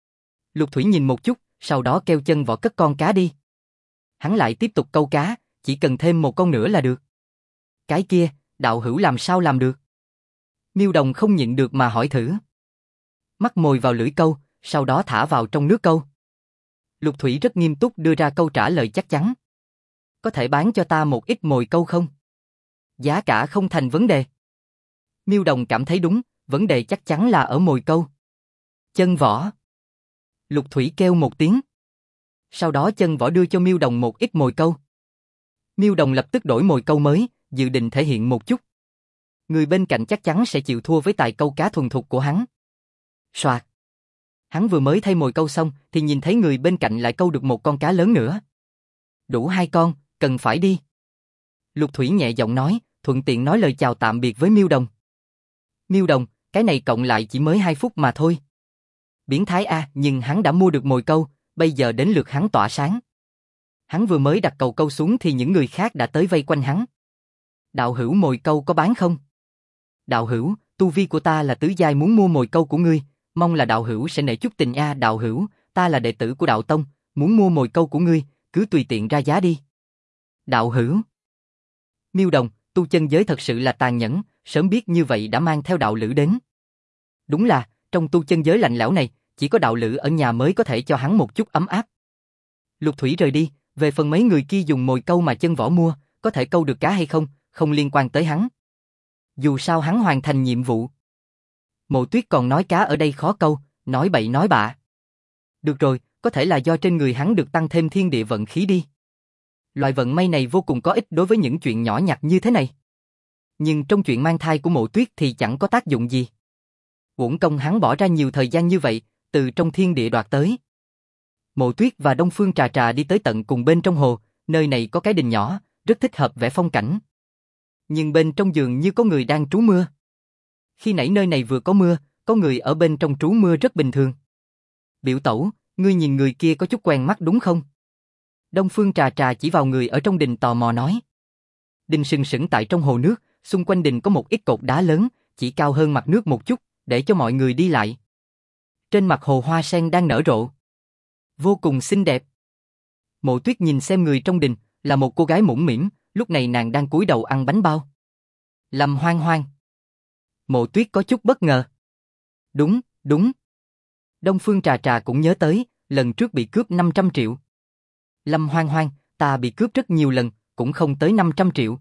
Lục Thủy nhìn một chút, sau đó kêu Chân Võ cất con cá đi. Hắn lại tiếp tục câu cá, chỉ cần thêm một con nữa là được. Cái kia, đạo hữu làm sao làm được? Miêu Đồng không nhịn được mà hỏi thử. Mắc mồi vào lưỡi câu, sau đó thả vào trong nước câu. Lục Thủy rất nghiêm túc đưa ra câu trả lời chắc chắn. Có thể bán cho ta một ít mồi câu không? Giá cả không thành vấn đề. Miêu Đồng cảm thấy đúng, vấn đề chắc chắn là ở mồi câu. Chân Võ. Lục Thủy kêu một tiếng. Sau đó Chân Võ đưa cho Miêu Đồng một ít mồi câu. Miêu Đồng lập tức đổi mồi câu mới, dự định thể hiện một chút. Người bên cạnh chắc chắn sẽ chịu thua với tài câu cá thuần thục của hắn. Soạt. Hắn vừa mới thay mồi câu xong thì nhìn thấy người bên cạnh lại câu được một con cá lớn nữa. Đủ 2 con, cần phải đi. Lục Thủy nhẹ giọng nói, thuận tiện nói lời chào tạm biệt với Miêu Đồng. Miêu Đồng, cái này cộng lại chỉ mới 2 phút mà thôi. Biến thái nhưng hắn đã mua được mồi câu, bây giờ đến lượt hắn tỏa sáng. Hắn vừa mới đặt cầu câu xuống thì những người khác đã tới vây quanh hắn. Đạo hữu mồi câu có bán không? Đạo hữu, tu vi của ta là tứ giai muốn mua mồi câu của ngươi, mong là đạo hữu sẽ nể chút tình đạo hữu, ta là đệ tử của đạo tông, muốn mua mồi câu của ngươi, cứ tùy tiện ra giá đi. Đạo hữu. Miêu Đồng, tu chân giới thật sự là tàn nhẫn, sớm biết như vậy đã mang theo đạo lữ đến. Đúng là, trong tu chân giới lạnh lẽo này, chỉ có đạo lữ ở nhà mới có thể cho hắn một chút ấm áp. Lục Thủy rời đi, về phần mấy người kia dùng mồi câu mà Chân Võ mua, có thể câu được cá hay không, không liên quan tới hắn. Dù sao hắn hoàn thành nhiệm vụ. Mộ Tuyết còn nói cá ở đây khó câu, nói bậy nói bạ. Được rồi, có thể là do trên người hắn được tăng thêm thiên địa vận khí đi. Loại vận may này vô cùng có ích đối với những chuyện nhỏ nhặt như thế này. Nhưng trong chuyện mang thai của Mộ Tuyết thì chẳng có tác dụng gì. Uổng công hắn bỏ ra nhiều thời gian như vậy, từ trong thiên địa đoạt tới. Mộ Tuyết và Đông Phương Trà Trà đi tới tận cùng bên trong hồ, nơi này có cái đình nhỏ, rất thích hợp vẽ phong cảnh. Nhưng bên trong giường như có người đang trú mưa. Khi nãy nơi này vừa có mưa, có người ở bên trong trú mưa rất bình thường. Biểu tẩu, ngươi nhìn người kia có chút quen mắt đúng không? Đông Phương Trà Trà chỉ vào người ở trong đình tò mò nói. Đình sừng sững tại trong hồ nước, xung quanh đình có một ít cột đá lớn, chỉ cao hơn mặt nước một chút, để cho mọi người đi lại. Trên mặt hồ hoa sen đang nở rộ. Vô cùng xinh đẹp. Mộ Tuyết nhìn xem người trong đình, là một cô gái mũm mĩm, lúc này nàng đang cúi đầu ăn bánh bao. Lâm Hoang Hoang. Mộ Tuyết có chút bất ngờ. Đúng, đúng. Đông Phương Trà Trà cũng nhớ tới, lần trước bị cướp 500 triệu. Lâm Hoang Hoang, ta bị cướp rất nhiều lần, cũng không tới 500 triệu.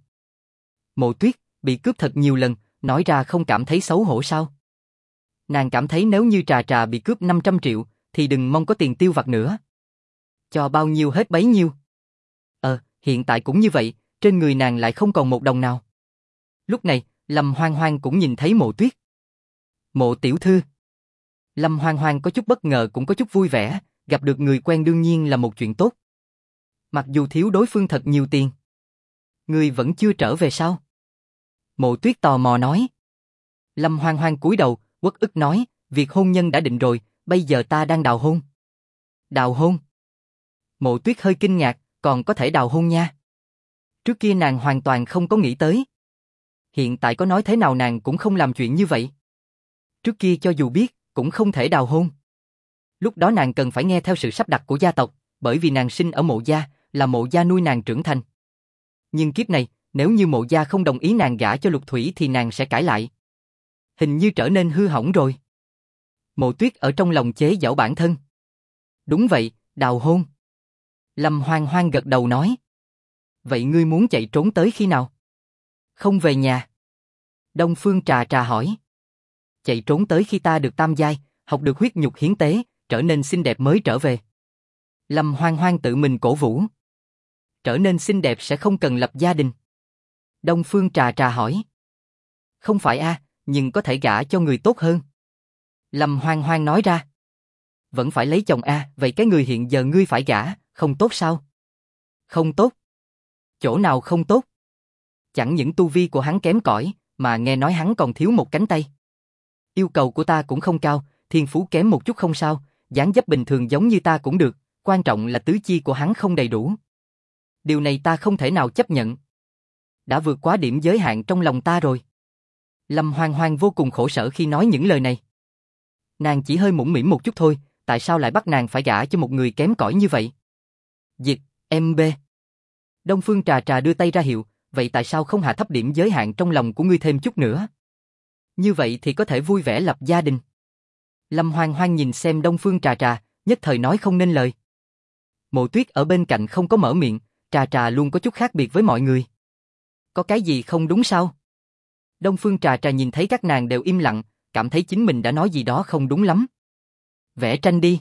Mộ Tuyết, bị cướp thật nhiều lần, nói ra không cảm thấy xấu hổ sao? Nàng cảm thấy nếu như Trà Trà bị cướp 500 triệu, thì đừng mong có tiền tiêu vặt nữa. Cho bao nhiêu hết bấy nhiêu. Hiện tại cũng như vậy, trên người nàng lại không còn một đồng nào. Lúc này, Lâm Hoang Hoang cũng nhìn thấy Mộ Tuyết. Mộ tiểu thư. Lâm Hoang Hoang có chút bất ngờ cũng có chút vui vẻ, gặp được người quen đương nhiên là một chuyện tốt. Mặc dù thiếu đối phương thật nhiều tiền. Ngươi vẫn chưa trở về sao? Mộ Tuyết tò mò nói. Lâm Hoang Hoang cúi đầu, uất ức nói, việc hôn nhân đã định rồi, bây giờ ta đang đào hôn. Đào hôn? Mộ Tuyết hơi kinh ngạc, còn có thể đào hôn nha. Trước kia nàng hoàn toàn không có nghĩ tới. Hiện tại có nói thế nào nàng cũng không làm chuyện như vậy. Trước kia cho dù biết, cũng không thể đào hôn. Lúc đó nàng cần phải nghe theo sự sắp đặt của gia tộc, bởi vì nàng sinh ở Mộ gia, là Mộ gia nuôi nàng trưởng thành. Nhưng kiếp này, nếu như Mộ gia không đồng ý nàng gả cho Lục Thủy thì nàng sẽ cãi lại. Hình như trở nên hư hỏng rồi. Mộ Tuyết ở trong lòng chế giễu bản thân. Đúng vậy, đào hôn. Lâm Hoang Hoang gật đầu nói. Vậy ngươi muốn chạy trốn tới khi nào? Không về nhà. Đông Phương Trà Trà hỏi. Chạy trốn tới khi ta được tam giai, học được huyết nhục hiến tế, trở nên xinh đẹp mới trở về. Lâm Hoang Hoang tự mình cổ vũ. Trở nên xinh đẹp sẽ không cần lập gia đình. Đông Phương Trà Trà hỏi. Không phải nhưng có thể gả cho người tốt hơn. Lâm Hoang Hoang nói ra. Vẫn phải lấy chồng vậy cái người hiện giờ ngươi phải gả, không tốt sao? Không tốt. Chỗ nào không tốt? Chẳng những tu vi của hắn kém cỏi, mà nghe nói hắn còn thiếu một cánh tay. Yêu cầu của ta cũng không cao, thiên phú kém một chút không sao, dáng dấp bình thường giống như ta cũng được, quan trọng là tứ chi của hắn không đầy đủ. Điều này ta không thể nào chấp nhận. Đã vượt quá điểm giới hạn trong lòng ta rồi. Lâm Hoang Hoang vô cùng khổ sở khi nói những lời này. Nàng chỉ hơi mũm mĩm một chút thôi, tại sao lại bắt nàng phải gả cho một người kém cỏi như vậy? Dịch, MB. Đông Phương Trà Trà đưa tay ra hiệu, vậy tại sao không hạ thấp điểm giới hạn trong lòng của ngươi thêm chút nữa? Như vậy thì có thể vui vẻ lập gia đình. Lâm Hoang Hoang nhìn xem Đông Phương Trà Trà, nhất thời nói không nên lời. Mộ Tuyết ở bên cạnh không có mở miệng, Trà Trà luôn có chút khác biệt với mọi người. Có cái gì không đúng sao? Đông Phương Trà Trà nhìn thấy các nàng đều im lặng, cảm thấy chính mình đã nói gì đó không đúng lắm. Vẽ tranh đi.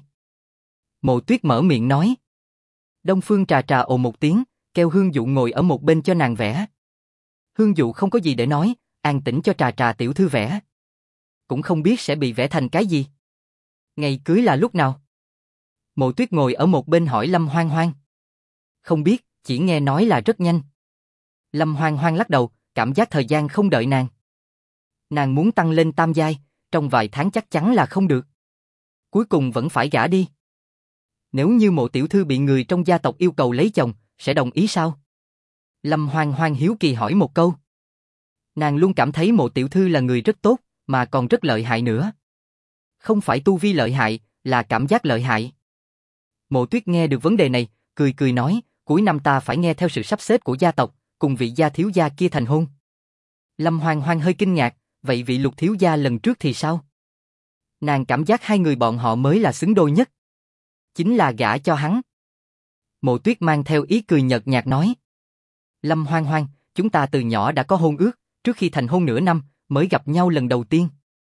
Mộ Tuyết mở miệng nói. Đông Phương Trà Trà ồ một tiếng, kêu Hương Dụ ngồi ở một bên cho nàng vẽ. Hương Dụ không có gì để nói, an tĩnh cho Trà Trà tiểu thư vẽ. Cũng không biết sẽ bị vẽ thành cái gì. Ngày cưới là lúc nào? Mộ Tuyết ngồi ở một bên hỏi Lâm Hoang Hoang. Không biết, chỉ nghe nói là rất nhanh. Lâm Hoang Hoang lắc đầu, cảm giác thời gian không đợi nàng. Nàng muốn tăng lên tam giai, trong vài tháng chắc chắn là không được. Cuối cùng vẫn phải gả đi. Nếu như Mộ tiểu thư bị người trong gia tộc yêu cầu lấy chồng, sẽ đồng ý sao? Lâm Hoang Hoang hiếu kỳ hỏi một câu. Nàng luôn cảm thấy Mộ tiểu thư là người rất tốt, mà còn rất lợi hại nữa. Không phải tu vi lợi hại, là cảm giác lợi hại. Mộ Tuyết nghe được vấn đề này, cười cười nói, cuối năm ta phải nghe theo sự sắp xếp của gia tộc, cùng vị gia thiếu gia kia thành hôn. Lâm Hoang Hoang hơi kinh ngạc, vậy vị Lục thiếu gia lần trước thì sao? Nàng cảm giác hai người bọn họ mới là xứng đôi nhất. Chính là gả cho hắn. Mộ Tuyết mang theo ý cười nhợt nhạt nói. Lâm Hoang Hoang, chúng ta từ nhỏ đã có hôn ước, trước khi thành hôn nửa năm, mới gặp nhau lần đầu tiên.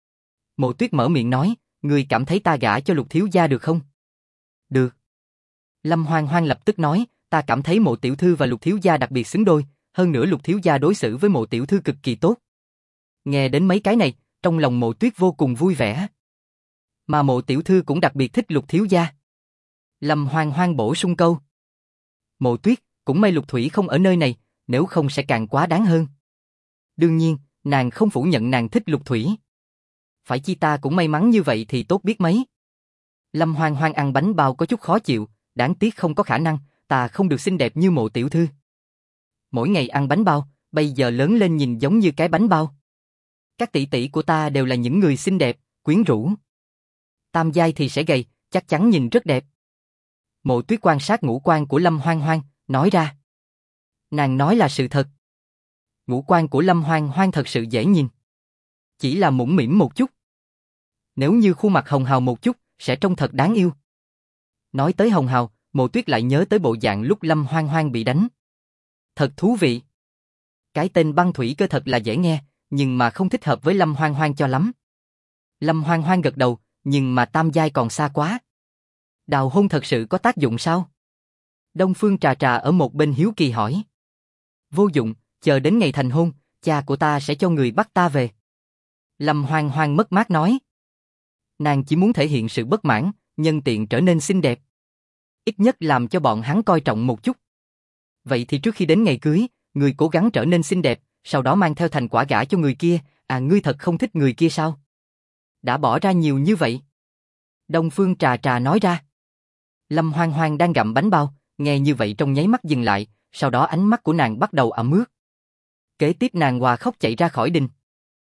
Mộ Tuyết mở miệng nói, ngươi cảm thấy ta gả cho Lục thiếu gia được không? Được. Lâm Hoang Hoang lập tức nói, ta cảm thấy Mộ tiểu thư và Lục thiếu gia đặc biệt xứng đôi, hơn nữa Lục thiếu gia đối xử với Mộ tiểu thư cực kỳ tốt. Nghe đến mấy cái này, trong lòng Mộ Tuyết vô cùng vui vẻ. Mà Mộ tiểu thư cũng đặc biệt thích Lục thiếu gia. Lâm Hoang Hoang bổ sung câu. Mộ Tuyết, cũng may Lục Thủy không ở nơi này, nếu không sẽ càng quá đáng hơn. Đương nhiên, nàng không phủ nhận nàng thích Lục Thủy. Phải chi ta cũng may mắn như vậy thì tốt biết mấy. Lâm Hoang Hoang ăn bánh bao có chút khó chịu, đáng tiếc không có khả năng, ta không được xinh đẹp như Mộ tiểu thư. Mỗi ngày ăn bánh bao, bây giờ lớn lên nhìn giống như cái bánh bao. Các tỷ tỷ của ta đều là những người xinh đẹp, quyến rũ. Tam giai thì sẽ gầy, chắc chắn nhìn rất đẹp. Mộ Tuyết quan sát ngũ quan của Lâm Hoang Hoang, nói ra. Nàng nói là sự thật. Ngũ quan của Lâm Hoang Hoang thật sự dễ nhìn. Chỉ là mũm mĩm một chút. Nếu như khuôn mặt hồng hào một chút, sẽ trông thật đáng yêu. Nói tới hồng hào, Mộ Tuyết lại nhớ tới bộ dạng lúc Lâm Hoang Hoang bị đánh. Thật thú vị. Cái tên Băng Thủy Cơ thật là dễ nghe, nhưng mà không thích hợp với Lâm Hoang Hoang cho lắm. Lâm Hoang Hoang gật đầu, nhưng mà tam giai còn xa quá. Đào hôn thật sự có tác dụng sao? Đông Phương Trà Trà ở một bên hiếu kỳ hỏi. Vô dụng, chờ đến ngày thành hôn, cha của ta sẽ cho người bắt ta về. Lâm Hoang Hoang mất mát nói. Nàng chỉ muốn thể hiện sự bất mãn, nhân tiện trở nên xinh đẹp. Ít nhất làm cho bọn hắn coi trọng một chút. Vậy thì trước khi đến ngày cưới, người cố gắng trở nên xinh đẹp, sau đó mang theo thành quả gả cho người kia, ngươi thật không thích người kia sao? Đã bỏ ra nhiều như vậy. Đông Phương Trà Trà nói ra. Lâm Hoang Hoang đang gặm bánh bao, nghe như vậy trong nháy mắt dừng lại, sau đó ánh mắt của nàng bắt đầu ẩm ướt. Kế tiếp nàng hòa khóc chạy ra khỏi đình.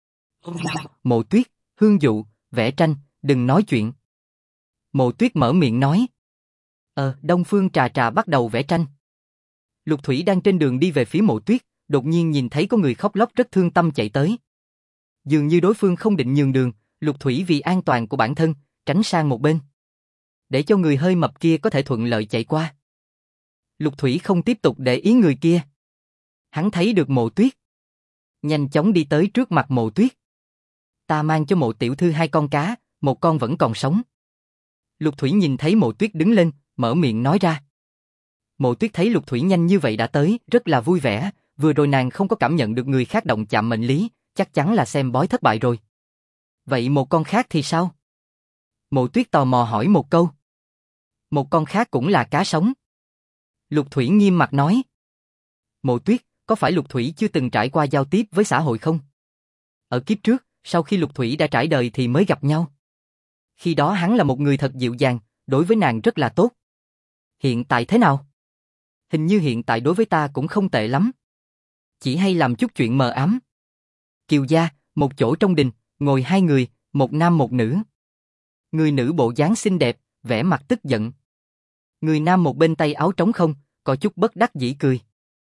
Mộ Tuyết, Hương Dụ, vẽ tranh, đừng nói chuyện. Mộ Tuyết mở miệng nói. Đông Phương Trà Trà bắt đầu vẽ tranh. Lục Thủy đang trên đường đi về phía Mộ Tuyết, đột nhiên nhìn thấy có người khóc lóc rất thương tâm chạy tới. Dường như đối phương không định nhường đường, Lục Thủy vì an toàn của bản thân, tránh sang một bên. Để cho người hơi mập kia có thể thuận lợi chạy qua. Lục Thủy không tiếp tục để ý người kia. Hắn thấy được Mộ Tuyết. Nhanh chóng đi tới trước mặt Mộ Tuyết. Ta mang cho Mộ tiểu thư 2 con cá, một con vẫn còn sống. Lục Thủy nhìn thấy Mộ Tuyết đứng lên, mở miệng nói ra. Mộ Tuyết thấy Lục Thủy nhanh như vậy đã tới, rất là vui vẻ, vừa rồi nàng không có cảm nhận được người khác động chạm mệnh lý, chắc chắn là xem bói thất bại rồi. Vậy một con khác thì sao? Mộ Tuyết tò mò hỏi một câu. Một con khác cũng là cá sống. Lục Thủy nghiêm mặt nói. Mộ Tuyết, có phải Lục Thủy chưa từng trải qua giao tiếp với xã hội không? Ở kiếp trước, sau khi Lục Thủy đã trải đời thì mới gặp nhau. Khi đó hắn là một người thật dịu dàng, đối với nàng rất là tốt. Hiện tại thế nào? Hình như hiện tại đối với ta cũng không tệ lắm. Chỉ hay làm chút chuyện mờ ám. Kiều gia, một chỗ trong đình, ngồi 2 người, một nam một nữ. Người nữ bộ dáng xinh đẹp, vẻ mặt tức giận. Người nam một bên tay áo trống không, có chút bất đắc dĩ cười.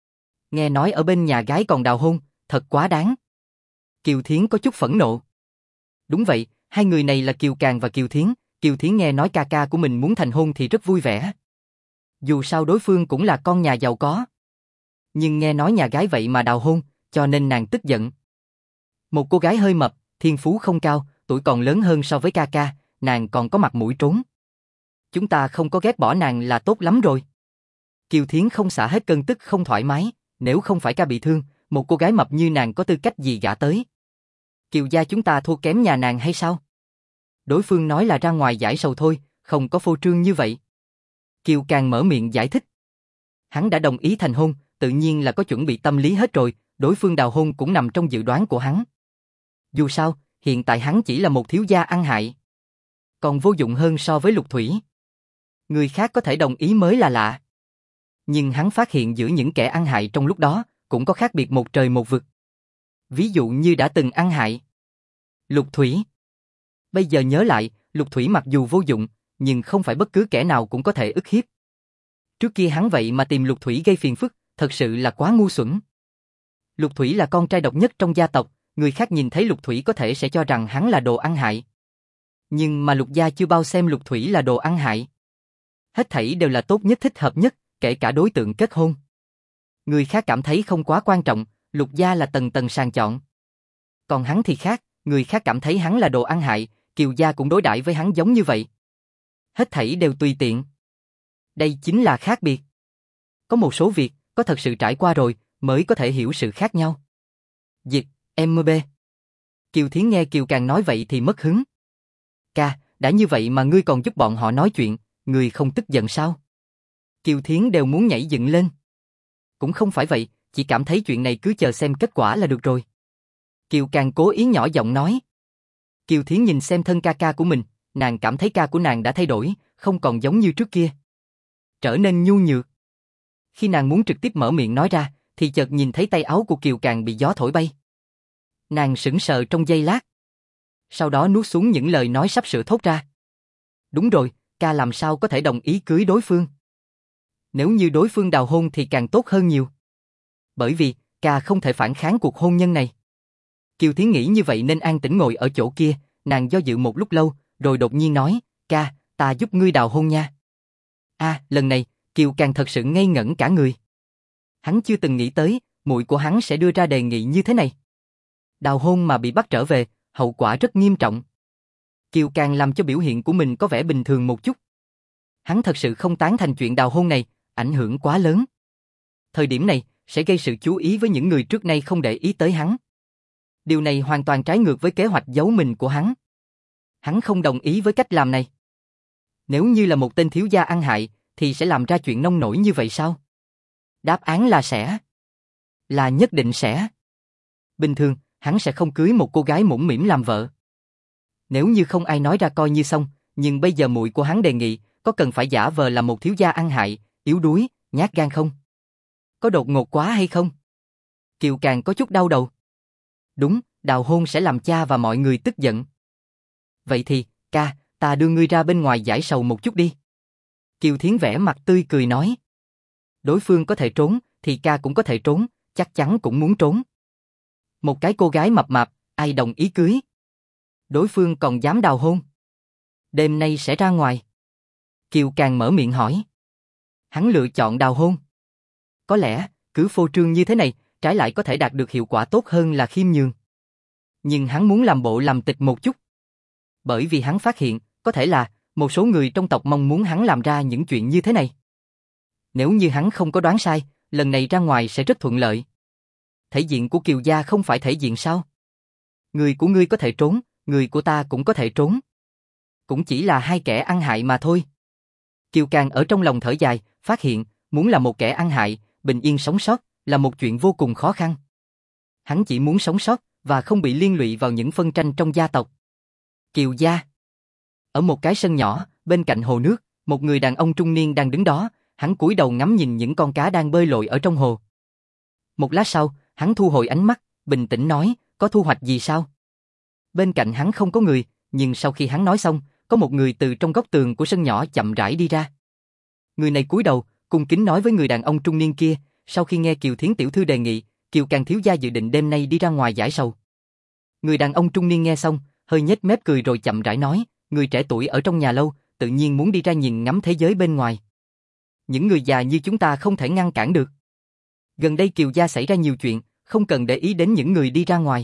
Nghe nói ở bên nhà gái còn đào hôn, thật quá đáng. Kiều Thiến có chút phẫn nộ. Đúng vậy, 2 người này là Kiều Càng và Kiều Thiến. Kiều Thiến nghe nói ca ca của mình muốn thành hôn thì rất vui vẻ. Dù sao đối phương cũng là con nhà giàu có. Nhưng nghe nói nhà gái vậy mà đào hôn, cho nên nàng tức giận. Một cô gái hơi mập, thiên phú không cao, tuổi còn lớn hơn so với ca ca, nàng còn có mặt mũi trốn. Chúng ta không có ghét bỏ nàng là tốt lắm rồi. Kiều Thiến không xả hết cơn tức không thoải mái, nếu không phải ca bị thương, một cô gái mập như nàng có tư cách gì gả tới. Kiều gia chúng ta thua kém nhà nàng hay sao? Đối phương nói là ra ngoài giải sầu thôi, không có phô trương như vậy. Kiều Càng mở miệng giải thích. Hắn đã đồng ý thành hôn, tự nhiên là có chuẩn bị tâm lý hết rồi, đối phương đào hôn cũng nằm trong dự đoán của hắn. Dù sao, hiện tại hắn chỉ là một thiếu gia ăn hại. Còn vô dụng hơn so với Lục Thủy. Người khác có thể đồng ý mới là lạ. Nhưng hắn phát hiện giữa những kẻ ăn hại trong lúc đó, cũng có khác biệt một trời một vực. Ví dụ như đã từng ăn hại Lục Thủy. Bây giờ nhớ lại, Lục Thủy mặc dù vô dụng, nhưng không phải bất cứ kẻ nào cũng có thể ức hiếp. Trước kia hắn vậy mà tìm Lục Thủy gây phiền phức, thật sự là quá ngu xuẩn. Lục Thủy là con trai độc nhất trong gia tộc, người khác nhìn thấy Lục Thủy có thể sẽ cho rằng hắn là đồ ăn hại. Nhưng mà Lục gia chưa bao xem Lục Thủy là đồ ăn hại. Hết thảy đều là tốt nhất thích hợp nhất, kể cả đối tượng kết hôn. Người khác cảm thấy không quá quan trọng, Lục gia là tầng tầng sàng chọn. Còn hắn thì khác, người khác cảm thấy hắn là đồ ăn hại, Kiều gia cũng đối đãi với hắn giống như vậy. Hết thảy đều tùy tiện. Đây chính là khác biệt. Có một số việc, có thật sự trải qua rồi, mới có thể hiểu sự khác nhau. Dịch, MB. Kiều Thiến nghe Kiều Càng nói vậy thì mất hứng. Ca, đã như vậy mà ngươi còn giúp bọn họ nói chuyện, ngươi không tức giận sao? Kiều Thiến đều muốn nhảy dựng lên. Cũng không phải vậy, chỉ cảm thấy chuyện này cứ chờ xem kết quả là được rồi. Kiều Càng cố ý nhỏ giọng nói. Kiều Thiến nhìn xem thân ca ca của mình, nàng cảm thấy ca của nàng đã thay đổi, không còn giống như trước kia. Trở nên nhu nhược. Khi nàng muốn trực tiếp mở miệng nói ra, thì chợt nhìn thấy tay áo của Kiều Càng bị gió thổi bay. Nàng sững sờ trong giây lát. Sau đó nuốt xuống những lời nói sắp sửa thốt ra. Đúng rồi, ca làm sao có thể đồng ý cưới đối phương? Nếu như đối phương đào hôn thì càng tốt hơn nhiều. Bởi vì, ca không thể phản kháng cuộc hôn nhân này. Kiều Thiến nghĩ như vậy nên an tĩnh ngồi ở chỗ kia, nàng do dự một lúc lâu, rồi đột nhiên nói, ca, ta giúp ngươi đào hôn nha. Lần này, Kiều Càng thật sự ngây ngẩn cả người. Hắn chưa từng nghĩ tới, muội của hắn sẽ đưa ra đề nghị như thế này. Đào hôn mà bị bắt trở về, hậu quả rất nghiêm trọng. Kiều Càng làm cho biểu hiện của mình có vẻ bình thường một chút. Hắn thật sự không tán thành chuyện đào hôn này, ảnh hưởng quá lớn. Thời điểm này, sẽ gây sự chú ý với những người trước nay không để ý tới hắn. Điều này hoàn toàn trái ngược với kế hoạch giấu mình của hắn. Hắn không đồng ý với cách làm này. Nếu như là một tên thiếu gia ăn hại, thì sẽ làm ra chuyện nông nổi như vậy sao? Đáp án là sẽ. Là nhất định sẽ. Bình thường, hắn sẽ không cưới một cô gái mũm mĩm làm vợ. Nếu như không ai nói ra coi như xong, nhưng bây giờ muội của hắn đề nghị, có cần phải giả vờ là một thiếu gia ăn hại, yếu đuối, nhát gan không? Có đột ngột quá hay không? Kiều Càng có chút đau đầu. Đúng, đào hôn sẽ làm cha và mọi người tức giận. Vậy thì, ca, ta đưa ngươi ra bên ngoài giải sầu một chút đi. Kiều Thiến vẻ mặt tươi cười nói. Đối phương có thể trốn, thì ca cũng có thể trốn, chắc chắn cũng muốn trốn. Một cái cô gái mập mạp, ai đồng ý cưới? Đối phương còn dám đào hôn. Đêm nay sẽ ra ngoài. Kiều Càng mở miệng hỏi. Hắn lựa chọn đào hôn. Có lẽ, cứ phô trương như thế này, trái lại có thể đạt được hiệu quả tốt hơn là khiêm nhường. Nhưng hắn muốn làm bộ làm tịch một chút. Bởi vì hắn phát hiện, có thể là, một số người trong tộc mong muốn hắn làm ra những chuyện như thế này. Nếu như hắn không có đoán sai, lần này ra ngoài sẽ rất thuận lợi. Thể diện của Kiều gia không phải thể diện sao? Người của ngươi có thể trốn, người của ta cũng có thể trốn. Cũng chỉ là hai kẻ ăn hại mà thôi. Kiều Càng ở trong lòng thở dài, phát hiện, muốn là một kẻ ăn hại, bình yên sống sót, là một chuyện vô cùng khó khăn. Hắn chỉ muốn sống sót, và không bị liên lụy vào những phân tranh trong gia tộc. Kiều gia. Ở một cái sân nhỏ, bên cạnh hồ nước, một người đàn ông trung niên đang đứng đó, hắn cúi đầu ngắm nhìn những con cá đang bơi lội ở trong hồ. Một lát sau, hắn thu hồi ánh mắt, bình tĩnh nói, có thu hoạch gì sao? Bên cạnh hắn không có người, nhưng sau khi hắn nói xong, có một người từ trong góc tường của sân nhỏ chậm rãi đi ra. Người này cúi đầu, cung kính nói với người đàn ông trung niên kia, sau khi nghe Kiều Thiến tiểu thư đề nghị, Kiều Càng thiếu gia dự định đêm nay đi ra ngoài giải sầu. Người đàn ông trung niên nghe xong, hơi nhếch mép cười rồi chậm rãi nói, người trẻ tuổi ở trong nhà lâu, tự nhiên muốn đi ra nhìn ngắm thế giới bên ngoài. Những người già như chúng ta không thể ngăn cản được. Gần đây Kiều gia xảy ra nhiều chuyện, không cần để ý đến những người đi ra ngoài.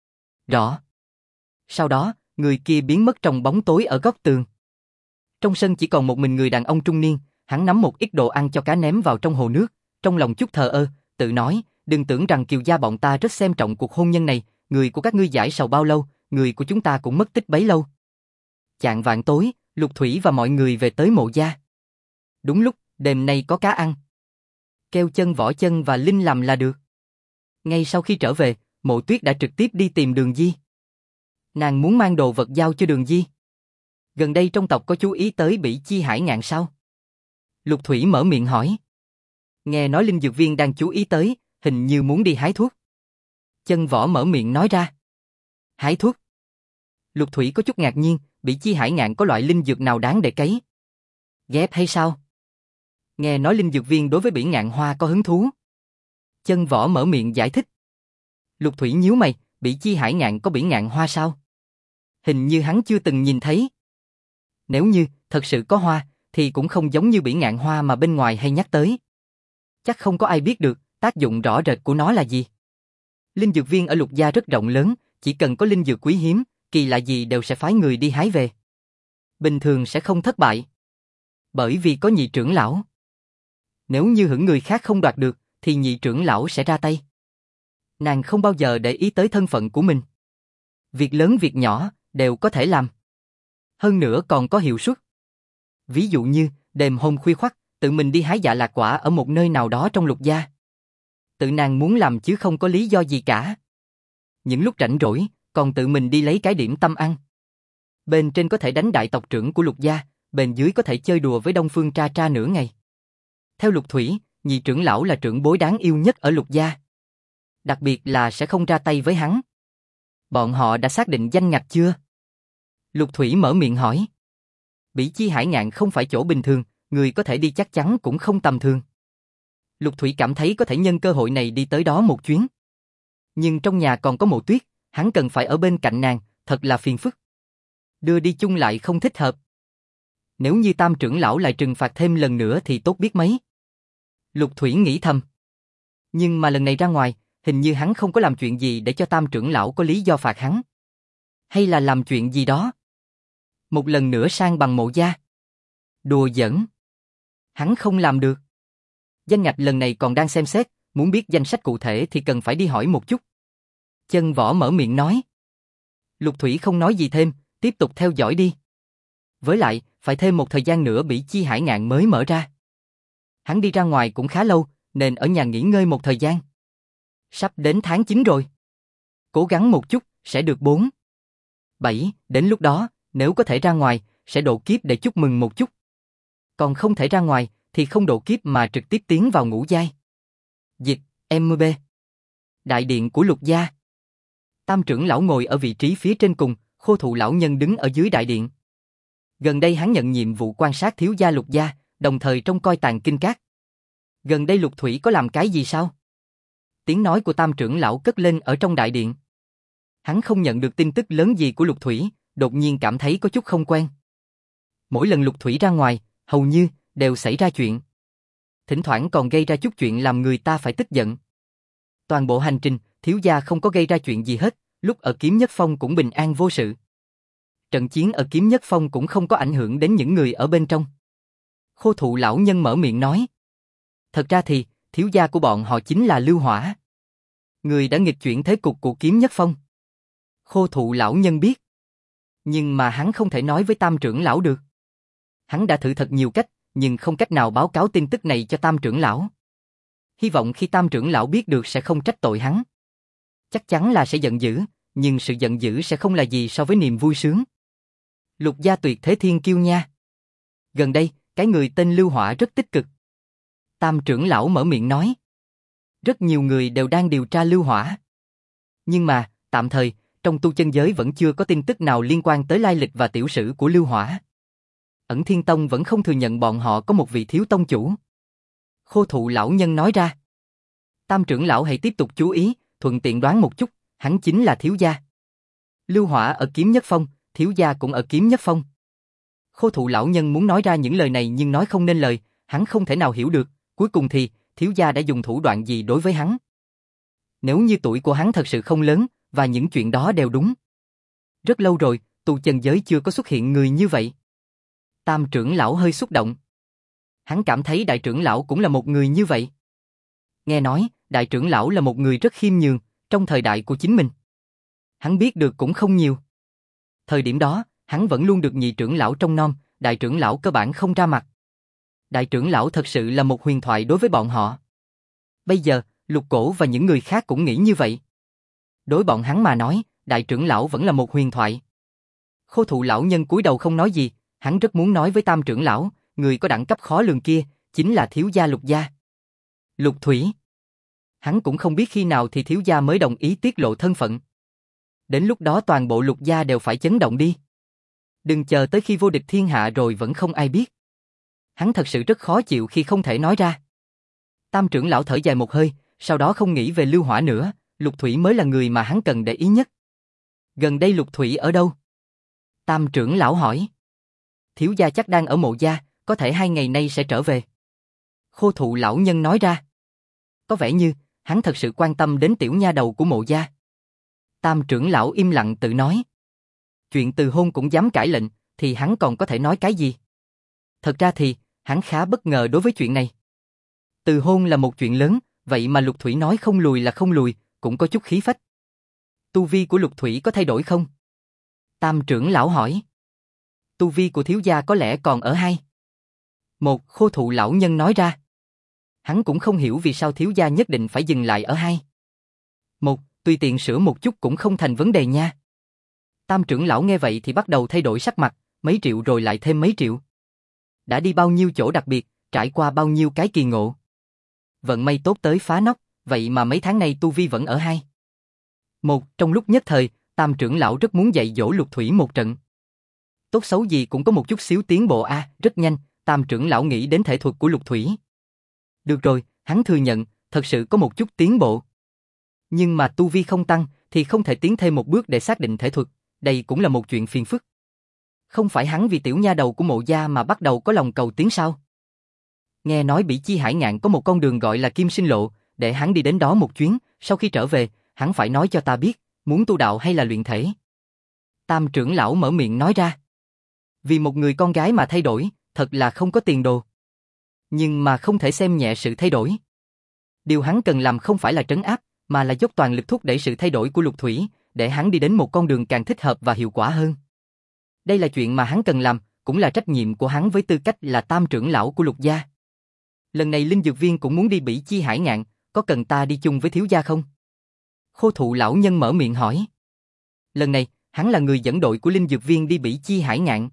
Rõ. Sau đó, người kia biến mất trong bóng tối ở góc tường. Trong sân chỉ còn một mình người đàn ông trung niên, hắn nắm một ít đồ ăn cho cá ném vào trong hồ nước, trong lòng chút thờ ơ, tự nói, đừng tưởng rằng Kiều gia bọn ta rất xem trọng cuộc hôn nhân này, người của các ngươi giải sầu bao lâu, người của chúng ta cũng mất tích bấy lâu. Chạng vạng tối, Lục Thủy và mọi người về tới mộ gia. Đúng lúc, đêm nay có cá ăn. Kêu Chân Võ Chân và Linh làm là được. Ngay sau khi trở về, Mộ Tuyết đã trực tiếp đi tìm Đường Di. Nàng muốn mang đồ vật giao cho Đường Di. Gần đây trong tộc có chú ý tới Bỉ Chi Hải Ngạn sao? Lục Thủy mở miệng hỏi. Nghe nói Linh Dược Viên đang chú ý tới, hình như muốn đi hái thuốc. Chân Võ mở miệng nói ra. Hái thuốc? Lục Thủy có chút ngạc nhiên, Bỉ Chi Hải Ngạn có loại linh dược nào đáng để cấy? Ghép hay sao? Nghe nói Linh Dược Viên đối với Bỉ Ngạn Hoa có hứng thú. Chân Võ mở miệng giải thích. Lục Thủy nhíu mày, Bỉ Chi Hải Ngạn có Bỉ Ngạn Hoa sao? Hình như hắn chưa từng nhìn thấy. Nếu như thật sự có hoa, thì cũng không giống như Bỉ Ngạn Hoa mà bên ngoài hay nhắc tới. Chắc không có ai biết được tác dụng rõ rệt của nó là gì. Linh Dược Viên ở Lục gia rất rộng lớn, chỉ cần có linh dược quý hiếm, kỳ lạ gì đều sẽ phái người đi hái về. Bình thường sẽ không thất bại. Bởi vì có nhị trưởng lão. Nếu như hững người khác không đoạt được, thì nhị trưởng lão sẽ ra tay. Nàng không bao giờ để ý tới thân phận của mình. Việc lớn việc nhỏ, đều có thể làm. Hơn nữa còn có hiệu suất. Ví dụ như, đêm hôm khuya khoắt, tự mình đi hái dạ lạc quả ở một nơi nào đó trong Lục gia. Tự nàng muốn làm chứ không có lý do gì cả. Những lúc rảnh rỗi, còn tự mình đi lấy cái điểm tâm ăn. Bên trên có thể đánh đại tộc trưởng của Lục gia, bên dưới có thể chơi đùa với Đông Phương Tra Tra nửa ngày. Theo Lục Thủy, nhị trưởng lão là trưởng bối đáng yêu nhất ở Lục gia. Đặc biệt là sẽ không ra tay với hắn. Bọn họ đã xác định danh ngạch chưa? Lục Thủy mở miệng hỏi. Bỉ Chi Hải Ngạn không phải chỗ bình thường, người có thể đi chắc chắn cũng không tầm thường. Lục Thủy cảm thấy có thể nhân cơ hội này đi tới đó một chuyến. Nhưng trong nhà còn có Mộ Tuyết, hắn cần phải ở bên cạnh nàng, thật là phiền phức. Đưa đi chung lại không thích hợp. Nếu như Tam trưởng lão lại trừng phạt thêm lần nữa thì tốt biết mấy. Lục Thủy nghĩ thầm. Nhưng mà lần này ra ngoài, hình như hắn không có làm chuyện gì để cho Tam trưởng lão có lý do phạt hắn. Hay là làm chuyện gì đó? Một lần nữa sang bằng Mộ gia. Đùa giỡn. Hắn không làm được. Danh ngạch lần này còn đang xem xét, muốn biết danh sách cụ thể thì cần phải đi hỏi một chút. Chân Võ mở miệng nói. Lục Thủy không nói gì thêm, tiếp tục theo dõi đi. Với lại, phải thêm một thời gian nữa Bỉ Chi Hải Ngạn mới mở ra. Hắn đi ra ngoài cũng khá lâu, nên ở nhà nghỉ ngơi một thời gian. Sắp đến tháng 9 rồi. Cố gắng một chút, sẽ được 4. 7, đến lúc đó, nếu có thể ra ngoài, sẽ độ kiếp để chúc mừng một chút. Còn không thể ra ngoài, thì không độ kiếp mà trực tiếp tiến vào ngũ giai. Dịch, MB. Đại điện của Lục gia. Tam trưởng lão ngồi ở vị trí phía trên cùng, Khô Thụ lão nhân đứng ở dưới đại điện. Gần đây hắn nhận nhiệm vụ quan sát thiếu gia Lục gia, đồng thời trông coi tàng kinh các. Gần đây Lục Thủy có làm cái gì sao? Tiếng nói của Tam trưởng lão cất lên ở trong đại điện. Hắn không nhận được tin tức lớn gì của Lục Thủy, đột nhiên cảm thấy có chút không quen. Mỗi lần Lục Thủy ra ngoài, hầu như đều xảy ra chuyện. Thỉnh thoảng còn gây ra chút chuyện làm người ta phải tức giận. Toàn bộ hành trình, thiếu gia không có gây ra chuyện gì hết, lúc ở Kiếm Nhất Phong cũng bình an vô sự. Trận chiến ở Kiếm Nhất Phong cũng không có ảnh hưởng đến những người ở bên trong. Khô Thụ lão nhân mở miệng nói. Thật ra thì, thiếu gia của bọn họ chính là Lưu Hỏa. Người đã nghịch chuyển thế cục của Kiếm Nhất Phong. Khô Thụ lão nhân biết. Nhưng mà hắn không thể nói với Tam trưởng lão được. Hắn đã thử thật nhiều cách, nhưng không cách nào báo cáo tin tức này cho Tam trưởng lão. Hy vọng khi Tam trưởng lão biết được sẽ không trách tội hắn. Chắc chắn là sẽ giận dữ, nhưng sự giận dữ sẽ không là gì so với niềm vui sướng. Lục gia tuyệt thế thiên kiêu nha. Gần đây, cái người tên Lưu Hỏa rất tích cực. Tam trưởng lão mở miệng nói. Rất nhiều người đều đang điều tra Lưu Hỏa. Nhưng mà, tạm thời, trong tu chân giới vẫn chưa có tin tức nào liên quan tới lai lịch và tiểu sử của Lưu Hỏa. Ẩn Thiên Tông vẫn không thừa nhận bọn họ có một vị thiếu tông chủ. Khô Thụ lão nhân nói ra. Tam trưởng lão hãy tiếp tục chú ý, thuận tiện đoán một chút, hắn chính là thiếu gia. Lưu Hỏa ở Kiếm Nhất Phong, thiếu gia cũng ở Kiếm Nhất Phong. Khô Thụ lão nhân muốn nói ra những lời này nhưng nói không nên lời, hắn không thể nào hiểu được, cuối cùng thì, thiếu gia đã dùng thủ đoạn gì đối với hắn. Nếu như tuổi của hắn thật sự không lớn, và những chuyện đó đều đúng. Rất lâu rồi, tu chân giới chưa có xuất hiện người như vậy. Tam trưởng lão hơi xúc động. Hắn cảm thấy đại trưởng lão cũng là một người như vậy. Nghe nói, đại trưởng lão là một người rất khiêm nhường, trong thời đại của chính mình. Hắn biết được cũng không nhiều. Thời điểm đó, hắn vẫn luôn được nhị trưởng lão trông nom, đại trưởng lão cơ bản không ra mặt. Đại trưởng lão thật sự là một huyền thoại đối với bọn họ. Bây giờ, Lục Cổ và những người khác cũng nghĩ như vậy. Đối bọn hắn mà nói, đại trưởng lão vẫn là một huyền thoại. Khô Thụ lão nhân cúi đầu không nói gì, hắn rất muốn nói với Tam trưởng lão, người có đẳng cấp khó lường kia, chính là thiếu gia Lục gia. Lục Thủy. Hắn cũng không biết khi nào thì thiếu gia mới đồng ý tiết lộ thân phận. Đến lúc đó toàn bộ Lục gia đều phải chấn động đi. Đừng chờ tới khi vô địch thiên hạ rồi vẫn không ai biết. Hắn thật sự rất khó chịu khi không thể nói ra. Tam trưởng lão thở dài một hơi, sau đó không nghĩ về Lưu Hỏa nữa, Lục Thủy mới là người mà hắn cần để ý nhất. Gần đây Lục Thủy ở đâu? Tam trưởng lão hỏi. Thiếu gia chắc đang ở Mộ gia, có thể 2 ngày nay sẽ trở về. Khô Thụ lão nhân nói ra. Có vẻ như, hắn thật sự quan tâm đến tiểu nha đầu của Mộ gia. Tam trưởng lão im lặng tự nói. Chuyện từ hôn cũng dám cãi lệnh, thì hắn còn có thể nói cái gì? Thật ra thì, hắn khá bất ngờ đối với chuyện này. Từ hôn là một chuyện lớn, vậy mà Lục Thủy nói không lùi là không lùi, cũng có chút khí phách. Tu vi của Lục Thủy có thay đổi không? Tam trưởng lão hỏi. Tu vi của thiếu gia có lẽ còn ở 2. Một, Khô Thụ lão nhân nói ra. Hắn cũng không hiểu vì sao thiếu gia nhất định phải dừng lại ở 2. Một, tùy tiện sửa một chút cũng không thành vấn đề nha. Tam trưởng lão nghe vậy thì bắt đầu thay đổi sắc mặt, mấy triệu rồi lại thêm mấy triệu. Đã đi bao nhiêu chỗ đặc biệt, trải qua bao nhiêu cái kỳ ngộ. Vận may tốt tới phá nóc, vậy mà mấy tháng nay tu vi vẫn ở 2. Một, trong lúc nhất thời, Tam trưởng lão rất muốn dạy dỗ Lục Thủy một trận. Tốt xấu gì cũng có một chút xíu tiến bộ rất nhanh, Tam trưởng lão nghĩ đến thể thuật của Lục Thủy. Được rồi, hắn thừa nhận, thật sự có một chút tiến bộ. Nhưng mà tu vi không tăng, thì không thể tiến thêm một bước để xác định thể thuật, đây cũng là một chuyện phiền phức. Không phải hắn vì tiểu nha đầu của Mộ gia mà bắt đầu có lòng cầu tiến sao? Nghe nói Bỉ Chi Hải Ngạn có một con đường gọi là Kim Sinh Lộ, để hắn đi đến đó một chuyến, sau khi trở về, hắn phải nói cho ta biết, muốn tu đạo hay là luyện thể. Tam trưởng lão mở miệng nói ra. Vì một người con gái mà thay đổi, thật là không có tiền đồ. Nhưng mà không thể xem nhẹ sự thay đổi. Điều hắn cần làm không phải là trấn áp, mà là dốc toàn lực thúc đẩy sự thay đổi của Lục Thủy, để hắn đi đến một con đường càng thích hợp và hiệu quả hơn. Đây là chuyện mà hắn cần làm, cũng là trách nhiệm của hắn với tư cách là tam trưởng lão của Lục gia. Lần này Linh Dược Viên cũng muốn đi Bỉ Chi Hải Ngạn, có cần ta đi chung với thiếu gia không? Khô Thụ lão nhân mở miệng hỏi. Lần này, hắn là người dẫn đội của Linh Dược Viên đi Bỉ Chi Hải Ngạn.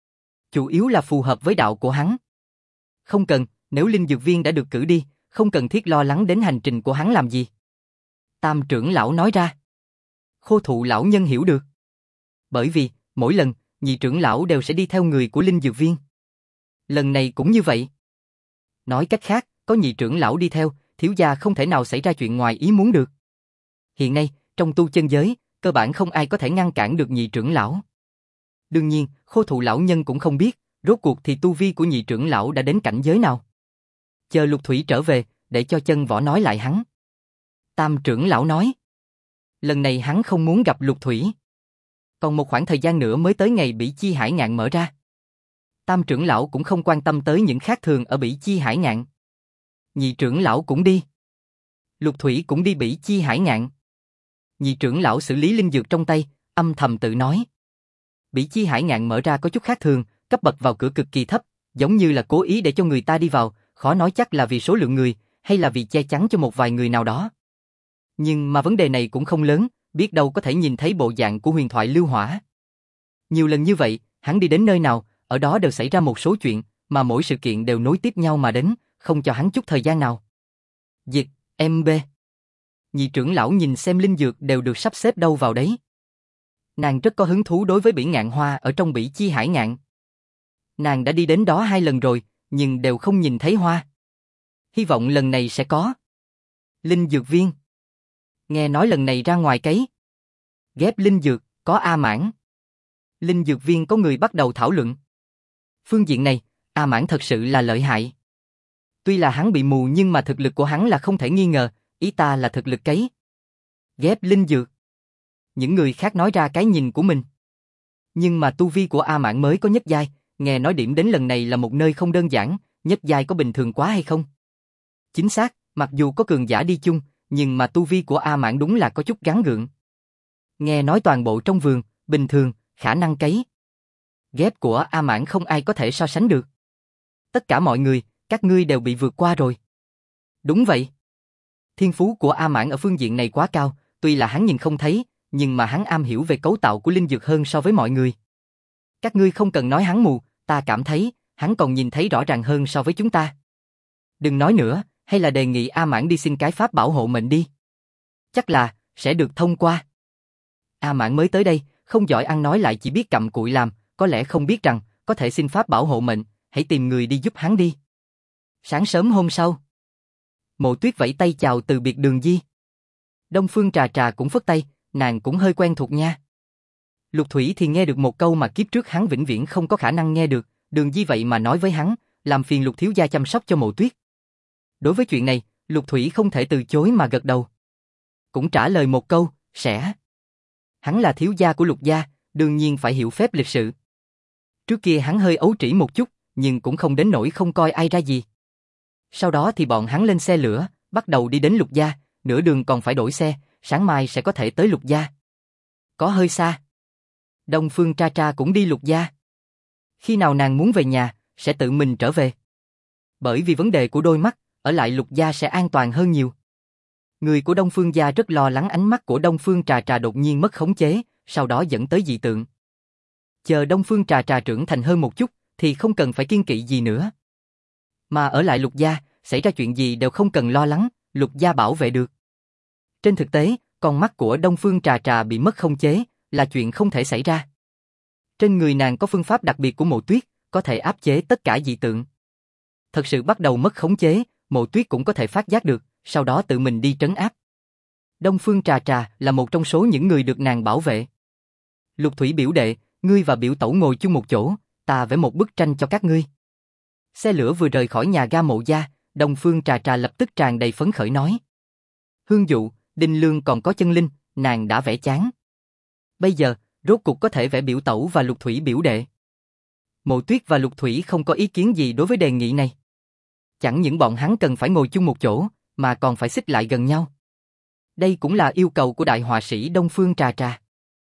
Chủ yếu là phù hợp với đạo của hắn. Không cần, nếu Linh Dược Viên đã được cử đi, không cần thiết lo lắng đến hành trình của hắn làm gì. Tam trưởng lão nói ra. Khô Thụ lão nhân hiểu được. Bởi vì, mỗi lần, nhị trưởng lão đều sẽ đi theo người của Linh Dược Viên. Lần này cũng như vậy. Nói cách khác, có nhị trưởng lão đi theo, thiếu gia không thể nào xảy ra chuyện ngoài ý muốn được. Hiện nay, trong tu chân giới, cơ bản không ai có thể ngăn cản được nhị trưởng lão. Đương nhiên, Khô Thụ lão nhân cũng không biết, rốt cuộc thì tu vi của nhị trưởng lão đã đến cảnh giới nào. Chờ Lục Thủy trở về, để cho Chân Võ nói lại hắn. Tam trưởng lão nói. Lần này hắn không muốn gặp Lục Thủy. Còn một khoảng thời gian nữa mới tới ngày Bỉ Chi Hải Ngạn mở ra. Tam trưởng lão cũng không quan tâm tới những khác thường ở Bỉ Chi Hải Ngạn. Nhị trưởng lão cũng đi. Lục Thủy cũng đi Bỉ Chi Hải Ngạn. Nhị trưởng lão xử lý linh dược trong tay, âm thầm tự nói. Bỉ Chi Hải Ngạn mở ra có chút khác thường, cấp bậc vào cửa cực kỳ thấp, giống như là cố ý để cho người ta đi vào, khó nói chắc là vì số lượng người, hay là vì che chắn cho một vài người nào đó. Nhưng mà vấn đề này cũng không lớn, biết đâu có thể nhìn thấy bộ dạng của huyền thoại Lưu Hỏa. Nhiều lần như vậy, hắn đi đến nơi nào, ở đó đều xảy ra một số chuyện, mà mỗi sự kiện đều nối tiếp nhau mà đến, không cho hắn chút thời gian nào. Dịch, MB. Nhị trưởng lão nhìn xem linh dược đều được sắp xếp đâu vào đấy. Nàng rất có hứng thú đối với Bỉ Ngạn Hoa ở trong Bỉ Chi Hải Ngạn. Nàng đã đi đến đó 2 lần rồi, nhưng đều không nhìn thấy hoa. Hy vọng lần này sẽ có. Linh Dược Viên. Nghe nói lần này ra ngoài cấy ghép linh dược, có A Mãn. Linh Dược Viên có người bắt đầu thảo luận. Phương diện này, A Mãn thật sự là lợi hại. Tuy là hắn bị mù nhưng mà thực lực của hắn là không thể nghi ngờ, ý ta là thực lực cấy ghép linh dược. Những người khác nói ra cái nhìn của mình. Nhưng mà tu vi của A Mãn mới có nhất giai, nghe nói điểm đến lần này là một nơi không đơn giản, nhất giai có bình thường quá hay không? Chính xác, mặc dù có cường giả đi chung, nhưng mà tu vi của A Mãn đúng là có chút gắng gượng. Nghe nói toàn bộ trong vườn, bình thường, khả năng cấy ghép của A Mãn không ai có thể so sánh được. Tất cả mọi người, các ngươi đều bị vượt qua rồi. Đúng vậy. Thiên phú của A Mãn ở phương diện này quá cao, tuy là hắn nhìn không thấy, nhưng mà hắn am hiểu về cấu tạo của linh dược hơn so với mọi người. Các ngươi không cần nói hắn mù, ta cảm thấy, hắn còn nhìn thấy rõ ràng hơn so với chúng ta. Đừng nói nữa, hay là đề nghị A Mãn đi xin cái pháp bảo hộ mệnh đi. Chắc là, sẽ được thông qua. A Mãn mới tới đây, không giỏi ăn nói lại chỉ biết cặm cụi làm, có lẽ không biết rằng, có thể xin pháp bảo hộ mệnh, hãy tìm người đi giúp hắn đi. Sáng sớm hôm sau, Mộ Tuyết vẫy tay chào từ biệt Đường Di. Đông Phương Trà Trà cũng phất tay, nàng cũng hơi quen thuộc nha. Lục Thủy thì nghe được một câu mà kiếp trước hắn vĩnh viễn không có khả năng nghe được, Đường Di vậy mà nói với hắn, làm phiền Lục thiếu gia chăm sóc cho Mộ Tuyết. Đối với chuyện này, Lục Thủy không thể từ chối mà gật đầu. Cũng trả lời một câu, sẽ. Hắn là thiếu gia của Lục gia, đương nhiên phải hiểu phép lịch sự. Trước kia hắn hơi ấu trĩ một chút, nhưng cũng không đến nỗi không coi ai ra gì. Sau đó thì bọn hắn lên xe lửa, bắt đầu đi đến Lục gia, nửa đường còn phải đổi xe, sáng mai sẽ có thể tới Lục gia. Có hơi xa. Đông Phương Tra Tra cũng đi Lục gia. Khi nào nàng muốn về nhà, sẽ tự mình trở về. Bởi vì vấn đề của đôi mắt, ở lại Lục gia sẽ an toàn hơn nhiều. Người của Đông Phương gia rất lo lắng ánh mắt của Đông Phương Trà Trà đột nhiên mất khống chế, sau đó dẫn tới dị tượng. Chờ Đông Phương Trà Trà trưởng thành hơn một chút, thì không cần phải kiêng kỵ gì nữa. Mà ở lại Lục gia, xảy ra chuyện gì đều không cần lo lắng, Lục gia bảo vệ được. Trên thực tế, con mắt của Đông Phương Trà Trà bị mất khống chế, là chuyện không thể xảy ra. Trên người nàng có phương pháp đặc biệt của Mộ Tuyết, có thể áp chế tất cả dị tượng. Thật sự bắt đầu mất khống chế, Mộ Tuyết cũng có thể phát giác được, sau đó tự mình đi trấn áp. Đông Phương Trà Trà là một trong số những người được nàng bảo vệ. Lục Thủy biểu đệ, ngươi và biểu tẩu ngồi chung một chỗ, ta vẽ một bức tranh cho các ngươi. Xe lửa vừa rời khỏi nhà ga Mộ gia, Đông Phương Trà Trà lập tức tràn đầy phấn khởi nói. Hương Dụ, Đinh Lương còn có Chân Linh, nàng đã vẽ chán. Bây giờ, rốt cục có thể vẽ biểu tẩu và Lục Thủy biểu đệ. Mộ Tuyết và Lục Thủy không có ý kiến gì đối với đề nghị này. Chẳng những bọn hắn cần phải ngồi chung một chỗ, mà còn phải xích lại gần nhau. Đây cũng là yêu cầu của đại họa sĩ Đông Phương Trà Trà.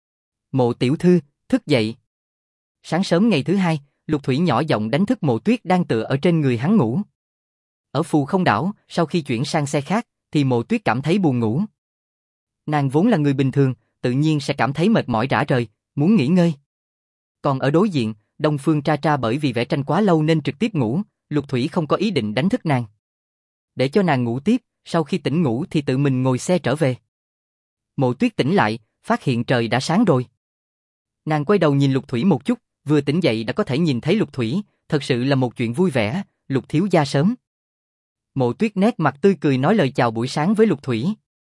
Mộ tiểu thư, thức dậy. Sáng sớm ngày thứ hai, Lục Thủy nhỏ giọng đánh thức Mộ Tuyết đang tựa ở trên người hắn ngủ. Ở Phù Không đảo, sau khi chuyển sang xe khác, thì Mộ Tuyết cảm thấy buồn ngủ. Nàng vốn là người bình thường, tự nhiên sẽ cảm thấy mệt mỏi rã rời, muốn nghỉ ngơi. Còn ở đối diện, Đông Phương Tra Tra bởi vì vẽ tranh quá lâu nên trực tiếp ngủ, Lục Thủy không có ý định đánh thức nàng. Để cho nàng ngủ tiếp, sau khi tỉnh ngủ thì tự mình ngồi xe trở về. Mộ Tuyết tỉnh lại, phát hiện trời đã sáng rồi. Nàng quay đầu nhìn Lục Thủy một chút, vừa tỉnh dậy đã có thể nhìn thấy Lục Thủy, thật sự là một chuyện vui vẻ, Lục thiếu gia sớm. Mộ Tuyết nét mặt tươi cười nói lời chào buổi sáng với Lục Thủy.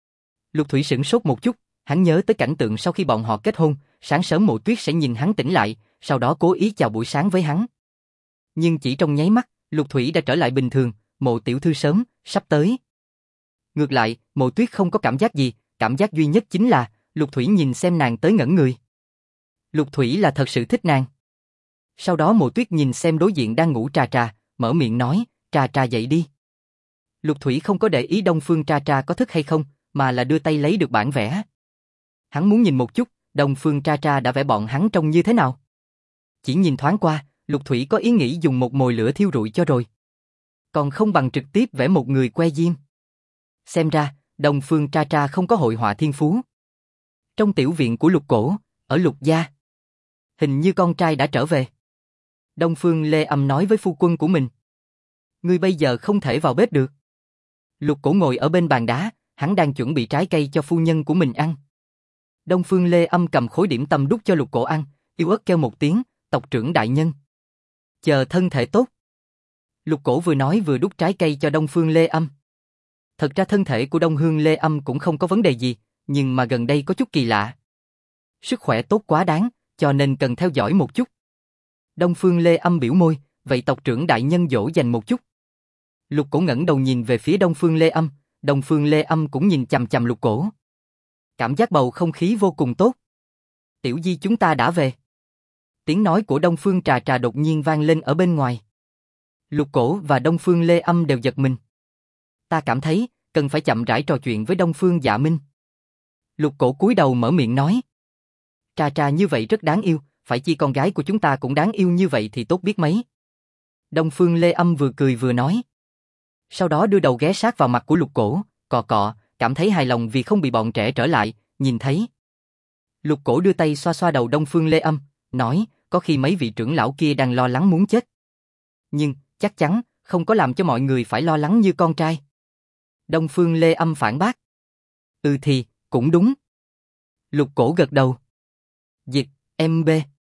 Lục Thủy sửng sốt một chút, hắn nhớ tới cảnh tượng sau khi bọn họ kết hôn, sáng sớm Mộ Tuyết sẽ nhìn hắn tỉnh lại, sau đó cố ý chào buổi sáng với hắn. Nhưng chỉ trong nháy mắt, Lục Thủy đã trở lại bình thường, Mộ tiểu thư sớm, sắp tới. Ngược lại, Mộ Tuyết không có cảm giác gì, cảm giác duy nhất chính là, Lục Thủy nhìn xem nàng tới ngẩn người. Lục Thủy là thật sự thích nàng. Sau đó Mộ Tuyết nhìn xem đối diện đang ngủ Trà Trà, mở miệng nói, Trà Trà dậy đi. Lục Thủy không có để ý Đông Phương Trà Trà có thức hay không, mà là đưa tay lấy được bản vẽ. Hắn muốn nhìn một chút, Đông Phương Tra Tra đã vẽ bọn hắn trông như thế nào. Chỉ nhìn thoáng qua, Lục Thủy có ý nghĩ dùng một mồi lửa thiêu rụi cho rồi. Còn không bằng trực tiếp vẽ một người que diêm. Xem ra, Đông Phương Tra Tra không có hội họa thiên phú. Trong tiểu viện của Lục Cổ, ở Lục gia, hình như con trai đã trở về. Đông Phương Lê Âm nói với phu quân của mình. Ngươi bây giờ không thể vào bếp được. Lục Cổ ngồi ở bên bàn đá, hắn đang chuẩn bị trái cây cho phu nhân của mình ăn. Đông Phương Lê Âm cầm khối điểm tâm đút cho Lục Cổ ăn, yếu ớt kêu một tiếng, tộc trưởng đại nhân. Chờ thân thể tốt. Lục Cổ vừa nói vừa đút trái cây cho Đông Phương Lê Âm. Thật ra thân thể của Đông Phương Lê Âm cũng không có vấn đề gì, nhưng mà gần đây có chút kỳ lạ. Sức khỏe tốt quá đáng, cho nên cần theo dõi một chút. Đông Phương Lê Âm biểu môi, vậy tộc trưởng đại nhân dỗ dành một chút. Lục Cổ ngẩng đầu nhìn về phía Đông Phương Lê Âm, Đông Phương Lê Âm cũng nhìn chằm chằm Lục Cổ. Cảm giác bầu không khí vô cùng tốt. Tiểu Di chúng ta đã về. Tiếng nói của Đông Phương Trà Trà đột nhiên vang lên ở bên ngoài. Lục Cổ và Đông Phương Lê Âm đều giật mình. Ta cảm thấy, cần phải chậm rãi trò chuyện với Đông Phương Dạ Minh. Lục Cổ cúi đầu mở miệng nói. Trà Trà như vậy rất đáng yêu, phải chi con gái của chúng ta cũng đáng yêu như vậy thì tốt biết mấy. Đông Phương Lê Âm vừa cười vừa nói. Sau đó đưa đầu ghé sát vào mặt của Lục Cổ, cọ cọ, cảm thấy hài lòng vì không bị bọn trẻ trở lại, nhìn thấy. Lục Cổ đưa tay xoa xoa đầu Đông Phương Lê Âm, nói, có khi mấy vị trưởng lão kia đang lo lắng muốn chết. Nhưng, chắc chắn, không có làm cho mọi người phải lo lắng như con trai. Đông Phương Lê Âm phản bác. Ừ thì, cũng đúng. Lục Cổ gật đầu. Dịch, MB.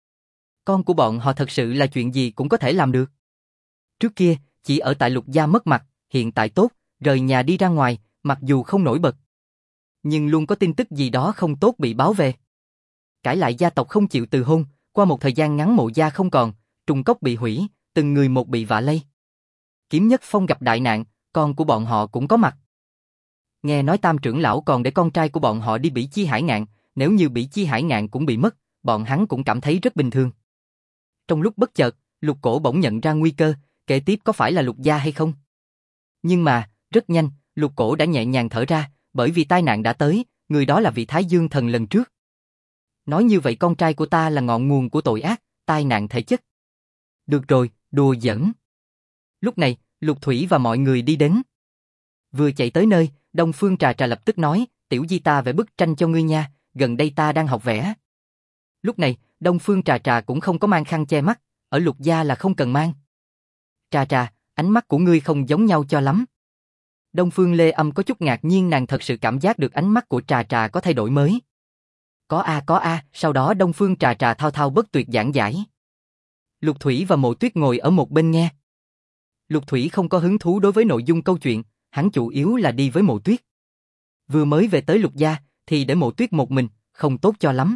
Con của bọn họ thật sự là chuyện gì cũng có thể làm được. Trước kia, chỉ ở tại Lục gia mất mặt, hiện tại tốt, rời nhà đi ra ngoài, mặc dù không nổi bật. Nhưng luôn có tin tức gì đó không tốt bị báo về. Cãi lại gia tộc không chịu từ hôn, qua một thời gian ngắn Mộ gia không còn, Trùng Cốc bị hủy, từng người một bị vạ lây. Kiếm Nhất Phong gặp đại nạn, con của bọn họ cũng có mặt. Nghe nói Tam trưởng lão còn để con trai của bọn họ đi Bỉ Chi Hải Ngạn, nếu như Bỉ Chi Hải Ngạn cũng bị mất, bọn hắn cũng cảm thấy rất bình thường. Trong lúc bất chợt, Lục Cổ bỗng nhận ra nguy cơ, kế tiếp có phải là Lục gia hay không? Nhưng mà, rất nhanh, Lục Cổ đã nhẹ nhàng thở ra, bởi vì tai nạn đã tới, người đó là vị Thái Dương thần lần trước. Nói như vậy con trai của ta là ngọn nguồn của tội ác, tai nạn thể chất. Được rồi, đùa giỡn. Lúc này, Lục Thủy và mọi người đi đến. Vừa chạy tới nơi, Đông Phương Trà Trà lập tức nói, Tiểu Di ta vẽ bức tranh cho ngươi nha, gần đây ta đang học vẽ. Lúc này, Đông Phương Trà Trà cũng không có mang khăn che mắt, ở Lục gia là không cần mang. Trà Trà, ánh mắt của ngươi không giống nhau cho lắm. Đông Phương Lê Âm có chút ngạc nhiên, nàng thật sự cảm giác được ánh mắt của Trà Trà có thay đổi mới. Có a, sau đó Đông Phương Trà Trà thao thao bất tuyệt giảng giải. Lục Thủy và Mộ Tuyết ngồi ở một bên nghe. Lục Thủy không có hứng thú đối với nội dung câu chuyện, hắn chủ yếu là đi với Mộ Tuyết. Vừa mới về tới Lục gia, thì để Mộ Tuyết một mình, không tốt cho lắm.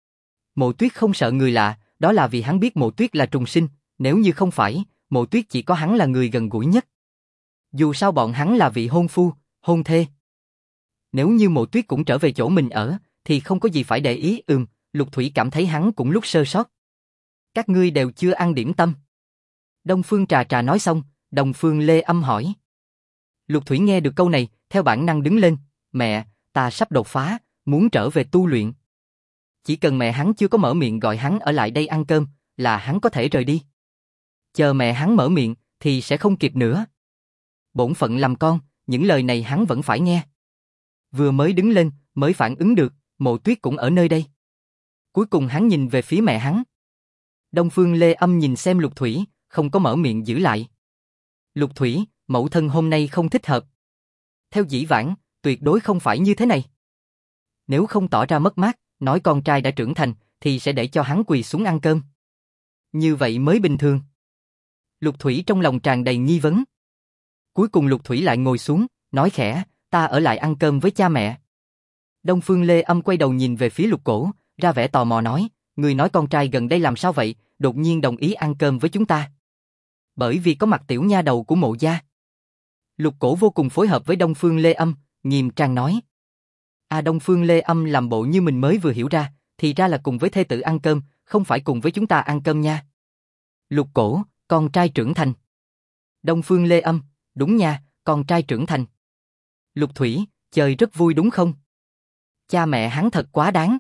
Mộ Tuyết không sợ người lạ, đó là vì hắn biết Mộ Tuyết là trùng sinh, nếu như không phải, Mộ Tuyết chỉ có hắn là người gần gũi nhất. Dù sao bọn hắn là vị hôn phu, hôn thê. Nếu như Mộ Tuyết cũng trở về chỗ mình ở, thì không có gì phải để ý. Lục Thủy cảm thấy hắn cũng lúc sơ sót. Các ngươi đều chưa ăn điểm tâm. Đông Phương Trà Trà nói xong, Đông Phương Lê Âm hỏi. Lục Thủy nghe được câu này, theo bản năng đứng lên. Mẹ, ta sắp đột phá, muốn trở về tu luyện. Chỉ cần mẹ hắn chưa có mở miệng gọi hắn ở lại đây ăn cơm, là hắn có thể rời đi. Chờ mẹ hắn mở miệng, thì sẽ không kịp nữa. Bổn phận làm con, những lời này hắn vẫn phải nghe. Vừa mới đứng lên, mới phản ứng được, Mộ Tuyết cũng ở nơi đây. Cuối cùng hắn nhìn về phía mẹ hắn. Đông Phương Lê Âm nhìn xem Lục Thủy, không có mở miệng giữ lại. Lục Thủy, mẫu thân hôm nay không thích hợp. Theo dĩ vãng, tuyệt đối không phải như thế này. Nếu không tỏ ra mất mát, nói con trai đã trưởng thành, thì sẽ để cho hắn quỳ xuống ăn cơm. Như vậy mới bình thường. Lục Thủy trong lòng tràn đầy nghi vấn. Cuối cùng Lục Thủy lại ngồi xuống, nói khẽ, ta ở lại ăn cơm với cha mẹ. Đông Phương Lê Âm quay đầu nhìn về phía Lục Cổ, ra vẻ tò mò nói, người nói con trai gần đây làm sao vậy, đột nhiên đồng ý ăn cơm với chúng ta. Bởi vì có mặt tiểu nha đầu của Mộ gia. Lục Cổ vô cùng phối hợp với Đông Phương Lê Âm, nghiêm trang nói. Đông Phương Lê Âm làm bộ như mình mới vừa hiểu ra, thì ra là cùng với thê tử ăn cơm, không phải cùng với chúng ta ăn cơm nha. Lục Cổ, con trai trưởng thành. Đông Phương Lê Âm, đúng nha, con trai trưởng thành. Lục Thủy, chơi rất vui đúng không? Cha mẹ hắn thật quá đáng.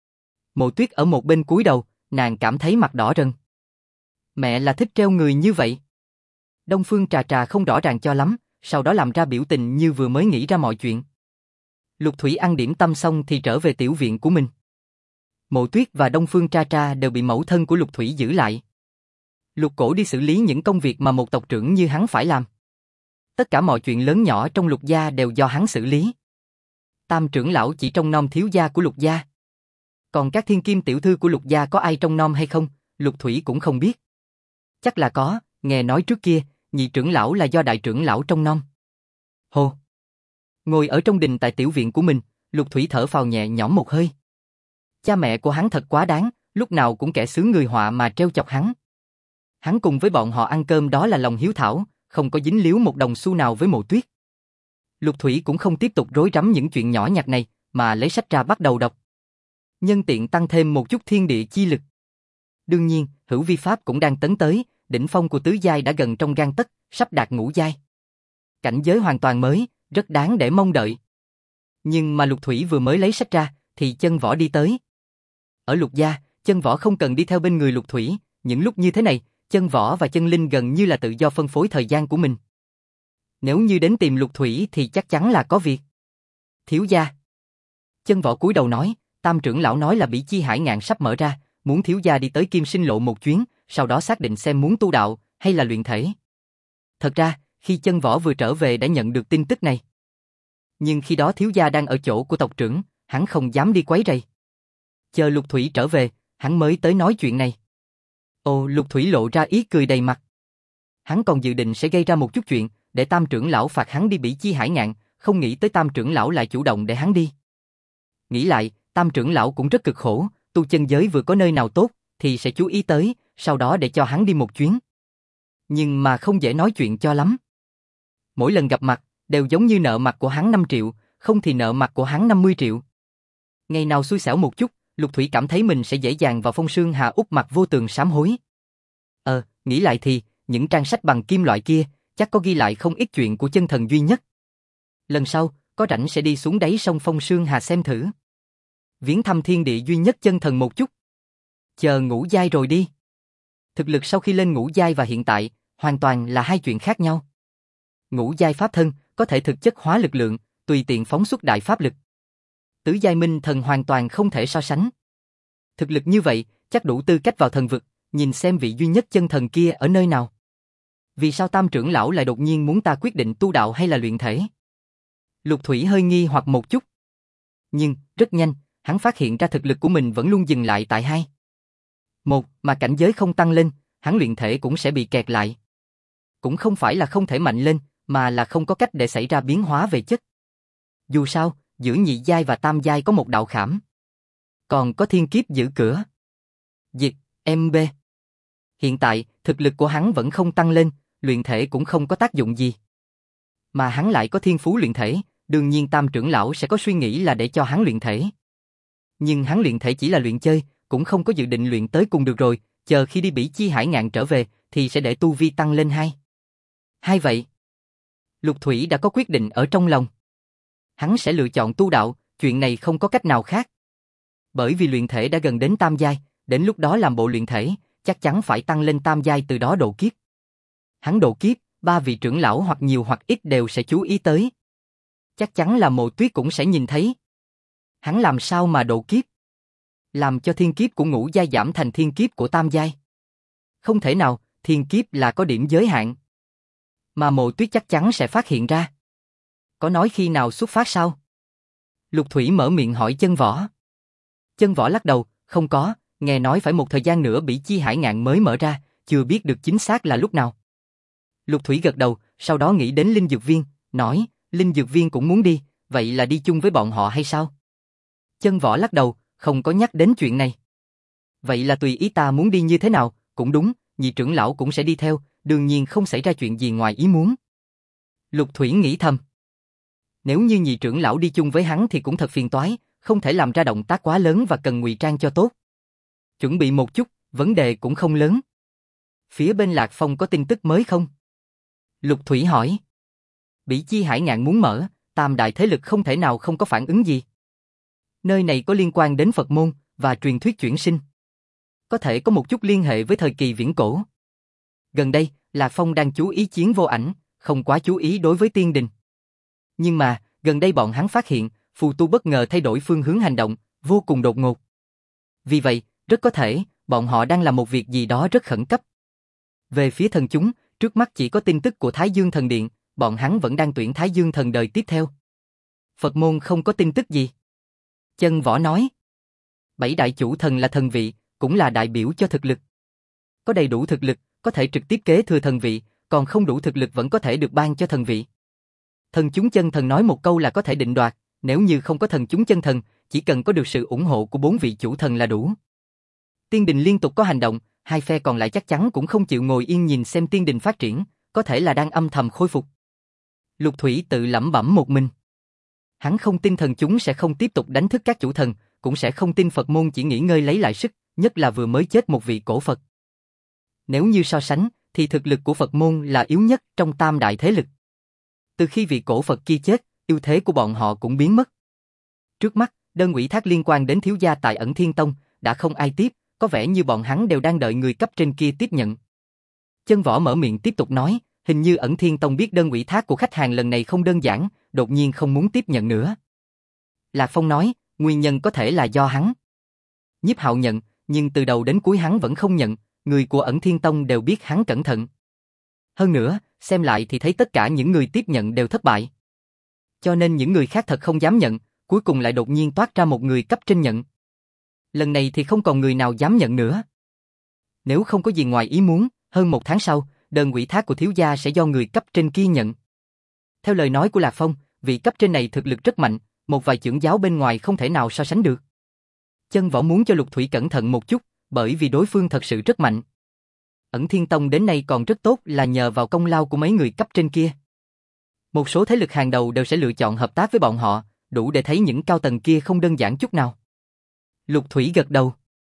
Mộ Tuyết ở một bên cúi đầu, nàng cảm thấy mặt đỏ rần. Mẹ là thích treo người như vậy. Đông Phương Trà Trà không rõ ràng cho lắm, sau đó làm ra biểu tình như vừa mới nghĩ ra mọi chuyện. Lục Thủy ăn điểm tâm xong thì trở về tiểu viện của mình. Mộ Tuyết và Đông Phương Trà Trà đều bị mẫu thân của Lục Thủy giữ lại. Lục Cổ đi xử lý những công việc mà một tộc trưởng như hắn phải làm. Tất cả mọi chuyện lớn nhỏ trong Lục gia đều do hắn xử lý. Tam trưởng lão chỉ trông nom thiếu gia của Lục gia. Còn các thiên kim tiểu thư của Lục gia có ai trông nom hay không, Lục Thủy cũng không biết. Chắc là có, nghe nói trước kia, nhị trưởng lão là do đại trưởng lão trông nom. Hồ! Ngồi ở trong đình tại tiểu viện của mình, Lục Thủy thở phào nhẹ nhõm một hơi. Cha mẹ của hắn thật quá đáng, lúc nào cũng kẻ xướng người họa mà trêu chọc hắn. Hắn cùng với bọn họ ăn cơm đó là lòng hiếu thảo, không có dính líu một đồng xu nào với Mộ Tuyết. Lục Thủy cũng không tiếp tục rối rắm những chuyện nhỏ nhặt này, mà lấy sách ra bắt đầu đọc. Nhân tiện tăng thêm một chút thiên địa chi lực. Đương nhiên, Hữu Vi Pháp cũng đang tấn tới, đỉnh phong của tứ giai đã gần trong gang tấc, sắp đạt ngũ giai. Cảnh giới hoàn toàn mới, rất đáng để mong đợi. Nhưng mà Lục Thủy vừa mới lấy sách ra, thì Chân Võ đi tới. Ở Lục gia, Chân Võ không cần đi theo bên người Lục Thủy, những lúc như thế này, Chân Võ và Chân Linh gần như là tự do phân phối thời gian của mình. Nếu như đến tìm Lục Thủy thì chắc chắn là có việc. Thiếu gia. Chân Võ cúi đầu nói, Tam trưởng lão nói là Bỉ Chi Hải Ngạn sắp mở ra, muốn thiếu gia đi tới Kim Sinh Lộ một chuyến, sau đó xác định xem muốn tu đạo hay là luyện thể. Thật ra, khi Chân Võ vừa trở về đã nhận được tin tức này. Nhưng khi đó thiếu gia đang ở chỗ của tộc trưởng, hắn không dám đi quấy rầy. Chờ Lục Thủy trở về, hắn mới tới nói chuyện này. Ồ, Lục Thủy lộ ra ý cười đầy mặt. Hắn còn dự định sẽ gây ra một chút chuyện, để Tam trưởng lão phạt hắn đi Bỉ Chi Hải Ngạn, không nghĩ tới Tam trưởng lão lại chủ động để hắn đi. Nghĩ lại, Tam trưởng lão cũng rất cực khổ, tu chân giới vừa có nơi nào tốt, thì sẽ chú ý tới, sau đó để cho hắn đi một chuyến. Nhưng mà không dễ nói chuyện cho lắm. Mỗi lần gặp mặt, đều giống như nợ mặt của hắn 5 triệu, không thì nợ mặt của hắn 50 triệu. Ngày nào xui xẻo một chút, Lục Thủy cảm thấy mình sẽ dễ dàng vào phong sương hà úp mặt vô tường sám hối. Nghĩ lại thì, những trang sách bằng kim loại kia, chắc có ghi lại không ít chuyện của chân thần duy nhất. Lần sau, có rảnh sẽ đi xuống đáy sông Phong Sương Hà xem thử. Viếng thăm thiên địa duy nhất chân thần một chút. Chờ ngũ giai rồi đi. Thực lực sau khi lên ngũ giai và hiện tại, hoàn toàn là hai chuyện khác nhau. Ngũ giai pháp thân, có thể thực chất hóa lực lượng, tùy tiện phóng xuất đại pháp lực. Tứ giai minh thần hoàn toàn không thể so sánh. Thực lực như vậy, chắc đủ tư cách vào thần vực, nhìn xem vị duy nhất chân thần kia ở nơi nào. Vì sao Tam trưởng lão lại đột nhiên muốn ta quyết định tu đạo hay là luyện thể? Lục Thủy hơi nghi hoặc một chút. Nhưng, rất nhanh, hắn phát hiện ra thực lực của mình vẫn luôn dừng lại tại hai. Một, mà cảnh giới không tăng lên, hắn luyện thể cũng sẽ bị kẹt lại. Cũng không phải là không thể mạnh lên, mà là không có cách để xảy ra biến hóa về chất. Dù sao, giữa nhị giai và tam giai có một đạo khảm. Còn có thiên kiếp giữ cửa. Diệt, MB. Hiện tại, thực lực của hắn vẫn không tăng lên, luyện thể cũng không có tác dụng gì. Mà hắn lại có thiên phú luyện thể, đương nhiên Tam trưởng lão sẽ có suy nghĩ là để cho hắn luyện thể. Nhưng hắn luyện thể chỉ là luyện chơi, cũng không có dự định luyện tới cùng được rồi, chờ khi đi Bỉ Chi Hải Ngạn trở về, thì sẽ để tu vi tăng lên hai. Hai vậy. Lục Thủy đã có quyết định ở trong lòng. Hắn sẽ lựa chọn tu đạo, chuyện này không có cách nào khác. Bởi vì luyện thể đã gần đến tam giai, đến lúc đó làm bộ luyện thể, chắc chắn phải tăng lên tam giai từ đó độ kiếp. Hắn độ kiếp, ba vị trưởng lão hoặc nhiều hoặc ít đều sẽ chú ý tới. Chắc chắn là Mộ Tuyết cũng sẽ nhìn thấy. Hắn làm sao mà độ kiếp? Làm cho thiên kiếp của ngũ giai giảm thành thiên kiếp của tam giai. Không thể nào, thiên kiếp là có điểm giới hạn. Mà Mộ Tuyết chắc chắn sẽ phát hiện ra. Có nói khi nào xuất phát sao? Lục Thủy mở miệng hỏi Chân Võ. Chân Võ lắc đầu, không có, nghe nói phải một thời gian nữa Bỉ Chi Hải Ngạn mới mở ra, chưa biết được chính xác là lúc nào. Lục Thủy gật đầu, sau đó nghĩ đến Linh Dược Viên, nói, Linh Dược Viên cũng muốn đi, vậy là đi chung với bọn họ hay sao? Chân Võ lắc đầu, không có nhắc đến chuyện này. Vậy là tùy ý ta muốn đi như thế nào, cũng đúng, nhị trưởng lão cũng sẽ đi theo, đương nhiên không xảy ra chuyện gì ngoài ý muốn. Lục Thủy nghĩ thầm. Nếu như nhị trưởng lão đi chung với hắn thì cũng thật phiền toái, không thể làm ra động tác quá lớn và cần ngụy trang cho tốt. Chuẩn bị một chút, vấn đề cũng không lớn. Phía bên Lạc Phong có tin tức mới không? Lục Thủy hỏi. Bỉ Chi Hải Ngạn muốn mở, tam đại thế lực không thể nào không có phản ứng gì. Nơi này có liên quan đến Phật môn và truyền thuyết chuyển sinh. Có thể có một chút liên hệ với thời kỳ viễn cổ. Gần đây, Lạc Phong đang chú ý Chiến Vô Ảnh, không quá chú ý đối với Tiên Đình. Nhưng mà, gần đây bọn hắn phát hiện, phù tu bất ngờ thay đổi phương hướng hành động, vô cùng đột ngột. Vì vậy, rất có thể, bọn họ đang làm một việc gì đó rất khẩn cấp. Về phía thần chúng, trước mắt chỉ có tin tức của Thái Dương Thần Điện, bọn hắn vẫn đang tuyển Thái Dương Thần đời tiếp theo. Phật môn không có tin tức gì. Chân Võ nói. Bảy đại chủ thần là thần vị, cũng là đại biểu cho thực lực. Có đầy đủ thực lực, có thể trực tiếp kế thừa thần vị, còn không đủ thực lực vẫn có thể được ban cho thần vị. Thần chúng chân thần nói một câu là có thể định đoạt, nếu như không có thần chúng chân thần, chỉ cần có được sự ủng hộ của bốn vị chủ thần là đủ. Tiên đình liên tục có hành động, hai phe còn lại chắc chắn cũng không chịu ngồi yên nhìn xem tiên đình phát triển, có thể là đang âm thầm khôi phục. Lục Thủy tự lẩm bẩm một mình. Hắn không tin thần chúng sẽ không tiếp tục đánh thức các chủ thần, cũng sẽ không tin Phật môn chỉ nghỉ ngơi lấy lại sức, nhất là vừa mới chết một vị cổ Phật. Nếu như so sánh, thì thực lực của Phật môn là yếu nhất trong tam đại thế lực. Từ khi vị cổ Phật kia chết, ưu thế của bọn họ cũng biến mất. Trước mắt, đơn ủy thác liên quan đến thiếu gia tại Ẩn Thiên Tông, đã không ai tiếp, có vẻ như bọn hắn đều đang đợi người cấp trên kia tiếp nhận. Chân Võ mở miệng tiếp tục nói, hình như Ẩn Thiên Tông biết đơn ủy thác của khách hàng lần này không đơn giản, đột nhiên không muốn tiếp nhận nữa. Lạc Phong nói, nguyên nhân có thể là do hắn. Nhiếp Hạo nhận, nhưng từ đầu đến cuối hắn vẫn không nhận, người của Ẩn Thiên Tông đều biết hắn cẩn thận. Hơn nữa, xem lại thì thấy tất cả những người tiếp nhận đều thất bại. Cho nên những người khác thật không dám nhận, cuối cùng lại đột nhiên toát ra một người cấp trên nhận. Lần này thì không còn người nào dám nhận nữa. Nếu không có gì ngoài ý muốn, hơn một tháng sau, đơn ủy thác của thiếu gia sẽ do người cấp trên kia nhận. Theo lời nói của Lạc Phong, vị cấp trên này thực lực rất mạnh, một vài trưởng giáo bên ngoài không thể nào so sánh được. Chân Võ muốn cho Lục Thủy cẩn thận một chút, bởi vì đối phương thật sự rất mạnh. Ẩn Thiên Tông đến nay còn rất tốt là nhờ vào công lao của mấy người cấp trên kia. Một số thế lực hàng đầu đều sẽ lựa chọn hợp tác với bọn họ, đủ để thấy những cao tầng kia không đơn giản chút nào. Lục Thủy gật đầu.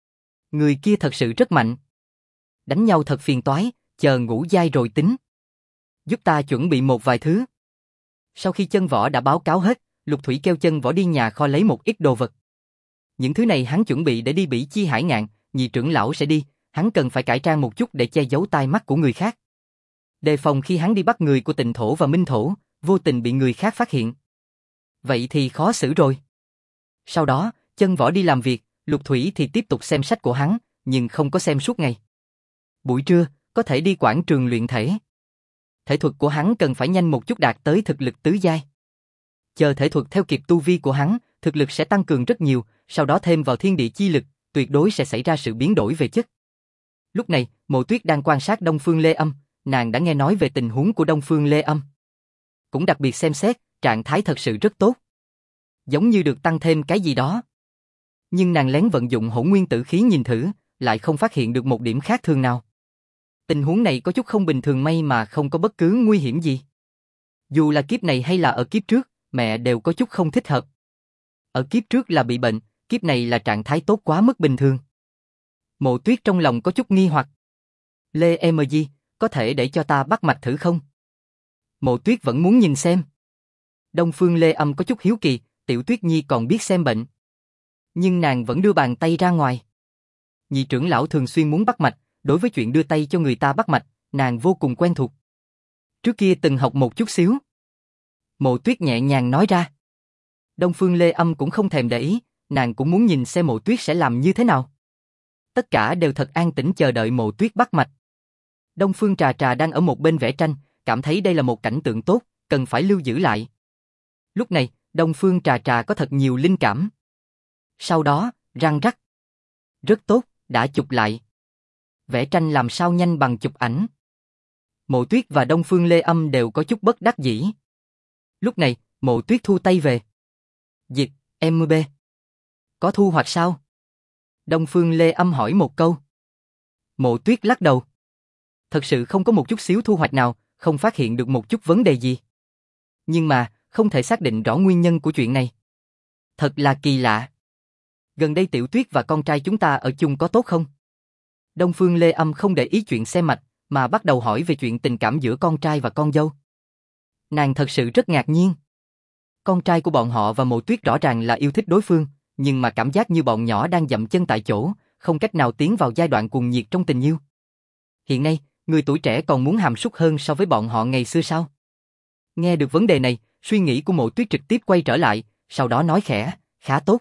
Người kia thật sự rất mạnh. Đánh nhau thật phiền toái, chờ ngũ giai rồi tính. Giúp ta chuẩn bị một vài thứ. Sau khi Chân Võ đã báo cáo hết, Lục Thủy kêu Chân Võ đi nhà kho lấy một ít đồ vật. Những thứ này hắn chuẩn bị để đi Bỉ Chi Hải Ngạn, nhị trưởng lão sẽ đi, hắn cần phải cải trang một chút để che giấu tai mắt của người khác. Đề phòng khi hắn đi bắt người của Tịnh Thổ và Minh Thổ, vô tình bị người khác phát hiện. Vậy thì khó xử rồi. Sau đó, Chân Võ đi làm việc, Lục Thủy thì tiếp tục xem sách của hắn, nhưng không có xem suốt ngày. Buổi trưa, có thể đi quảng trường luyện thể. Thể thuật của hắn cần phải nhanh một chút đạt tới thực lực tứ giai. Chờ thể thuật theo kịp tu vi của hắn, thực lực sẽ tăng cường rất nhiều, sau đó thêm vào thiên địa chi lực, tuyệt đối sẽ xảy ra sự biến đổi về chất. Lúc này, Mộ Tuyết đang quan sát Đông Phương Lê Âm, nàng đã nghe nói về tình huống của Đông Phương Lê Âm. Cũng đặc biệt xem xét, trạng thái thật sự rất tốt. Giống như được tăng thêm cái gì đó. Nhưng nàng lén vận dụng hỗn nguyên tử khí nhìn thử, lại không phát hiện được một điểm khác thường nào. Tình huống này có chút không bình thường, may mà không có bất cứ nguy hiểm gì. Dù là kiếp này hay là ở kiếp trước, mẹ đều có chút không thích hợp. Ở kiếp trước là bị bệnh, kiếp này là trạng thái tốt quá mức bình thường. Mộ Tuyết trong lòng có chút nghi hoặc. Lê Em Di, có thể để cho ta bắt mạch thử không? Mộ Tuyết vẫn muốn nhìn xem. Đông Phương Lê Âm có chút hiếu kỳ, Tiểu Tuyết Nhi còn biết xem bệnh. Nhưng nàng vẫn đưa bàn tay ra ngoài. Nhị trưởng lão thường xuyên muốn bắt mạch, đối với chuyện đưa tay cho người ta bắt mạch, nàng vô cùng quen thuộc. Trước kia từng học một chút xíu. Mộ Tuyết nhẹ nhàng nói ra. Đông Phương Lê Âm cũng không thèm để ý, nàng cũng muốn nhìn xem Mộ Tuyết sẽ làm như thế nào. Tất cả đều thật an tĩnh chờ đợi Mộ Tuyết bắt mạch. Đông Phương Trà Trà đang ở một bên vẽ tranh, cảm thấy đây là một cảnh tượng tốt, cần phải lưu giữ lại. Lúc này, Đông Phương Trà Trà có thật nhiều linh cảm. Sau đó, răng rắc. Rất tốt, đã chụp lại. Vẽ tranh làm sao nhanh bằng chụp ảnh. Mộ Tuyết và Đông Phương Lê Âm đều có chút bất đắc dĩ. Lúc này, Mộ Tuyết thu tay về. Dịch, MB. Có thu hoạch sao? Đông Phương Lê Âm hỏi một câu. Mộ Tuyết lắc đầu. Thật sự không có một chút xíu thu hoạch nào, không phát hiện được một chút vấn đề gì. Nhưng mà, không thể xác định rõ nguyên nhân của chuyện này. Thật là kỳ lạ. Gần đây Tiểu Tuyết và con trai chúng ta ở chung có tốt không? Đông Phương Lê Âm không để ý chuyện xem mạch, mà bắt đầu hỏi về chuyện tình cảm giữa con trai và con dâu. Nàng thật sự rất ngạc nhiên. Con trai của bọn họ và Mộ Tuyết rõ ràng là yêu thích đối phương, nhưng mà cảm giác như bọn nhỏ đang dậm chân tại chỗ, không cách nào tiến vào giai đoạn cuồng nhiệt trong tình yêu. Hiện nay, người tuổi trẻ còn muốn hàm súc hơn so với bọn họ ngày xưa sao? Nghe được vấn đề này, suy nghĩ của Mộ Tuyết trực tiếp quay trở lại, sau đó nói khẽ, khá tốt.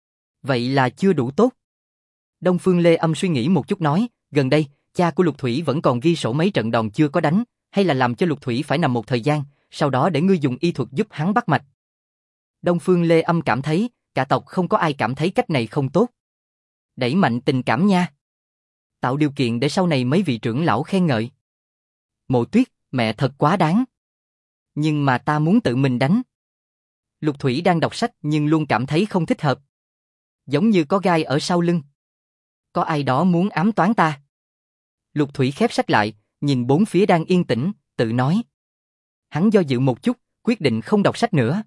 Vậy là chưa đủ tốt. Đông Phương Lê Âm suy nghĩ một chút nói, gần đây, cha của Lục Thủy vẫn còn ghi sổ mấy trận đòn chưa có đánh, hay là làm cho Lục Thủy phải nằm một thời gian, sau đó để ngươi dùng y thuật giúp hắn bắt mạch. Đông Phương Lê Âm cảm thấy, cả tộc không có ai cảm thấy cách này không tốt. Đẩy mạnh tình cảm nha. Tạo điều kiện để sau này mấy vị trưởng lão khen ngợi. Mộ Tuyết, mẹ thật quá đáng. Nhưng mà ta muốn tự mình đánh. Lục Thủy đang đọc sách nhưng luôn cảm thấy không thích hợp. Giống như có gai ở sau lưng. Có ai đó muốn ám toán ta. Lục Thủy khép sách lại, nhìn bốn phía đang yên tĩnh, tự nói. Hắn do dự một chút, quyết định không đọc sách nữa.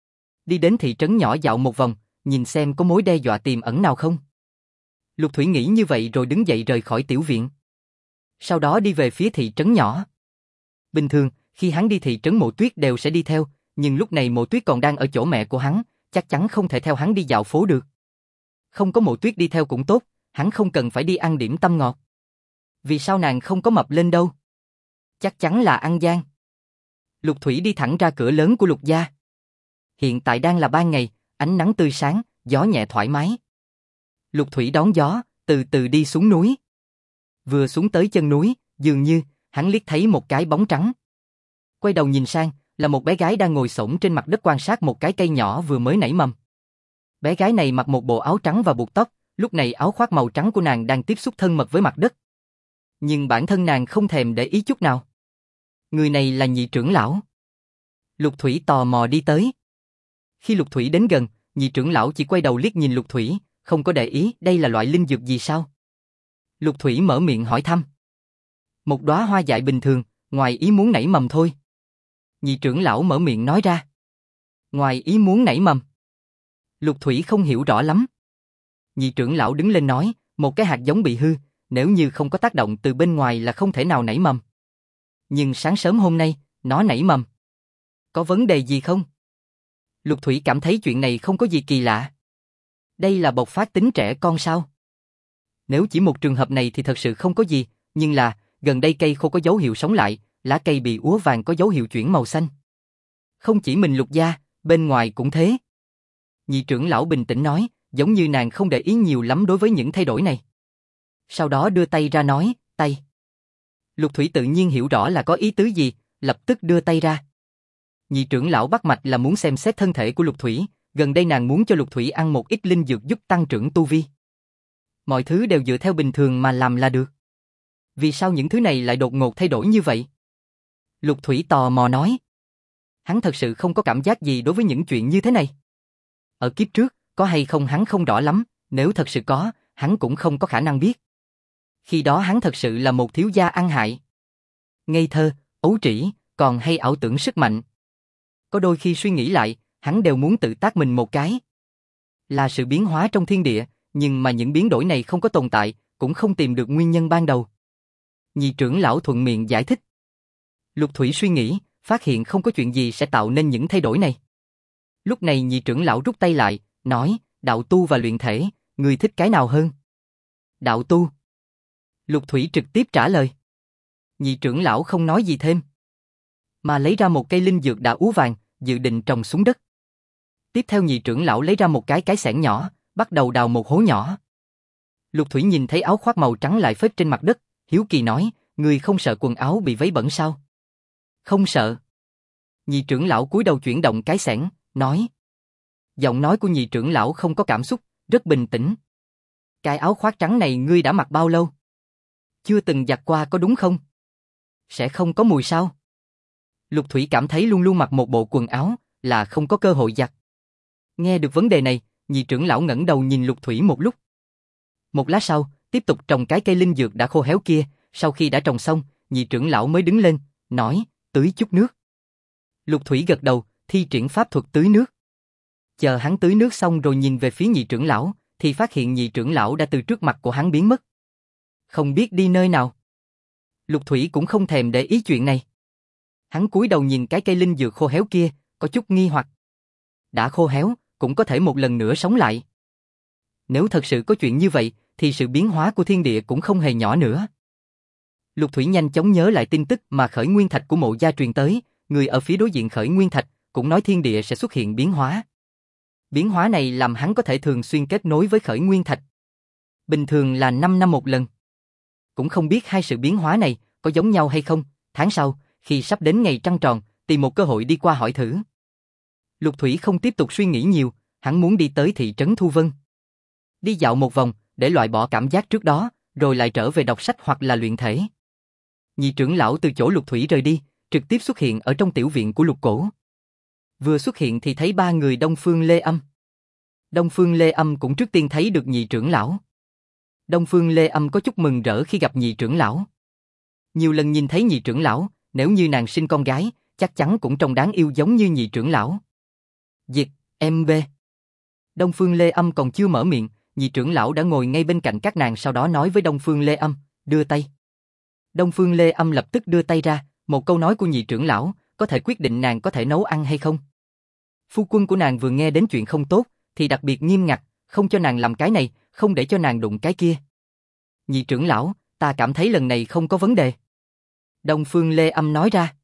Đi đến thị trấn nhỏ dạo một vòng, nhìn xem có mối đe dọa tiềm ẩn nào không. Lục Thủy nghĩ như vậy rồi đứng dậy rời khỏi tiểu viện. Sau đó đi về phía thị trấn nhỏ. Bình thường, khi hắn đi thị trấn Mộ Tuyết đều sẽ đi theo, nhưng lúc này Mộ Tuyết còn đang ở chỗ mẹ của hắn, chắc chắn không thể theo hắn đi dạo phố được. Không có Mộ Tuyết đi theo cũng tốt, hắn không cần phải đi ăn điểm tâm ngọt. Vì sao nàng không có mập lên đâu? Chắc chắn là ăn gian. Lục Thủy đi thẳng ra cửa lớn của Lục gia. Hiện tại đang là ban ngày, ánh nắng tươi sáng, gió nhẹ thoải mái. Lục Thủy đón gió, từ từ đi xuống núi. Vừa xuống tới chân núi, dường như, hắn liếc thấy một cái bóng trắng. Quay đầu nhìn sang, là một bé gái đang ngồi xổm trên mặt đất quan sát một cái cây nhỏ vừa mới nảy mầm. Bé gái này mặc một bộ áo trắng và buộc tóc, lúc này áo khoác màu trắng của nàng đang tiếp xúc thân mật với mặt đất. Nhưng bản thân nàng không thèm để ý chút nào. Người này là nhị trưởng lão. Lục Thủy tò mò đi tới. Khi Lục Thủy đến gần, nhị trưởng lão chỉ quay đầu liếc nhìn Lục Thủy, không có để ý đây là loại linh dược gì sao. Lục Thủy mở miệng hỏi thăm. Một đóa hoa dại bình thường, ngoài ý muốn nảy mầm thôi. Nhị trưởng lão mở miệng nói ra. Ngoài ý muốn nảy mầm. Lục Thủy không hiểu rõ lắm. Nhị trưởng lão đứng lên nói, một cái hạt giống bị hư, nếu như không có tác động từ bên ngoài là không thể nào nảy mầm. Nhưng sáng sớm hôm nay, Nó nảy mầm. Có vấn đề gì không? Lục Thủy cảm thấy chuyện này không có gì kỳ lạ. Đây là bộc phát tính trẻ con sao? Nếu chỉ một trường hợp này thì thật sự không có gì, nhưng là, gần đây cây khô có dấu hiệu sống lại, lá cây bị úa vàng có dấu hiệu chuyển màu xanh. Không chỉ mình Lục gia, bên ngoài cũng thế. Nhị trưởng lão bình tĩnh nói, giống như nàng không để ý nhiều lắm đối với những thay đổi này. Sau đó đưa tay ra nói, tay. Lục Thủy tự nhiên hiểu rõ là có ý tứ gì, lập tức đưa tay ra. Nhị trưởng lão bắt mạch là muốn xem xét thân thể của Lục Thủy, gần đây nàng muốn cho Lục Thủy ăn một ít linh dược giúp tăng trưởng tu vi. Mọi thứ đều dựa theo bình thường mà làm là được. Vì sao những thứ này lại đột ngột thay đổi như vậy? Lục Thủy tò mò nói. Hắn thật sự không có cảm giác gì đối với những chuyện như thế này. Ở kiếp trước, có hay không hắn không rõ lắm, nếu thật sự có, hắn cũng không có khả năng biết. Khi đó hắn thật sự là một thiếu gia ăn hại. Ngây thơ, ấu trĩ, còn hay ảo tưởng sức mạnh. Có đôi khi suy nghĩ lại, hắn đều muốn tự tát mình một cái. Là sự biến hóa trong thiên địa, nhưng mà những biến đổi này không có tồn tại, cũng không tìm được nguyên nhân ban đầu. Nhị trưởng lão thuận miệng giải thích. Lục Thủy suy nghĩ, phát hiện không có chuyện gì sẽ tạo nên những thay đổi này. Lúc này nhị trưởng lão rút tay lại, nói, đạo tu và luyện thể, ngươi thích cái nào hơn? Đạo tu. Lục Thủy trực tiếp trả lời. Nhị trưởng lão không nói gì thêm, mà lấy ra một cây linh dược đã úa vàng, dự định trồng xuống đất. Tiếp theo nhị trưởng lão lấy ra một cái xẻng nhỏ, bắt đầu đào một hố nhỏ. Lục Thủy nhìn thấy áo khoác màu trắng lại phết trên mặt đất, hiếu kỳ nói, ngươi không sợ quần áo bị vấy bẩn sao? Không sợ. Nhị trưởng lão cúi đầu chuyển động cái xẻng, nói. Giọng nói của nhị trưởng lão không có cảm xúc, rất bình tĩnh. Cái áo khoác trắng này ngươi đã mặc bao lâu? Chưa từng giặt qua có đúng không? Sẽ không có mùi sao? Lục Thủy cảm thấy luôn luôn mặc một bộ quần áo là không có cơ hội giặt. Nghe được vấn đề này, nhị trưởng lão ngẩng đầu nhìn Lục Thủy một lúc. Một lát sau, tiếp tục trồng cái cây linh dược đã khô héo kia, sau khi đã trồng xong, nhị trưởng lão mới đứng lên, nói, tưới chút nước. Lục Thủy gật đầu, thi triển pháp thuật tưới nước. Chờ hắn tưới nước xong rồi nhìn về phía nhị trưởng lão, thì phát hiện nhị trưởng lão đã từ trước mặt của hắn biến mất. Không biết đi nơi nào. Lục Thủy cũng không thèm để ý chuyện này. Hắn cúi đầu nhìn cái cây linh dược khô héo kia, có chút nghi hoặc. Đã khô héo, cũng có thể một lần nữa sống lại. Nếu thật sự có chuyện như vậy, thì sự biến hóa của thiên địa cũng không hề nhỏ nữa. Lục Thủy nhanh chóng nhớ lại tin tức mà Khởi Nguyên Thạch của Mộ gia truyền tới, người ở phía đối diện Khởi Nguyên Thạch cũng nói thiên địa sẽ xuất hiện biến hóa. Biến hóa này làm hắn có thể thường xuyên kết nối với Khởi Nguyên Thạch. Bình thường là 5 năm một lần. Cũng không biết hai sự biến hóa này có giống nhau hay không, tháng sau, khi sắp đến ngày trăng tròn, tìm một cơ hội đi qua hỏi thử. Lục Thủy không tiếp tục suy nghĩ nhiều, hắn muốn đi tới thị trấn Thu Vân. Đi dạo một vòng, để loại bỏ cảm giác trước đó, rồi lại trở về đọc sách hoặc là luyện thể. Nhị trưởng lão từ chỗ Lục Thủy rời đi, trực tiếp xuất hiện ở trong tiểu viện của Lục Cổ. Vừa xuất hiện thì thấy ba người Đông Phương Lê Âm. Đông Phương Lê Âm cũng trước tiên thấy được nhị trưởng lão. Đông Phương Lê Âm có chút mừng rỡ khi gặp nhị trưởng lão. Nhiều lần nhìn thấy nhị trưởng lão, nếu như nàng sinh con gái, chắc chắn cũng trông đáng yêu giống như nhị trưởng lão. Diệt, em bê. Đông Phương Lê Âm còn chưa mở miệng, nhị trưởng lão đã ngồi ngay bên cạnh các nàng sau đó nói với Đông Phương Lê Âm, đưa tay. Đông Phương Lê Âm lập tức đưa tay ra, một câu nói của nhị trưởng lão, có thể quyết định nàng có thể nấu ăn hay không. Phu quân của nàng vừa nghe đến chuyện không tốt, thì đặc biệt nghiêm ngặt, không cho nàng làm cái này, không để cho nàng đụng cái kia. Nhị trưởng lão, ta cảm thấy lần này không có vấn đề. Đông Phương Lê Âm nói ra.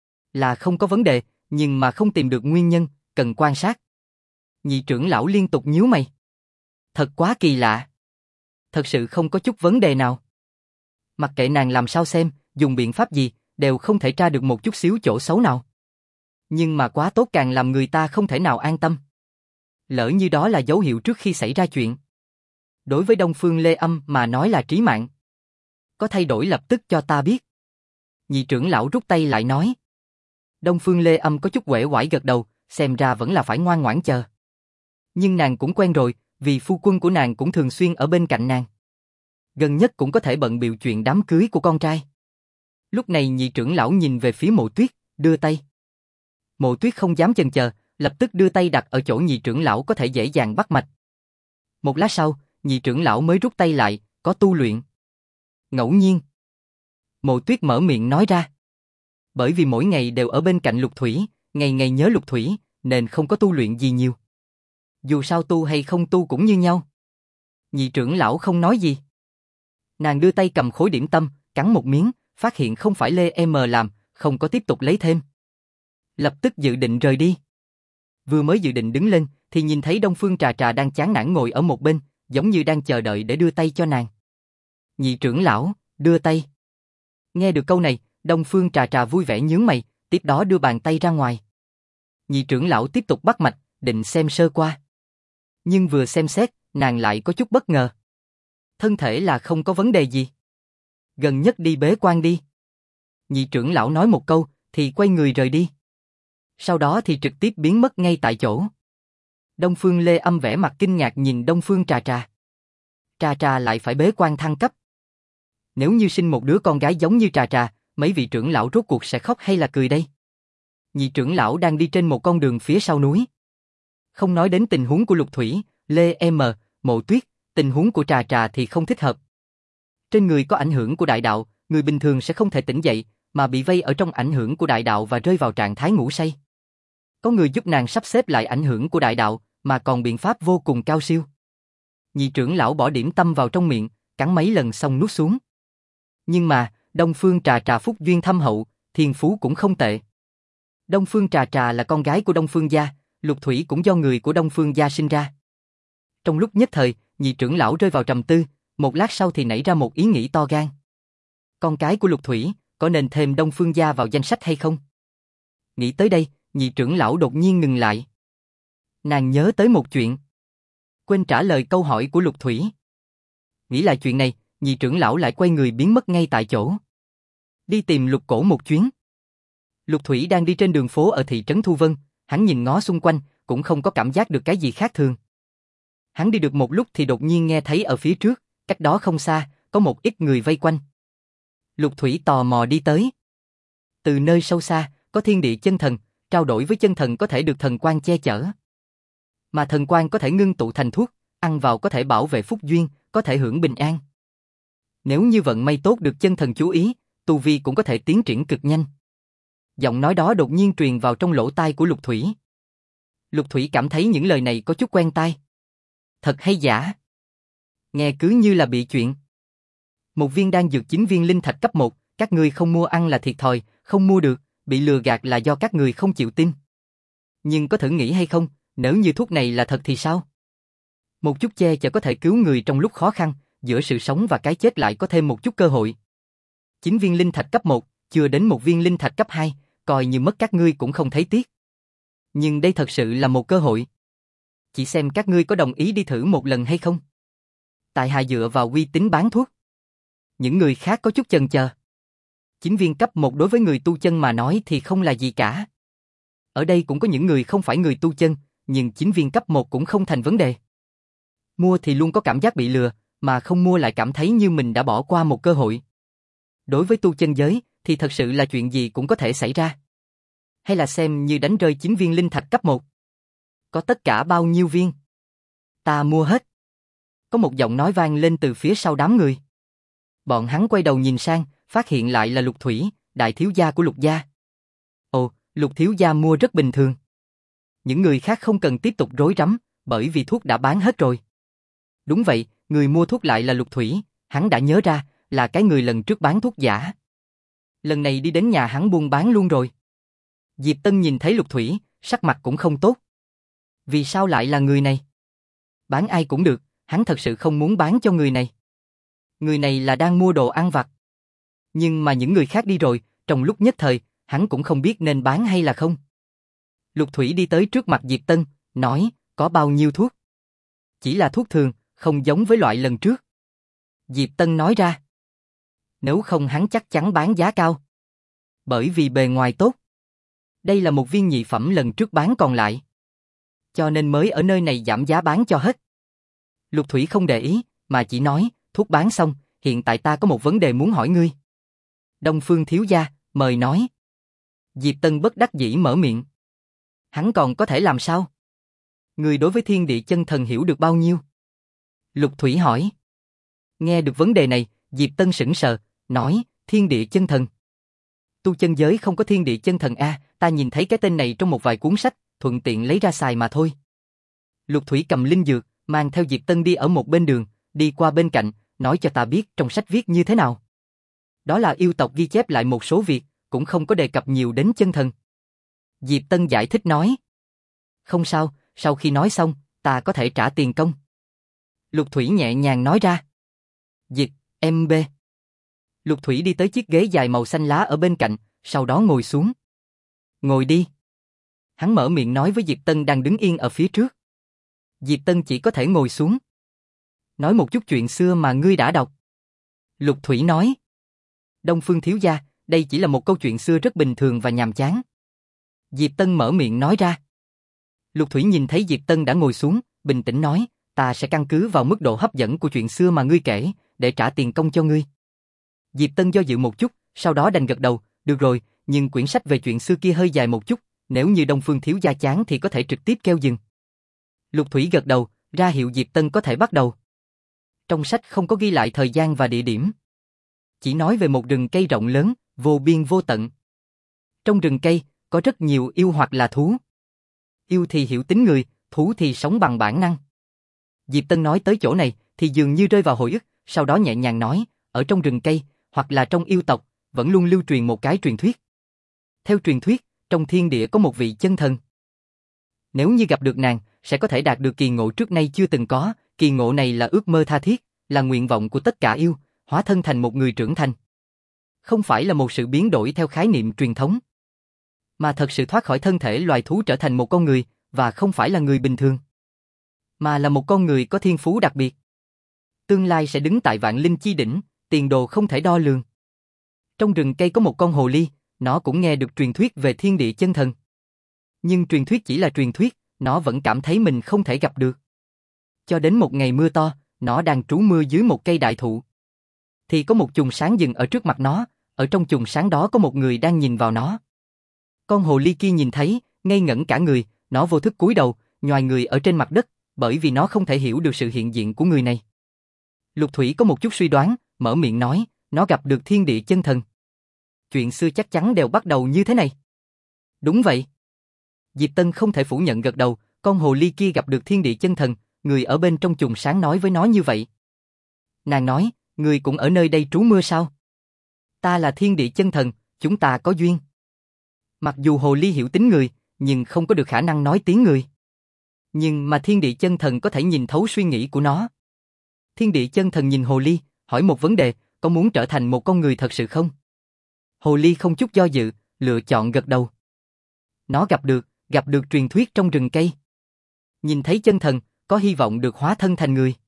Là không có vấn đề, nhưng mà không tìm được nguyên nhân, cần quan sát. Nhị trưởng lão liên tục nhíu mày. Thật quá kỳ lạ. Thật sự không có chút vấn đề nào. Mặc kệ nàng làm sao xem, dùng biện pháp gì, đều không thể tra được một chút xíu chỗ xấu nào. Nhưng mà quá tốt càng làm người ta không thể nào an tâm. Lỡ như đó là dấu hiệu trước khi xảy ra chuyện. Đối với Đông Phương Lê Âm mà nói là trí mạng. Có thay đổi lập tức cho ta biết. Nhị trưởng lão rút tay lại nói. Đông Phương Lê Âm có chút uể oải gật đầu, xem ra vẫn là phải ngoan ngoãn chờ. Nhưng nàng cũng quen rồi, vì phu quân của nàng cũng thường xuyên ở bên cạnh nàng. Gần nhất cũng có thể bận bịu chuyện đám cưới của con trai. Lúc này nhị trưởng lão nhìn về phía Mộ Tuyết, đưa tay. Mộ Tuyết không dám chần chờ, lập tức đưa tay đặt ở chỗ nhị trưởng lão có thể dễ dàng bắt mạch. Một lát sau, nhị trưởng lão mới rút tay lại, có tu luyện. Ngẫu nhiên. Mộ Tuyết mở miệng nói ra. Bởi vì mỗi ngày đều ở bên cạnh Lục Thủy, ngày ngày nhớ Lục Thủy, nên không có tu luyện gì nhiều. Dù sao tu hay không tu cũng như nhau. Nhị trưởng lão không nói gì. Nàng đưa tay cầm khối điểm tâm, cắn một miếng, phát hiện không phải Lê M làm, không có tiếp tục lấy thêm. Lập tức dự định rời đi. Vừa mới dự định đứng lên, thì nhìn thấy Đông Phương Trà Trà đang chán nản ngồi ở một bên, giống như đang chờ đợi để đưa tay cho nàng. Nhị trưởng lão, đưa tay. Nghe được câu này, Đông Phương Trà Trà vui vẻ nhướng mày, tiếp đó đưa bàn tay ra ngoài. Nhị trưởng lão tiếp tục bắt mạch, định xem sơ qua. Nhưng vừa xem xét, nàng lại có chút bất ngờ. Thân thể là không có vấn đề gì. Gần nhất đi bế quan đi. Nhị trưởng lão nói một câu, thì quay người rời đi. Sau đó thì trực tiếp biến mất ngay tại chỗ. Đông Phương Lê Âm vẻ mặt kinh ngạc nhìn Đông Phương Trà Trà. Trà Trà lại phải bế quan thăng cấp. Nếu như sinh một đứa con gái giống như Trà Trà, mấy vị trưởng lão rốt cuộc sẽ khóc hay là cười đây? Nhị trưởng lão đang đi trên một con đường phía sau núi. Không nói đến tình huống của Lục Thủy, Lê M, Mộ Tuyết, tình huống của Trà Trà thì không thích hợp. Trên người có ảnh hưởng của đại đạo, người bình thường sẽ không thể tỉnh dậy, mà bị vây ở trong ảnh hưởng của đại đạo và rơi vào trạng thái ngủ say. Có người giúp nàng sắp xếp lại ảnh hưởng của đại đạo, mà còn biện pháp vô cùng cao siêu. Nhị trưởng lão bỏ điểm tâm vào trong miệng, cắn mấy lần xong nuốt xuống. Nhưng mà, Đông Phương Trà Trà phúc duyên thâm hậu, thiên phú cũng không tệ. Đông Phương Trà Trà là con gái của Đông Phương gia, Lục Thủy cũng do người của Đông Phương gia sinh ra. Trong lúc nhất thời, nhị trưởng lão rơi vào trầm tư, một lát sau thì nảy ra một ý nghĩ to gan. Con cái của Lục Thủy, có nên thêm Đông Phương gia vào danh sách hay không? Nghĩ tới đây, nhị trưởng lão đột nhiên ngừng lại. Nàng nhớ tới một chuyện. Quên trả lời câu hỏi của Lục Thủy. Nghĩ lại chuyện này, nhị trưởng lão lại quay người biến mất ngay tại chỗ. Đi tìm Lục Cổ một chuyến. Lục Thủy đang đi trên đường phố ở thị trấn Thu Vân, hắn nhìn ngó xung quanh, cũng không có cảm giác được cái gì khác thường. Hắn đi được một lúc thì đột nhiên nghe thấy ở phía trước, cách đó không xa, có một ít người vây quanh. Lục Thủy tò mò đi tới. Từ nơi sâu xa, có thiên địa chân thần, trao đổi với chân thần có thể được thần quang che chở. Mà thần quang có thể ngưng tụ thành thuốc, ăn vào có thể bảo vệ phúc duyên, có thể hưởng bình an. Nếu như vận may tốt được chân thần chú ý, tu vi cũng có thể tiến triển cực nhanh. Giọng nói đó đột nhiên truyền vào trong lỗ tai của Lục Thủy. Lục Thủy cảm thấy những lời này có chút quen tai. Thật hay giả? Nghe cứ như là bị chuyện. Một viên đan dược 9 viên linh thạch cấp 1, các ngươi không mua ăn là thiệt thòi, không mua được, bị lừa gạt là do các người không chịu tin. Nhưng có thử nghĩ hay không, nếu như thuốc này là thật thì sao? Một chút che chở có thể cứu người trong lúc khó khăn, giữa sự sống và cái chết lại có thêm một chút cơ hội. 9 viên linh thạch cấp 1, chưa đến một viên linh thạch cấp 2, coi như mất các ngươi cũng không thấy tiếc. Nhưng đây thật sự là một cơ hội. Chỉ xem các ngươi có đồng ý đi thử một lần hay không. Tại hạ dựa vào uy tín bán thuốc. Những người khác có chút chần chờ. 9 viên cấp 1 đối với người tu chân mà nói thì không là gì cả. Ở đây cũng có những người không phải người tu chân, nhưng 9 viên cấp 1 cũng không thành vấn đề. Mua thì luôn có cảm giác bị lừa, mà không mua lại cảm thấy như mình đã bỏ qua một cơ hội. Đối với tu chân giới, thì thật sự là chuyện gì cũng có thể xảy ra. Hay là xem như đánh rơi 9 viên linh thạch cấp 1. Có tất cả bao nhiêu viên? Ta mua hết. Có một giọng nói vang lên từ phía sau đám người. Bọn hắn quay đầu nhìn sang, phát hiện lại là Lục Thủy, đại thiếu gia của Lục gia. Ồ, Lục thiếu gia mua rất bình thường. Những người khác không cần tiếp tục rối rắm, bởi vì thuốc đã bán hết rồi. Đúng vậy, người mua thuốc lại là Lục Thủy, hắn đã nhớ ra, là cái người lần trước bán thuốc giả. Lần này đi đến nhà hắn buôn bán luôn rồi. Diệp Tân nhìn thấy Lục Thủy, sắc mặt cũng không tốt. Vì sao lại là người này? Bán ai cũng được, hắn thật sự không muốn bán cho người này. Người này là đang mua đồ ăn vặt. Nhưng mà những người khác đi rồi, trong lúc nhất thời, hắn cũng không biết nên bán hay là không. Lục Thủy đi tới trước mặt Diệp Tân, nói, có bao nhiêu thuốc? Chỉ là thuốc thường, không giống với loại lần trước. Diệp Tân nói ra. Nếu không hắn chắc chắn bán giá cao. Bởi vì bề ngoài tốt. Đây là một viên nhị phẩm lần trước bán còn lại. Cho nên mới ở nơi này giảm giá bán cho hết. Lục Thủy không để ý, mà chỉ nói, thuốc bán xong, hiện tại ta có một vấn đề muốn hỏi ngươi. Đông Phương thiếu gia, mời nói. Diệp Tân bất đắc dĩ mở miệng. Hắn còn có thể làm sao? Ngươi đối với thiên địa chân thần hiểu được bao nhiêu? Lục Thủy hỏi. Nghe được vấn đề này, Diệp Tân sững sờ, nói, thiên địa chân thần. tu chân giới không có thiên địa chân thần a, ta nhìn thấy cái tên này trong một vài cuốn sách, thuận tiện lấy ra xài mà thôi. Lục Thủy cầm linh dược, mang theo Diệp Tân đi ở một bên đường, đi qua bên cạnh, nói cho ta biết trong sách viết như thế nào. Đó là yêu tộc ghi chép lại một số việc, cũng không có đề cập nhiều đến chân thần. Diệp Tân giải thích nói. Không sao, sau khi nói xong, ta có thể trả tiền công. Lục Thủy nhẹ nhàng nói ra. Dịch, MB. Lục Thủy đi tới chiếc ghế dài màu xanh lá ở bên cạnh, sau đó ngồi xuống. Ngồi đi. Hắn mở miệng nói với Diệp Tân đang đứng yên ở phía trước. Diệp Tân chỉ có thể ngồi xuống. Nói một chút chuyện xưa mà ngươi đã đọc. Lục Thủy nói. Đông Phương thiếu gia, đây chỉ là một câu chuyện xưa rất bình thường và nhàm chán. Diệp Tân mở miệng nói ra. Lục Thủy nhìn thấy Diệp Tân đã ngồi xuống, bình tĩnh nói, ta sẽ căn cứ vào mức độ hấp dẫn của chuyện xưa mà ngươi kể, để trả tiền công cho ngươi. Diệp Tân do dự một chút, sau đó đành gật đầu, được rồi, nhưng quyển sách về chuyện xưa kia hơi dài một chút, nếu như Đông Phương thiếu gia chán thì có thể trực tiếp kêu dừng. Lục Thủy gật đầu, ra hiệu Diệp Tân có thể bắt đầu. Trong sách không có ghi lại thời gian và địa điểm. Chỉ nói về một rừng cây rộng lớn, vô biên vô tận. Trong rừng cây, có rất nhiều yêu hoặc là thú. Yêu thì hiểu tính người, thú thì sống bằng bản năng. Diệp Tân nói tới chỗ này, thì dường như rơi vào hồi ức, sau đó nhẹ nhàng nói, ở trong rừng cây, hoặc là trong yêu tộc, vẫn luôn lưu truyền một cái truyền thuyết. Theo truyền thuyết, trong thiên địa có một vị chân thần. Nếu như gặp được nàng, sẽ có thể đạt được kỳ ngộ trước nay chưa từng có, kỳ ngộ này là ước mơ tha thiết, là nguyện vọng của tất cả yêu, hóa thân thành một người trưởng thành. Không phải là một sự biến đổi theo khái niệm truyền thống, mà thật sự thoát khỏi thân thể loài thú trở thành một con người, và không phải là người bình thường, mà là một con người có thiên phú đặc biệt. Tương lai sẽ đứng tại vạn linh chi đỉnh, tiền đồ không thể đo lường. Trong rừng cây có một con hồ ly, nó cũng nghe được truyền thuyết về thiên địa chân thần. Nhưng truyền thuyết chỉ là truyền thuyết, nó vẫn cảm thấy mình không thể gặp được. Cho đến một ngày mưa to, nó đang trú mưa dưới một cây đại thụ. Thì có một chùm sáng dừng ở trước mặt nó, ở trong chùm sáng đó có một người đang nhìn vào nó. Con hồ ly kia nhìn thấy, ngây ngẩn cả người, nó vô thức cúi đầu, nhoài người ở trên mặt đất, bởi vì nó không thể hiểu được sự hiện diện của người này. Lục Thủy có một chút suy đoán, mở miệng nói, nó gặp được thiên địa chân thần. Chuyện xưa chắc chắn đều bắt đầu như thế này. Đúng vậy. Diệp Tân không thể phủ nhận gật đầu, con hồ ly kia gặp được thiên địa chân thần, người ở bên trong chùm sáng nói với nó như vậy. Nàng nói, người cũng ở nơi đây trú mưa sao? Ta là thiên địa chân thần, chúng ta có duyên. Mặc dù hồ ly hiểu tính người, nhưng không có được khả năng nói tiếng người. Nhưng mà thiên địa chân thần có thể nhìn thấu suy nghĩ của nó. Thiên địa chân thần nhìn hồ ly, hỏi một vấn đề, có muốn trở thành một con người thật sự không? Hồ ly không chút do dự, lựa chọn gật đầu. Nó gặp được truyền thuyết trong rừng cây. Nhìn thấy chân thần, có hy vọng được hóa thân thành người.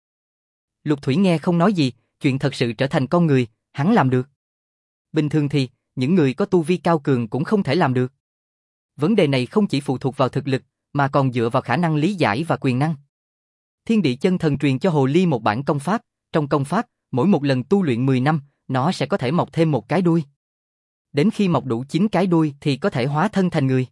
Lục Thủy nghe không nói gì, chuyện thật sự trở thành con người, hắn làm được. Bình thường thì, những người có tu vi cao cường cũng không thể làm được. Vấn đề này không chỉ phụ thuộc vào thực lực, mà còn dựa vào khả năng lý giải và quyền năng. Thiên địa chân thần truyền cho hồ ly một bản công pháp, trong công pháp, mỗi một lần tu luyện 10 năm, nó sẽ có thể mọc thêm một cái đuôi. Đến khi mọc đủ 9 cái đuôi thì có thể hóa thân thành người.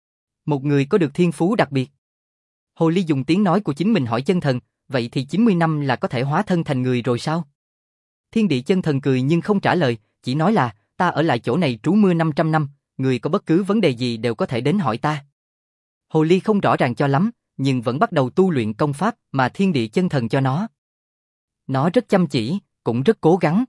Một người có được thiên phú đặc biệt. Hồ ly dùng tiếng nói của chính mình hỏi chân thần, vậy thì 90 năm là có thể hóa thân thành người rồi sao? Thiên địa chân thần cười nhưng không trả lời, chỉ nói là, ta ở lại chỗ này trú mưa 500 năm, người có bất cứ vấn đề gì đều có thể đến hỏi ta. Hồ ly không rõ ràng cho lắm, nhưng vẫn bắt đầu tu luyện công pháp mà thiên địa chân thần cho nó. Nó rất chăm chỉ, cũng rất cố gắng.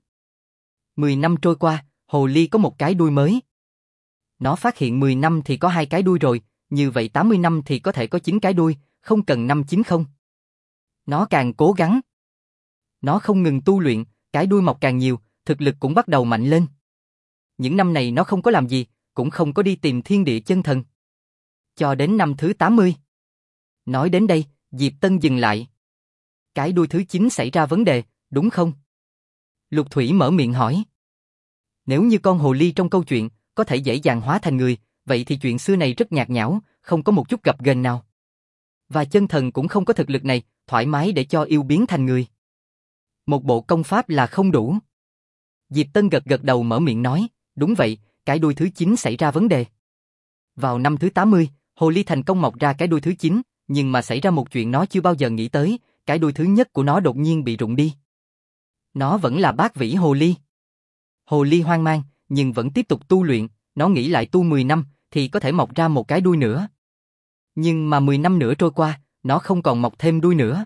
10 năm trôi qua, hồ ly có một cái đuôi mới. Nó phát hiện 10 năm thì có 2 cái đuôi rồi, như vậy 80 năm thì có thể có 9 cái đuôi, không cần 590. Nó càng cố gắng. Nó không ngừng tu luyện, cái đuôi mọc càng nhiều, thực lực cũng bắt đầu mạnh lên. Những năm này nó không có làm gì, cũng không có đi tìm thiên địa chân thần. Cho đến năm thứ 80. Nói đến đây, Diệp Tân dừng lại. Cái đuôi thứ 9 xảy ra vấn đề, đúng không? Lục Thủy mở miệng hỏi. Nếu như con hồ ly trong câu chuyện có thể dễ dàng hóa thành người, vậy thì chuyện xưa này rất nhạt nhẽo, không có một chút gập ghềnh nào. Và chân thần cũng không có thực lực này, thoải mái để cho yêu biến thành người. Một bộ công pháp là không đủ. Diệp Tân gật gật đầu mở miệng nói, đúng vậy, cái đuôi thứ 9 xảy ra vấn đề. Vào năm thứ 80, hồ ly thành công mọc ra cái đuôi thứ 9, nhưng mà xảy ra một chuyện nó chưa bao giờ nghĩ tới, cái đuôi thứ nhất của nó đột nhiên bị rụng đi. Nó vẫn là bát vĩ hồ ly. Hồ ly hoang mang, nhưng vẫn tiếp tục tu luyện, nó nghĩ lại tu 10 năm, thì có thể mọc ra một cái đuôi nữa. Nhưng mà 10 năm nữa trôi qua, nó không còn mọc thêm đuôi nữa.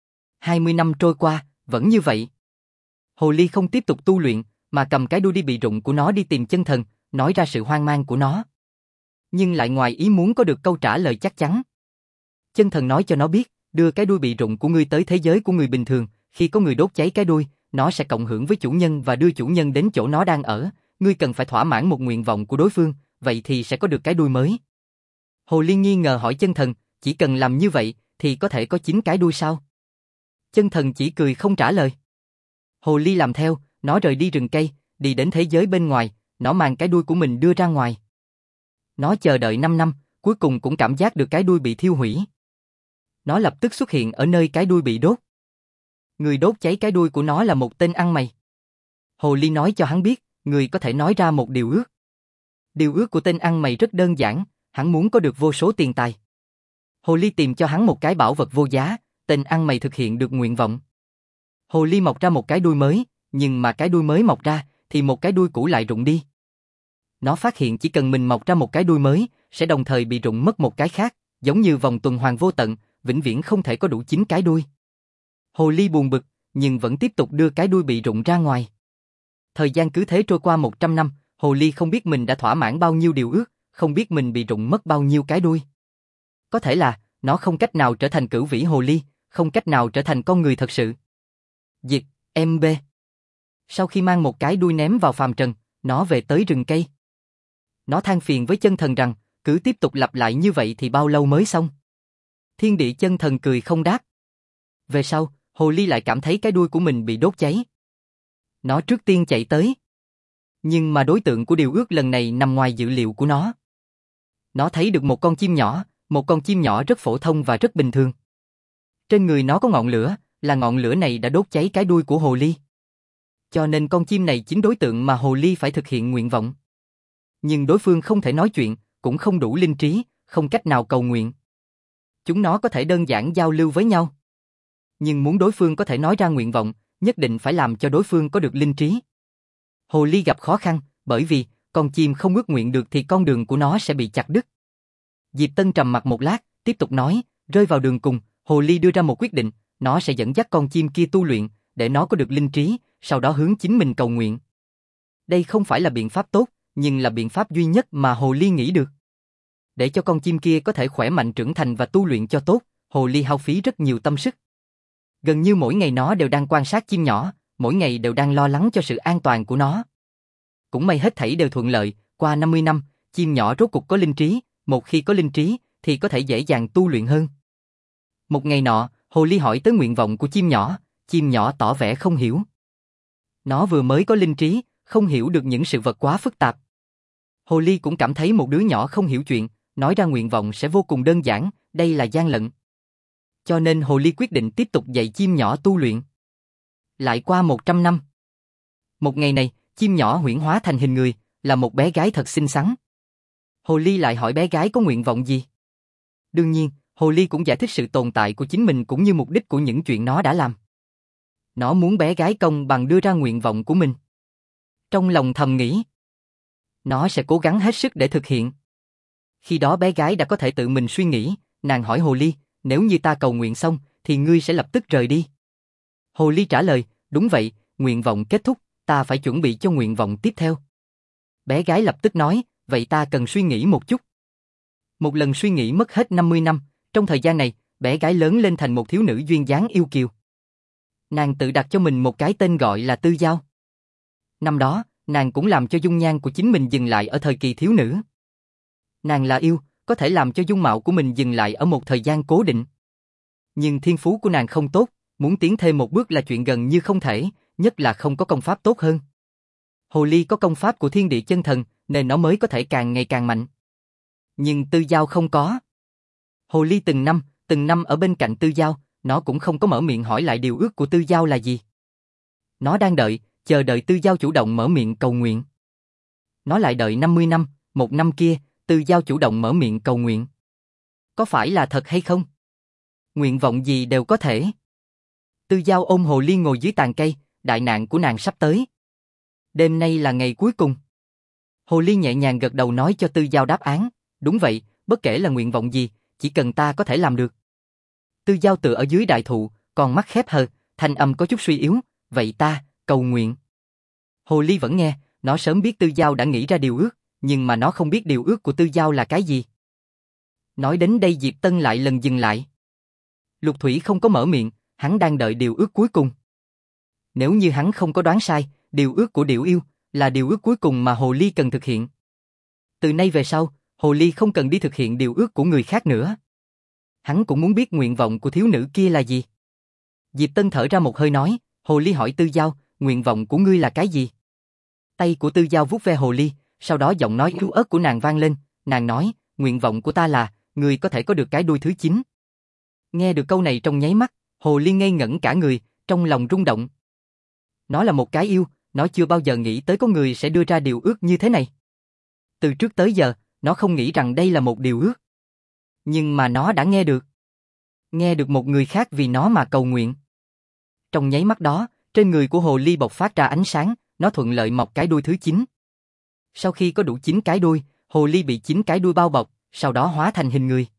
20 năm trôi qua, vẫn như vậy. Hồ ly không tiếp tục tu luyện, mà cầm cái đuôi đi bị rụng của nó đi tìm chân thần, nói ra sự hoang mang của nó. Nhưng lại ngoài ý muốn có được câu trả lời chắc chắn. Chân thần nói cho nó biết, đưa cái đuôi bị rụng của ngươi tới thế giới của người bình thường, khi có người đốt cháy cái đuôi, nó sẽ cộng hưởng với chủ nhân và đưa chủ nhân đến chỗ nó đang ở, ngươi cần phải thỏa mãn một nguyện vọng của đối phương, vậy thì sẽ có được cái đuôi mới. Hồ ly nghi ngờ hỏi chân thần, chỉ cần làm như vậy, thì có thể có 9 cái đuôi sao? Chân thần chỉ cười không trả lời. Hồ ly làm theo, nó rời đi rừng cây, đi đến thế giới bên ngoài, nó mang cái đuôi của mình đưa ra ngoài. Nó chờ đợi 5 năm, cuối cùng cũng cảm giác được cái đuôi bị thiêu hủy. Nó lập tức xuất hiện ở nơi cái đuôi bị đốt. Người đốt cháy cái đuôi của nó là một tên ăn mày. Hồ ly nói cho hắn biết, người có thể nói ra một điều ước. Điều ước của tên ăn mày rất đơn giản, hắn muốn có được vô số tiền tài. Hồ ly tìm cho hắn một cái bảo vật vô giá, tên ăn mày thực hiện được nguyện vọng. Hồ ly mọc ra một cái đuôi mới, nhưng mà cái đuôi mới mọc ra, thì một cái đuôi cũ lại rụng đi. Nó phát hiện chỉ cần mình mọc ra một cái đuôi mới, sẽ đồng thời bị rụng mất một cái khác, giống như vòng tuần hoàn vô tận, vĩnh viễn không thể có đủ 9 cái đuôi. Hồ ly buồn bực, nhưng vẫn tiếp tục đưa cái đuôi bị rụng ra ngoài. Thời gian cứ thế trôi qua 100 năm, hồ ly không biết mình đã thỏa mãn bao nhiêu điều ước, không biết mình bị rụng mất bao nhiêu cái đuôi. Có thể là, nó không cách nào trở thành cửu vĩ hồ ly, không cách nào trở thành con người thật sự. Diệt, MB. Sau khi mang một cái đuôi ném vào phàm trần, nó về tới rừng cây. Nó than phiền với chân thần rằng, cứ tiếp tục lặp lại như vậy thì bao lâu mới xong. Thiên địa chân thần cười không đáp. Về sau, hồ ly lại cảm thấy cái đuôi của mình bị đốt cháy. Nó trước tiên chạy tới. Nhưng mà đối tượng của điều ước lần này nằm ngoài dự liệu của nó. Nó thấy được một con chim nhỏ rất phổ thông và rất bình thường. Trên người nó có ngọn lửa, là ngọn lửa này đã đốt cháy cái đuôi của hồ ly. Cho nên con chim này chính đối tượng mà hồ ly phải thực hiện nguyện vọng. Nhưng đối phương không thể nói chuyện, cũng không đủ linh trí, không cách nào cầu nguyện. Chúng nó có thể đơn giản giao lưu với nhau. Nhưng muốn đối phương có thể nói ra nguyện vọng, nhất định phải làm cho đối phương có được linh trí. Hồ ly gặp khó khăn, bởi vì con chim không ước nguyện được thì con đường của nó sẽ bị chặt đứt. Diệp Tân trầm mặc một lát, tiếp tục nói, rơi vào đường cùng, hồ ly đưa ra một quyết định, nó sẽ dẫn dắt con chim kia tu luyện, để nó có được linh trí, sau đó hướng chính mình cầu nguyện. Đây không phải là biện pháp tốt, nhưng là biện pháp duy nhất mà hồ ly nghĩ được. Để cho con chim kia có thể khỏe mạnh trưởng thành và tu luyện cho tốt, hồ ly hao phí rất nhiều tâm sức. Gần như mỗi ngày nó đều đang quan sát chim nhỏ, mỗi ngày đều đang lo lắng cho sự an toàn của nó. Cũng may hết thảy đều thuận lợi, qua 50 năm, chim nhỏ rốt cục có linh trí, một khi có linh trí, thì có thể dễ dàng tu luyện hơn. Một ngày nọ, hồ ly hỏi tới nguyện vọng của chim nhỏ tỏ vẻ không hiểu. Nó vừa mới có linh trí, không hiểu được những sự vật quá phức tạp. Hồ ly cũng cảm thấy một đứa nhỏ không hiểu chuyện, nói ra nguyện vọng sẽ vô cùng đơn giản, đây là gian lận. Cho nên hồ ly quyết định tiếp tục dạy chim nhỏ tu luyện. Lại qua 100 năm. Một ngày này, chim nhỏ huyễn hóa thành hình người, là một bé gái thật xinh xắn. Hồ ly lại hỏi bé gái có nguyện vọng gì. Đương nhiên, hồ ly cũng giải thích sự tồn tại của chính mình cũng như mục đích của những chuyện nó đã làm. Nó muốn bé gái công bằng đưa ra nguyện vọng của mình. Trong lòng thầm nghĩ, nó sẽ cố gắng hết sức để thực hiện. Khi đó bé gái đã có thể tự mình suy nghĩ, nàng hỏi hồ ly, nếu như ta cầu nguyện xong, thì ngươi sẽ lập tức rời đi. Hồ ly trả lời, đúng vậy, nguyện vọng kết thúc, ta phải chuẩn bị cho nguyện vọng tiếp theo. Bé gái lập tức nói, vậy ta cần suy nghĩ một chút. Một lần suy nghĩ mất hết 50 năm, trong thời gian này, bé gái lớn lên thành một thiếu nữ duyên dáng yêu kiều. Nàng tự đặt cho mình một cái tên gọi là Tư Giao. Năm đó, nàng cũng làm cho dung nhan của chính mình dừng lại ở thời kỳ thiếu nữ. Nàng là yêu, có thể làm cho dung mạo của mình dừng lại ở một thời gian cố định. Nhưng thiên phú của nàng không tốt, muốn tiến thêm một bước là chuyện gần như không thể, nhất là không có công pháp tốt hơn. Hồ ly có công pháp của thiên địa chân thần, nên nó mới có thể càng ngày càng mạnh. Nhưng Tư Giao không có. Hồ ly từng năm ở bên cạnh Tư Giao, nó cũng không có mở miệng hỏi lại điều ước của Tư Giao là gì. Nó đang đợi, chờ đợi Tư Giao chủ động mở miệng cầu nguyện. Nó lại đợi 50 năm, một năm kia, Tư Giao chủ động mở miệng cầu nguyện. Có phải là thật hay không? Nguyện vọng gì đều có thể. Tư Giao ôm hồ ly ngồi dưới tàn cây, đại nạn của nàng sắp tới. Đêm nay là ngày cuối cùng. Hồ ly nhẹ nhàng gật đầu nói cho Tư Giao đáp án, đúng vậy, bất kể là nguyện vọng gì, chỉ cần ta có thể làm được. Tư Giao tựa ở dưới đại thụ, con mắt khép hờ, thanh âm có chút suy yếu, vậy ta, cầu nguyện. Hồ ly vẫn nghe, nó sớm biết Tư Giao đã nghĩ ra điều ước, nhưng mà nó không biết điều ước của Tư Giao là cái gì. Nói đến đây Diệp Tân lại lần dừng lại. Lục Thủy không có mở miệng, hắn đang đợi điều ước cuối cùng. Nếu như hắn không có đoán sai, điều ước của Điểu Yêu là điều ước cuối cùng mà Hồ ly cần thực hiện. Từ nay về sau, Hồ ly không cần đi thực hiện điều ước của người khác nữa. Hắn cũng muốn biết nguyện vọng của thiếu nữ kia là gì. Diệp Tân thở ra một hơi nói, Hồ ly hỏi Tư Giao, nguyện vọng của ngươi là cái gì? Tay của Tư Giao vuốt ve Hồ ly, sau đó giọng nói yếu ớt của nàng vang lên, nàng nói, nguyện vọng của ta là, ngươi có thể có được cái đuôi thứ 9. Nghe được câu này trong nháy mắt, Hồ ly ngây ngẩn cả người, trong lòng rung động. Nó là một cái yêu, nó chưa bao giờ nghĩ tới có người sẽ đưa ra điều ước như thế này. Từ trước tới giờ, nó không nghĩ rằng đây là một điều ước. Nhưng mà nó đã nghe được. Nghe được một người khác vì nó mà cầu nguyện. Trong nháy mắt đó, trên người của hồ ly bộc phát ra ánh sáng, nó thuận lợi mọc cái đuôi thứ 9. Sau khi có đủ 9 cái đuôi, hồ ly bị 9 cái đuôi bao bọc, sau đó hóa thành hình người.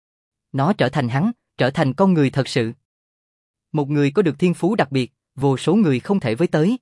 Nó trở thành hắn, trở thành con người thật sự. Một người có được thiên phú đặc biệt, vô số người không thể với tới.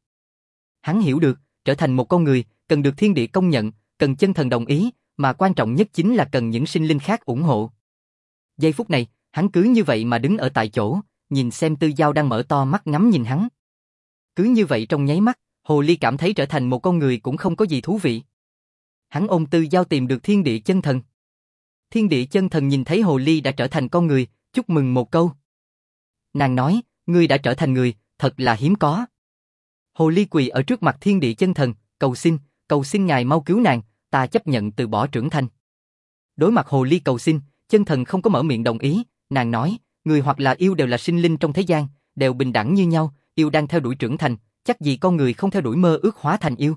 Hắn hiểu được, trở thành một con người, cần được thiên địa công nhận, cần chân thần đồng ý, mà quan trọng nhất chính là cần những sinh linh khác ủng hộ. Giây phút này, hắn cứ như vậy mà đứng ở tại chỗ, nhìn xem Tư Giao đang mở to mắt ngắm nhìn hắn. Cứ như vậy trong nháy mắt, hồ ly cảm thấy trở thành một con người cũng không có gì thú vị. Hắn ôm Tư Giao tìm được thiên địa chân thần. Thiên địa chân thần nhìn thấy hồ ly đã trở thành con người, chúc mừng một câu. Nàng nói, ngươi đã trở thành người, thật là hiếm có. Hồ ly quỳ ở trước mặt thiên địa chân thần, cầu xin ngài mau cứu nàng, ta chấp nhận từ bỏ trưởng thành. Đối mặt hồ ly cầu xin, chân thần không có mở miệng đồng ý, nàng nói, người hoặc là yêu đều là sinh linh trong thế gian, đều bình đẳng như nhau, yêu đang theo đuổi trưởng thành, chắc gì con người không theo đuổi mơ ước hóa thành yêu.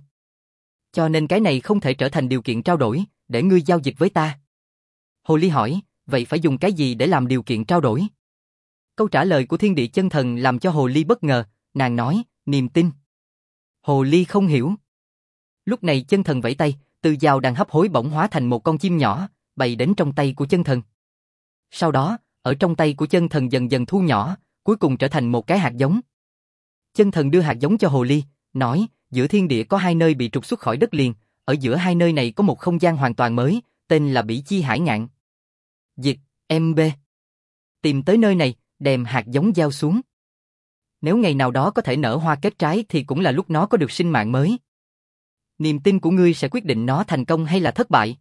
Cho nên cái này không thể trở thành điều kiện trao đổi, để ngươi giao dịch với ta. Hồ ly hỏi, vậy phải dùng cái gì để làm điều kiện trao đổi? Câu trả lời của thiên địa chân thần làm cho hồ ly bất ngờ, nàng nói, niềm tin. Hồ ly không hiểu. Lúc này chân thần vẫy tay, Tư Giao đang hấp hối bỗng hóa thành một con chim nhỏ, bay đến trong tay của chân thần. Sau đó, ở trong tay của chân thần dần dần thu nhỏ, cuối cùng trở thành một cái hạt giống. Chân thần đưa hạt giống cho hồ ly, nói, giữa thiên địa có 2 nơi bị trục xuất khỏi đất liền, ở giữa 2 nơi này có một không gian hoàn toàn mới, tên là Bỉ Chi Hải Ngạn. Dịch, MB. Tìm tới nơi này, đem hạt giống giao xuống. Nếu ngày nào đó có thể nở hoa kết trái thì cũng là lúc nó có được sinh mạng mới. Niềm tin của ngươi sẽ quyết định nó thành công hay là thất bại.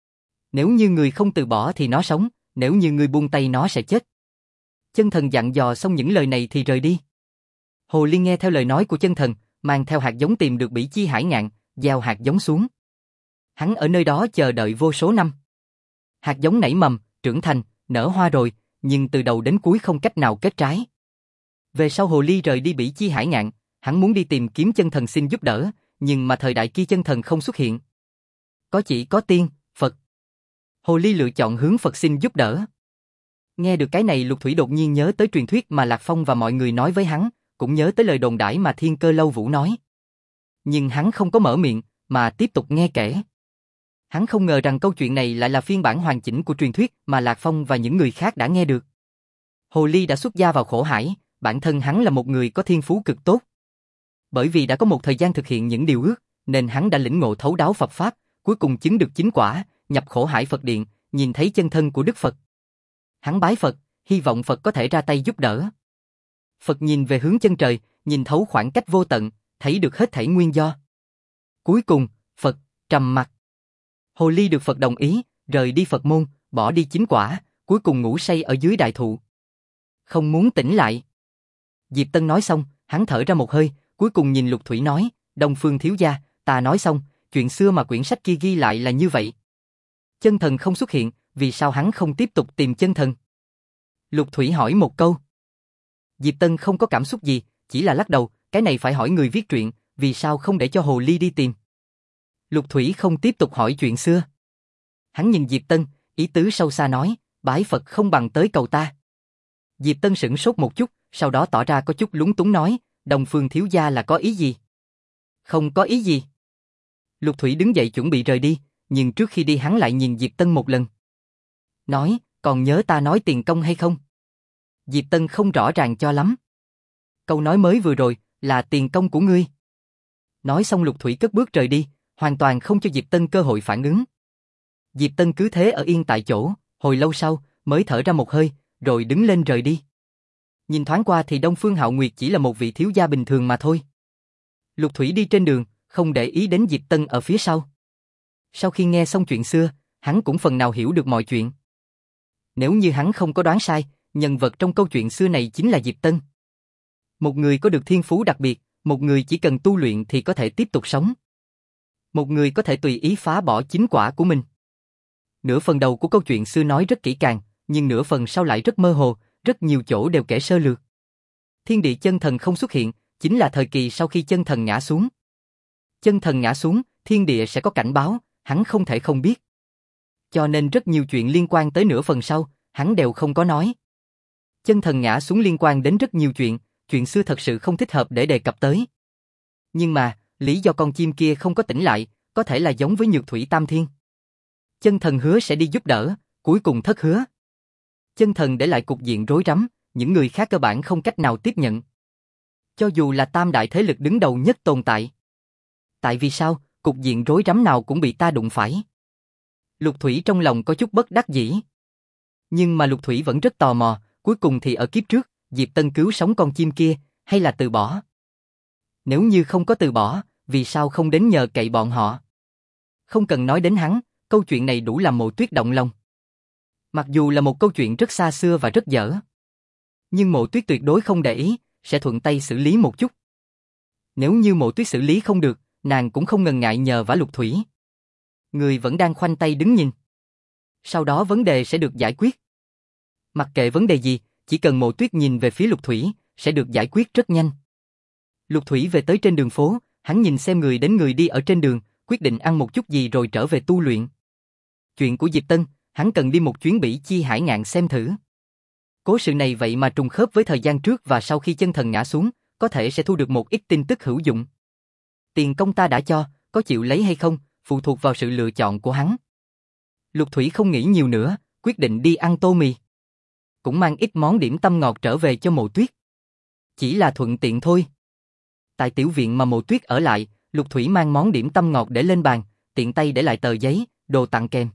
Nếu như ngươi không từ bỏ thì nó sống, nếu như ngươi buông tay nó sẽ chết. Chân thần dặn dò xong những lời này thì rời đi. Hồ ly nghe theo lời nói của chân thần, mang theo hạt giống tìm được Bỉ Chi Hải Ngạn, giao hạt giống xuống. Hắn ở nơi đó chờ đợi vô số năm. Hạt giống nảy mầm, trưởng thành, nở hoa rồi, nhưng từ đầu đến cuối không cách nào kết trái. Về sau hồ ly rời đi Bỉ Chi Hải Ngạn, hắn muốn đi tìm kiếm chân thần xin giúp đỡ, nhưng mà thời đại kia chân thần không xuất hiện. Chỉ có tiên, Phật. Hồ ly lựa chọn hướng Phật xin giúp đỡ. Nghe được cái này Lục Thủy đột nhiên nhớ tới truyền thuyết mà Lạc Phong và mọi người nói với hắn, cũng nhớ tới lời đồn đãi mà Thiên Cơ Lâu Vũ nói. Nhưng hắn không có mở miệng, mà tiếp tục nghe kể. Hắn không ngờ rằng câu chuyện này lại là phiên bản hoàn chỉnh của truyền thuyết mà Lạc Phong và những người khác đã nghe được. Hồ ly đã xuất gia vào khổ hải, bản thân hắn là một người có thiên phú cực tốt. Bởi vì đã có một thời gian thực hiện những điều ước, nên hắn đã lĩnh ngộ thấu đáo Phật Pháp, cuối cùng chứng được chính quả, nhập khổ hải Phật Điện, nhìn thấy chân thân của Đức Phật. Hắn bái Phật, hy vọng Phật có thể ra tay giúp đỡ. Phật nhìn về hướng chân trời, nhìn thấu khoảng cách vô tận, thấy được hết thảy nguyên do. Cuối cùng, Phật trầm mặc. Hồ ly được Phật đồng ý, rời đi Phật môn, bỏ đi chính quả, cuối cùng ngủ say ở dưới đại thụ. Không muốn tỉnh lại. Diệp Tân nói xong, hắn thở ra một hơi, cuối cùng nhìn Lục Thủy nói, Đông Phương thiếu gia, ta nói xong, chuyện xưa mà quyển sách kia ghi lại là như vậy. Chân thần không xuất hiện, vì sao hắn không tiếp tục tìm chân thần? Lục Thủy hỏi một câu. Diệp Tân không có cảm xúc gì, chỉ là lắc đầu, cái này phải hỏi người viết truyện, vì sao không để cho hồ ly đi tìm. Lục Thủy không tiếp tục hỏi chuyện xưa. Hắn nhìn Diệp Tân, ý tứ sâu xa nói, bái Phật không bằng tới cầu ta. Diệp Tân sửng sốt một chút, sau đó tỏ ra có chút lúng túng nói, Đông Phương thiếu gia là có ý gì? Không có ý gì. Lục Thủy đứng dậy chuẩn bị rời đi, nhưng trước khi đi hắn lại nhìn Diệp Tân một lần. Nói, còn nhớ ta nói tiền công hay không? Diệp Tân không rõ ràng cho lắm. Câu nói mới vừa rồi, là tiền công của ngươi. Nói xong Lục Thủy cất bước rời đi, hoàn toàn không cho Diệp Tân cơ hội phản ứng. Diệp Tân cứ thế ở yên tại chỗ, hồi lâu sau, mới thở ra một hơi, rồi đứng lên rời đi. Nhìn thoáng qua thì Đông Phương Hạo Nguyệt chỉ là một vị thiếu gia bình thường mà thôi. Lục Thủy đi trên đường, không để ý đến Diệp Tân ở phía sau. Sau khi nghe xong chuyện xưa, hắn cũng phần nào hiểu được mọi chuyện. Nếu như hắn không có đoán sai, nhân vật trong câu chuyện xưa này chính là Diệp Tân. Một người có được thiên phú đặc biệt, một người chỉ cần tu luyện thì có thể tiếp tục sống. Một người có thể tùy ý phá bỏ chính quả của mình. Nửa phần đầu của câu chuyện xưa nói rất kỹ càng, nhưng nửa phần sau lại rất mơ hồ, rất nhiều chỗ đều kể sơ lược. Thiên địa chân thần không xuất hiện, chính là thời kỳ sau khi chân thần ngã xuống. Chân thần ngã xuống, thiên địa sẽ có cảnh báo, hắn không thể không biết. Cho nên rất nhiều chuyện liên quan tới nửa phần sau, hắn đều không có nói. Chân thần ngã xuống liên quan đến rất nhiều chuyện xưa thật sự không thích hợp để đề cập tới. Nhưng mà, lý do con chim kia không có tỉnh lại, có thể là giống với Nhược Thủy Tam Thiên. Chân thần hứa sẽ đi giúp đỡ, cuối cùng thất hứa. Chân thần để lại cục diện rối rắm, những người khác cơ bản không cách nào tiếp nhận. Cho dù là tam đại thế lực đứng đầu nhất tồn tại. Tại vì sao, cục diện rối rắm nào cũng bị ta đụng phải. Lục Thủy trong lòng có chút bất đắc dĩ. Nhưng mà Lục Thủy vẫn rất tò mò, cuối cùng thì ở kiếp trước, Diệp Tân cứu sống con chim kia, hay là từ bỏ? Nếu như không có từ bỏ, vì sao không đến nhờ cậy bọn họ? Không cần nói đến hắn, câu chuyện này đủ làm Mộ Tuyết động lòng. Mặc dù là một câu chuyện rất xa xưa và rất dở. Nhưng Mộ Tuyết tuyệt đối không để ý, sẽ thuận tay xử lý một chút. Nếu như Mộ Tuyết xử lý không được, nàng cũng không ngần ngại nhờ vả Lục Thủy. Người vẫn đang khoanh tay đứng nhìn. Sau đó vấn đề sẽ được giải quyết. Mặc kệ vấn đề gì, chỉ cần Mộ Tuyết nhìn về phía Lục Thủy, sẽ được giải quyết rất nhanh. Lục Thủy về tới trên đường phố, hắn nhìn xem người đến người đi ở trên đường, quyết định ăn một chút gì rồi trở về tu luyện. Chuyện của Diệp Tân, hắn cần đi một chuyến Bỉ Chi Hải Ngạn xem thử. Cố sự này vậy mà trùng khớp với thời gian trước và sau khi chân thần ngã xuống, có thể sẽ thu được một ít tin tức hữu dụng. Tiền công ta đã cho, có chịu lấy hay không, phụ thuộc vào sự lựa chọn của hắn. Lục Thủy không nghĩ nhiều nữa, quyết định đi ăn tô mì. Cũng mang ít món điểm tâm ngọt trở về cho Mộ Tuyết. Chỉ là thuận tiện thôi. Tại tiểu viện mà Mộ Tuyết ở lại, Lục Thủy mang món điểm tâm ngọt để lên bàn, tiện tay để lại tờ giấy, đồ tặng kèm.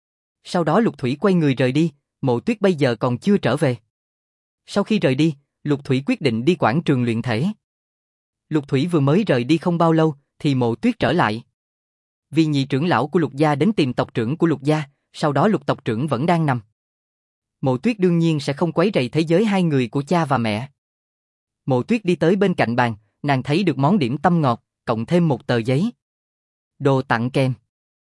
Sau đó Lục Thủy quay người rời đi, Mộ Tuyết bây giờ còn chưa trở về. Sau khi rời đi, Lục Thủy quyết định đi quảng trường luyện thể. Lục Thủy vừa mới rời đi không bao lâu, thì Mộ Tuyết trở lại. Vì nhị trưởng lão của Lục gia đến tìm tộc trưởng của Lục gia, sau đó Lục tộc trưởng vẫn đang nằm. Mộ Tuyết đương nhiên sẽ không quấy rầy thế giới hai người của cha và mẹ. Mộ Tuyết đi tới bên cạnh bàn, nàng thấy được món điểm tâm ngọt, cộng thêm một tờ giấy. Đồ tặng kèm.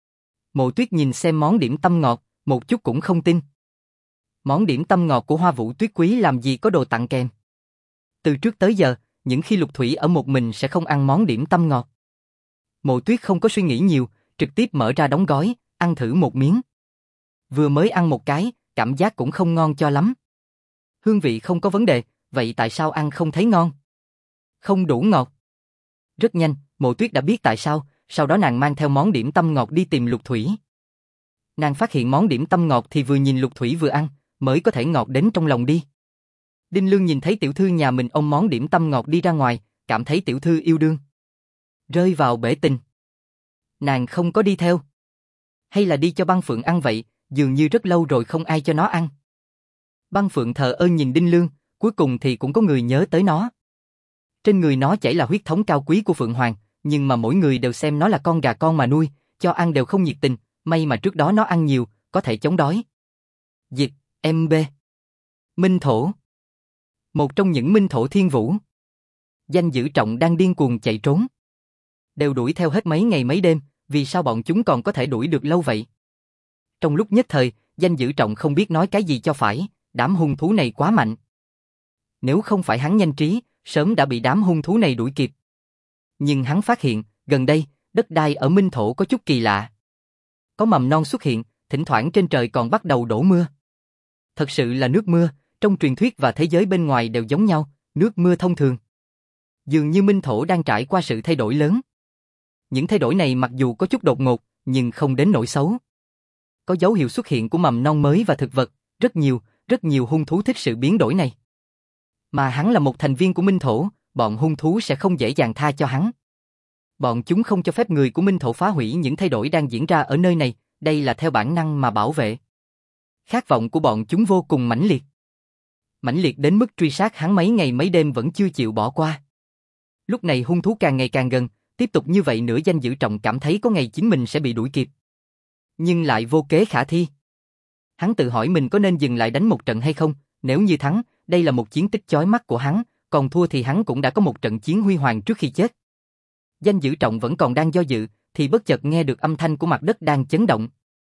Mộ Tuyết nhìn xem món điểm tâm ngọt, một chút cũng không tin. Món điểm tâm ngọt của Hoa Vũ Tuyết Quý làm gì có đồ tặng kèm. Từ trước tới giờ, những khi Lục Thủy ở một mình sẽ không ăn món điểm tâm ngọt. Mộ Tuyết không có suy nghĩ nhiều, trực tiếp mở ra đóng gói, ăn thử một miếng. Vừa mới ăn một cái, cảm giác cũng không ngon cho lắm. Hương vị không có vấn đề, vậy tại sao ăn không thấy ngon? Không đủ ngọt. Rất nhanh, Mộ Tuyết đã biết tại sao, sau đó nàng mang theo món điểm tâm ngọt đi tìm Lục Thủy. Nàng phát hiện món điểm tâm ngọt thì vừa nhìn Lục Thủy vừa ăn, mới có thể ngọt đến trong lòng đi. Đinh Lương nhìn thấy tiểu thư nhà mình ôm món điểm tâm ngọt đi ra ngoài, cảm thấy tiểu thư yêu đương. Rơi vào bể tình. Nàng không có đi theo. Hay là đi cho Băng Phượng ăn vậy, dường như rất lâu rồi không ai cho nó ăn. Băng Phượng thờ ơ nhìn Đinh Lương, cuối cùng thì cũng có người nhớ tới nó. Trên người nó chảy là huyết thống cao quý của Phượng Hoàng, nhưng mà mỗi người đều xem nó là con gà con mà nuôi, cho ăn đều không nhiệt tình, may mà trước đó nó ăn nhiều, có thể chống đói. Dịch, MB. Minh Thổ. Một trong những Minh Thổ Thiên Vũ. Danh Dữ Trọng đang điên cuồng chạy trốn. Đều đuổi theo hết mấy ngày mấy đêm, vì sao bọn chúng còn có thể đuổi được lâu vậy? Trong lúc nhất thời, Danh Dữ Trọng không biết nói cái gì cho phải, đám hung thú này quá mạnh. Nếu không phải hắn nhanh trí, sớm đã bị đám hung thú này đuổi kịp. Nhưng hắn phát hiện, gần đây, đất đai ở Minh Thổ có chút kỳ lạ. Có mầm non xuất hiện, thỉnh thoảng trên trời còn bắt đầu đổ mưa. Thật sự là nước mưa, trong truyền thuyết và thế giới bên ngoài đều giống nhau, nước mưa thông thường. Dường như Minh Thổ đang trải qua sự thay đổi lớn. Những thay đổi này mặc dù có chút đột ngột, nhưng không đến nỗi xấu. Có dấu hiệu xuất hiện của mầm non mới và thực vật, rất nhiều hung thú thích sự biến đổi này. Mà hắn là một thành viên của Minh Thổ, bọn hung thú sẽ không dễ dàng tha cho hắn. Bọn chúng không cho phép người của Minh Thổ phá hủy những thay đổi đang diễn ra ở nơi này, đây là theo bản năng mà bảo vệ. Khát vọng của bọn chúng vô cùng mãnh liệt. Mãnh liệt đến mức truy sát hắn mấy ngày mấy đêm vẫn chưa chịu bỏ qua. Lúc này hung thú càng ngày càng gần, tiếp tục như vậy nữa Danh Dữ Trọng cảm thấy có ngày chính mình sẽ bị đuổi kịp. Nhưng lại vô kế khả thi. Hắn tự hỏi mình có nên dừng lại đánh một trận hay không, nếu như thắng, đây là một chiến tích chói mắt của hắn, còn thua thì hắn cũng đã có một trận chiến huy hoàng trước khi chết. Danh Dữ Trọng vẫn còn đang do dự, thì bất chợt nghe được âm thanh của mặt đất đang chấn động.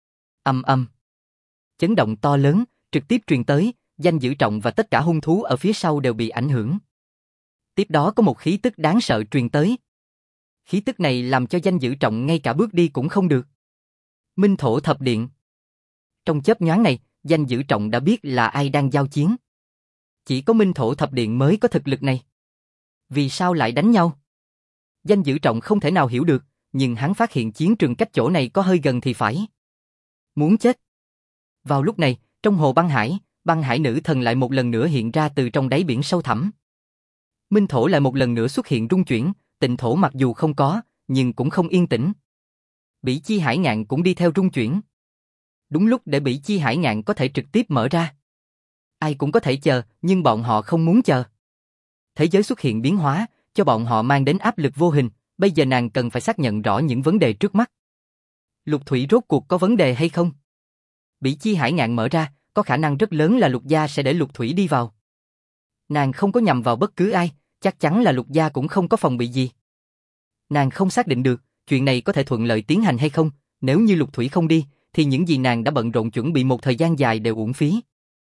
Ầm ầm. Chấn động to lớn, trực tiếp truyền tới, Danh Dữ Trọng và tất cả hung thú ở phía sau đều bị ảnh hưởng. Tiếp đó có một khí tức đáng sợ truyền tới. Khí tức này làm cho Danh Dữ Trọng ngay cả bước đi cũng không được. Minh Thổ Thập Điện. Trong chớp nhoáng này, Danh Dữ Trọng đã biết là ai đang giao chiến. Chỉ có Minh Thổ Thập Điện mới có thực lực này. Vì sao lại đánh nhau? Danh Dữ Trọng không thể nào hiểu được, nhưng hắn phát hiện chiến trường cách chỗ này có hơi gần thì phải. Muốn chết. Vào lúc này, trong hồ băng hải nữ thần lại một lần nữa hiện ra từ trong đáy biển sâu thẳm. Minh Thổ lại một lần nữa xuất hiện rung chuyển, Tịnh Thổ mặc dù không có, nhưng cũng không yên tĩnh. Bỉ Chi Hải Ngạn cũng đi theo rung chuyển. Đúng lúc để Bỉ Chi Hải Ngạn có thể trực tiếp mở ra. Ai cũng có thể chờ, nhưng bọn họ không muốn chờ. Thế giới xuất hiện biến hóa, cho bọn họ mang đến áp lực vô hình, bây giờ nàng cần phải xác nhận rõ những vấn đề trước mắt. Lục Thủy rốt cuộc có vấn đề hay không? Bỉ Chi Hải Ngạn mở ra, có khả năng rất lớn là Lục gia sẽ để Lục Thủy đi vào. Nàng không có nhằm vào bất cứ ai, chắc chắn là Lục gia cũng không có phòng bị gì. Nàng không xác định được, chuyện này có thể thuận lợi tiến hành hay không, nếu như Lục Thủy không đi, thì những gì nàng đã bận rộn chuẩn bị một thời gian dài đều uổng phí.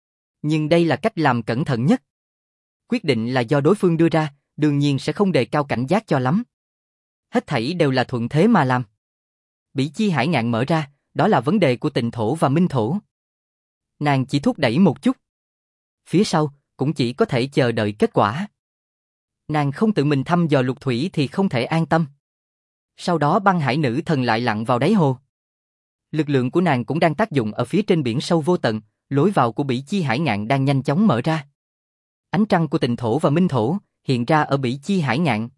Nhưng đây là cách làm cẩn thận nhất. Quyết định là do đối phương đưa ra, đương nhiên sẽ không đề cao cảnh giác cho lắm. Hết thảy đều là thuận thế mà làm. Bỉ Chi Hải Ngạn mở ra, đó là vấn đề của Tịnh Thổ và Minh Thổ. Nàng chỉ thúc đẩy một chút. Phía sau, cũng chỉ có thể chờ đợi kết quả. Nàng không tự mình thăm dò Lục Thủy thì không thể an tâm. Sau đó băng hải nữ thần lại lặn vào đáy hồ. Lực lượng của nàng cũng đang tác dụng ở phía trên biển sâu vô tận, lối vào của Bỉ Chi Hải Ngạn đang nhanh chóng mở ra. Ánh trăng của Tịnh Thổ và Minh Thổ hiện ra ở Bỉ Chi Hải Ngạn.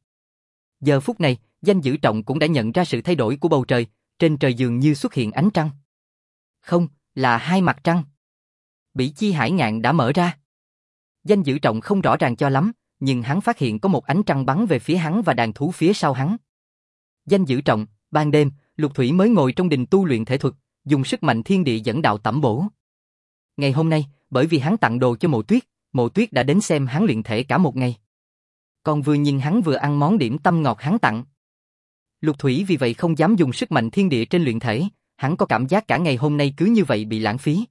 Giờ phút này, Danh Dữ Trọng cũng đã nhận ra sự thay đổi của bầu trời, trên trời dường như xuất hiện ánh trăng. Không, là hai mặt trăng. Bỉ Chi Hải Ngạn đã mở ra. Danh Dữ Trọng không rõ ràng cho lắm, nhưng hắn phát hiện có một ánh trăng bắn về phía hắn và đàn thú phía sau hắn. Danh Dữ Trọng, ban đêm, Lục Thủy mới ngồi trong đình tu luyện thể thuật, dùng sức mạnh thiên địa dẫn đạo tẩm bổ. Ngày hôm nay, bởi vì hắn tặng đồ cho Mộ Tuyết đã đến xem hắn luyện thể cả một ngày. Còn vừa nhìn hắn vừa ăn món điểm tâm ngọt hắn tặng. Lục Thủy vì vậy không dám dùng sức mạnh thiên địa trên luyện thể, hắn có cảm giác cả ngày hôm nay cứ như vậy bị lãng phí.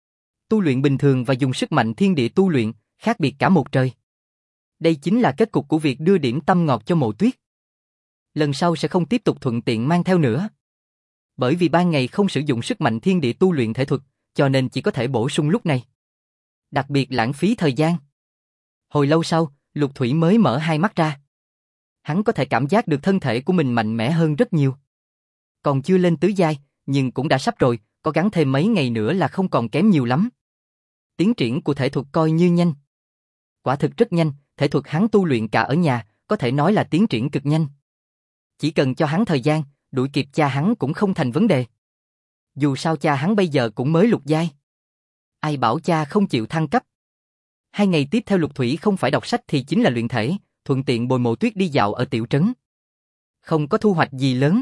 Tu luyện bình thường và dùng sức mạnh thiên địa tu luyện, khác biệt cả một trời. Đây chính là kết cục của việc đưa điểm tâm ngọt cho Mộ Tuyết. Lần sau sẽ không tiếp tục thuận tiện mang theo nữa. Bởi vì ban ngày không sử dụng sức mạnh thiên địa tu luyện thể thuật, cho nên chỉ có thể bổ sung lúc này. Đặc biệt lãng phí thời gian. Hồi lâu sau, Lục Thủy mới mở hai mắt ra. Hắn có thể cảm giác được thân thể của mình mạnh mẽ hơn rất nhiều. Còn chưa lên tứ giai, nhưng cũng đã sắp rồi, có gắng thêm mấy ngày nữa là không còn kém nhiều lắm. Tiến triển của thể thuật coi như nhanh. Quả thực rất nhanh, thể thuật hắn tu luyện cả ở nhà, có thể nói là tiến triển cực nhanh. Chỉ cần cho hắn thời gian, đuổi kịp cha hắn cũng không thành vấn đề. Dù sao cha hắn bây giờ cũng mới lục giai. Ai bảo cha không chịu thăng cấp. 2 ngày tiếp theo Lục Thủy không phải đọc sách thì chính là luyện thể, thuận tiện bồi Mộ Tuyết đi dạo ở tiểu trấn. Không có thu hoạch gì lớn.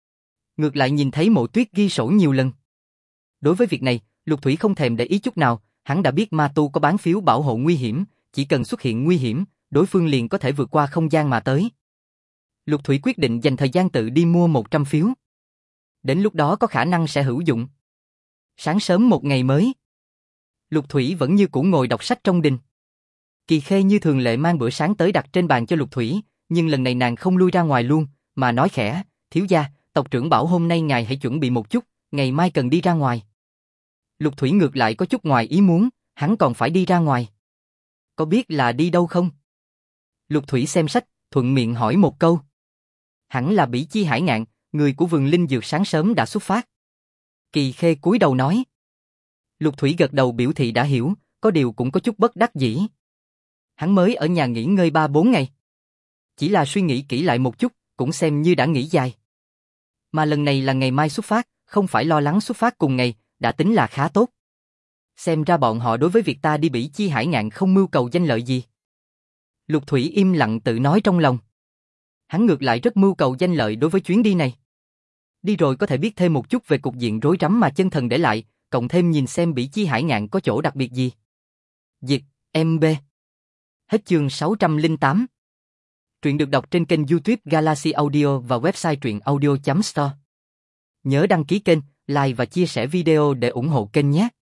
Ngược lại nhìn thấy Mộ Tuyết ghi sổ nhiều lần. Đối với việc này, Lục Thủy không thèm để ý chút nào, hắn đã biết ma tu có bán phiếu bảo hộ nguy hiểm, chỉ cần xuất hiện nguy hiểm, đối phương liền có thể vượt qua không gian mà tới. Lục Thủy quyết định dành thời gian tự đi mua 100 phiếu. Đến lúc đó có khả năng sẽ hữu dụng. Sáng sớm một ngày mới. Lục Thủy vẫn như cũ ngồi đọc sách trong đình. Kỳ Khê như thường lệ mang bữa sáng tới đặt trên bàn cho Lục Thủy, nhưng lần này nàng không lui ra ngoài luôn, mà nói khẽ, thiếu gia, tộc trưởng bảo hôm nay ngài hãy chuẩn bị một chút, ngày mai cần đi ra ngoài. Lục Thủy ngược lại có chút ngoài ý muốn, hắn còn phải đi ra ngoài. Có biết là đi đâu không? Lục Thủy xem sách, thuận miệng hỏi một câu. Hẳn là Bỉ Chi Hải Ngạn, người của vườn linh dược sáng sớm đã xuất phát. Kỳ Khê cúi đầu nói. Lục Thủy gật đầu biểu thị đã hiểu, có điều cũng có chút bất đắc dĩ. Hắn mới ở nhà nghỉ ngơi 3-4 ngày. Chỉ là suy nghĩ kỹ lại một chút, cũng xem như đã nghỉ dài. Mà lần này là ngày mai xuất phát, không phải lo lắng xuất phát cùng ngày, đã tính là khá tốt. Xem ra bọn họ đối với việc ta đi Bỉ Chi Hải Ngạn không mưu cầu danh lợi gì. Lục Thủy im lặng tự nói trong lòng. Hắn ngược lại rất mưu cầu danh lợi đối với chuyến đi này. Đi rồi có thể biết thêm một chút về cục diện rối rắm mà chân thần để lại, cộng thêm nhìn xem Bỉ Chi Hải Ngạn có chỗ đặc biệt gì. Dịch, MB. Hết chương 608. Truyện được đọc trên kênh YouTube Galaxy Audio và website truyệnaudio.store. Nhớ đăng ký kênh, like và chia sẻ video để ủng hộ kênh nhé.